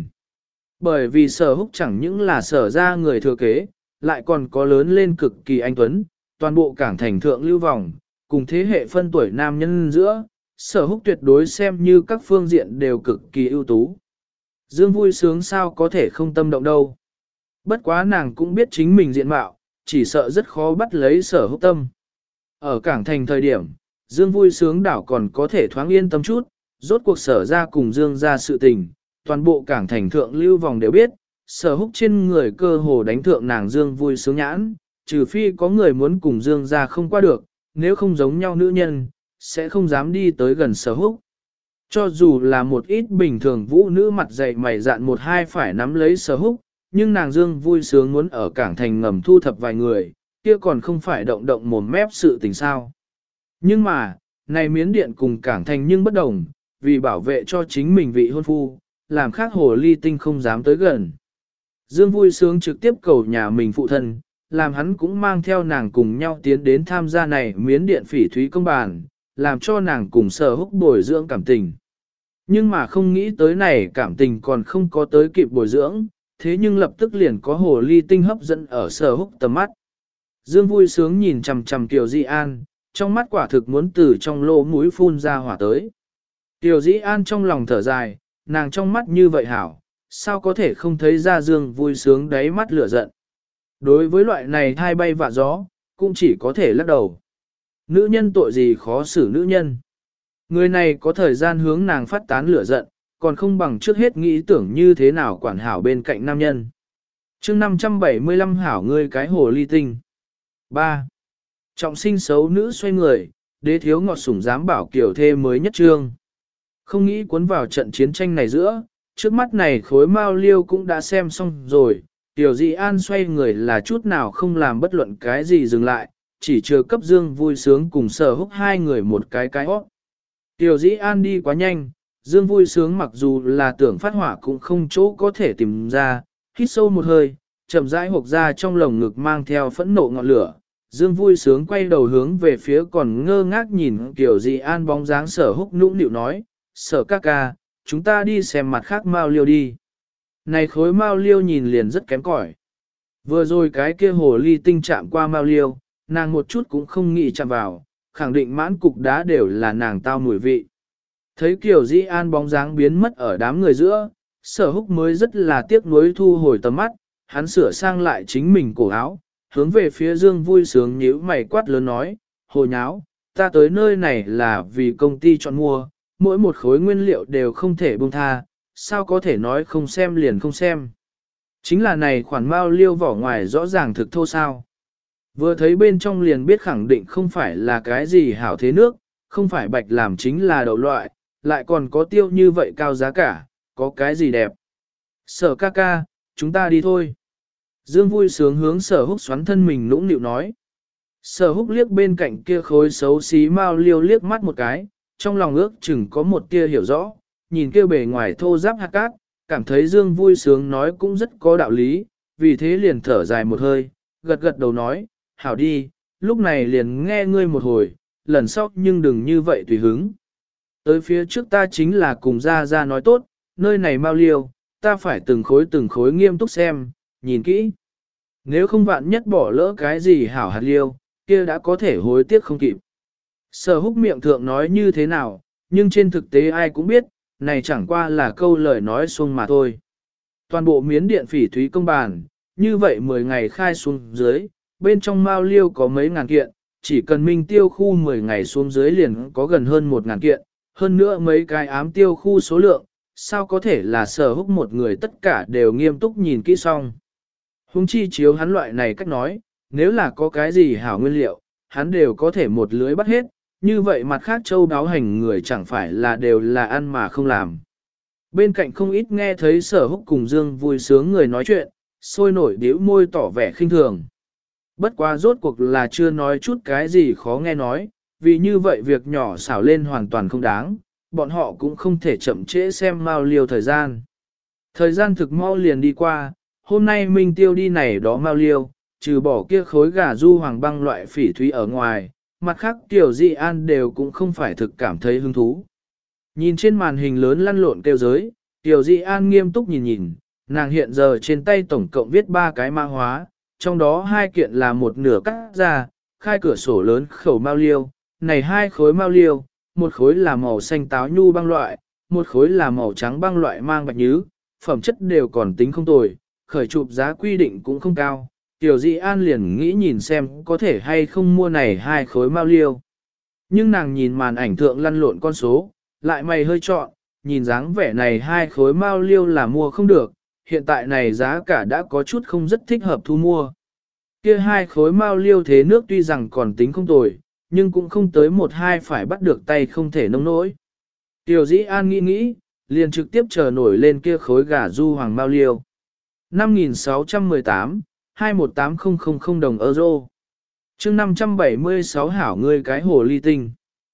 Bởi vì Sở Húc chẳng những là Sở ra người thừa kế, lại còn có lớn lên cực kỳ anh tuấn, toàn bộ cảng thành thượng lưu vòng, cùng thế hệ phân tuổi nam nhân giữa, Sở Húc tuyệt đối xem như các phương diện đều cực kỳ ưu tú. Dương vui sướng sao có thể không tâm động đâu. Bất quá nàng cũng biết chính mình diện mạo, chỉ sợ rất khó bắt lấy Sở Húc tâm. Ở cảng thành thời điểm, Dương vui sướng đảo còn có thể thoáng yên tâm chút, rốt cuộc Sở ra cùng Dương ra sự tình, toàn bộ cảng thành thượng lưu vòng đều biết, Sở Húc trên người cơ hồ đánh thượng nàng Dương vui sướng nhãn, trừ phi có người muốn cùng Dương ra không qua được, nếu không giống nhau nữ nhân, sẽ không dám đi tới gần Sở Húc. Cho dù là một ít bình thường vũ nữ mặt dày mày dạn một hai phải nắm lấy Sở Húc, nhưng nàng Dương vui sướng muốn ở cảng thành ngầm thu thập vài người, kia còn không phải động động mồm mép sự tình sao. Nhưng mà, này miến điện cùng cảng thành nhưng bất đồng, vì bảo vệ cho chính mình vị hôn phu, làm khác hồ ly tinh không dám tới gần. Dương vui sướng trực tiếp cầu nhà mình phụ thân, làm hắn cũng mang theo nàng cùng nhau tiến đến tham gia này miến điện phỉ thúy công bàn, làm cho nàng cùng Sở Húc bồi dưỡng cảm tình. Nhưng mà không nghĩ tới này cảm tình còn không có tới kịp bồi dưỡng, thế nhưng lập tức liền có hồ ly tinh hấp dẫn ở Sở Húc tầm mắt. Dương vui sướng nhìn chằm chằm Kiều Di An, trong mắt quả thực muốn từ trong lỗ mũi phun ra hỏa tới. Kiều Di An trong lòng thở dài, nàng trong mắt như vậy hảo, sao có thể không thấy ra Dương vui sướng đáy mắt lửa giận. Đối với loại này thai bay vạ gió, cũng chỉ có thể lắc đầu. Nữ nhân tội gì khó xử nữ nhân. Người này có thời gian hướng nàng phát tán lửa giận, còn không bằng trước hết nghĩ tưởng như thế nào quản hảo bên cạnh nam nhân. chương 575 hảo ngươi cái hồ ly tinh. 3. Trọng sinh xấu nữ xoay người, đế thiếu ngọt sủng dám bảo kiểu thê mới nhất trương. Không nghĩ cuốn vào trận chiến tranh này giữa, trước mắt này khối mao liêu cũng đã xem xong rồi, Tiểu Dị An xoay người là chút nào không làm bất luận cái gì dừng lại, chỉ chờ cấp Dương vui sướng cùng Sở Húc hai người một cái hót. Tiểu Dĩ An đi quá nhanh, Dương vui sướng mặc dù là tưởng phát hỏa cũng không chỗ có thể tìm ra, hít sâu một hơi, chậm rãi hộc ra trong lồng ngực mang theo phẫn nộ ngọn lửa. Dương vui sướng quay đầu hướng về phía còn ngơ ngác nhìn Tiểu Dĩ An bóng dáng Sở Húc nũng nịu nói, Sở ca ca, chúng ta đi xem mặt khác mao liêu đi. Này khối mao liêu nhìn liền rất kém cỏi. Vừa rồi cái kia hồ ly tinh chạm qua mao liêu, nàng một chút cũng không nghĩ chạm vào, khẳng định mãn cục đá đều là nàng tao mùi vị. Thấy Kiều Dĩ An bóng dáng biến mất ở đám người giữa, Sở Húc mới rất là tiếc nuối thu hồi tầm mắt, hắn sửa sang lại chính mình cổ áo, hướng về phía Dương vui sướng nhíu mày quát lớn nói, hồ nháo, ta tới nơi này là vì công ty chọn mua, mỗi một khối nguyên liệu đều không thể buông tha, sao có thể nói không xem liền không xem. Chính là này khoản mao liêu vỏ ngoài rõ ràng thực thô sao. Vừa thấy bên trong liền biết khẳng định không phải là cái gì hảo thế nước, không phải bạch làm chính là đậu loại, lại còn có tiêu như vậy cao giá cả, có cái gì đẹp. Sở ca ca, chúng ta đi thôi. Dương vui sướng hướng Sở Húc xoắn thân mình nũng nịu nói. Sở Húc liếc bên cạnh kia khối xấu xí mao liêu liếc mắt một cái, trong lòng ước chừng có một tia hiểu rõ, nhìn kia bề ngoài thô giáp hạt cát, cảm thấy Dương vui sướng nói cũng rất có đạo lý, vì thế liền thở dài một hơi, gật gật đầu nói, hảo đi, lúc này liền nghe ngươi một hồi, lần sau nhưng đừng như vậy tùy hứng. Tới phía trước ta chính là cùng ra nói tốt, nơi này mau liêu, ta phải từng khối nghiêm túc xem, nhìn kỹ. Nếu không vạn nhất bỏ lỡ cái gì hảo hạt liêu, kia đã có thể hối tiếc không kịp. Sở Húc miệng thượng nói như thế nào, nhưng trên thực tế ai cũng biết, này chẳng qua là câu lời nói xuông mà thôi. Toàn bộ miến điện phỉ thúy công bàn, như vậy 10 ngày khai xuống dưới, bên trong mao liêu có mấy ngàn kiện, chỉ cần minh tiêu khu 10 ngày xuống dưới liền có gần hơn 1.000 kiện, hơn nữa mấy cái ám tiêu khu số lượng, sao có thể là Sở Húc một người tất cả đều nghiêm túc nhìn kỹ xong. Hùng chi chiếu hắn loại này cách nói, nếu là có cái gì hảo nguyên liệu, hắn đều có thể một lưới bắt hết, như vậy mặt khác châu đáo hành người chẳng phải là đều là ăn mà không làm. Bên cạnh không ít nghe thấy Sở Húc cùng Dương vui sướng người nói chuyện, sôi nổi điếu môi tỏ vẻ khinh thường. Bất quá rốt cuộc là chưa nói chút cái gì khó nghe nói, vì như vậy việc nhỏ xảo lên hoàn toàn không đáng, bọn họ cũng không thể chậm trễ xem mau liêu thời gian. Thời gian thực mau liền đi qua, hôm nay Minh Tiêu đi này đó mau liêu, trừ bỏ kia khối gà du hoàng băng loại phỉ thúy ở ngoài, mặt khác Tiểu Dị An đều cũng không phải thực cảm thấy hứng thú. Nhìn trên màn hình lớn lăn lộn kêu giới, Tiểu Dị An nghiêm túc nhìn, nàng hiện giờ trên tay tổng cộng viết 3 cái mã hóa, trong đó 2 kiện là một nửa cắt ra, khai cửa sổ lớn khẩu mao liêu, này 2 khối mao liêu, một khối là màu xanh táo nhu băng loại, một khối là màu trắng băng loại mang bạch nhứ, phẩm chất đều còn tính không tồi, khởi chụp giá quy định cũng không cao. Tiểu Dị An liền nghĩ nhìn xem có thể hay không mua này 2 khối mao liêu. Nhưng nàng nhìn màn ảnh thượng lăn lộn con số, lại mày hơi trọn, nhìn dáng vẻ này 2 khối mao liêu là mua không được, hiện tại này giá cả đã có chút không rất thích hợp thu mua. Kia 2 khối mao liêu thế nước tuy rằng còn tính không tồi, nhưng cũng không tới 1-2 phải bắt được tay không thể nông nỗi. Tiểu Dĩ An nghĩ, liền trực tiếp chờ nổi lên kia khối gà du hoàng mao liêu. 5.618, 218000 đồng euro. Chương 576 hảo ngươi cái hồ ly tinh.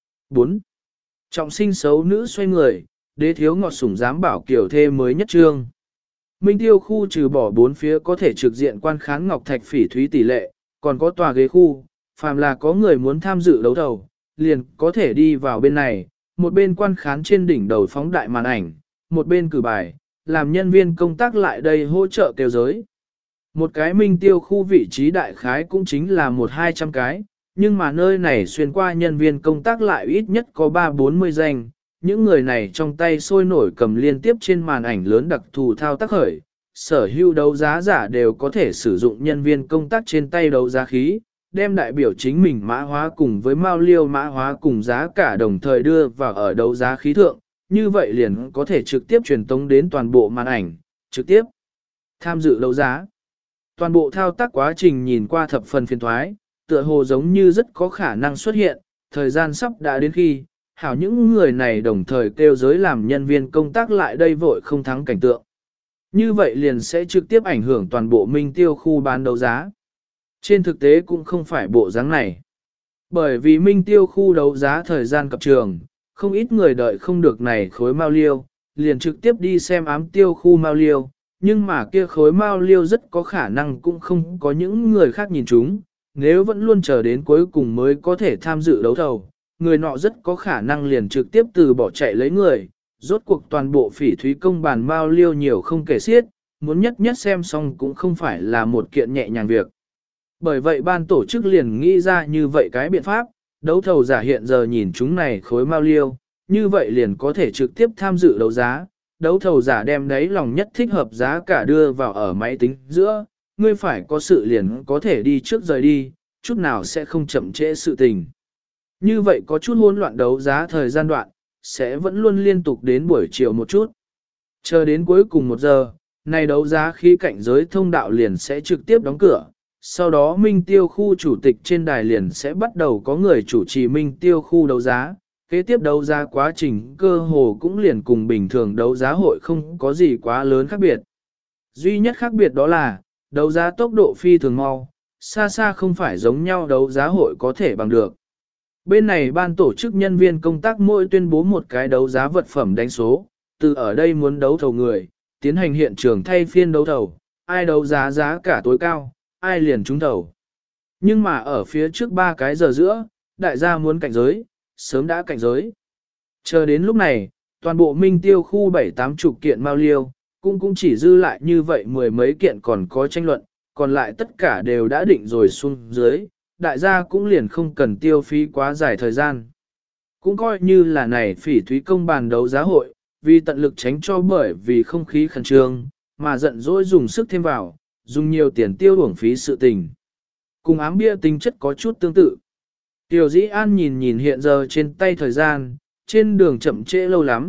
4. Trọng sinh xấu nữ xoay người, đế thiếu ngọt sủng dám bảo kiểu thê mới nhất trương. Minh Tiêu khu trừ bỏ 4 phía có thể trực diện quan khán ngọc thạch phỉ thúy tỷ lệ, còn có tòa ghế khu, phàm là có người muốn tham dự đấu thầu, liền có thể đi vào bên này, một bên quan khán trên đỉnh đầu phóng đại màn ảnh, một bên cử bài, làm nhân viên công tác lại đây hỗ trợ kêu giới. Một cái Minh Tiêu khu vị trí đại khái cũng chính là 1-200 cái, nhưng mà nơi này xuyên qua nhân viên công tác lại ít nhất có 3-40 danh. Những người này trong tay sôi nổi cầm liên tiếp trên màn ảnh lớn đặc thù thao tác khởi, sở hữu đấu giá giả đều có thể sử dụng nhân viên công tác trên tay đấu giá khí, đem đại biểu chính mình mã hóa cùng với mao liêu mã hóa cùng giá cả đồng thời đưa vào ở đấu giá khí thượng, như vậy liền có thể trực tiếp truyền tống đến toàn bộ màn ảnh, trực tiếp tham dự đấu giá. Toàn bộ thao tác quá trình nhìn qua thập phần phiền thoái, tựa hồ giống như rất có khả năng xuất hiện, thời gian sắp đã đến khi hảo những người này đồng thời kêu giới làm nhân viên công tác lại đây vội không thắng cảnh tượng. Như vậy liền sẽ trực tiếp ảnh hưởng toàn bộ Minh Tiêu khu bán đấu giá. Trên thực tế cũng không phải bộ dáng này. Bởi vì Minh Tiêu khu đấu giá thời gian cập trường, không ít người đợi không được này khối mao liêu, liền trực tiếp đi xem ám tiêu khu mao liêu, nhưng mà kia khối mao liêu rất có khả năng cũng không có những người khác nhìn chúng, nếu vẫn luôn chờ đến cuối cùng mới có thể tham dự đấu thầu. Người nọ rất có khả năng liền trực tiếp từ bỏ chạy lấy người, rốt cuộc toàn bộ phỉ thúy công bàn mao liêu nhiều không kể xiết, muốn nhất nhất xem xong cũng không phải là một kiện nhẹ nhàng việc. Bởi vậy ban tổ chức liền nghĩ ra như vậy cái biện pháp, đấu thầu giả hiện giờ nhìn chúng này khối mao liêu, như vậy liền có thể trực tiếp tham dự đấu giá, đấu thầu giả đem đấy lòng nhất thích hợp giá cả đưa vào ở máy tính giữa, ngươi phải có sự liền có thể đi trước rời đi, chút nào sẽ không chậm trễ sự tình. Như vậy có chút hỗn loạn đấu giá thời gian đoạn, sẽ vẫn luôn liên tục đến buổi chiều một chút. Chờ đến cuối cùng 1 giờ, này đấu giá khi cảnh giới thông đạo liền sẽ trực tiếp đóng cửa. Sau đó Minh Tiêu khu chủ tịch trên đài liền sẽ bắt đầu có người chủ trì Minh Tiêu khu đấu giá. Kế tiếp đấu giá quá trình cơ hồ cũng liền cùng bình thường đấu giá hội không có gì quá lớn khác biệt. Duy nhất khác biệt đó là, đấu giá tốc độ phi thường mau, xa xa không phải giống nhau đấu giá hội có thể bằng được. Bên này ban tổ chức nhân viên công tác mỗi tuyên bố một cái đấu giá vật phẩm đánh số, từ ở đây muốn đấu thầu người, tiến hành hiện trường thay phiên đấu thầu, ai đấu giá giá cả tối cao, ai liền trúng thầu. Nhưng mà ở phía trước 3 cái giờ giữa, đại gia muốn cạnh giới, sớm đã cạnh giới. Chờ đến lúc này, toàn bộ Minh Tiêu khu 7-80 kiện mao liêu, cũng chỉ dư lại như vậy 10 mấy kiện còn có tranh luận, còn lại tất cả đều đã định rồi xuống dưới, đại gia cũng liền không cần tiêu phí quá dài thời gian. Cũng coi như là này phỉ thúy công bàn đấu giá hội, vì tận lực tránh cho bởi vì không khí khẩn trương, mà giận dỗi dùng sức thêm vào, dùng nhiều tiền tiêu uổng phí sự tình. Cùng ám bia tính chất có chút tương tự. Tiểu Dĩ An nhìn hiện giờ trên tay thời gian, trên đường chậm trễ lâu lắm,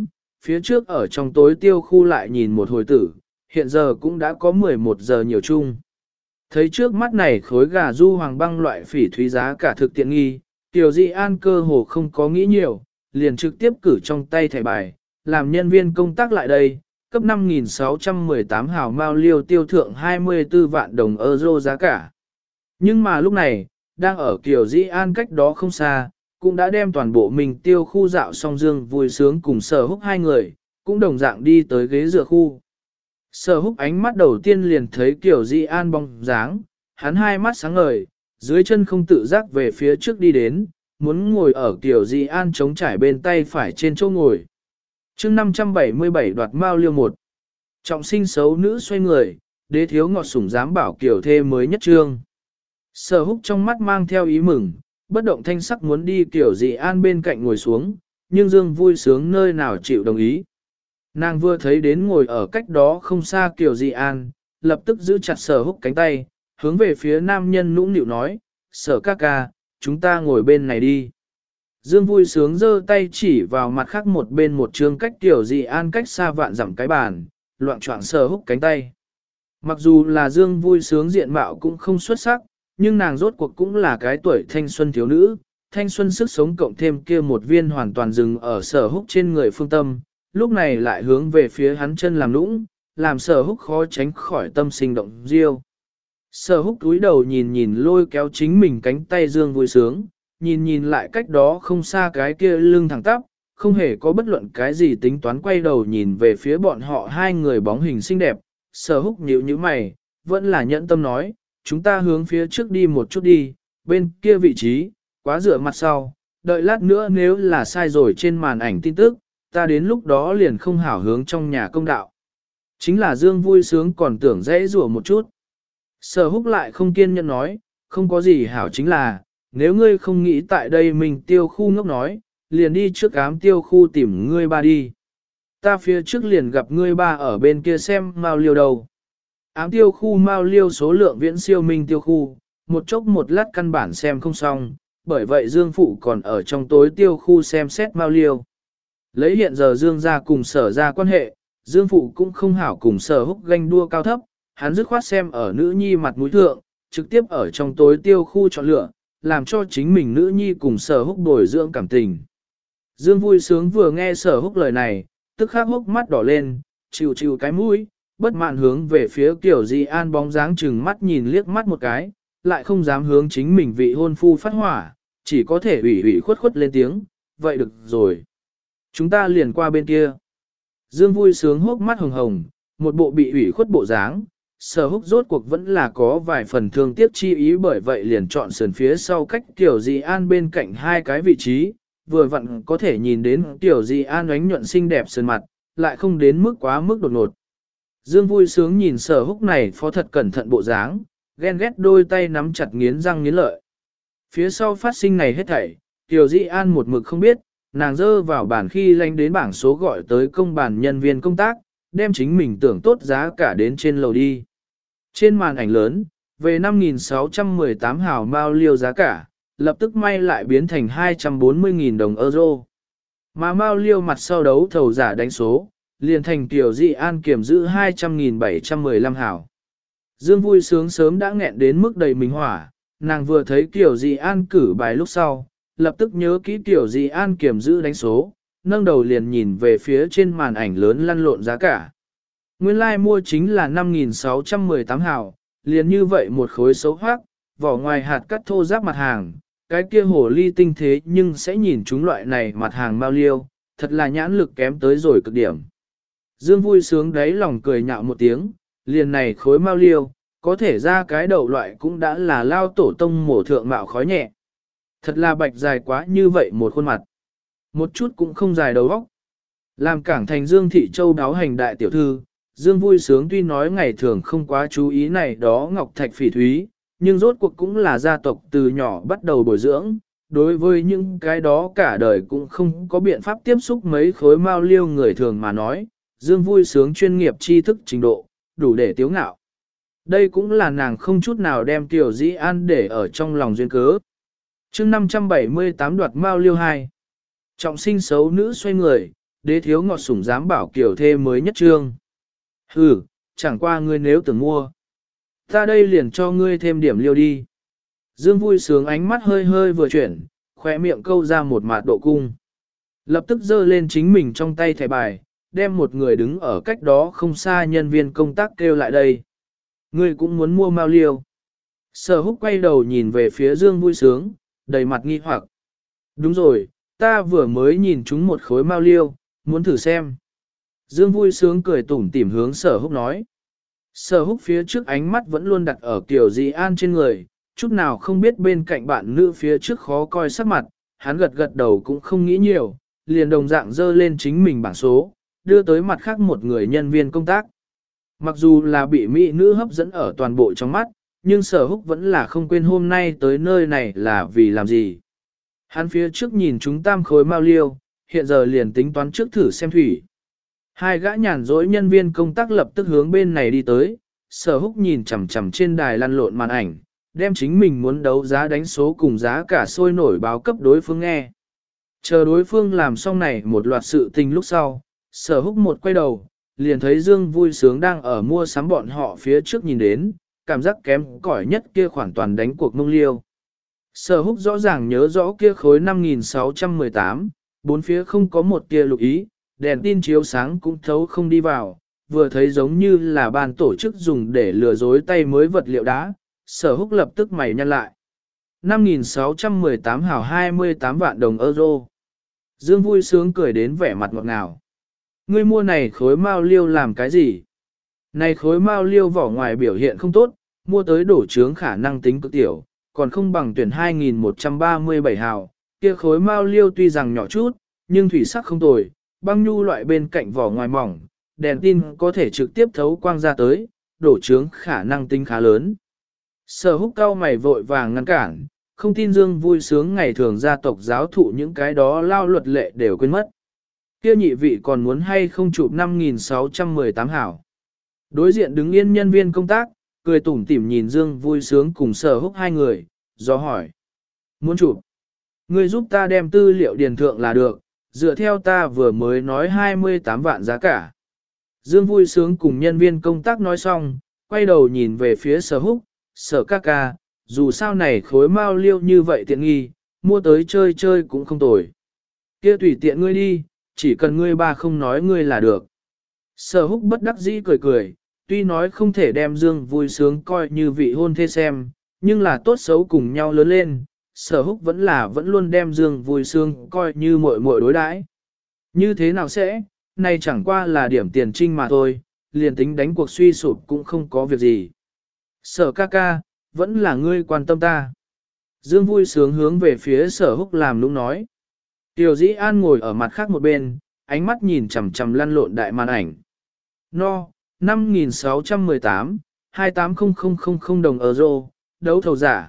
phía trước ở trong tối tiêu khu lại nhìn một hồi tử, hiện giờ cũng đã có 11 giờ nhiều chung. Thấy trước mắt này khối gà du hoàng băng loại phỉ thúy giá cả thực tiện nghi, Tiểu Dị An cơ hồ không có nghĩ nhiều, liền trực tiếp cử trong tay thẻ bài, làm nhân viên công tác lại đây, cấp 5.618 hào mao liêu tiêu thượng 24 vạn đồng euro giá cả. Nhưng mà lúc này, đang ở Kiều Dĩ An cách đó không xa, cũng đã đem toàn bộ mình tiêu khu dạo song Dương vui sướng cùng Sở Húc hai người, cũng đồng dạng đi tới ghế dựa khu. Sở Húc ánh mắt đầu tiên liền thấy Kiều Dĩ An bóng dáng, hắn hai mắt sáng ngời, dưới chân không tự giác về phía trước đi đến, muốn ngồi ở Kiều Dĩ An chống trải bên tay phải trên chỗ ngồi. chương 577 đoạt mao liêu 1. Trọng sinh xấu nữ xoay người, đế thiếu ngọt sủng dám bảo Kiều thê mới nhất trương. Sở Húc trong mắt mang theo ý mừng, bất động thanh sắc muốn đi Kiều Dĩ An bên cạnh ngồi xuống, nhưng Dương vui sướng nơi nào chịu đồng ý. Nàng vừa thấy đến ngồi ở cách đó không xa Kiều Dĩ An, lập tức giữ chặt Sở Húc cánh tay, hướng về phía nam nhân nũng nịu nói, Sở ca ca, chúng ta ngồi bên này đi. Dương vui sướng giơ tay chỉ vào mặt khác một bên một trường cách Kiều Dĩ An cách xa vạn dặm cái bàn, loạn choạng Sở Húc cánh tay. Mặc dù là Dương vui sướng diện mạo cũng không xuất sắc, nhưng nàng rốt cuộc cũng là cái tuổi thanh xuân thiếu nữ, thanh xuân sức sống cộng thêm kia một viên hoàn toàn dừng ở Sở Húc trên người phương tâm, lúc này lại hướng về phía hắn chân làm nũng, làm Sở Húc khó tránh khỏi tâm sinh động diêu. Sở Húc cúi đầu nhìn nhìn lôi kéo chính mình cánh tay Dương vui sướng, nhìn nhìn lại cách đó không xa cái kia lưng thẳng tắp, không hề có bất luận cái gì tính toán, quay đầu nhìn về phía bọn họ hai người bóng hình xinh đẹp. Sở Húc nhíu nhíu mày, vẫn là nhẫn tâm nói, chúng ta hướng phía trước đi một chút đi, bên kia vị trí, quá dựa mặt sau, đợi lát nữa nếu là sai rồi trên màn ảnh tin tức, ta đến lúc đó liền không hảo hướng trong nhà công đạo. Chính là Dương vui sướng còn tưởng dễ rủa một chút. Sở Húc lại không kiên nhẫn nói, không có gì hảo, chính là, nếu ngươi không nghĩ tại đây mình tiêu khu ngốc nói, liền đi trước ám tiêu khu tìm ngươi ba đi. Ta phía trước liền gặp ngươi ba ở bên kia xem mao liêu đầu. Ám tiêu khu mao liêu số lượng viễn siêu minh tiêu khu, một chốc một lát căn bản xem không xong, bởi vậy Dương Phụ còn ở trong tối tiêu khu xem xét mao liêu. Lấy hiện giờ Dương gia cùng Sở gia quan hệ, Dương Phụ cũng không hảo cùng Sở Húc ganh đua cao thấp, hắn dứt khoát xem ở nữ nhi mặt mũi thượng, trực tiếp ở trong tối tiêu khu chọn lựa, làm cho chính mình nữ nhi cùng Sở Húc bồi dưỡng cảm tình. Dương vui sướng vừa nghe Sở Húc lời này, tức khắc hốc mắt đỏ lên, chịu chịu cái mũi, bất mãn hướng về phía Kiều Dĩ An bóng dáng chừng mắt nhìn liếc mắt một cái, lại không dám hướng chính mình vị hôn phu phát hỏa, chỉ có thể ủy ủy khuất khuất lên tiếng, vậy được rồi. Chúng ta liền qua bên kia. Dương vui sướng hốc mắt hồng hồng, một bộ bị ủy khuất bộ dáng, Sở Húc rốt cuộc vẫn là có vài phần thương tiếc chi ý, bởi vậy liền chọn sườn phía sau cách Kiều Dĩ An bên cạnh hai cái vị trí, vừa vặn có thể nhìn đến Kiều Dĩ An ánh nhuận xinh đẹp sườn mặt, lại không đến mức quá mức đột ngột. Dương vui sướng nhìn Sở Húc này phó thật cẩn thận bộ dáng, ghen ghét đôi tay nắm chặt nghiến răng nghiến lợi. Phía sau phát sinh này hết thảy, Kiều Dĩ An một mực không biết, nàng dơ vào bàn khi lánh đến bảng số gọi tới công bàn nhân viên công tác, đem chính mình tưởng tốt giá cả đến trên lầu đi. Trên màn ảnh lớn, về 5.618 hào mao liêu giá cả, lập tức may lại biến thành 240.000 đồng euro. Mà mao liêu mặt sau đấu thầu giả đánh số, liền thành Kiều Dĩ An kiểm giữ 200.715 hào. Dương vui sướng sớm đã nghẹn đến mức đầy mình hỏa, nàng vừa thấy Kiều Dĩ An cử bài lúc sau, lập tức nhớ kỹ Kiều Dĩ An kiểm giữ đánh số, nâng đầu liền nhìn về phía trên màn ảnh lớn lăn lộn giá cả. Nguyên lai mua chính là 5.618 hào, liền như vậy một khối xấu hoác, vỏ ngoài hạt cắt thô ráp mặt hàng, cái kia hồ ly tinh thế nhưng sẽ nhìn chúng loại này mặt hàng mao liêu, thật là nhãn lực kém tới rồi cực điểm. Dương vui sướng đáy lòng cười nhạo một tiếng, liền này khối mao liêu, có thể ra cái đầu loại cũng đã là lao tổ tông mổ thượng mạo khói nhẹ. Thật là bạch dài quá như vậy một khuôn mặt. Một chút cũng không dài đầu óc. Làm cảng thành Dương Thị Châu đáo hành đại tiểu thư, Dương vui sướng tuy nói ngày thường không quá chú ý này đó ngọc thạch phỉ thúy, nhưng rốt cuộc cũng là gia tộc từ nhỏ bắt đầu bồi dưỡng, đối với những cái đó cả đời cũng không có biện pháp tiếp xúc mấy khối mao liêu người thường mà nói, Dương vui sướng chuyên nghiệp tri thức trình độ, đủ để tiếu ngạo. Đây cũng là nàng không chút nào đem Kiều Dĩ An để ở trong lòng duyên cớ. chương 578 đoạt mao liêu 2. Trọng sinh xấu nữ xoay người, đế thiếu ngọt sủng dám bảo kiểu thê mới nhất trương. Hừ, chẳng qua ngươi nếu tưởng mua. Ta đây liền cho ngươi thêm điểm liêu đi. Dương vui sướng ánh mắt hơi hơi vừa chuyển, khỏe miệng câu ra một mạt độ cung. Lập tức giơ lên chính mình trong tay thẻ bài, đem một người đứng ở cách đó không xa nhân viên công tác kêu lại đây. Ngươi cũng muốn mua mao liêu. Sở Húc quay đầu nhìn về phía Dương vui sướng, đầy mặt nghi hoặc. Đúng rồi, ta vừa mới nhìn chúng một khối mao liêu, muốn thử xem. Dương vui sướng cười tủm tỉm hướng Sở Húc nói. Sở Húc phía trước ánh mắt vẫn luôn đặt ở Kiều Dĩ An trên người, chút nào không biết bên cạnh bạn nữ phía trước khó coi sắc mặt, hắn gật gật đầu cũng không nghĩ nhiều, liền đồng dạng dơ lên chính mình bảng số, đưa tới mặt khác một người nhân viên công tác. Mặc dù là bị mỹ nữ hấp dẫn ở toàn bộ trong mắt, nhưng Sở Húc vẫn là không quên hôm nay tới nơi này là vì làm gì. Hắn phía trước nhìn chúng tam khối mao liêu, hiện giờ liền tính toán trước thử xem thủy. Hai gã nhàn rỗi nhân viên công tác lập tức hướng bên này đi tới, Sở Húc nhìn chằm chằm trên đài lăn lộn màn ảnh, đem chính mình muốn đấu giá đánh số cùng giá cả sôi nổi báo cấp đối phương nghe. Chờ đối phương làm xong này một loạt sự tình lúc sau, Sở Húc một quay đầu, liền thấy Dương vui sướng đang ở mua sắm bọn họ phía trước nhìn đến, cảm giác kém cỏi nhất kia khoản toàn đánh cuộc mông liêu. Sở Húc rõ ràng nhớ rõ kia khối 5.618, bốn phía không có một tia lục ý, đèn tin chiếu sáng cũng thấu không đi vào, vừa thấy giống như là ban tổ chức dùng để lừa dối tay mới vật liệu đá, Sở Húc lập tức mày nhăn lại. 5.618 hào 28 vạn đồng euro. Dương vui sướng cười đến vẻ mặt ngọt ngào. Ngươi mua này khối mao liêu làm cái gì? Này khối mao liêu vỏ ngoài biểu hiện không tốt, mua tới đổ trướng khả năng tính cực tiểu, còn không bằng tuyển 2.137 hào. Kia khối mao liêu tuy rằng nhỏ chút, nhưng thủy sắc không tồi, băng nhu loại bên cạnh vỏ ngoài mỏng, đèn tin có thể trực tiếp thấu quang ra tới, đổ trướng khả năng tính khá lớn. Sở Húc cao mày vội vàng ngăn cản, không tin Dương vui sướng ngày thường gia tộc giáo thụ những cái đó lao luật lệ đều quên mất. Kia nhị vị còn muốn hay không chụp 5.618 hảo. Đối diện đứng yên nhân viên công tác, cười tủm tỉm nhìn Dương vui sướng cùng Sở Húc hai người, do hỏi. Muốn chụp? Ngươi giúp ta đem tư liệu điền thượng là được, dựa theo ta vừa mới nói 28 vạn giá cả. Dương vui sướng cùng nhân viên công tác nói xong, quay đầu nhìn về phía Sở Húc, Sở ca ca, dù sao này khối mao liêu như vậy tiện nghi, mua tới chơi chơi cũng không tồi. Kia tùy tiện ngươi đi, chỉ cần ngươi ba không nói ngươi là được. Sở Húc bất đắc dĩ cười cười, tuy nói không thể đem Dương vui sướng coi như vị hôn thê xem, nhưng là tốt xấu cùng nhau lớn lên, Sở Húc vẫn luôn đem Dương vui sướng coi như muội muội đối đãi. Như thế nào sẽ, này chẳng qua là điểm tiền trinh mà thôi, liền tính đánh cuộc suy sụp cũng không có việc gì. Sở ca ca, vẫn là ngươi quan tâm ta. Dương vui sướng hướng về phía Sở Húc làm nũng nói. Tiểu Dĩ An ngồi ở mặt khác một bên, ánh mắt nhìn chằm chằm lăn lộn đại màn ảnh. No, 5.618, 280.000 đồng euro, đấu thầu giả,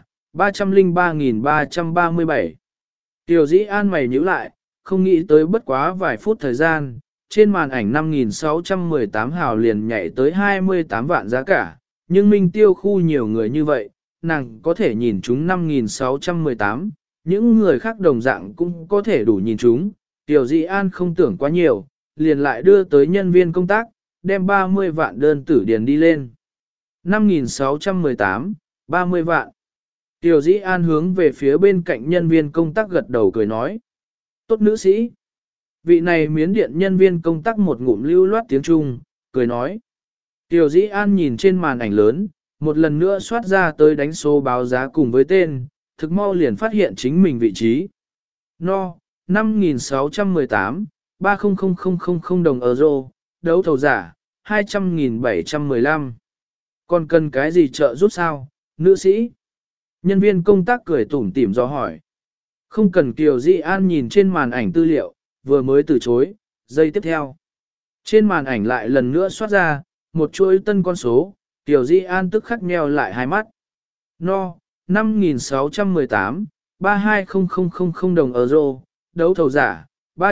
303.337. Tiểu Dĩ An mày nhíu lại, không nghĩ tới bất quá vài phút thời gian, trên màn ảnh 5.618 hào liền nhảy tới 28 vạn giá cả, nhưng Minh Tiêu khu nhiều người như vậy, nàng có thể nhìn chúng 5.618, những người khác đồng dạng cũng có thể đủ nhìn chúng. Tiểu Dĩ An không tưởng quá nhiều, liền lại đưa tới nhân viên công tác, đem 30 vạn đơn tử điền đi lên. 5.618, 30 vạn. Tiểu Dĩ An hướng về phía bên cạnh nhân viên công tác gật đầu cười nói. Tốt nữ sĩ. Vị này miến điện nhân viên công tác một ngụm lưu loát tiếng Trung, cười nói. Tiểu Dĩ An nhìn trên màn ảnh lớn, một lần nữa soát ra tới đánh số báo giá cùng với tên, thực mau liền phát hiện chính mình vị trí. No, 5.618, 300.000 đồng euro, đấu thầu giả, 200.715. Còn cần cái gì trợ giúp sao, nữ sĩ? Nhân viên công tác cười tủm tỉm do hỏi. Không cần. Kiều Dĩ An nhìn trên màn ảnh tư liệu, vừa mới từ chối, giây tiếp theo. Trên màn ảnh lại lần nữa soát ra, một chuỗi tân con số, Kiều Dĩ An tức khắc nheo lại hai mắt. No, 5.618, 320.000 đồng euro, đấu thầu giả,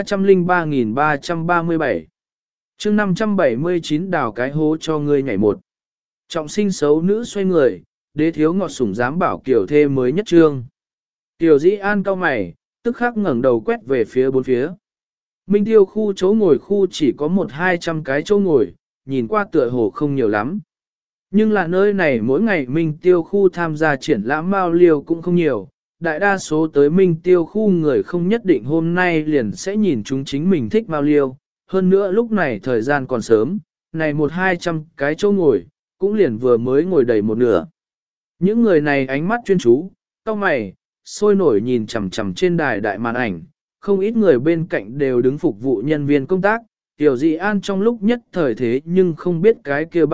303.337. chương 579 đào cái hố cho ngươi nhảy một. Trọng sinh xấu nữ xoay người, đế thiếu ngọt sủng dám bảo kiểu thê mới nhất trương. Tiểu Dĩ An cau mày, tức khắc ngẩng đầu quét về phía bốn phía. Minh Tiêu khu chỗ ngồi khu chỉ có 1-200 cái chỗ ngồi, nhìn qua tựa hồ không nhiều lắm. Nhưng là nơi này mỗi ngày Minh Tiêu khu tham gia triển lãm mao liêu cũng không nhiều, đại đa số tới Minh Tiêu khu người không nhất định hôm nay liền sẽ nhìn chúng chính mình thích mao liêu. Hơn nữa lúc này thời gian còn sớm, này 1-200 cái chỗ ngồi, cũng liền vừa mới ngồi đầy một nửa. Những người này ánh mắt chuyên chú, cau mày, sôi nổi nhìn chằm chằm trên đài đại màn ảnh, không ít người bên cạnh đều đứng phục vụ nhân viên công tác. Tiểu Dị An trong lúc nhất thời thế nhưng không biết cái kia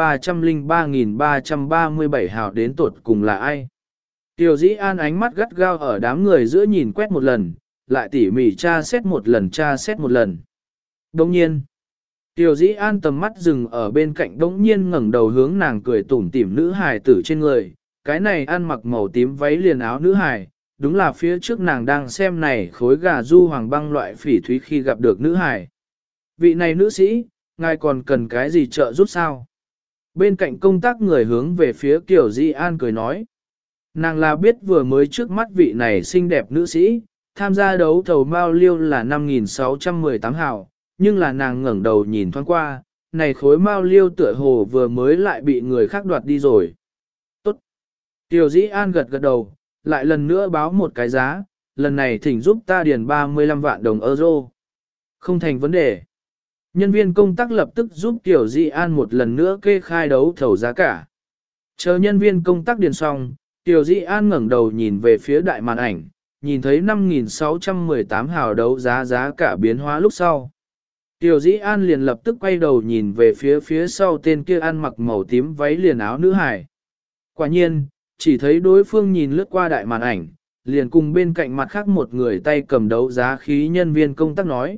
303.337 hào đến tột cùng là ai. Tiểu Dĩ An ánh mắt gắt gao ở đám người giữa nhìn quét một lần, lại tỉ mỉ tra xét một lần. Đồng nhiên, Tiểu Dĩ An tầm mắt dừng ở bên cạnh đống nhiên ngẩng đầu hướng nàng cười tủm tỉm nữ hài tử trên người, cái này ăn mặc màu tím váy liền áo nữ hài, đúng là phía trước nàng đang xem này khối gà du hoàng băng loại phỉ thúy khi gặp được nữ hài. Vị này nữ sĩ, ngài còn cần cái gì trợ giúp sao? Bên cạnh công tác người hướng về phía Tiểu Dĩ An cười nói. Nàng là biết vừa mới trước mắt vị này xinh đẹp nữ sĩ, tham gia đấu thầu mao liêu là 5.618 hào, nhưng là nàng ngẩng đầu nhìn thoáng qua, này khối mao liêu tựa hồ vừa mới lại bị người khác đoạt đi rồi. Tốt. Tiểu Dĩ An gật gật đầu, lại lần nữa báo một cái giá, lần này thỉnh giúp ta điền 35 vạn đồng euro. Không thành vấn đề. Nhân viên công tác lập tức giúp Tiểu Dĩ An một lần nữa kê khai đấu thầu giá cả. Chờ nhân viên công tác điền xong, Tiểu Dĩ An ngẩng đầu nhìn về phía đại màn ảnh, nhìn thấy 5.618 hào đấu giá cả biến hóa lúc sau. Tiểu Dĩ An liền lập tức quay đầu nhìn về phía sau tên kia ăn mặc màu tím váy liền áo nữ hài. Quả nhiên, chỉ thấy đối phương nhìn lướt qua đại màn ảnh, liền cùng bên cạnh mặt khác một người tay cầm đấu giá khí nhân viên công tác nói,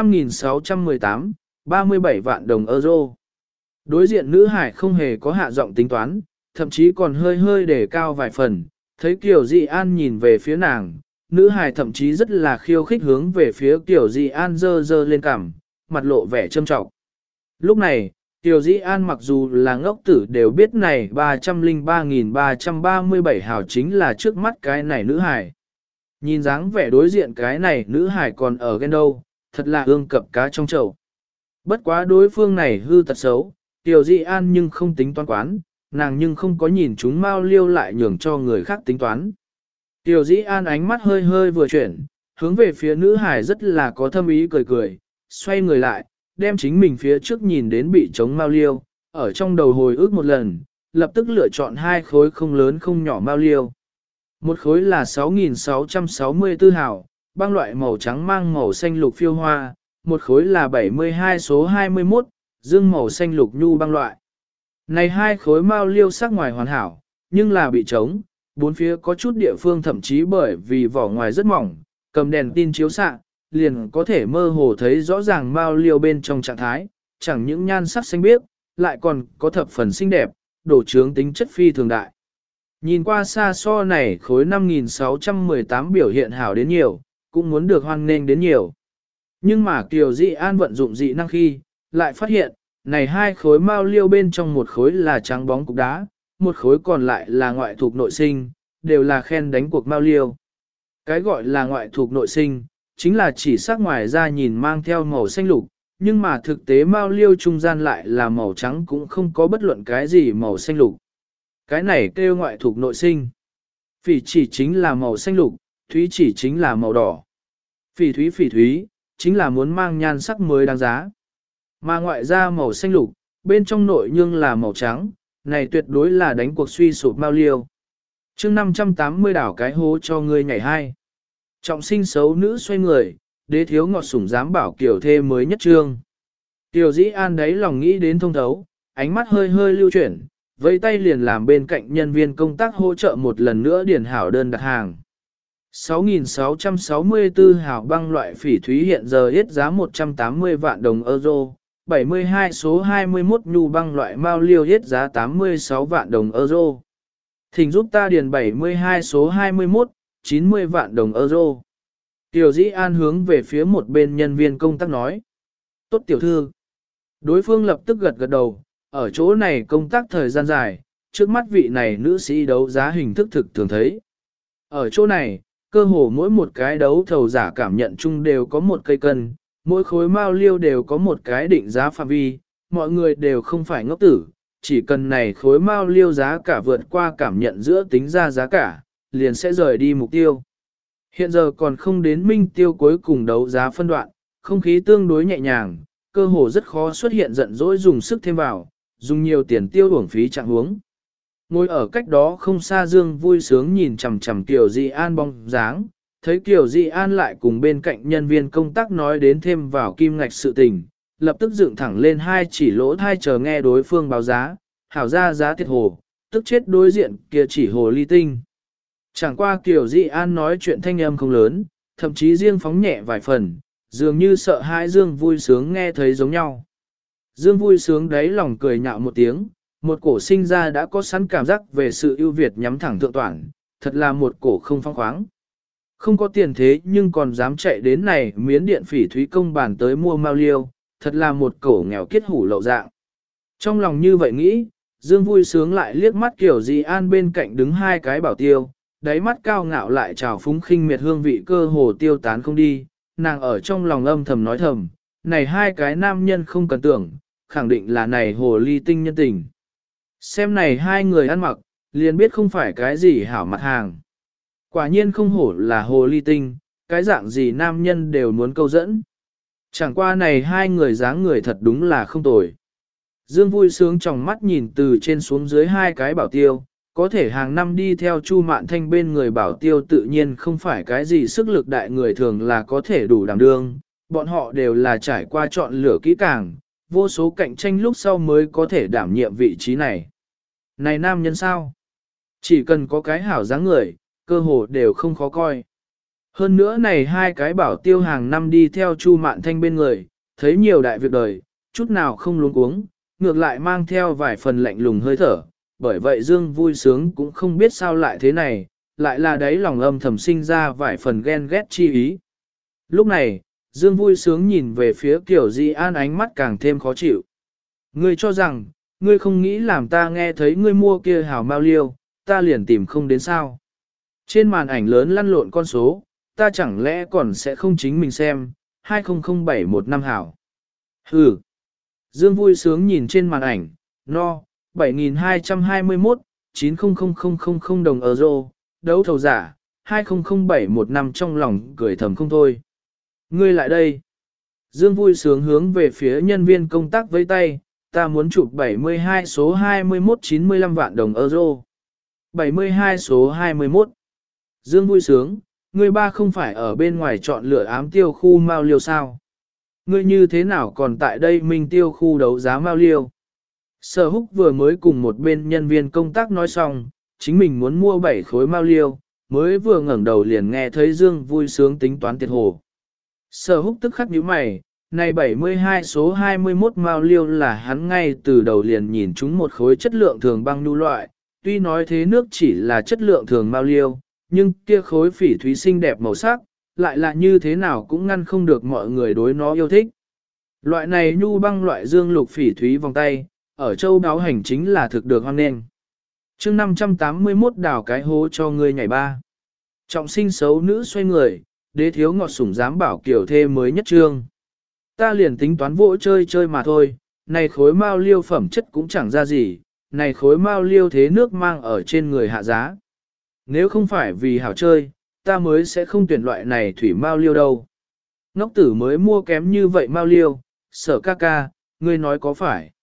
5.618, 37 vạn đồng euro. Đối diện nữ hải không hề có hạ giọng tính toán, thậm chí còn hơi để cao vài phần, thấy Kiều Dị An nhìn về phía nàng, nữ hài thậm chí rất là khiêu khích hướng về phía Kiều Dị An dơ lên cằm, mặt lộ vẻ châm trọng. Lúc này, Kiều Dị An mặc dù là ngốc tử đều biết này 303.337 hào chính là trước mắt cái này nữ hài. Nhìn dáng vẻ đối diện cái này nữ hài còn ở ghen đâu, thật là ương cập cá trong chậu. Bất quá đối phương này hư tật xấu, Kiều Dị An nhưng không tính toán quán, nàng nhưng không có nhìn chúng mao liêu lại nhường cho người khác tính toán. Tiểu Dĩ An ánh mắt hơi vừa chuyển, hướng về phía nữ hải rất là có thâm ý cười, xoay người lại, đem chính mình phía trước nhìn đến bị trống mao liêu, ở trong đầu hồi ức một lần, lập tức lựa chọn hai khối không lớn không nhỏ mao liêu. Một khối là 6.664 hào, băng loại màu trắng mang màu xanh lục phiêu hoa, một khối là 72 số 21, dương màu xanh lục nhu băng loại. Này hai khối mao liêu sắc ngoài hoàn hảo, nhưng là bị trống, bốn phía có chút địa phương thậm chí bởi vì vỏ ngoài rất mỏng, cầm đèn tin chiếu xạ, liền có thể mơ hồ thấy rõ ràng mao liêu bên trong trạng thái, chẳng những nhan sắc xanh biếc, lại còn có thập phần xinh đẹp, đổ trướng tính chất phi thường đại. Nhìn qua xa so này khối 5.618 biểu hiện hảo đến nhiều, cũng muốn được hoan nghênh đến nhiều. Nhưng mà Kiều Dị An vận dụng dị năng khi, lại phát hiện, này hai khối mao liêu bên trong một khối là trắng bóng cục đá, một khối còn lại là ngoại thuộc nội sinh, đều là khen đánh cuộc mao liêu. Cái gọi là ngoại thuộc nội sinh, chính là chỉ sắc ngoài ra nhìn mang theo màu xanh lục, nhưng mà thực tế mao liêu trung gian lại là màu trắng cũng không có bất luận cái gì màu xanh lục. Cái này kêu ngoại thuộc nội sinh. Phỉ chỉ chính là màu xanh lục, thúy chỉ chính là màu đỏ. Phỉ thúy, chính là muốn mang nhan sắc mới đáng giá. Mà ngoại ra màu xanh lục, bên trong nội nhưng là màu trắng, này tuyệt đối là đánh cuộc suy sụp mao liêu. chương 580 đảo cái hố cho ngươi nhảy hai. Trọng sinh xấu nữ xoay người, đế thiếu ngọt sủng dám bảo kiểu thê mới nhất trương. Tiểu Dĩ An đấy lòng nghĩ đến thông thấu, ánh mắt hơi lưu chuyển, vẫy tay liền làm bên cạnh nhân viên công tác hỗ trợ một lần nữa điền hảo đơn đặt hàng. 6.664 hảo băng loại phỉ thúy hiện giờ hết giá 180 vạn đồng euro, 72 số 21 nhu băng loại mao liêu hết giá 86 vạn đồng euro. Thỉnh giúp ta điền 72 số 21, 90 vạn đồng euro. Tiểu Dĩ An hướng về phía một bên nhân viên công tác nói. Tốt tiểu thư. Đối phương lập tức gật đầu, ở chỗ này công tác thời gian dài, trước mắt vị này nữ sĩ đấu giá hình thức thực thường thấy. Ở chỗ này, cơ hồ mỗi một cái đấu thầu giả cảm nhận chung đều có một cây cân, mỗi khối mao liêu đều có một cái định giá phạm vi, mọi người đều không phải ngốc tử, chỉ cần này khối mao liêu giá cả vượt qua cảm nhận giữa tính ra giá cả, liền sẽ rời đi mục tiêu. Hiện giờ còn không đến minh tiêu cuối cùng đấu giá phân đoạn, không khí tương đối nhẹ nhàng, cơ hồ rất khó xuất hiện giận dỗi dùng sức thêm vào, dùng nhiều tiền tiêu uổng phí trạng huống. Ngồi ở cách đó không xa Dương vui sướng nhìn chằm chằm Kiều Dị An bóng dáng, thấy Kiều Dị An lại cùng bên cạnh nhân viên công tác nói đến thêm vào kim ngạch sự tình, lập tức dựng thẳng lên hai chỉ lỗ thai chờ nghe đối phương báo giá, hảo ra giá tiệt hồ, tức chết đối diện kia chỉ hồ ly tinh. Chẳng qua Kiều Dị An nói chuyện thanh âm không lớn, thậm chí riêng phóng nhẹ vài phần, dường như sợ hãi Dương vui sướng nghe thấy giống nhau. Dương vui sướng đáy lòng cười nhạo một tiếng, một cổ sinh ra đã có sẵn cảm giác về sự ưu việt nhắm thẳng thượng toản, thật là một cổ không phong khoáng. Không có tiền thế nhưng còn dám chạy đến này miến điện phỉ thúy công bản tới mua mao liêu, thật là một cổ nghèo kiết hủ lậu dạng. Trong lòng như vậy nghĩ, Dương vui sướng lại liếc mắt Kiều Dị An bên cạnh đứng hai cái bảo tiêu, đáy mắt cao ngạo lại trào phúng khinh miệt hương vị cơ hồ tiêu tán không đi, nàng ở trong lòng âm thầm nói thầm, này hai cái nam nhân không cần tưởng, khẳng định là này hồ ly tinh nhân tình. Xem này hai người ăn mặc, liền biết không phải cái gì hảo mặt hàng. Quả nhiên không hổ là hồ ly tinh, cái dạng gì nam nhân đều muốn câu dẫn. Chẳng qua này hai người dáng người thật đúng là không tồi. Dương vui sướng trong mắt nhìn từ trên xuống dưới hai cái bảo tiêu, có thể hàng năm đi theo Chu Mạn Thanh bên người bảo tiêu tự nhiên không phải cái gì sức lực đại người thường là có thể đủ đảm đương, bọn họ đều là trải qua chọn lựa kỹ càng, vô số cạnh tranh lúc sau mới có thể đảm nhiệm vị trí này. Này nam nhân sao? Chỉ cần có cái hảo dáng người, cơ hồ đều không khó coi. Hơn nữa này hai cái bảo tiêu hàng năm đi theo Chu Mạn Thanh bên người, thấy nhiều đại việc đời, chút nào không luống cuống, ngược lại mang theo vài phần lạnh lùng hơi thở. Bởi vậy Dương vui sướng cũng không biết sao lại thế này, lại là đấy lòng âm thầm sinh ra vài phần ghen ghét chi ý. Lúc này, Dương vui sướng nhìn về phía Kiều Dị An ánh mắt càng thêm khó chịu. Ngươi cho rằng, ngươi không nghĩ làm ta nghe thấy ngươi mua kia hảo mao liêu, ta liền tìm không đến sao. Trên màn ảnh lớn lăn lộn con số, ta chẳng lẽ còn sẽ không chính mình xem, 20071 hảo. Hừ. Dương vui sướng nhìn trên màn ảnh, no, 7221, 900000 đồng euro, đấu thầu giả, 20071 trong lòng cười thầm không thôi. Ngươi lại đây. Dương vui sướng hướng về phía nhân viên công tác với tay, ta muốn chụp 72 số 21 95 vạn đồng euro. 72 số 21. Dương vui sướng, ngươi ba không phải ở bên ngoài chọn lựa ám tiêu khu mao liêu sao? Ngươi như thế nào còn tại đây minh tiêu khu đấu giá mao liêu? Sở Húc vừa mới cùng một bên nhân viên công tác nói xong, chính mình muốn mua 7 khối mao liêu, mới vừa ngẩng đầu liền nghe thấy Dương vui sướng tính toán tiệt hồ. Sở Húc tức khắc nhíu mày, này 72 số 21 mao liêu là hắn ngay từ đầu liền nhìn chúng một khối chất lượng thường băng nhu loại, tuy nói thế nước chỉ là chất lượng thường mao liêu, nhưng kia khối phỉ thúy xinh đẹp màu sắc, lại là như thế nào cũng ngăn không được mọi người đối nó yêu thích. Loại này nhu băng loại dương lục phỉ thúy vòng tay, ở châu đáo hành chính là thực được hoan nghênh. Chương 581 đào cái hố cho ngươi nhảy ba. Trọng sinh xấu nữ xoay người, đế thiếu ngọt sủng dám bảo kiểu thê mới nhất trương. Ta liền tính toán vỗ chơi chơi mà thôi, này khối mao liêu phẩm chất cũng chẳng ra gì, này khối mao liêu thế nước mang ở trên người hạ giá. Nếu không phải vì hảo chơi, ta mới sẽ không tuyển loại này thủy mao liêu đâu. Ngốc tử mới mua kém như vậy mao liêu, Sở ca ca, ngươi nói có phải.